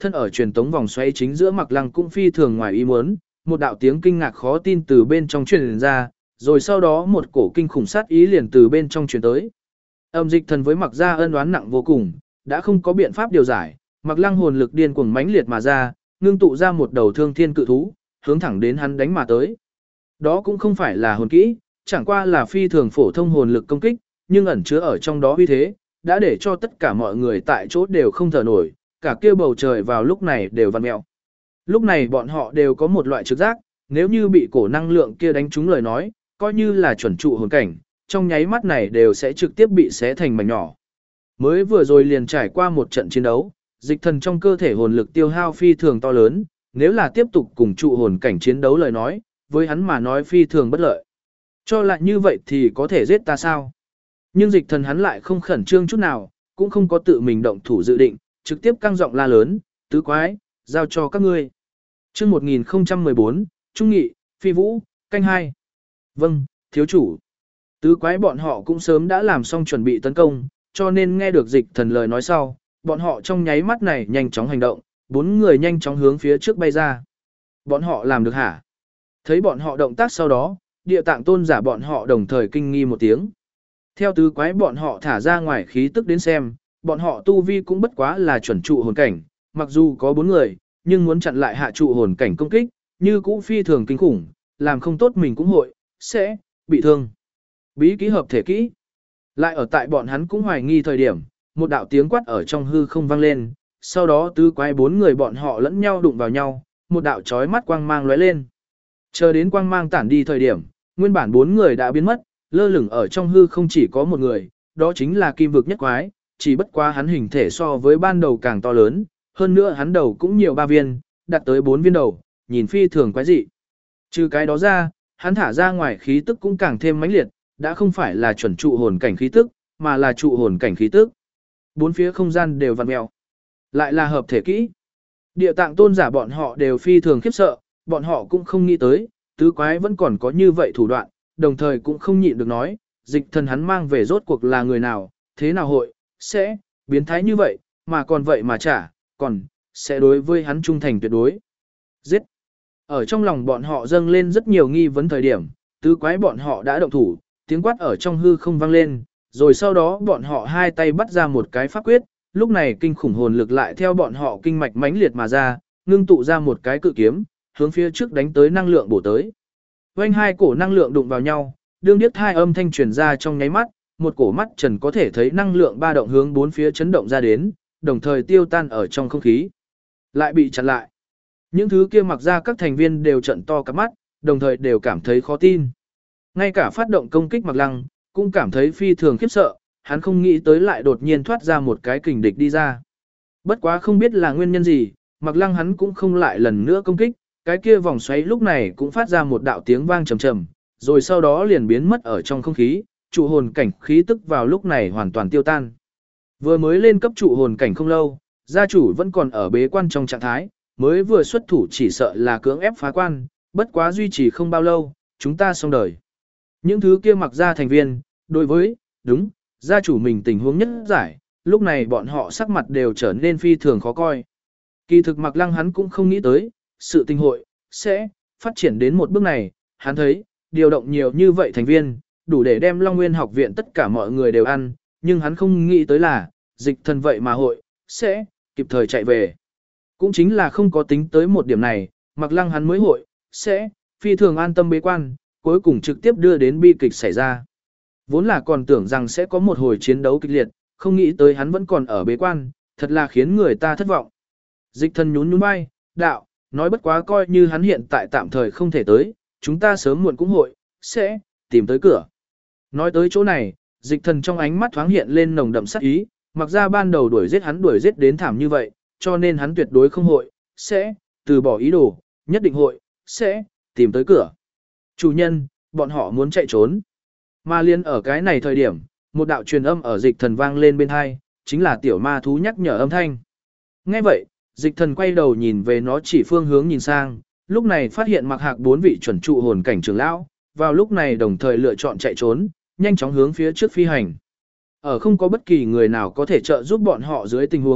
thân ở truyền tống vòng xoáy chính giữa Mạc Lăng cũng phi thường ngoài ý muốn, một đạo tiếng kinh ngạc khó tin từ bên trong truyền ra, rồi sau đó một cổ kinh khủng sát ý liền từ bên trong truyền tới. Âm Dịch Thần với Mạc Gia ân oán nặng vô cùng, đã không có biện pháp điều giải, Mạc Lăng hồn lực điên cuồng mãnh liệt mà ra, ngưng tụ ra một đầu thương thiên cự thú, hướng thẳng đến hắn đánh mà tới. Đó cũng không phải là hồn kỹ, chẳng qua là phi thường phổ thông hồn lực công kích, nhưng ẩn chứa ở trong đó uy thế, đã để cho tất cả mọi người tại chỗ đều không thở nổi, cả kia bầu trời vào lúc này đều vặn mèo. Lúc này bọn họ đều có một loại trực giác, nếu như bị cổ năng lượng kia đánh trúng lời nói, coi như là chuẩn trụ hồn cảnh, trong nháy mắt này đều sẽ trực tiếp bị xé thành mảnh nhỏ. Mới vừa rồi liền trải qua một trận chiến đấu, Dịch Thần trong cơ thể hồn lực tiêu hao phi thường to lớn, nếu là tiếp tục cùng trụ hồn cảnh chiến đấu lời nói, với hắn mà nói phi thường bất lợi. Cho lại như vậy thì có thể giết ta sao? Nhưng Dịch Thần hắn lại không khẩn trương chút nào, cũng không có tự mình động thủ dự định, trực tiếp căng giọng la lớn, tứ quái, giao cho các ngươi. Chương 1014, Trung Nghị, Phi Vũ, canh 2. Vâng, thiếu chủ. Tứ quái bọn họ cũng sớm đã làm xong chuẩn bị tấn công, cho nên nghe được Dịch Thần lời nói sau, bọn họ trong nháy mắt này nhanh chóng hành động, 4 người nhanh chóng hướng phía trước bay ra. Bọn họ làm được hả? Thấy bọn họ động tác sau đó, Địa Tạng Tôn giả bọn họ đồng thời kinh nghi một tiếng. Theo tứ quái bọn họ thả ra ngoài khí tức đến xem, bọn họ tu vi cũng bất quá là chuẩn trụ hồn cảnh, mặc dù có 4 người, nhưng muốn chặn lại hạ trụ hồn cảnh công kích, như cũ phi thường kinh khủng, làm không tốt mình cũng hội, sẽ, bị thương. Bí kỹ hợp thể kỹ. Lại ở tại bọn hắn cũng hoài nghi thời điểm, một đạo tiếng quát ở trong hư không vang lên, sau đó tứ quái 4 người bọn họ lẫn nhau đụng vào nhau, một đạo chói mắt quang mang lóe lên. Chờ đến quang mang tản đi thời điểm, nguyên bản 4 người đã biến mất, lơ lửng ở trong hư không chỉ có một người, đó chính là Kim Vực Nhất Quái, chỉ bất quá hắn hình thể so với ban đầu càng to lớn, hơn nữa hắn đầu cũng nhiều 3 viên, đạt tới 4 viên đầu, nhìn phi thường quái dị. Trừ cái đó ra, hắn thả ra ngoài khí tức cũng càng thêm mãnh liệt, đã không phải là chuẩn trụ hồn cảnh khí tức, mà là trụ hồn cảnh khí tức. Bốn phía không gian đều vặn mèo. Lại là hợp thể kỹ. Địa Tạng Tôn giả bọn họ đều phi thường khiếp sợ, bọn họ cũng không nghĩ tới, tứ quái vẫn còn có như vậy thủ đoạn, đồng thời cũng không nhịn được nói, Dịch Thần hắn mang về rốt cuộc là người nào, thế nào hội, sẽ, biến thái như vậy, mà còn vậy mà trả, còn, sẽ đối với hắn trung thành tuyệt đối. Giết! Ở trong lòng bọn họ dâng lên rất nhiều nghi vấn thời điểm, tứ quái bọn họ đã động thủ, tiếng quát ở trong hư không vang lên, rồi sau đó bọn họ hai tay bắt ra một cái pháp quyết, lúc này kinh khủng hồn lực lại theo bọn họ kinh mạch mãnh liệt mà ra, ngưng tụ ra một cái cự kiếm, hướng phía trước đánh tới năng lượng bổ tới. Vành hai cổ năng lượng đụng vào nhau, đương điếc hai âm thanh truyền ra trong nháy mắt, một cổ mắt trần có thể thấy năng lượng ba động hướng bốn phía chấn động ra đến, đồng thời tiêu tan ở trong không khí. Lại bị chặn lại. Những thứ kia mặc ra các thành viên đều trận to cả mắt, đồng thời đều cảm thấy khó tin. Ngay cả phát động công kích Mạc Lăng, cũng cảm thấy phi thường khiếp sợ, hắn không nghĩ tới lại đột nhiên thoát ra một cái kình địch đi ra. Bất quá không biết là nguyên nhân gì, Mạc Lăng hắn cũng không lại lần nữa công kích, cái kia vòng xoáy lúc này cũng phát ra một đạo tiếng vang trầm trầm, rồi sau đó liền biến mất ở trong không khí, trụ hồn cảnh khí tức vào lúc này hoàn toàn tiêu tan. Vừa mới lên cấp trụ hồn cảnh không lâu, gia chủ vẫn còn ở bế quan trong trạng thái, mới vừa xuất thủ chỉ sợ là cưỡng ép phá quan, bất quá duy trì không bao lâu, chúng ta xong đời. Những thứ kia mặc ra thành viên, đối với, đúng, gia chủ mình tình huống nhất giải, lúc này bọn họ sắc mặt đều trở nên phi thường khó coi. Kỳ thực Mạc Lăng hắn cũng không nghĩ tới, sự tình hội, sẽ, phát triển đến một bước này, hắn thấy, điều động nhiều như vậy thành viên, đủ để đem Long Nguyên học viện tất cả mọi người đều ăn, nhưng hắn không nghĩ tới là, Dịch Thần vậy mà hội, sẽ, kịp thời chạy về. Cũng chính là không có tính tới một điểm này, Mạc Lăng hắn mới hội, sẽ, phi thường an tâm bế quan, cuối cùng trực tiếp đưa đến bi kịch xảy ra. Vốn là còn tưởng rằng sẽ có một hồi chiến đấu kịch liệt, không nghĩ tới hắn vẫn còn ở bế quan, thật là khiến người ta thất vọng. Dịch Thần nhún nhún vai, đạo, nói bất quá coi như hắn hiện tại tạm thời không thể tới, chúng ta sớm muộn cũng hội, sẽ, tìm tới cửa. Nói tới chỗ này, Dịch Thần trong ánh mắt thoáng hiện lên nồng đậm sát ý, mặc ra ban đầu đuổi giết đến thảm như vậy, cho nên hắn tuyệt đối không hội, sẽ, từ bỏ ý đồ, nhất định hội, sẽ, tìm tới cửa. Chủ nhân, bọn họ muốn chạy trốn. Mà liên ở cái này thời điểm, một đạo truyền âm ở Dịch Thần vang lên bên hai, chính là tiểu ma thú nhắc nhở âm thanh. Nghe vậy, Dịch Thần quay đầu nhìn về nó chỉ phương hướng nhìn sang, lúc này phát hiện Mặc Hạc 4 vị chuẩn trụ hồn cảnh trưởng lão, vào lúc này đồng thời lựa chọn chạy trốn, nhanh chóng hướng phía trước phi hành. Ở không có bất kỳ người nào có thể trợ giúp bọn họ dưới tình huống,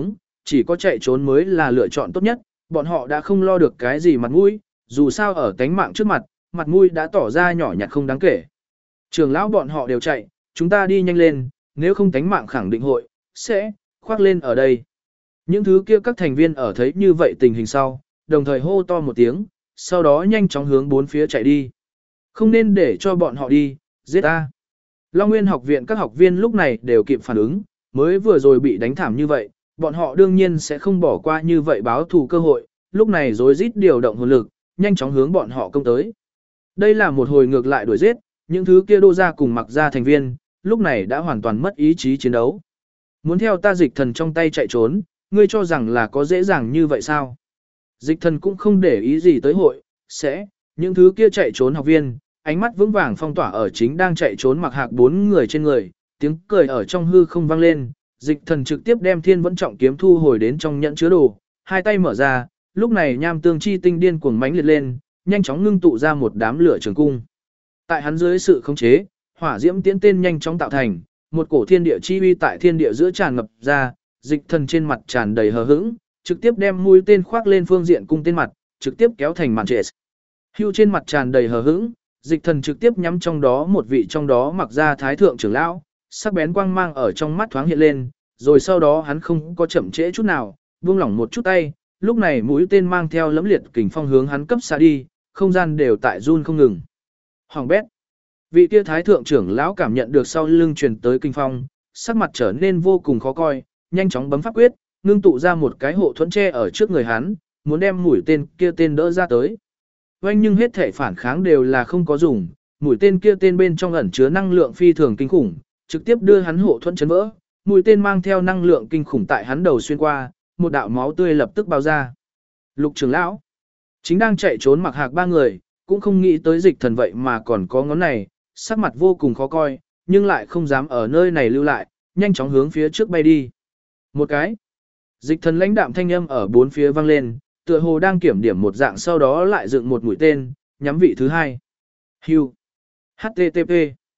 chỉ có chạy trốn mới là lựa chọn tốt nhất, bọn họ đã không lo được cái gì mặt mũi, dù sao ở tánh mạng trước mặt, mặt mũi đã tỏ ra nhỏ nhặt không đáng kể. Trưởng lão bọn họ đều chạy, chúng ta đi nhanh lên, nếu không tánh mạng khẳng định hội, sẽ, khoác lên ở đây. Những thứ kia các thành viên ở thấy như vậy tình hình sau, đồng thời hô to một tiếng, sau đó nhanh chóng hướng bốn phía chạy đi. Không nên để cho bọn họ đi, giết ta. Long Nguyên học viện các học viên lúc này đều kịp phản ứng, mới vừa rồi bị đánh thảm như vậy, bọn họ đương nhiên sẽ không bỏ qua như vậy báo thù cơ hội, lúc này rối rít điều động hồn lực, nhanh chóng hướng bọn họ công tới. Đây là một hồi ngược lại đuổi giết, những thứ kia đô ra cùng mặc ra thành viên, lúc này đã hoàn toàn mất ý chí chiến đấu. Muốn theo ta dịch thần trong tay chạy trốn, ngươi cho rằng là có dễ dàng như vậy sao? Dịch thần cũng không để ý gì tới hội, sẽ, những thứ kia chạy trốn học viên, ánh mắt vững vàng phong tỏa ở chính đang chạy trốn mặc hạc 4 người trên người, tiếng cười ở trong hư không vang lên, dịch thần trực tiếp đem thiên vẫn trọng kiếm thu hồi đến trong nhẫn chứa đồ, hai tay mở ra, lúc này nham tương chi tinh điên cuồng mãnh liệt lên, nhanh chóng ngưng tụ ra một đám lửa trường cung. Tại hắn dưới sự khống chế, hỏa diễm tiễn tên nhanh chóng tạo thành, một cổ thiên địa chi uy tại thiên địa giữa tràn ngập ra, dịch thần trên mặt tràn đầy hờ hững, trực tiếp đem mũi tên khoác lên phương diện cung tên mặt, trực tiếp kéo thành màn trệ. Hưu trên mặt tràn đầy hờ hững, dịch thần trực tiếp nhắm trong đó một vị trong đó mặc ra thái thượng trưởng lão, sắc bén quang mang ở trong mắt thoáng hiện lên, rồi sau đó hắn không có chậm trễ chút nào, buông lỏng một chút tay, lúc này mũi tên mang theo lẫm liệt kình phong hướng hắn cấp xa đi, không gian đều tại run không ngừng. Hoàng bét. Vị kia thái thượng trưởng lão cảm nhận được sau lưng truyền tới kinh phong, sắc mặt trở nên vô cùng khó coi, nhanh chóng bấm pháp quyết, ngưng tụ ra một cái hộ thuẫn che ở trước người hắn, muốn đem mũi tên kia tên đỡ ra tới. Oanh nhưng hết thể phản kháng đều là không có dùng, mũi tên kia tên bên trong ẩn chứa năng lượng phi thường kinh khủng, trực tiếp đưa hắn hộ thuẫn chấn vỡ. Mũi tên mang theo năng lượng kinh khủng tại hắn đầu xuyên qua, một đạo máu tươi lập tức bao ra. Lục trưởng lão chính đang chạy trốn mặc hạc 3 người, cũng không nghĩ tới dịch thần vậy mà còn có ngón này, sắc mặt vô cùng khó coi, nhưng lại không dám ở nơi này lưu lại, nhanh chóng hướng phía trước bay đi. Một cái, dịch thần lãnh đạm thanh âm ở bốn phía vang lên, tựa hồ đang kiểm điểm một dạng, sau đó lại dựng một mũi tên, nhắm vị thứ hai. Hưu. HTTP.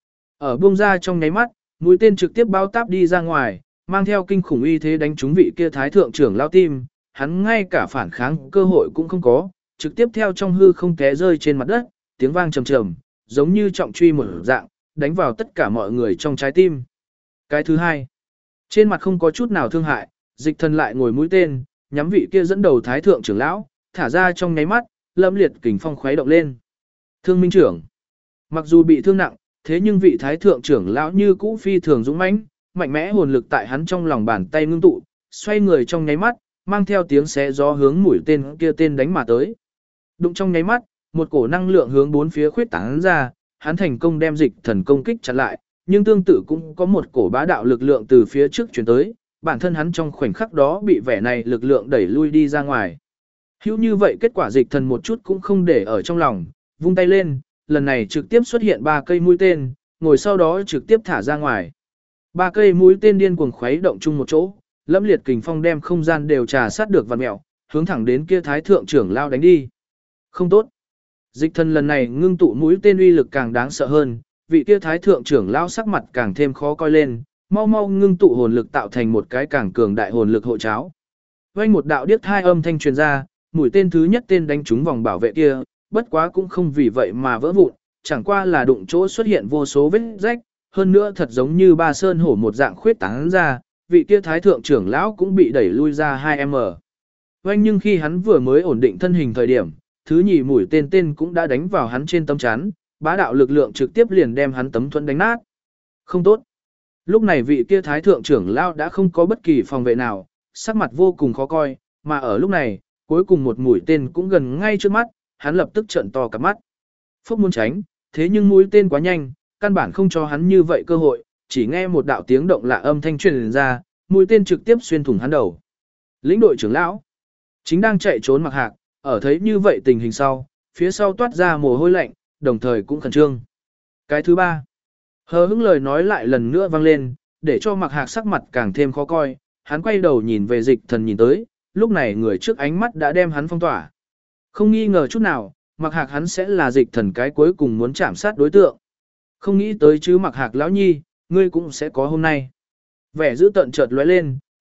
Ở buông ra trong nháy mắt, mũi tên trực tiếp bao táp đi ra ngoài, mang theo kinh khủng uy thế đánh trúng vị kia thái thượng trưởng lao tim, hắn ngay cả phản kháng cơ hội cũng không có, trực tiếp theo trong hư không té rơi trên mặt đất, tiếng vang trầm trầm, giống như trọng truy một dạng, đánh vào tất cả mọi người trong trái tim. Cái thứ hai, trên mặt không có chút nào thương hại, dịch thần lại ngồi mũi tên, nhắm vị kia dẫn đầu thái thượng trưởng lão, thả ra trong nháy mắt, lâm liệt kình phong khuấy động lên. Thương minh trưởng, mặc dù bị thương nặng, thế nhưng vị thái thượng trưởng lão như cũ phi thường dũng mãnh, mạnh mẽ hồn lực tại hắn trong lòng bàn tay ngưng tụ, xoay người trong nháy mắt, mang theo tiếng xé gió hướng mũi tên kia tên đánh mà tới. Đụng trong nháy mắt, một cổ năng lượng hướng bốn phía khuyết tán ra, hắn thành công đem dịch thần công kích chặn lại, nhưng tương tự cũng có một cổ bá đạo lực lượng từ phía trước chuyển tới, bản thân hắn trong khoảnh khắc đó bị vẻ này lực lượng đẩy lui đi ra ngoài. Hữu như vậy kết quả dịch thần một chút cũng không để ở trong lòng, vung tay lên, lần này trực tiếp xuất hiện 3 cây mũi tên, ngồi sau đó trực tiếp thả ra ngoài. 3 cây mũi tên điên cuồng khuấy động chung một chỗ, lẫm liệt kình phong đem không gian đều trà sát được vặn mèo, hướng thẳng đến kia thái thượng trưởng lao đánh đi. Không tốt. Dịch thần lần này ngưng tụ mũi tên uy lực càng đáng sợ hơn, vị kia thái thượng trưởng lao sắc mặt càng thêm khó coi lên, mau mau ngưng tụ hồn lực tạo thành một cái càng cường đại hồn lực hộ cháo. Vang một đạo điếc hai âm thanh truyền ra, mũi tên thứ nhất tên đánh trúng vòng bảo vệ kia, bất quá cũng không vì vậy mà vỡ vụn, chẳng qua là đụng chỗ xuất hiện vô số vết rách, hơn nữa thật giống như ba sơn hổ một dạng khuyết tán ra, vị kia thái thượng trưởng lão cũng bị đẩy lui ra 2m. Vang nhưng khi hắn vừa mới ổn định thân hình thời điểm, thứ nhì mũi tên tên cũng đã đánh vào hắn trên tấm chắn, bá đạo lực lượng trực tiếp liền đem hắn tấm thuẫn đánh nát. Không tốt. Lúc này vị kia thái thượng trưởng lão đã không có bất kỳ phòng vệ nào, sắc mặt vô cùng khó coi, mà ở lúc này, cuối cùng một mũi tên cũng gần ngay trước mắt, hắn lập tức trợn to cả mắt. Phúc muốn tránh, thế nhưng mũi tên quá nhanh, căn bản không cho hắn như vậy cơ hội, chỉ nghe một đạo tiếng động lạ âm thanh truyền ra, mũi tên trực tiếp xuyên thủng hắn đầu. Lĩnh đội trưởng lão chính đang chạy trốn mặc hạc, ở thấy như vậy tình hình sau, phía sau toát ra mồ hôi lạnh, đồng thời cũng khẩn trương. Cái thứ ba, hờ hững lời nói lại lần nữa vang lên, để cho mặc hạc sắc mặt càng thêm khó coi, hắn quay đầu nhìn về dịch thần nhìn tới, lúc này người trước ánh mắt đã đem hắn phong tỏa. Không nghi ngờ chút nào, mặc hạc hắn sẽ là dịch thần cái cuối cùng muốn chạm sát đối tượng. Không nghĩ tới chứ mặc hạc lão nhi, ngươi cũng sẽ có hôm nay. Vẻ giữ tận chợt lóe lên,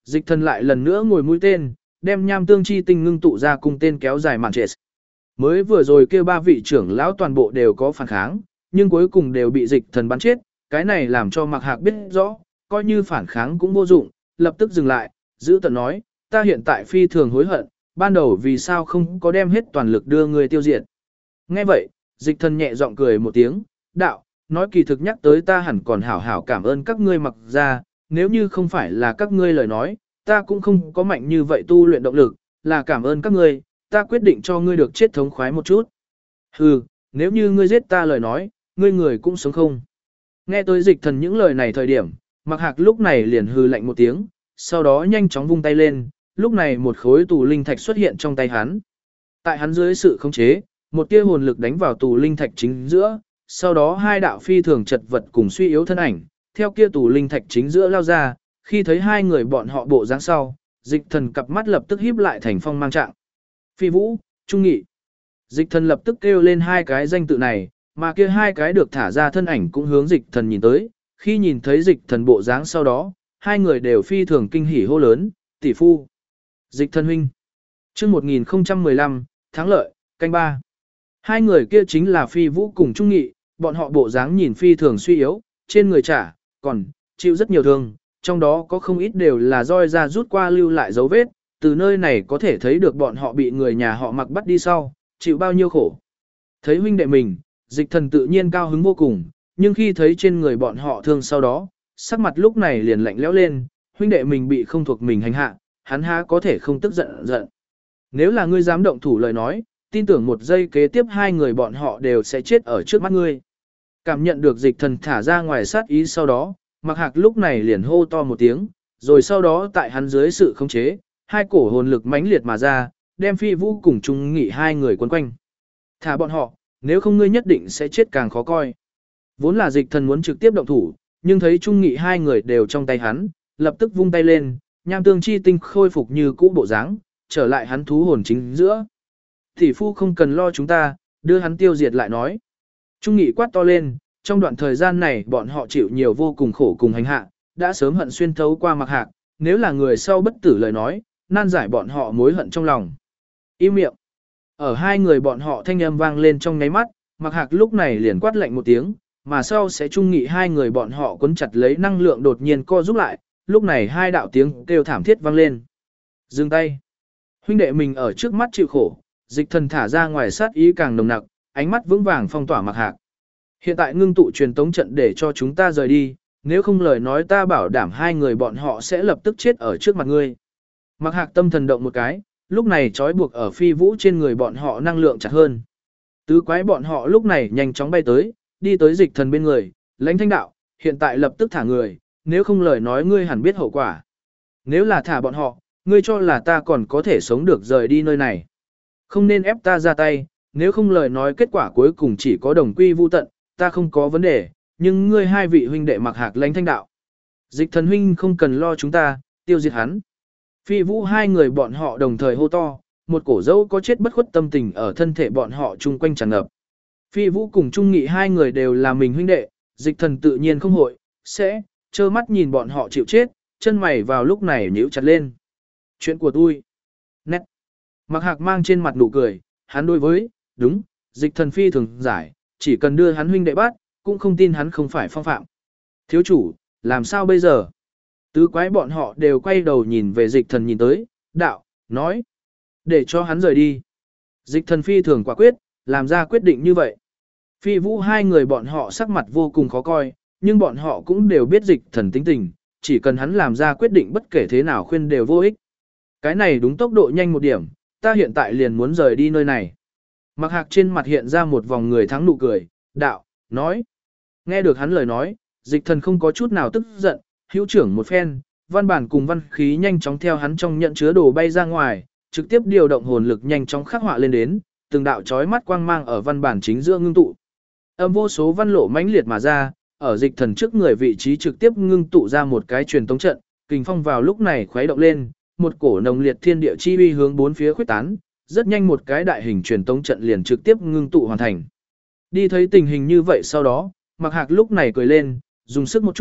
Dịch thần lại lần nữa ngồi mũi tên, đem nham tương chi tinh ngưng tụ ra cùng tên kéo dài màn chết. Mới vừa rồi kêu ba vị trưởng lão toàn bộ đều có phản kháng, nhưng cuối cùng đều bị dịch thần bắn chết, cái này làm cho Mạc Hạc biết rõ, coi như phản kháng cũng vô dụng, lập tức dừng lại, giữ tận nói, ta hiện tại phi thường hối hận, ban đầu vì sao không có đem hết toàn lực đưa người tiêu diệt. Nghe vậy, dịch thần nhẹ giọng cười một tiếng, đạo, nói kỳ thực nhắc tới ta hẳn còn hảo hảo cảm ơn các ngươi Mặc ra, nếu như không phải là các ngươi lời nói, ta cũng không có mạnh như vậy tu luyện động lực, là cảm ơn các ngươi, ta quyết định cho ngươi được chết thống khoái một chút. Hừ, nếu như ngươi giết ta lời nói, ngươi người cũng sống không. Nghe tới dịch thần những lời này thời điểm, Mạc Hạc lúc này liền hừ lạnh một tiếng, sau đó nhanh chóng vung tay lên, lúc này một khối tù linh thạch xuất hiện trong tay hắn. Tại hắn dưới sự khống chế, một tia hồn lực đánh vào tù linh thạch chính giữa, sau đó hai đạo phi thường chật vật cùng suy yếu thân ảnh, theo kia tù linh thạch chính giữa lao ra, khi thấy hai người bọn họ bộ dáng sau, dịch thần cặp mắt lập tức híp lại thành phong mang trạng. Phi Vũ, Trung Nghị. Dịch thần lập tức kêu lên hai cái danh tự này, mà kia hai cái được thả ra thân ảnh cũng hướng dịch thần nhìn tới, khi nhìn thấy dịch thần bộ dáng sau đó, hai người đều phi thường kinh hỉ hô lớn, tỷ phu. Dịch thần huynh. Chương 1015, thắng lợi, canh ba. Hai người kia chính là Phi Vũ cùng Trung Nghị, bọn họ bộ dáng nhìn phi thường suy yếu, trên người trả, còn chịu rất nhiều thương, trong đó có không ít đều là roi ra rút qua lưu lại dấu vết, từ nơi này có thể thấy được bọn họ bị người nhà họ Mặc bắt đi sau, chịu bao nhiêu khổ. Thấy huynh đệ mình, dịch thần tự nhiên cao hứng vô cùng, nhưng khi thấy trên người bọn họ thương sau đó, sắc mặt lúc này liền lạnh lẽo lên, huynh đệ mình bị không thuộc mình hành hạ, hắn há có thể không tức giận. Nếu là ngươi dám động thủ lời nói, tin tưởng một giây kế tiếp hai người bọn họ đều sẽ chết ở trước mắt ngươi. Cảm nhận được dịch thần thả ra ngoài sát ý sau đó, Mạc Hạc lúc này liền hô to một tiếng, rồi sau đó tại hắn dưới sự khống chế, hai cổ hồn lực mãnh liệt mà ra, đem Phi Vũ cùng Trung Nghị hai người quấn quanh. Thả bọn họ, nếu không ngươi nhất định sẽ chết càng khó coi. Vốn là dịch thần muốn trực tiếp động thủ, nhưng thấy Trung Nghị hai người đều trong tay hắn, lập tức vung tay lên, nham tương chi tinh khôi phục như cũ bộ dáng, trở lại hắn thú hồn chính giữa. Tỷ phu không cần lo chúng ta, đưa hắn tiêu diệt lại nói. Trung Nghị quát to lên, trong đoạn thời gian này bọn họ chịu nhiều vô cùng khổ cùng hành hạ, đã sớm hận xuyên thấu qua Mạc Hạc, nếu là người sau bất tử lời nói, nan giải bọn họ mối hận trong lòng. Im miệng. Ở hai người bọn họ thanh âm vang lên trong nháy mắt, Mạc Hạc lúc này liền quát lạnh một tiếng, mà sau sẽ Trung Nghị hai người bọn họ quấn chặt lấy năng lượng đột nhiên co rút lại, lúc này hai đạo tiếng kêu thảm thiết vang lên. Dừng tay. Huynh đệ mình ở trước mắt chịu khổ, dịch thần thả ra ngoài sát ý càng nồng nặc, ánh mắt vững vàng phong tỏa Mạc Hạc. Hiện tại ngưng tụ truyền tống trận để cho chúng ta rời đi, nếu không lời nói ta bảo đảm hai người bọn họ sẽ lập tức chết ở trước mặt ngươi. Mạc Hạc tâm thần động một cái, lúc này trói buộc ở Phi Vũ trên người bọn họ năng lượng chặt hơn. Tứ quái bọn họ lúc này nhanh chóng bay tới, đi tới dịch thần bên người, lãnh thanh đạo, hiện tại lập tức thả người, nếu không lời nói ngươi hẳn biết hậu quả. Nếu là thả bọn họ, ngươi cho là ta còn có thể sống được rời đi nơi này. Không nên ép ta ra tay, nếu không lời nói kết quả cuối cùng chỉ có đồng quy vu tận, ta không có vấn đề, nhưng ngươi hai vị huynh đệ Mạc Hạc lãnh thanh đạo. Dịch thần huynh không cần lo chúng ta, tiêu diệt hắn. Phi Vũ hai người bọn họ đồng thời hô to, một cổ dẫu có chết bất khuất tâm tình ở thân thể bọn họ chung quanh tràn ngập. Phi Vũ cùng Trung Nghị hai người đều là mình huynh đệ, dịch thần tự nhiên không hội, sẽ trơ mắt nhìn bọn họ chịu chết, chân mày vào lúc này nhíu chặt lên. Chuyện của tôi. Nét. Mạc Hạc mang trên mặt nụ cười, hắn đối với, đúng, dịch thần phi thường giải, chỉ cần đưa hắn huynh đệ bắt, cũng không tin hắn không phải phong phạm. Thiếu chủ, làm sao bây giờ? Tứ quái bọn họ đều quay đầu nhìn về dịch thần nhìn tới, đạo, nói, để cho hắn rời đi. Dịch thần phi thường quả quyết, làm ra quyết định như vậy. Phi Vũ hai người bọn họ sắc mặt vô cùng khó coi, nhưng bọn họ cũng đều biết dịch thần tính tình, chỉ cần hắn làm ra quyết định bất kể thế nào khuyên đều vô ích. Cái này đúng tốc độ nhanh một điểm, ta hiện tại liền muốn rời đi nơi này. Mạc Hạc trên mặt hiện ra một vòng người thắng nụ cười, đạo, nói. Nghe được hắn lời nói, dịch thần không có chút nào tức giận, hữu trưởng một phen, văn bản cùng văn khí nhanh chóng theo hắn trong nhận chứa đồ bay ra ngoài, trực tiếp điều động hồn lực nhanh chóng khắc họa lên đến, từng đạo chói mắt quang mang ở văn bản chính giữa ngưng tụ. Âm vô số văn lộ mãnh liệt mà ra, ở dịch thần trước người vị trí trực tiếp ngưng tụ ra một cái truyền tống trận, kình phong vào lúc này khuấy động lên, một cổ nồng liệt thiên địa chi uy hướng bốn phía khuếch tán, rất nhanh một cái đại hình truyền tống trận liền trực tiếp ngưng tụ hoàn thành. Đi thấy tình hình như vậy sau đó, Mạc Hạc lúc này cười lên, dùng sức một chút,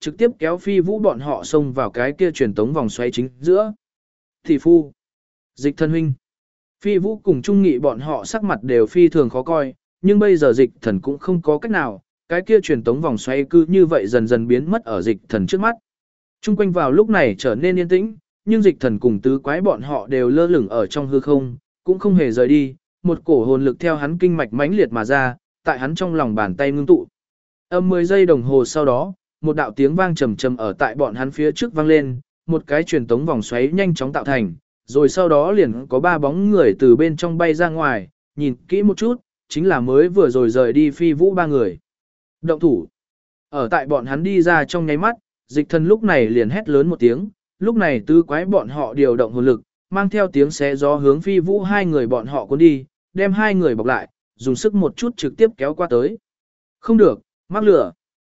trực tiếp kéo Phi Vũ bọn họ xông vào cái kia truyền tống vòng xoáy chính giữa. Thị phu, Dịch Thần huynh. Phi Vũ cùng Trung Nghị bọn họ sắc mặt đều phi thường khó coi, nhưng bây giờ Dịch Thần cũng không có cách nào, cái kia truyền tống vòng xoáy cứ như vậy dần dần biến mất ở Dịch Thần trước mắt. Trung quanh vào lúc này trở nên yên tĩnh, nhưng Dịch Thần cùng tứ quái bọn họ đều lơ lửng ở trong hư không, cũng không hề rời đi, một cổ hồn lực theo hắn kinh mạch mãnh liệt mà ra, tại hắn trong lòng bàn tay ngưng tụ. 10 giây đồng hồ sau đó, một đạo tiếng vang trầm trầm ở tại bọn hắn phía trước vang lên, một cái truyền tống vòng xoáy nhanh chóng tạo thành, rồi sau đó liền có 3 bóng người từ bên trong bay ra ngoài, nhìn kỹ một chút, chính là mới vừa rồi rời đi Phi Vũ 3 người. Động thủ. Ở tại bọn hắn đi ra trong nháy mắt, Dịch Thần lúc này liền hét lớn một tiếng, lúc này tứ quái bọn họ điều động hồn lực, mang theo tiếng xé gió hướng Phi Vũ 2 người bọn họ cuốn đi, đem 2 người bọc lại, dùng sức một chút trực tiếp kéo qua tới. Không được, mắc lửa.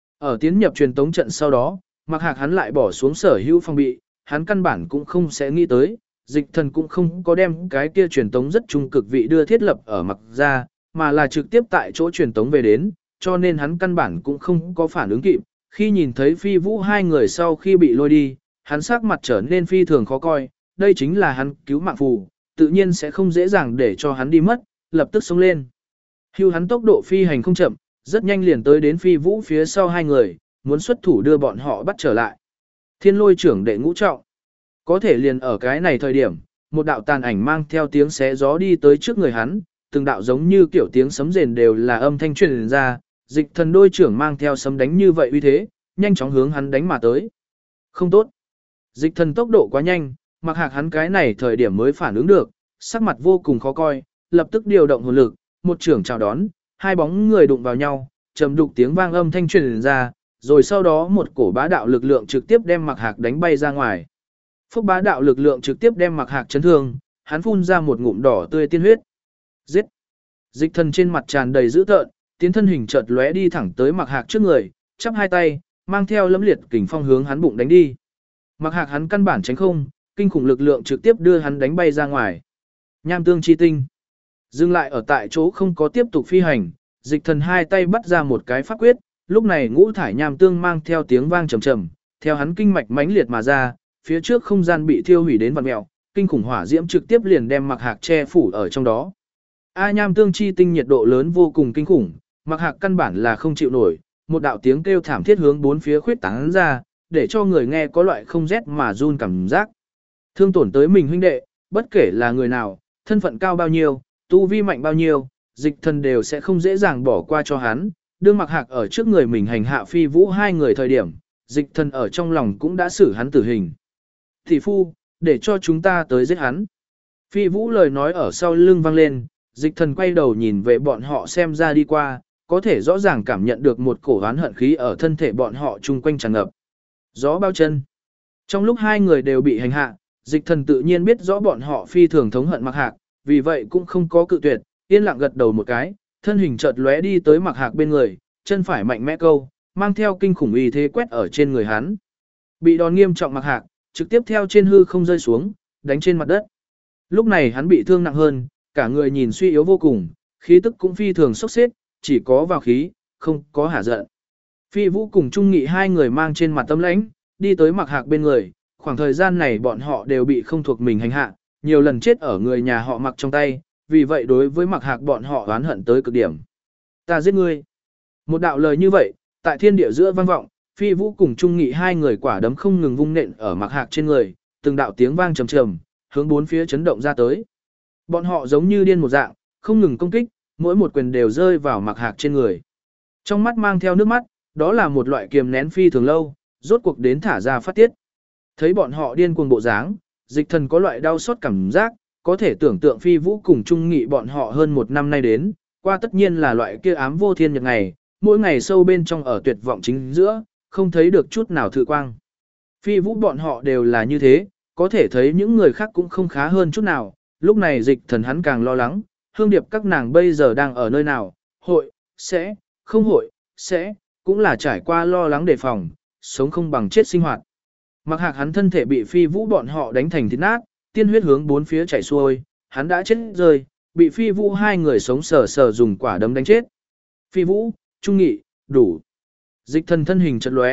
Ở tiến nhập truyền tống trận sau đó, Mạc Hạc hắn lại bỏ xuống sở hữu phòng bị, hắn căn bản cũng không sẽ nghĩ tới, Dịch Thần cũng không có đem cái kia truyền tống rất trung cực vị đưa thiết lập ở Mạc ra, mà là trực tiếp tại chỗ truyền tống về đến, cho nên hắn căn bản cũng không có phản ứng kịp. Khi nhìn thấy Phi Vũ 2 người sau khi bị lôi đi, hắn sắc mặt trở nên phi thường khó coi, đây chính là hắn cứu mạng phù, tự nhiên sẽ không dễ dàng để cho hắn đi mất, lập tức xông lên. Hưu hắn tốc độ phi hành không chậm, rất nhanh liền tới đến Phi Vũ phía sau 2 người, muốn xuất thủ đưa bọn họ bắt trở lại. Thiên Lôi trưởng đệ ngũ trọng. Có thể liền ở cái này thời điểm, một đạo tàn ảnh mang theo tiếng xé gió đi tới trước người hắn, từng đạo giống như kiểu tiếng sấm rền đều là âm thanh truyền ra, Dịch Thần đôi trưởng mang theo sấm đánh như vậy uy thế, nhanh chóng hướng hắn đánh mà tới. Không tốt. Dịch Thần tốc độ quá nhanh, Mạc Hạc hắn cái này thời điểm mới phản ứng được, sắc mặt vô cùng khó coi, lập tức điều động hồn lực, một trưởng chào đón, 2 bóng người đụng vào nhau, trầm đục tiếng vang âm thanh truyền ra, rồi sau đó một cổ bá đạo lực lượng trực tiếp đem Mạc Hạc đánh bay ra ngoài. Phúc bá đạo lực lượng trực tiếp đem Mạc Hạc chấn thương, hắn phun ra một ngụm đỏ tươi tiên huyết. Giết! Dịch Thần trên mặt tràn đầy dữ tợn, tiến thân hình chợt lóe đi thẳng tới Mạc Hạc trước người, chắp 2 tay, mang theo lẫm liệt kình phong hướng hắn bụng đánh đi. Mạc Hạc hắn căn bản tránh không, kinh khủng lực lượng trực tiếp đưa hắn đánh bay ra ngoài. Nham tương chi tinh. Dừng lại ở tại chỗ không có tiếp tục phi hành, Dịch Thần 2 tay bắt ra một cái pháp quyết, lúc này ngũ thải nham tương mang theo tiếng vang trầm trầm, theo hắn kinh mạch mãnh liệt mà ra, phía trước không gian bị thiêu hủy đến vặn mèo, kinh khủng hỏa diễm trực tiếp liền đem Mạc Hạc che phủ ở trong đó. Nham tương chi tinh nhiệt độ lớn vô cùng kinh khủng, Mạc Hạc căn bản là không chịu nổi, một đạo tiếng kêu thảm thiết hướng bốn phía khuyết tán ra, để cho người nghe có loại không rét mà run cảm giác. Thương tổn tới mình huynh đệ, bất kể là người nào, thân phận cao bao nhiêu, tu vi mạnh bao nhiêu, Dịch Thần đều sẽ không dễ dàng bỏ qua cho hắn. Đương Mạc Hạc ở trước người mình hành hạ Phi Vũ 2 người thời điểm, Dịch Thần ở trong lòng cũng đã xử hắn tử hình. Thị phu, để cho chúng ta tới giết hắn. Phi Vũ lời nói ở sau lưng vang lên, Dịch Thần quay đầu nhìn về bọn họ xem ra đi qua, có thể rõ ràng cảm nhận được một cổ oán hận khí ở thân thể bọn họ chung quanh tràn ngập. Gió bao chân. Trong lúc 2 người đều bị hành hạ, Dịch Thần tự nhiên biết rõ bọn họ phi thường thống hận Mạc Hạc, vì vậy cũng không có cự tuyệt, yên lặng gật đầu một cái, thân hình chợt lóe đi tới Mạc Hạc bên người, chân phải mạnh mẽ câu, mang theo kinh khủng uy thế quét ở trên người hắn. Bị đòn nghiêm trọng Mạc Hạc, trực tiếp theo trên hư không rơi xuống, đánh trên mặt đất. Lúc này hắn bị thương nặng hơn, cả người nhìn suy yếu vô cùng, khí tức cũng phi thường sốc xếp, chỉ có vào khí, không có hả giận. Phi Vũ cùng Trung Nghị 2 người mang trên mặt tâm lãnh, đi tới Mạc Hạc bên người, khoảng thời gian này bọn họ đều bị không thuộc mình hành hạ, nhiều lần chết ở người nhà họ Mạc trong tay, vì vậy đối với Mạc Hạc bọn họ oán hận tới cực điểm. Ta giết ngươi. Một đạo lời như vậy, tại thiên địa giữa vang vọng, Phi Vũ cùng Trung Nghị 2 người quả đấm không ngừng vung nện ở Mạc Hạc trên người, từng đạo tiếng vang trầm trầm, hướng bốn phía chấn động ra tới. Bọn họ giống như điên một dạng, không ngừng công kích, mỗi một quyền đều rơi vào Mạc Hạc trên người. Trong mắt mang theo nước mắt, đó là một loại kiềm nén phi thường lâu, rốt cuộc đến thả ra phát tiết. Thấy bọn họ điên cuồng bộ dáng, Dịch Thần có loại đau xót cảm giác, có thể tưởng tượng Phi Vũ cùng Trung Nghị bọn họ hơn 1 năm nay đến, qua tất nhiên là loại kia ám vô thiên nhật ngày, mỗi ngày sâu bên trong ở tuyệt vọng chính giữa, không thấy được chút nào thự quang. Phi Vũ bọn họ đều là như thế, có thể thấy những người khác cũng không khá hơn chút nào, lúc này Dịch Thần hắn càng lo lắng, Hương Điệp các nàng bây giờ đang ở nơi nào, hội, sẽ, không hội, sẽ, cũng là trải qua lo lắng đề phòng, sống không bằng chết sinh hoạt. Mạc Hạc hắn thân thể bị Phi Vũ bọn họ đánh thành thịt nát, tiên huyết hướng bốn phía chảy xuôi, hắn đã chết rơi, bị Phi Vũ 2 người sống sờ sờ dùng quả đấm đánh chết. Phi Vũ, Trung Nghị, đủ. Dịch Thần thân hình chợt lóe,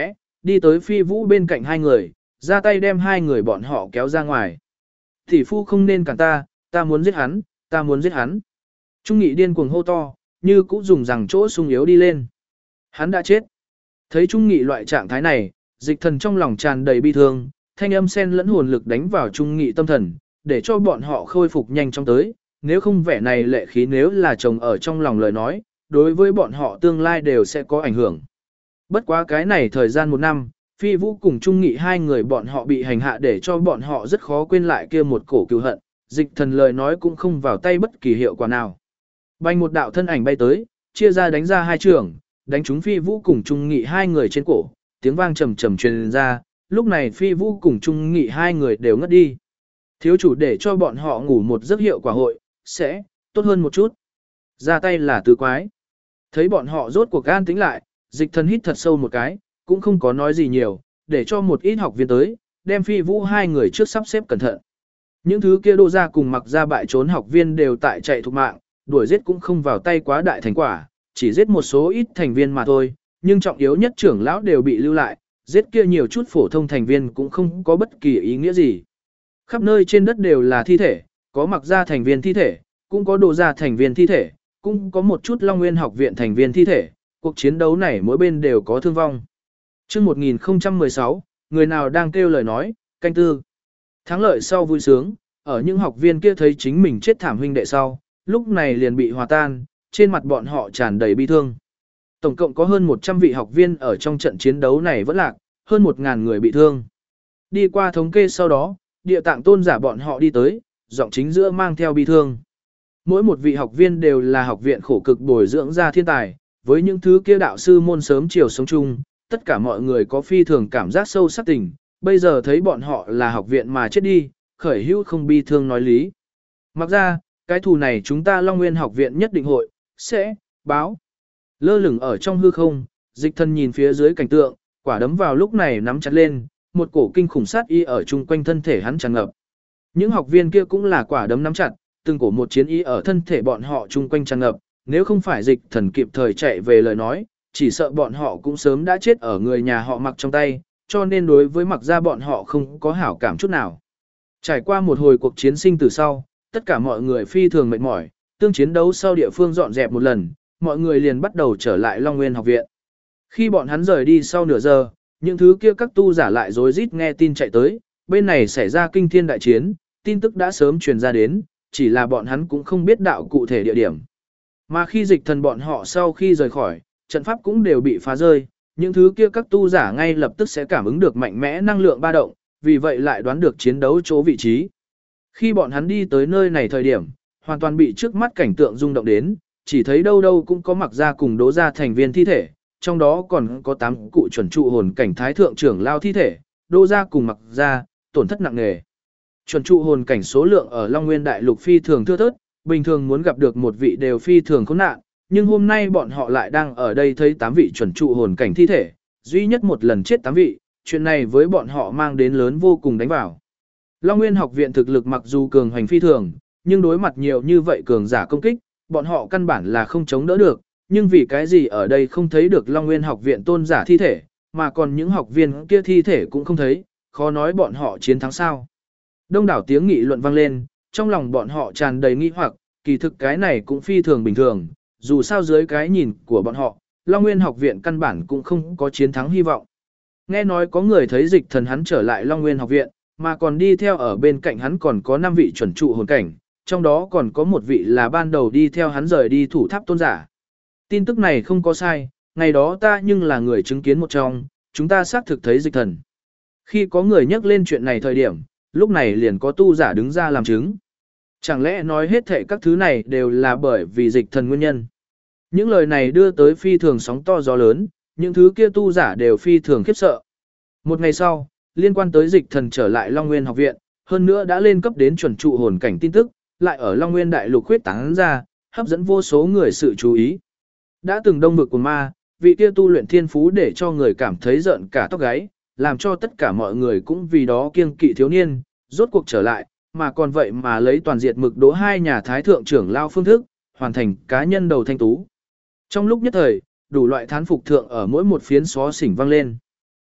đi tới Phi Vũ bên cạnh hai người, ra tay đem hai người bọn họ kéo ra ngoài. Tỷ phu không nên cản ta muốn giết hắn, ta muốn giết hắn. Trung Nghị điên cuồng hô to, như cũ dùng rằng chỗ sung yếu đi lên. Hắn đã chết. Thấy Trung Nghị loại trạng thái này, Dịch Thần trong lòng tràn đầy bi thương, thanh âm xen lẫn hồn lực đánh vào Trung Nghị tâm thần, để cho bọn họ khôi phục nhanh chóng tới, nếu không vẻ này lệ khí nếu là chồng ở trong lòng lời nói, đối với bọn họ tương lai đều sẽ có ảnh hưởng. Bất quá cái này thời gian 1 năm, Phi Vũ cùng Trung Nghị hai người bọn họ bị hành hạ để cho bọn họ rất khó quên lại kia một cổ cừu hận, Dịch Thần lời nói cũng không vào tay bất kỳ hiệu quả nào. Bay một đạo thân ảnh bay tới, chia ra đánh ra hai trường, đánh trúng Phi Vũ cùng Trung Nghị hai người trên cổ, tiếng vang trầm trầm truyền ra, lúc này Phi Vũ cùng Trung Nghị hai người đều ngất đi. Thiếu chủ để cho bọn họ ngủ một giấc hiệu quả hội, sẽ tốt hơn một chút. Ra tay là tứ quái. Thấy bọn họ rốt cuộc an tĩnh lại, Dịch Thần hít thật sâu một cái, cũng không có nói gì nhiều, để cho một ít học viên tới, đem Phi Vũ hai người trước sắp xếp cẩn thận. Những thứ kia Đô ra cùng Mặc ra bại trốn học viên đều tại chạy thục mạng, đuổi giết cũng không vào tay quá đại thành quả, chỉ giết một số ít thành viên mà thôi, nhưng trọng yếu nhất trưởng lão đều bị lưu lại, giết kia nhiều chút phổ thông thành viên cũng không có bất kỳ ý nghĩa gì. Khắp nơi trên đất đều là thi thể, có Mặc ra thành viên thi thể, cũng có Đô ra thành viên thi thể, cũng có một chút Long Nguyên học viện thành viên thi thể, cuộc chiến đấu này mỗi bên đều có thương vong. Chương 1016, người nào đang kêu lời nói, canh tư. Thắng lợi sau vui sướng, ở những học viên kia thấy chính mình chết thảm huynh đệ sau, lúc này liền bị hòa tan, trên mặt bọn họ tràn đầy bi thương. Tổng cộng có hơn 100 vị học viên ở trong trận chiến đấu này vẫn lạc, hơn 1000 người bị thương. Đi qua thống kê sau đó, địa tạng tôn giả bọn họ đi tới, giọng chính giữa mang theo bi thương. Mỗi một vị học viên đều là học viện khổ cực bồi dưỡng ra thiên tài, với những thứ kia đạo sư môn sớm chiều sống chung, tất cả mọi người có phi thường cảm giác sâu sắc tình, bây giờ thấy bọn họ là học viện mà chết đi, khởi hữu không bi thương nói lý. Mặc ra, cái thù này chúng ta Long Nguyên học viện nhất định hội, sẽ, báo. Lơ lửng ở trong hư không, Dịch Thần nhìn phía dưới cảnh tượng, quả đấm vào lúc này nắm chặt lên, một cổ kinh khủng sát y ở chung quanh thân thể hắn tràn ngập. Những học viên kia cũng là quả đấm nắm chặt, từng cổ một chiến ý ở thân thể bọn họ chung quanh tràn ngập, nếu không phải Dịch Thần kịp thời chạy về lời nói, chỉ sợ bọn họ cũng sớm đã chết ở người nhà họ Mặc trong tay, cho nên đối với Mặc gia bọn họ không có hảo cảm chút nào. Trải qua một hồi cuộc chiến sinh từ sau, tất cả mọi người phi thường mệt mỏi, tương chiến đấu sau địa phương dọn dẹp một lần, mọi người liền bắt đầu trở lại Long Nguyên học viện. Khi bọn hắn rời đi sau nửa giờ, những thứ kia các tu giả lại rối rít nghe tin chạy tới, bên này xảy ra kinh thiên đại chiến, tin tức đã sớm truyền ra đến, chỉ là bọn hắn cũng không biết đạo cụ thể địa điểm. Mà khi Dịch Thần bọn họ sau khi rời khỏi, trận pháp cũng đều bị phá rơi, những thứ kia các tu giả ngay lập tức sẽ cảm ứng được mạnh mẽ năng lượng ba động, vì vậy lại đoán được chiến đấu chỗ vị trí. Khi bọn hắn đi tới nơi này thời điểm, hoàn toàn bị trước mắt cảnh tượng rung động đến, chỉ thấy đâu đâu cũng có Mặc ra cùng Đỗ ra thành viên thi thể, trong đó còn có 8 cụ chuẩn trụ hồn cảnh thái thượng trưởng lao thi thể, Đỗ ra cùng Mặc ra, tổn thất nặng nề. Chuẩn trụ hồn cảnh số lượng ở Long Nguyên đại lục phi thường thưa thớt, bình thường muốn gặp được một vị đều phi thường khốn nạn, nhưng hôm nay bọn họ lại đang ở đây thấy 8 vị chuẩn trụ hồn cảnh thi thể, duy nhất một lần chết 8 vị, chuyện này với bọn họ mang đến lớn vô cùng đánh vào. Long Nguyên học viện thực lực mặc dù cường hành phi thường, nhưng đối mặt nhiều như vậy cường giả công kích, bọn họ căn bản là không chống đỡ được, nhưng vì cái gì ở đây không thấy được Long Nguyên học viện tôn giả thi thể, mà còn những học viên kia thi thể cũng không thấy, khó nói bọn họ chiến thắng sao. Đông đảo tiếng nghị luận vang lên, trong lòng bọn họ tràn đầy nghi hoặc, kỳ thực cái này cũng phi thường bình thường, dù sao dưới cái nhìn của bọn họ, Long Nguyên học viện căn bản cũng không có chiến thắng hy vọng. Nghe nói có người thấy Dịch Thần hắn trở lại Long Nguyên học viện, mà còn đi theo ở bên cạnh hắn còn có 5 vị chuẩn trụ hồn cảnh, trong đó còn có một vị là ban đầu đi theo hắn rời đi thủ tháp tôn giả. Tin tức này không có sai, ngày đó ta nhưng là người chứng kiến một trong, chúng ta xác thực thấy Dịch Thần. Khi có người nhắc lên chuyện này thời điểm, lúc này liền có tu giả đứng ra làm chứng. Chẳng lẽ nói hết thệ các thứ này đều là bởi vì Dịch Thần nguyên nhân. Những lời này đưa tới phi thường sóng to gió lớn, những thứ kia tu giả đều phi thường khiếp sợ. Một ngày sau, liên quan tới Dịch Thần trở lại Long Nguyên học viện, hơn nữa đã lên cấp đến chuẩn trụ hồn cảnh tin tức, lại ở Long Nguyên đại lục khuyết tán ra, hấp dẫn vô số người sự chú ý. Đã từng đông vực của ma, vị kia tu luyện thiên phú để cho người cảm thấy giận cả tóc gáy, làm cho tất cả mọi người cũng vì đó kiêng kỵ thiếu niên, rốt cuộc trở lại, mà còn vậy mà lấy toàn diệt mực đố 2 nhà thái thượng trưởng lao phương thức, hoàn thành cá nhân đầu thanh tú. Trong lúc nhất thời, đủ loại thán phục thượng ở mỗi một phiến xó xỉnh vang lên.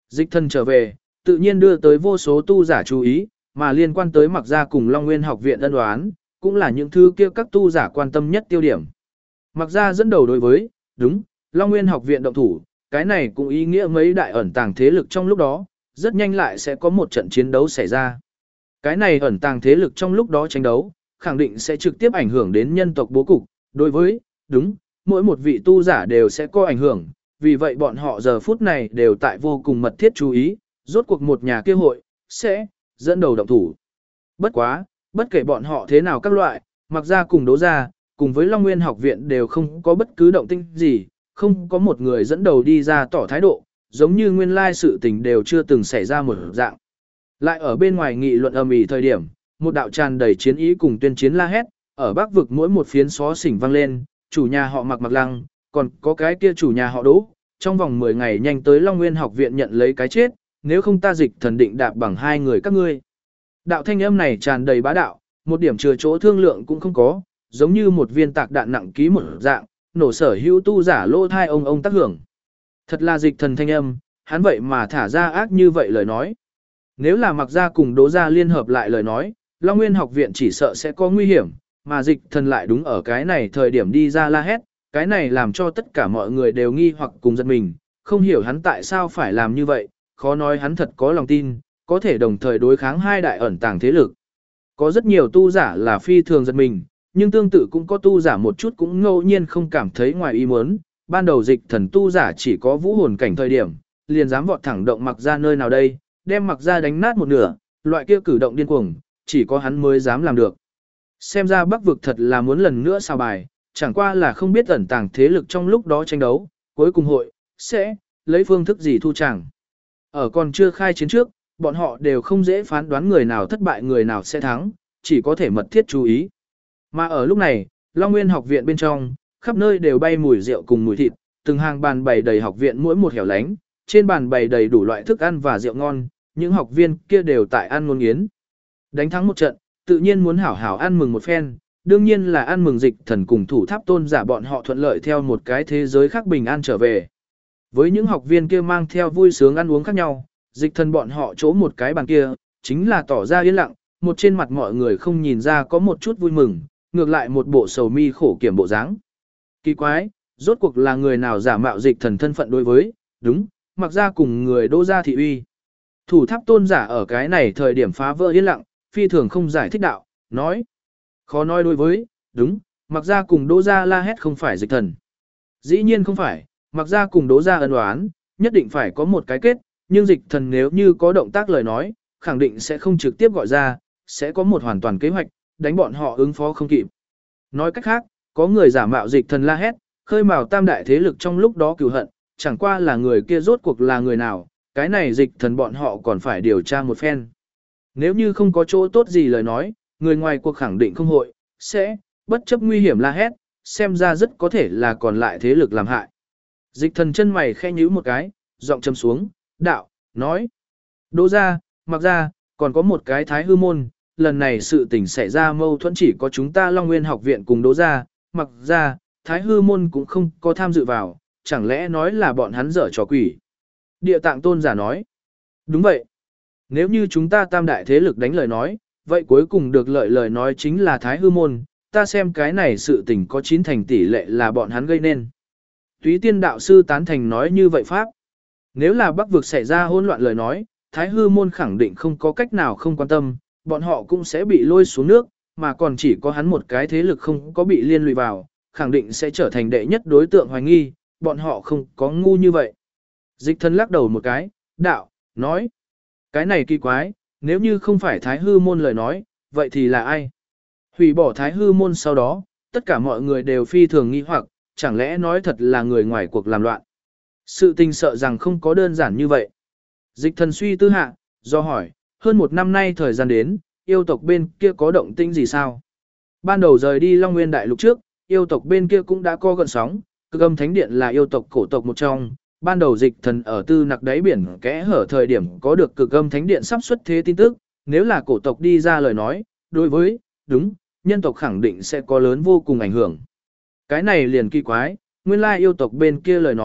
Dịch thần trở về, tự nhiên đưa tới vô số tu giả chú ý, mà liên quan tới Mặc Gia cùng Long Nguyên học viện ân oán, cũng là những thứ kia các tu giả quan tâm nhất tiêu điểm. Mặc Gia dẫn đầu đối với, đúng, Long Nguyên học viện động thủ, cái này cũng ý nghĩa mấy đại ẩn tàng thế lực trong lúc đó, rất nhanh lại sẽ có một trận chiến đấu xảy ra. Cái này ẩn tàng thế lực trong lúc đó tranh đấu, khẳng định sẽ trực tiếp ảnh hưởng đến nhân tộc bố cục, đối với, đúng, mỗi một vị tu giả đều sẽ có ảnh hưởng, vì vậy bọn họ giờ phút này đều tại vô cùng mật thiết chú ý, rốt cuộc một nhà kia hội, sẽ dẫn đầu động thủ. Bất quá, bất kể bọn họ thế nào các loại, Mặc Gia cùng Đỗ Gia, cùng với Long Nguyên học viện đều không có bất cứ động tĩnh gì, không có một người dẫn đầu đi ra tỏ thái độ, giống như nguyên lai sự tình đều chưa từng xảy ra một dạng. Lại ở bên ngoài nghị luận ầm ĩ thời điểm, một đạo tràn đầy chiến ý cùng tuyên chiến la hét, ở Bắc vực mỗi một phiến xó xỉnh vang lên, chủ nhà họ Mặc Lăng, còn có cái kia chủ nhà họ Đỗ, trong vòng 10 ngày nhanh tới Long Nguyên học viện nhận lấy cái chết, nếu không ta Dịch Thần định đạp bằng hai người các ngươi. Đạo thanh âm này tràn đầy bá đạo, một điểm chừa chỗ thương lượng cũng không có, giống như một viên tạc đạn nặng ký một dạng, nổ sở hữu tu giả lô thai ông tác hưởng. Thật là Dịch Thần thanh âm, hắn vậy mà thả ra ác như vậy lời nói. Nếu là Mặc Gia cùng Đỗ Gia liên hợp lại lời nói, Long Nguyên học viện chỉ sợ sẽ có nguy hiểm, mà Dịch Thần lại đúng ở cái này thời điểm đi ra la hét, cái này làm cho tất cả mọi người đều nghi hoặc cùng giật mình, không hiểu hắn tại sao phải làm như vậy, khó nói hắn thật có lòng tin, có thể đồng thời đối kháng hai đại ẩn tàng thế lực. Có rất nhiều tu giả là phi thường giật mình, nhưng tương tự cũng có tu giả một chút cũng ngẫu nhiên không cảm thấy ngoài ý muốn, ban đầu Dịch Thần tu giả chỉ có vũ hồn cảnh thời điểm, liền dám vọt thẳng động Mặc Gia nơi nào đây, đem Mặc Gia đánh nát một nửa, loại kia cử động điên cuồng, chỉ có hắn mới dám làm được. Xem ra Bắc vực thật là muốn lần nữa sao bài, chẳng qua là không biết ẩn tàng thế lực trong lúc đó tranh đấu, cuối cùng hội, sẽ, lấy phương thức gì thu chẳng. Ở còn chưa khai chiến trước, bọn họ đều không dễ phán đoán người nào thất bại người nào sẽ thắng, chỉ có thể mật thiết chú ý. Mà ở lúc này, Long Nguyên học viện bên trong, khắp nơi đều bay mùi rượu cùng mùi thịt, từng hàng bàn bày đầy học viện mỗi một hẻo lánh, trên bàn bày đầy đủ loại thức ăn và rượu ngon, những học viên kia đều tại ăn ngon nghiến. Đánh thắng một trận, tự nhiên muốn hảo hảo ăn mừng một phen, đương nhiên là ăn mừng Dịch Thần cùng thủ tháp tôn giả bọn họ thuận lợi theo một cái thế giới khác bình an trở về. Với những học viên kia mang theo vui sướng ăn uống khác nhau, Dịch Thần bọn họ chỗ một cái bàn kia, chính là tỏ ra yên lặng, một trên mặt mọi người không nhìn ra có một chút vui mừng, ngược lại một bộ sầu mi khổ kiểm bộ dáng. Kỳ quái, rốt cuộc là người nào giả mạo Dịch Thần thân phận đối với, đúng, Mặc Gia cùng người Đỗ Gia thị uy. Thủ tháp tôn giả ở cái này thời điểm phá vỡ yên lặng, phi thường không giải thích đạo, nói. Khó nói đối với, đúng, Mặc Gia cùng Đỗ Gia la hét không phải Dịch Thần. Dĩ nhiên không phải, Mặc Gia cùng Đỗ Gia ân oán, nhất định phải có một cái kết, nhưng Dịch Thần nếu như có động tác lời nói, khẳng định sẽ không trực tiếp gọi ra, sẽ có một hoàn toàn kế hoạch, đánh bọn họ ứng phó không kịp. Nói cách khác, có người giả mạo Dịch Thần la hét, khơi mào tam đại thế lực trong lúc đó cừu hận, chẳng qua là người kia rốt cuộc là người nào, cái này Dịch Thần bọn họ còn phải điều tra một phen. Nếu như không có chỗ tốt gì lời nói, người ngoài cuộc khẳng định không hội, sẽ, bất chấp nguy hiểm la hét, xem ra rất có thể là còn lại thế lực làm hại. Dịch Thần chân mày khẽ nhíu một cái, giọng trầm xuống, đạo, nói. Đỗ Gia, Mặc Gia, còn có một cái Thái Hư Môn, lần này sự tình xảy ra mâu thuẫn chỉ có chúng ta Long Nguyên học viện cùng Đỗ Gia, Mặc Gia, Thái Hư Môn cũng không có tham dự vào, chẳng lẽ nói là bọn hắn dở trò quỷ. Địa Tạng tôn giả nói. Đúng vậy. Nếu như chúng ta tam đại thế lực đánh lời nói, vậy cuối cùng được lợi lời nói chính là Thái Hư Môn, ta xem cái này sự tình có 9 thành tỷ lệ là bọn hắn gây nên. Túy Tiên đạo sư tán thành nói như vậy pháp. Nếu là Bắc vực xảy ra hỗn loạn lời nói, Thái Hư Môn khẳng định không có cách nào không quan tâm, bọn họ cũng sẽ bị lôi xuống nước, mà còn chỉ có hắn một cái thế lực không có bị liên lụy vào, khẳng định sẽ trở thành đệ nhất đối tượng hoài nghi, bọn họ không có ngu như vậy. Dịch Thần lắc đầu một cái, đạo, nói. Cái này kỳ quái, nếu như không phải Thái Hư Môn lời nói, vậy thì là ai? Hủy bỏ Thái Hư Môn sau đó, tất cả mọi người đều phi thường nghi hoặc, chẳng lẽ nói thật là người ngoài cuộc làm loạn. Sự tình sợ rằng không có đơn giản như vậy. Dịch Thần suy tư hạ, do hỏi, hơn một năm nay thời gian đến, yêu tộc bên kia có động tĩnh gì sao? Ban đầu rời đi Long Nguyên Đại Lục trước, yêu tộc bên kia cũng đã có gợn sóng, Cực Âm Thánh Điện là yêu tộc cổ tộc một trong. Ban đầu Dịch Thần ở tư nặc đáy biển kẽ hở thời điểm có được Cực Âm Thánh Điện sắp xuất thế tin tức, nếu là cổ tộc đi ra lời nói, đối với, đúng, nhân tộc khẳng định sẽ có lớn vô cùng ảnh hưởng. Cái này liền kỳ quái, nguyên lai yêu tộc bên kia lời nói,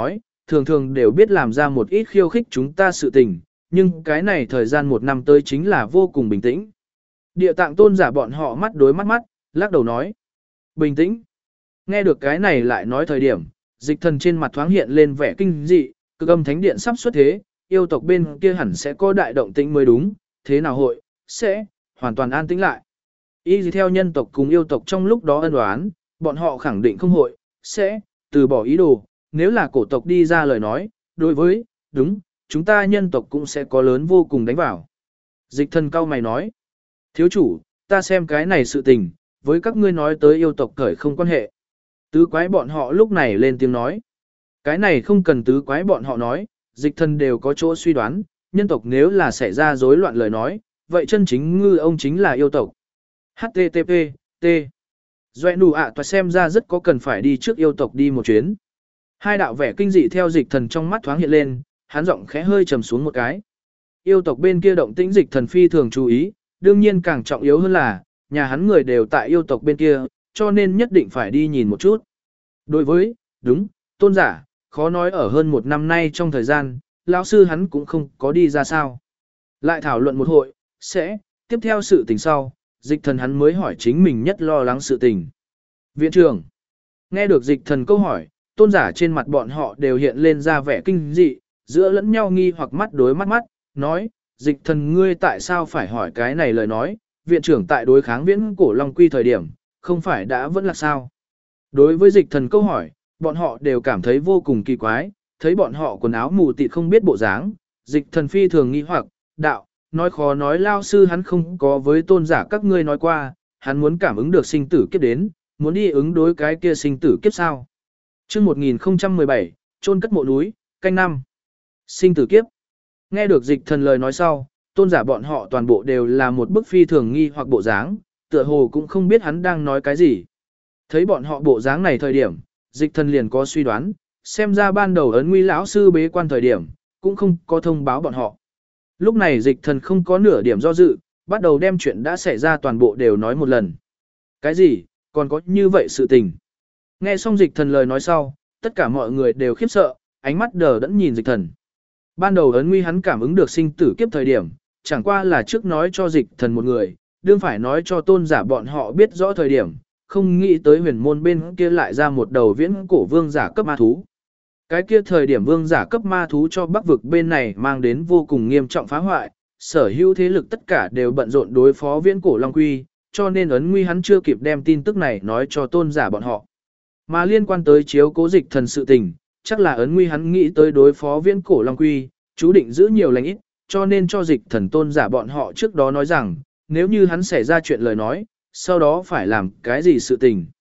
thường thường đều biết làm ra một ít khiêu khích chúng ta sự tình, nhưng cái này thời gian một năm tới chính là vô cùng bình tĩnh. Địa tạng tôn giả bọn họ mắt đối mắt mắt, lắc đầu nói. Bình tĩnh. Nghe được cái này lại nói thời điểm, dịch thần trên mặt thoáng hiện lên vẻ kinh dị, cực âm thánh điện sắp xuất thế, yêu tộc bên kia hẳn sẽ có đại động tĩnh mới đúng, thế nào hội, sẽ, hoàn toàn an tĩnh lại. Y gì theo nhân tộc cùng yêu tộc trong lúc đó ân oán, bọn họ khẳng định không hội, sẽ, từ bỏ ý đồ, nếu là cổ tộc đi ra lời nói, đối với, đúng, chúng ta nhân tộc cũng sẽ có lớn vô cùng đánh vào. Dịch thần cao mày nói, thiếu chủ, ta xem cái này sự tình, với các ngươi nói tới yêu tộc cởi không quan hệ. Tứ quái bọn họ lúc này lên tiếng nói, cái này không cần tứ quái bọn họ nói, dịch thần đều có chỗ suy đoán, nhân tộc nếu là xảy ra rối loạn lời nói, vậy chân chính ngư ông chính là yêu tộc. HTTP, T. Doe nụ ạ toa xem ra rất có cần phải đi trước yêu tộc đi một chuyến. Hai đạo vẻ kinh dị theo dịch thần trong mắt thoáng hiện lên, hắn giọng khẽ hơi trầm xuống một cái. Yêu tộc bên kia động tĩnh dịch thần phi thường chú ý, đương nhiên càng trọng yếu hơn là, nhà hắn người đều tại yêu tộc bên kia, cho nên nhất định phải đi nhìn một chút. Đối với, đúng, tôn giả, khó nói ở hơn một năm nay trong thời gian, lão sư hắn cũng không có đi ra sao. Lại thảo luận một hội, sẽ, tiếp theo sự tình sau, dịch thần hắn mới hỏi chính mình nhất lo lắng sự tình. Viện trưởng, nghe được dịch thần câu hỏi, tôn giả trên mặt bọn họ đều hiện lên ra vẻ kinh dị, giữa lẫn nhau nghi hoặc mắt đối mắt mắt, nói, dịch thần ngươi tại sao phải hỏi cái này lời nói, viện trưởng tại đối kháng viễn cổ long quy thời điểm, không phải đã vẫn là sao. Đối với dịch thần câu hỏi, bọn họ đều cảm thấy vô cùng kỳ quái, thấy bọn họ quần áo mù tịt không biết bộ dáng, dịch thần phi thường nghi hoặc, đạo, nói khó nói lao sư hắn không có với tôn giả các ngươi nói qua, hắn muốn cảm ứng được sinh tử kiếp đến, muốn đi ứng đối cái kia sinh tử kiếp sao. Chương 1017, chôn cất mộ núi, canh năm. Sinh tử kiếp. Nghe được dịch thần lời nói sau, tôn giả bọn họ toàn bộ đều là một bức phi thường nghi hoặc bộ dáng, tựa hồ cũng không biết hắn đang nói cái gì. Thấy bọn họ bộ dáng này thời điểm, dịch thần liền có suy đoán, xem ra ban đầu ấn nguy lão sư bế quan thời điểm, cũng không có thông báo bọn họ. Lúc này dịch thần không có nửa điểm do dự, bắt đầu đem chuyện đã xảy ra toàn bộ đều nói một lần. Cái gì, còn có như vậy sự tình. Nghe xong dịch thần lời nói sau, tất cả mọi người đều khiếp sợ, ánh mắt đờ đẫn nhìn dịch thần. Ban đầu ấn nguy hắn cảm ứng được sinh tử kiếp thời điểm, chẳng qua là trước nói cho dịch thần một người, đương phải nói cho tôn giả bọn họ biết rõ thời điểm, không nghĩ tới huyền môn bên kia lại ra một đầu viễn cổ vương giả cấp ma thú. Cái kia thời điểm vương giả cấp ma thú cho bắc vực bên này mang đến vô cùng nghiêm trọng phá hoại, sở hữu thế lực tất cả đều bận rộn đối phó viễn cổ long quy, cho nên ấn nguy hắn chưa kịp đem tin tức này nói cho tôn giả bọn họ. Mà liên quan tới chiếu cố dịch thần sự tình, chắc là ấn nguy hắn nghĩ tới đối phó viễn cổ long quy, chú định giữ nhiều lành ít, cho nên cho dịch thần tôn giả bọn họ trước đó nói rằng, nếu như hắn xảy ra chuyện lời nói, sau đó phải làm cái gì sự tình.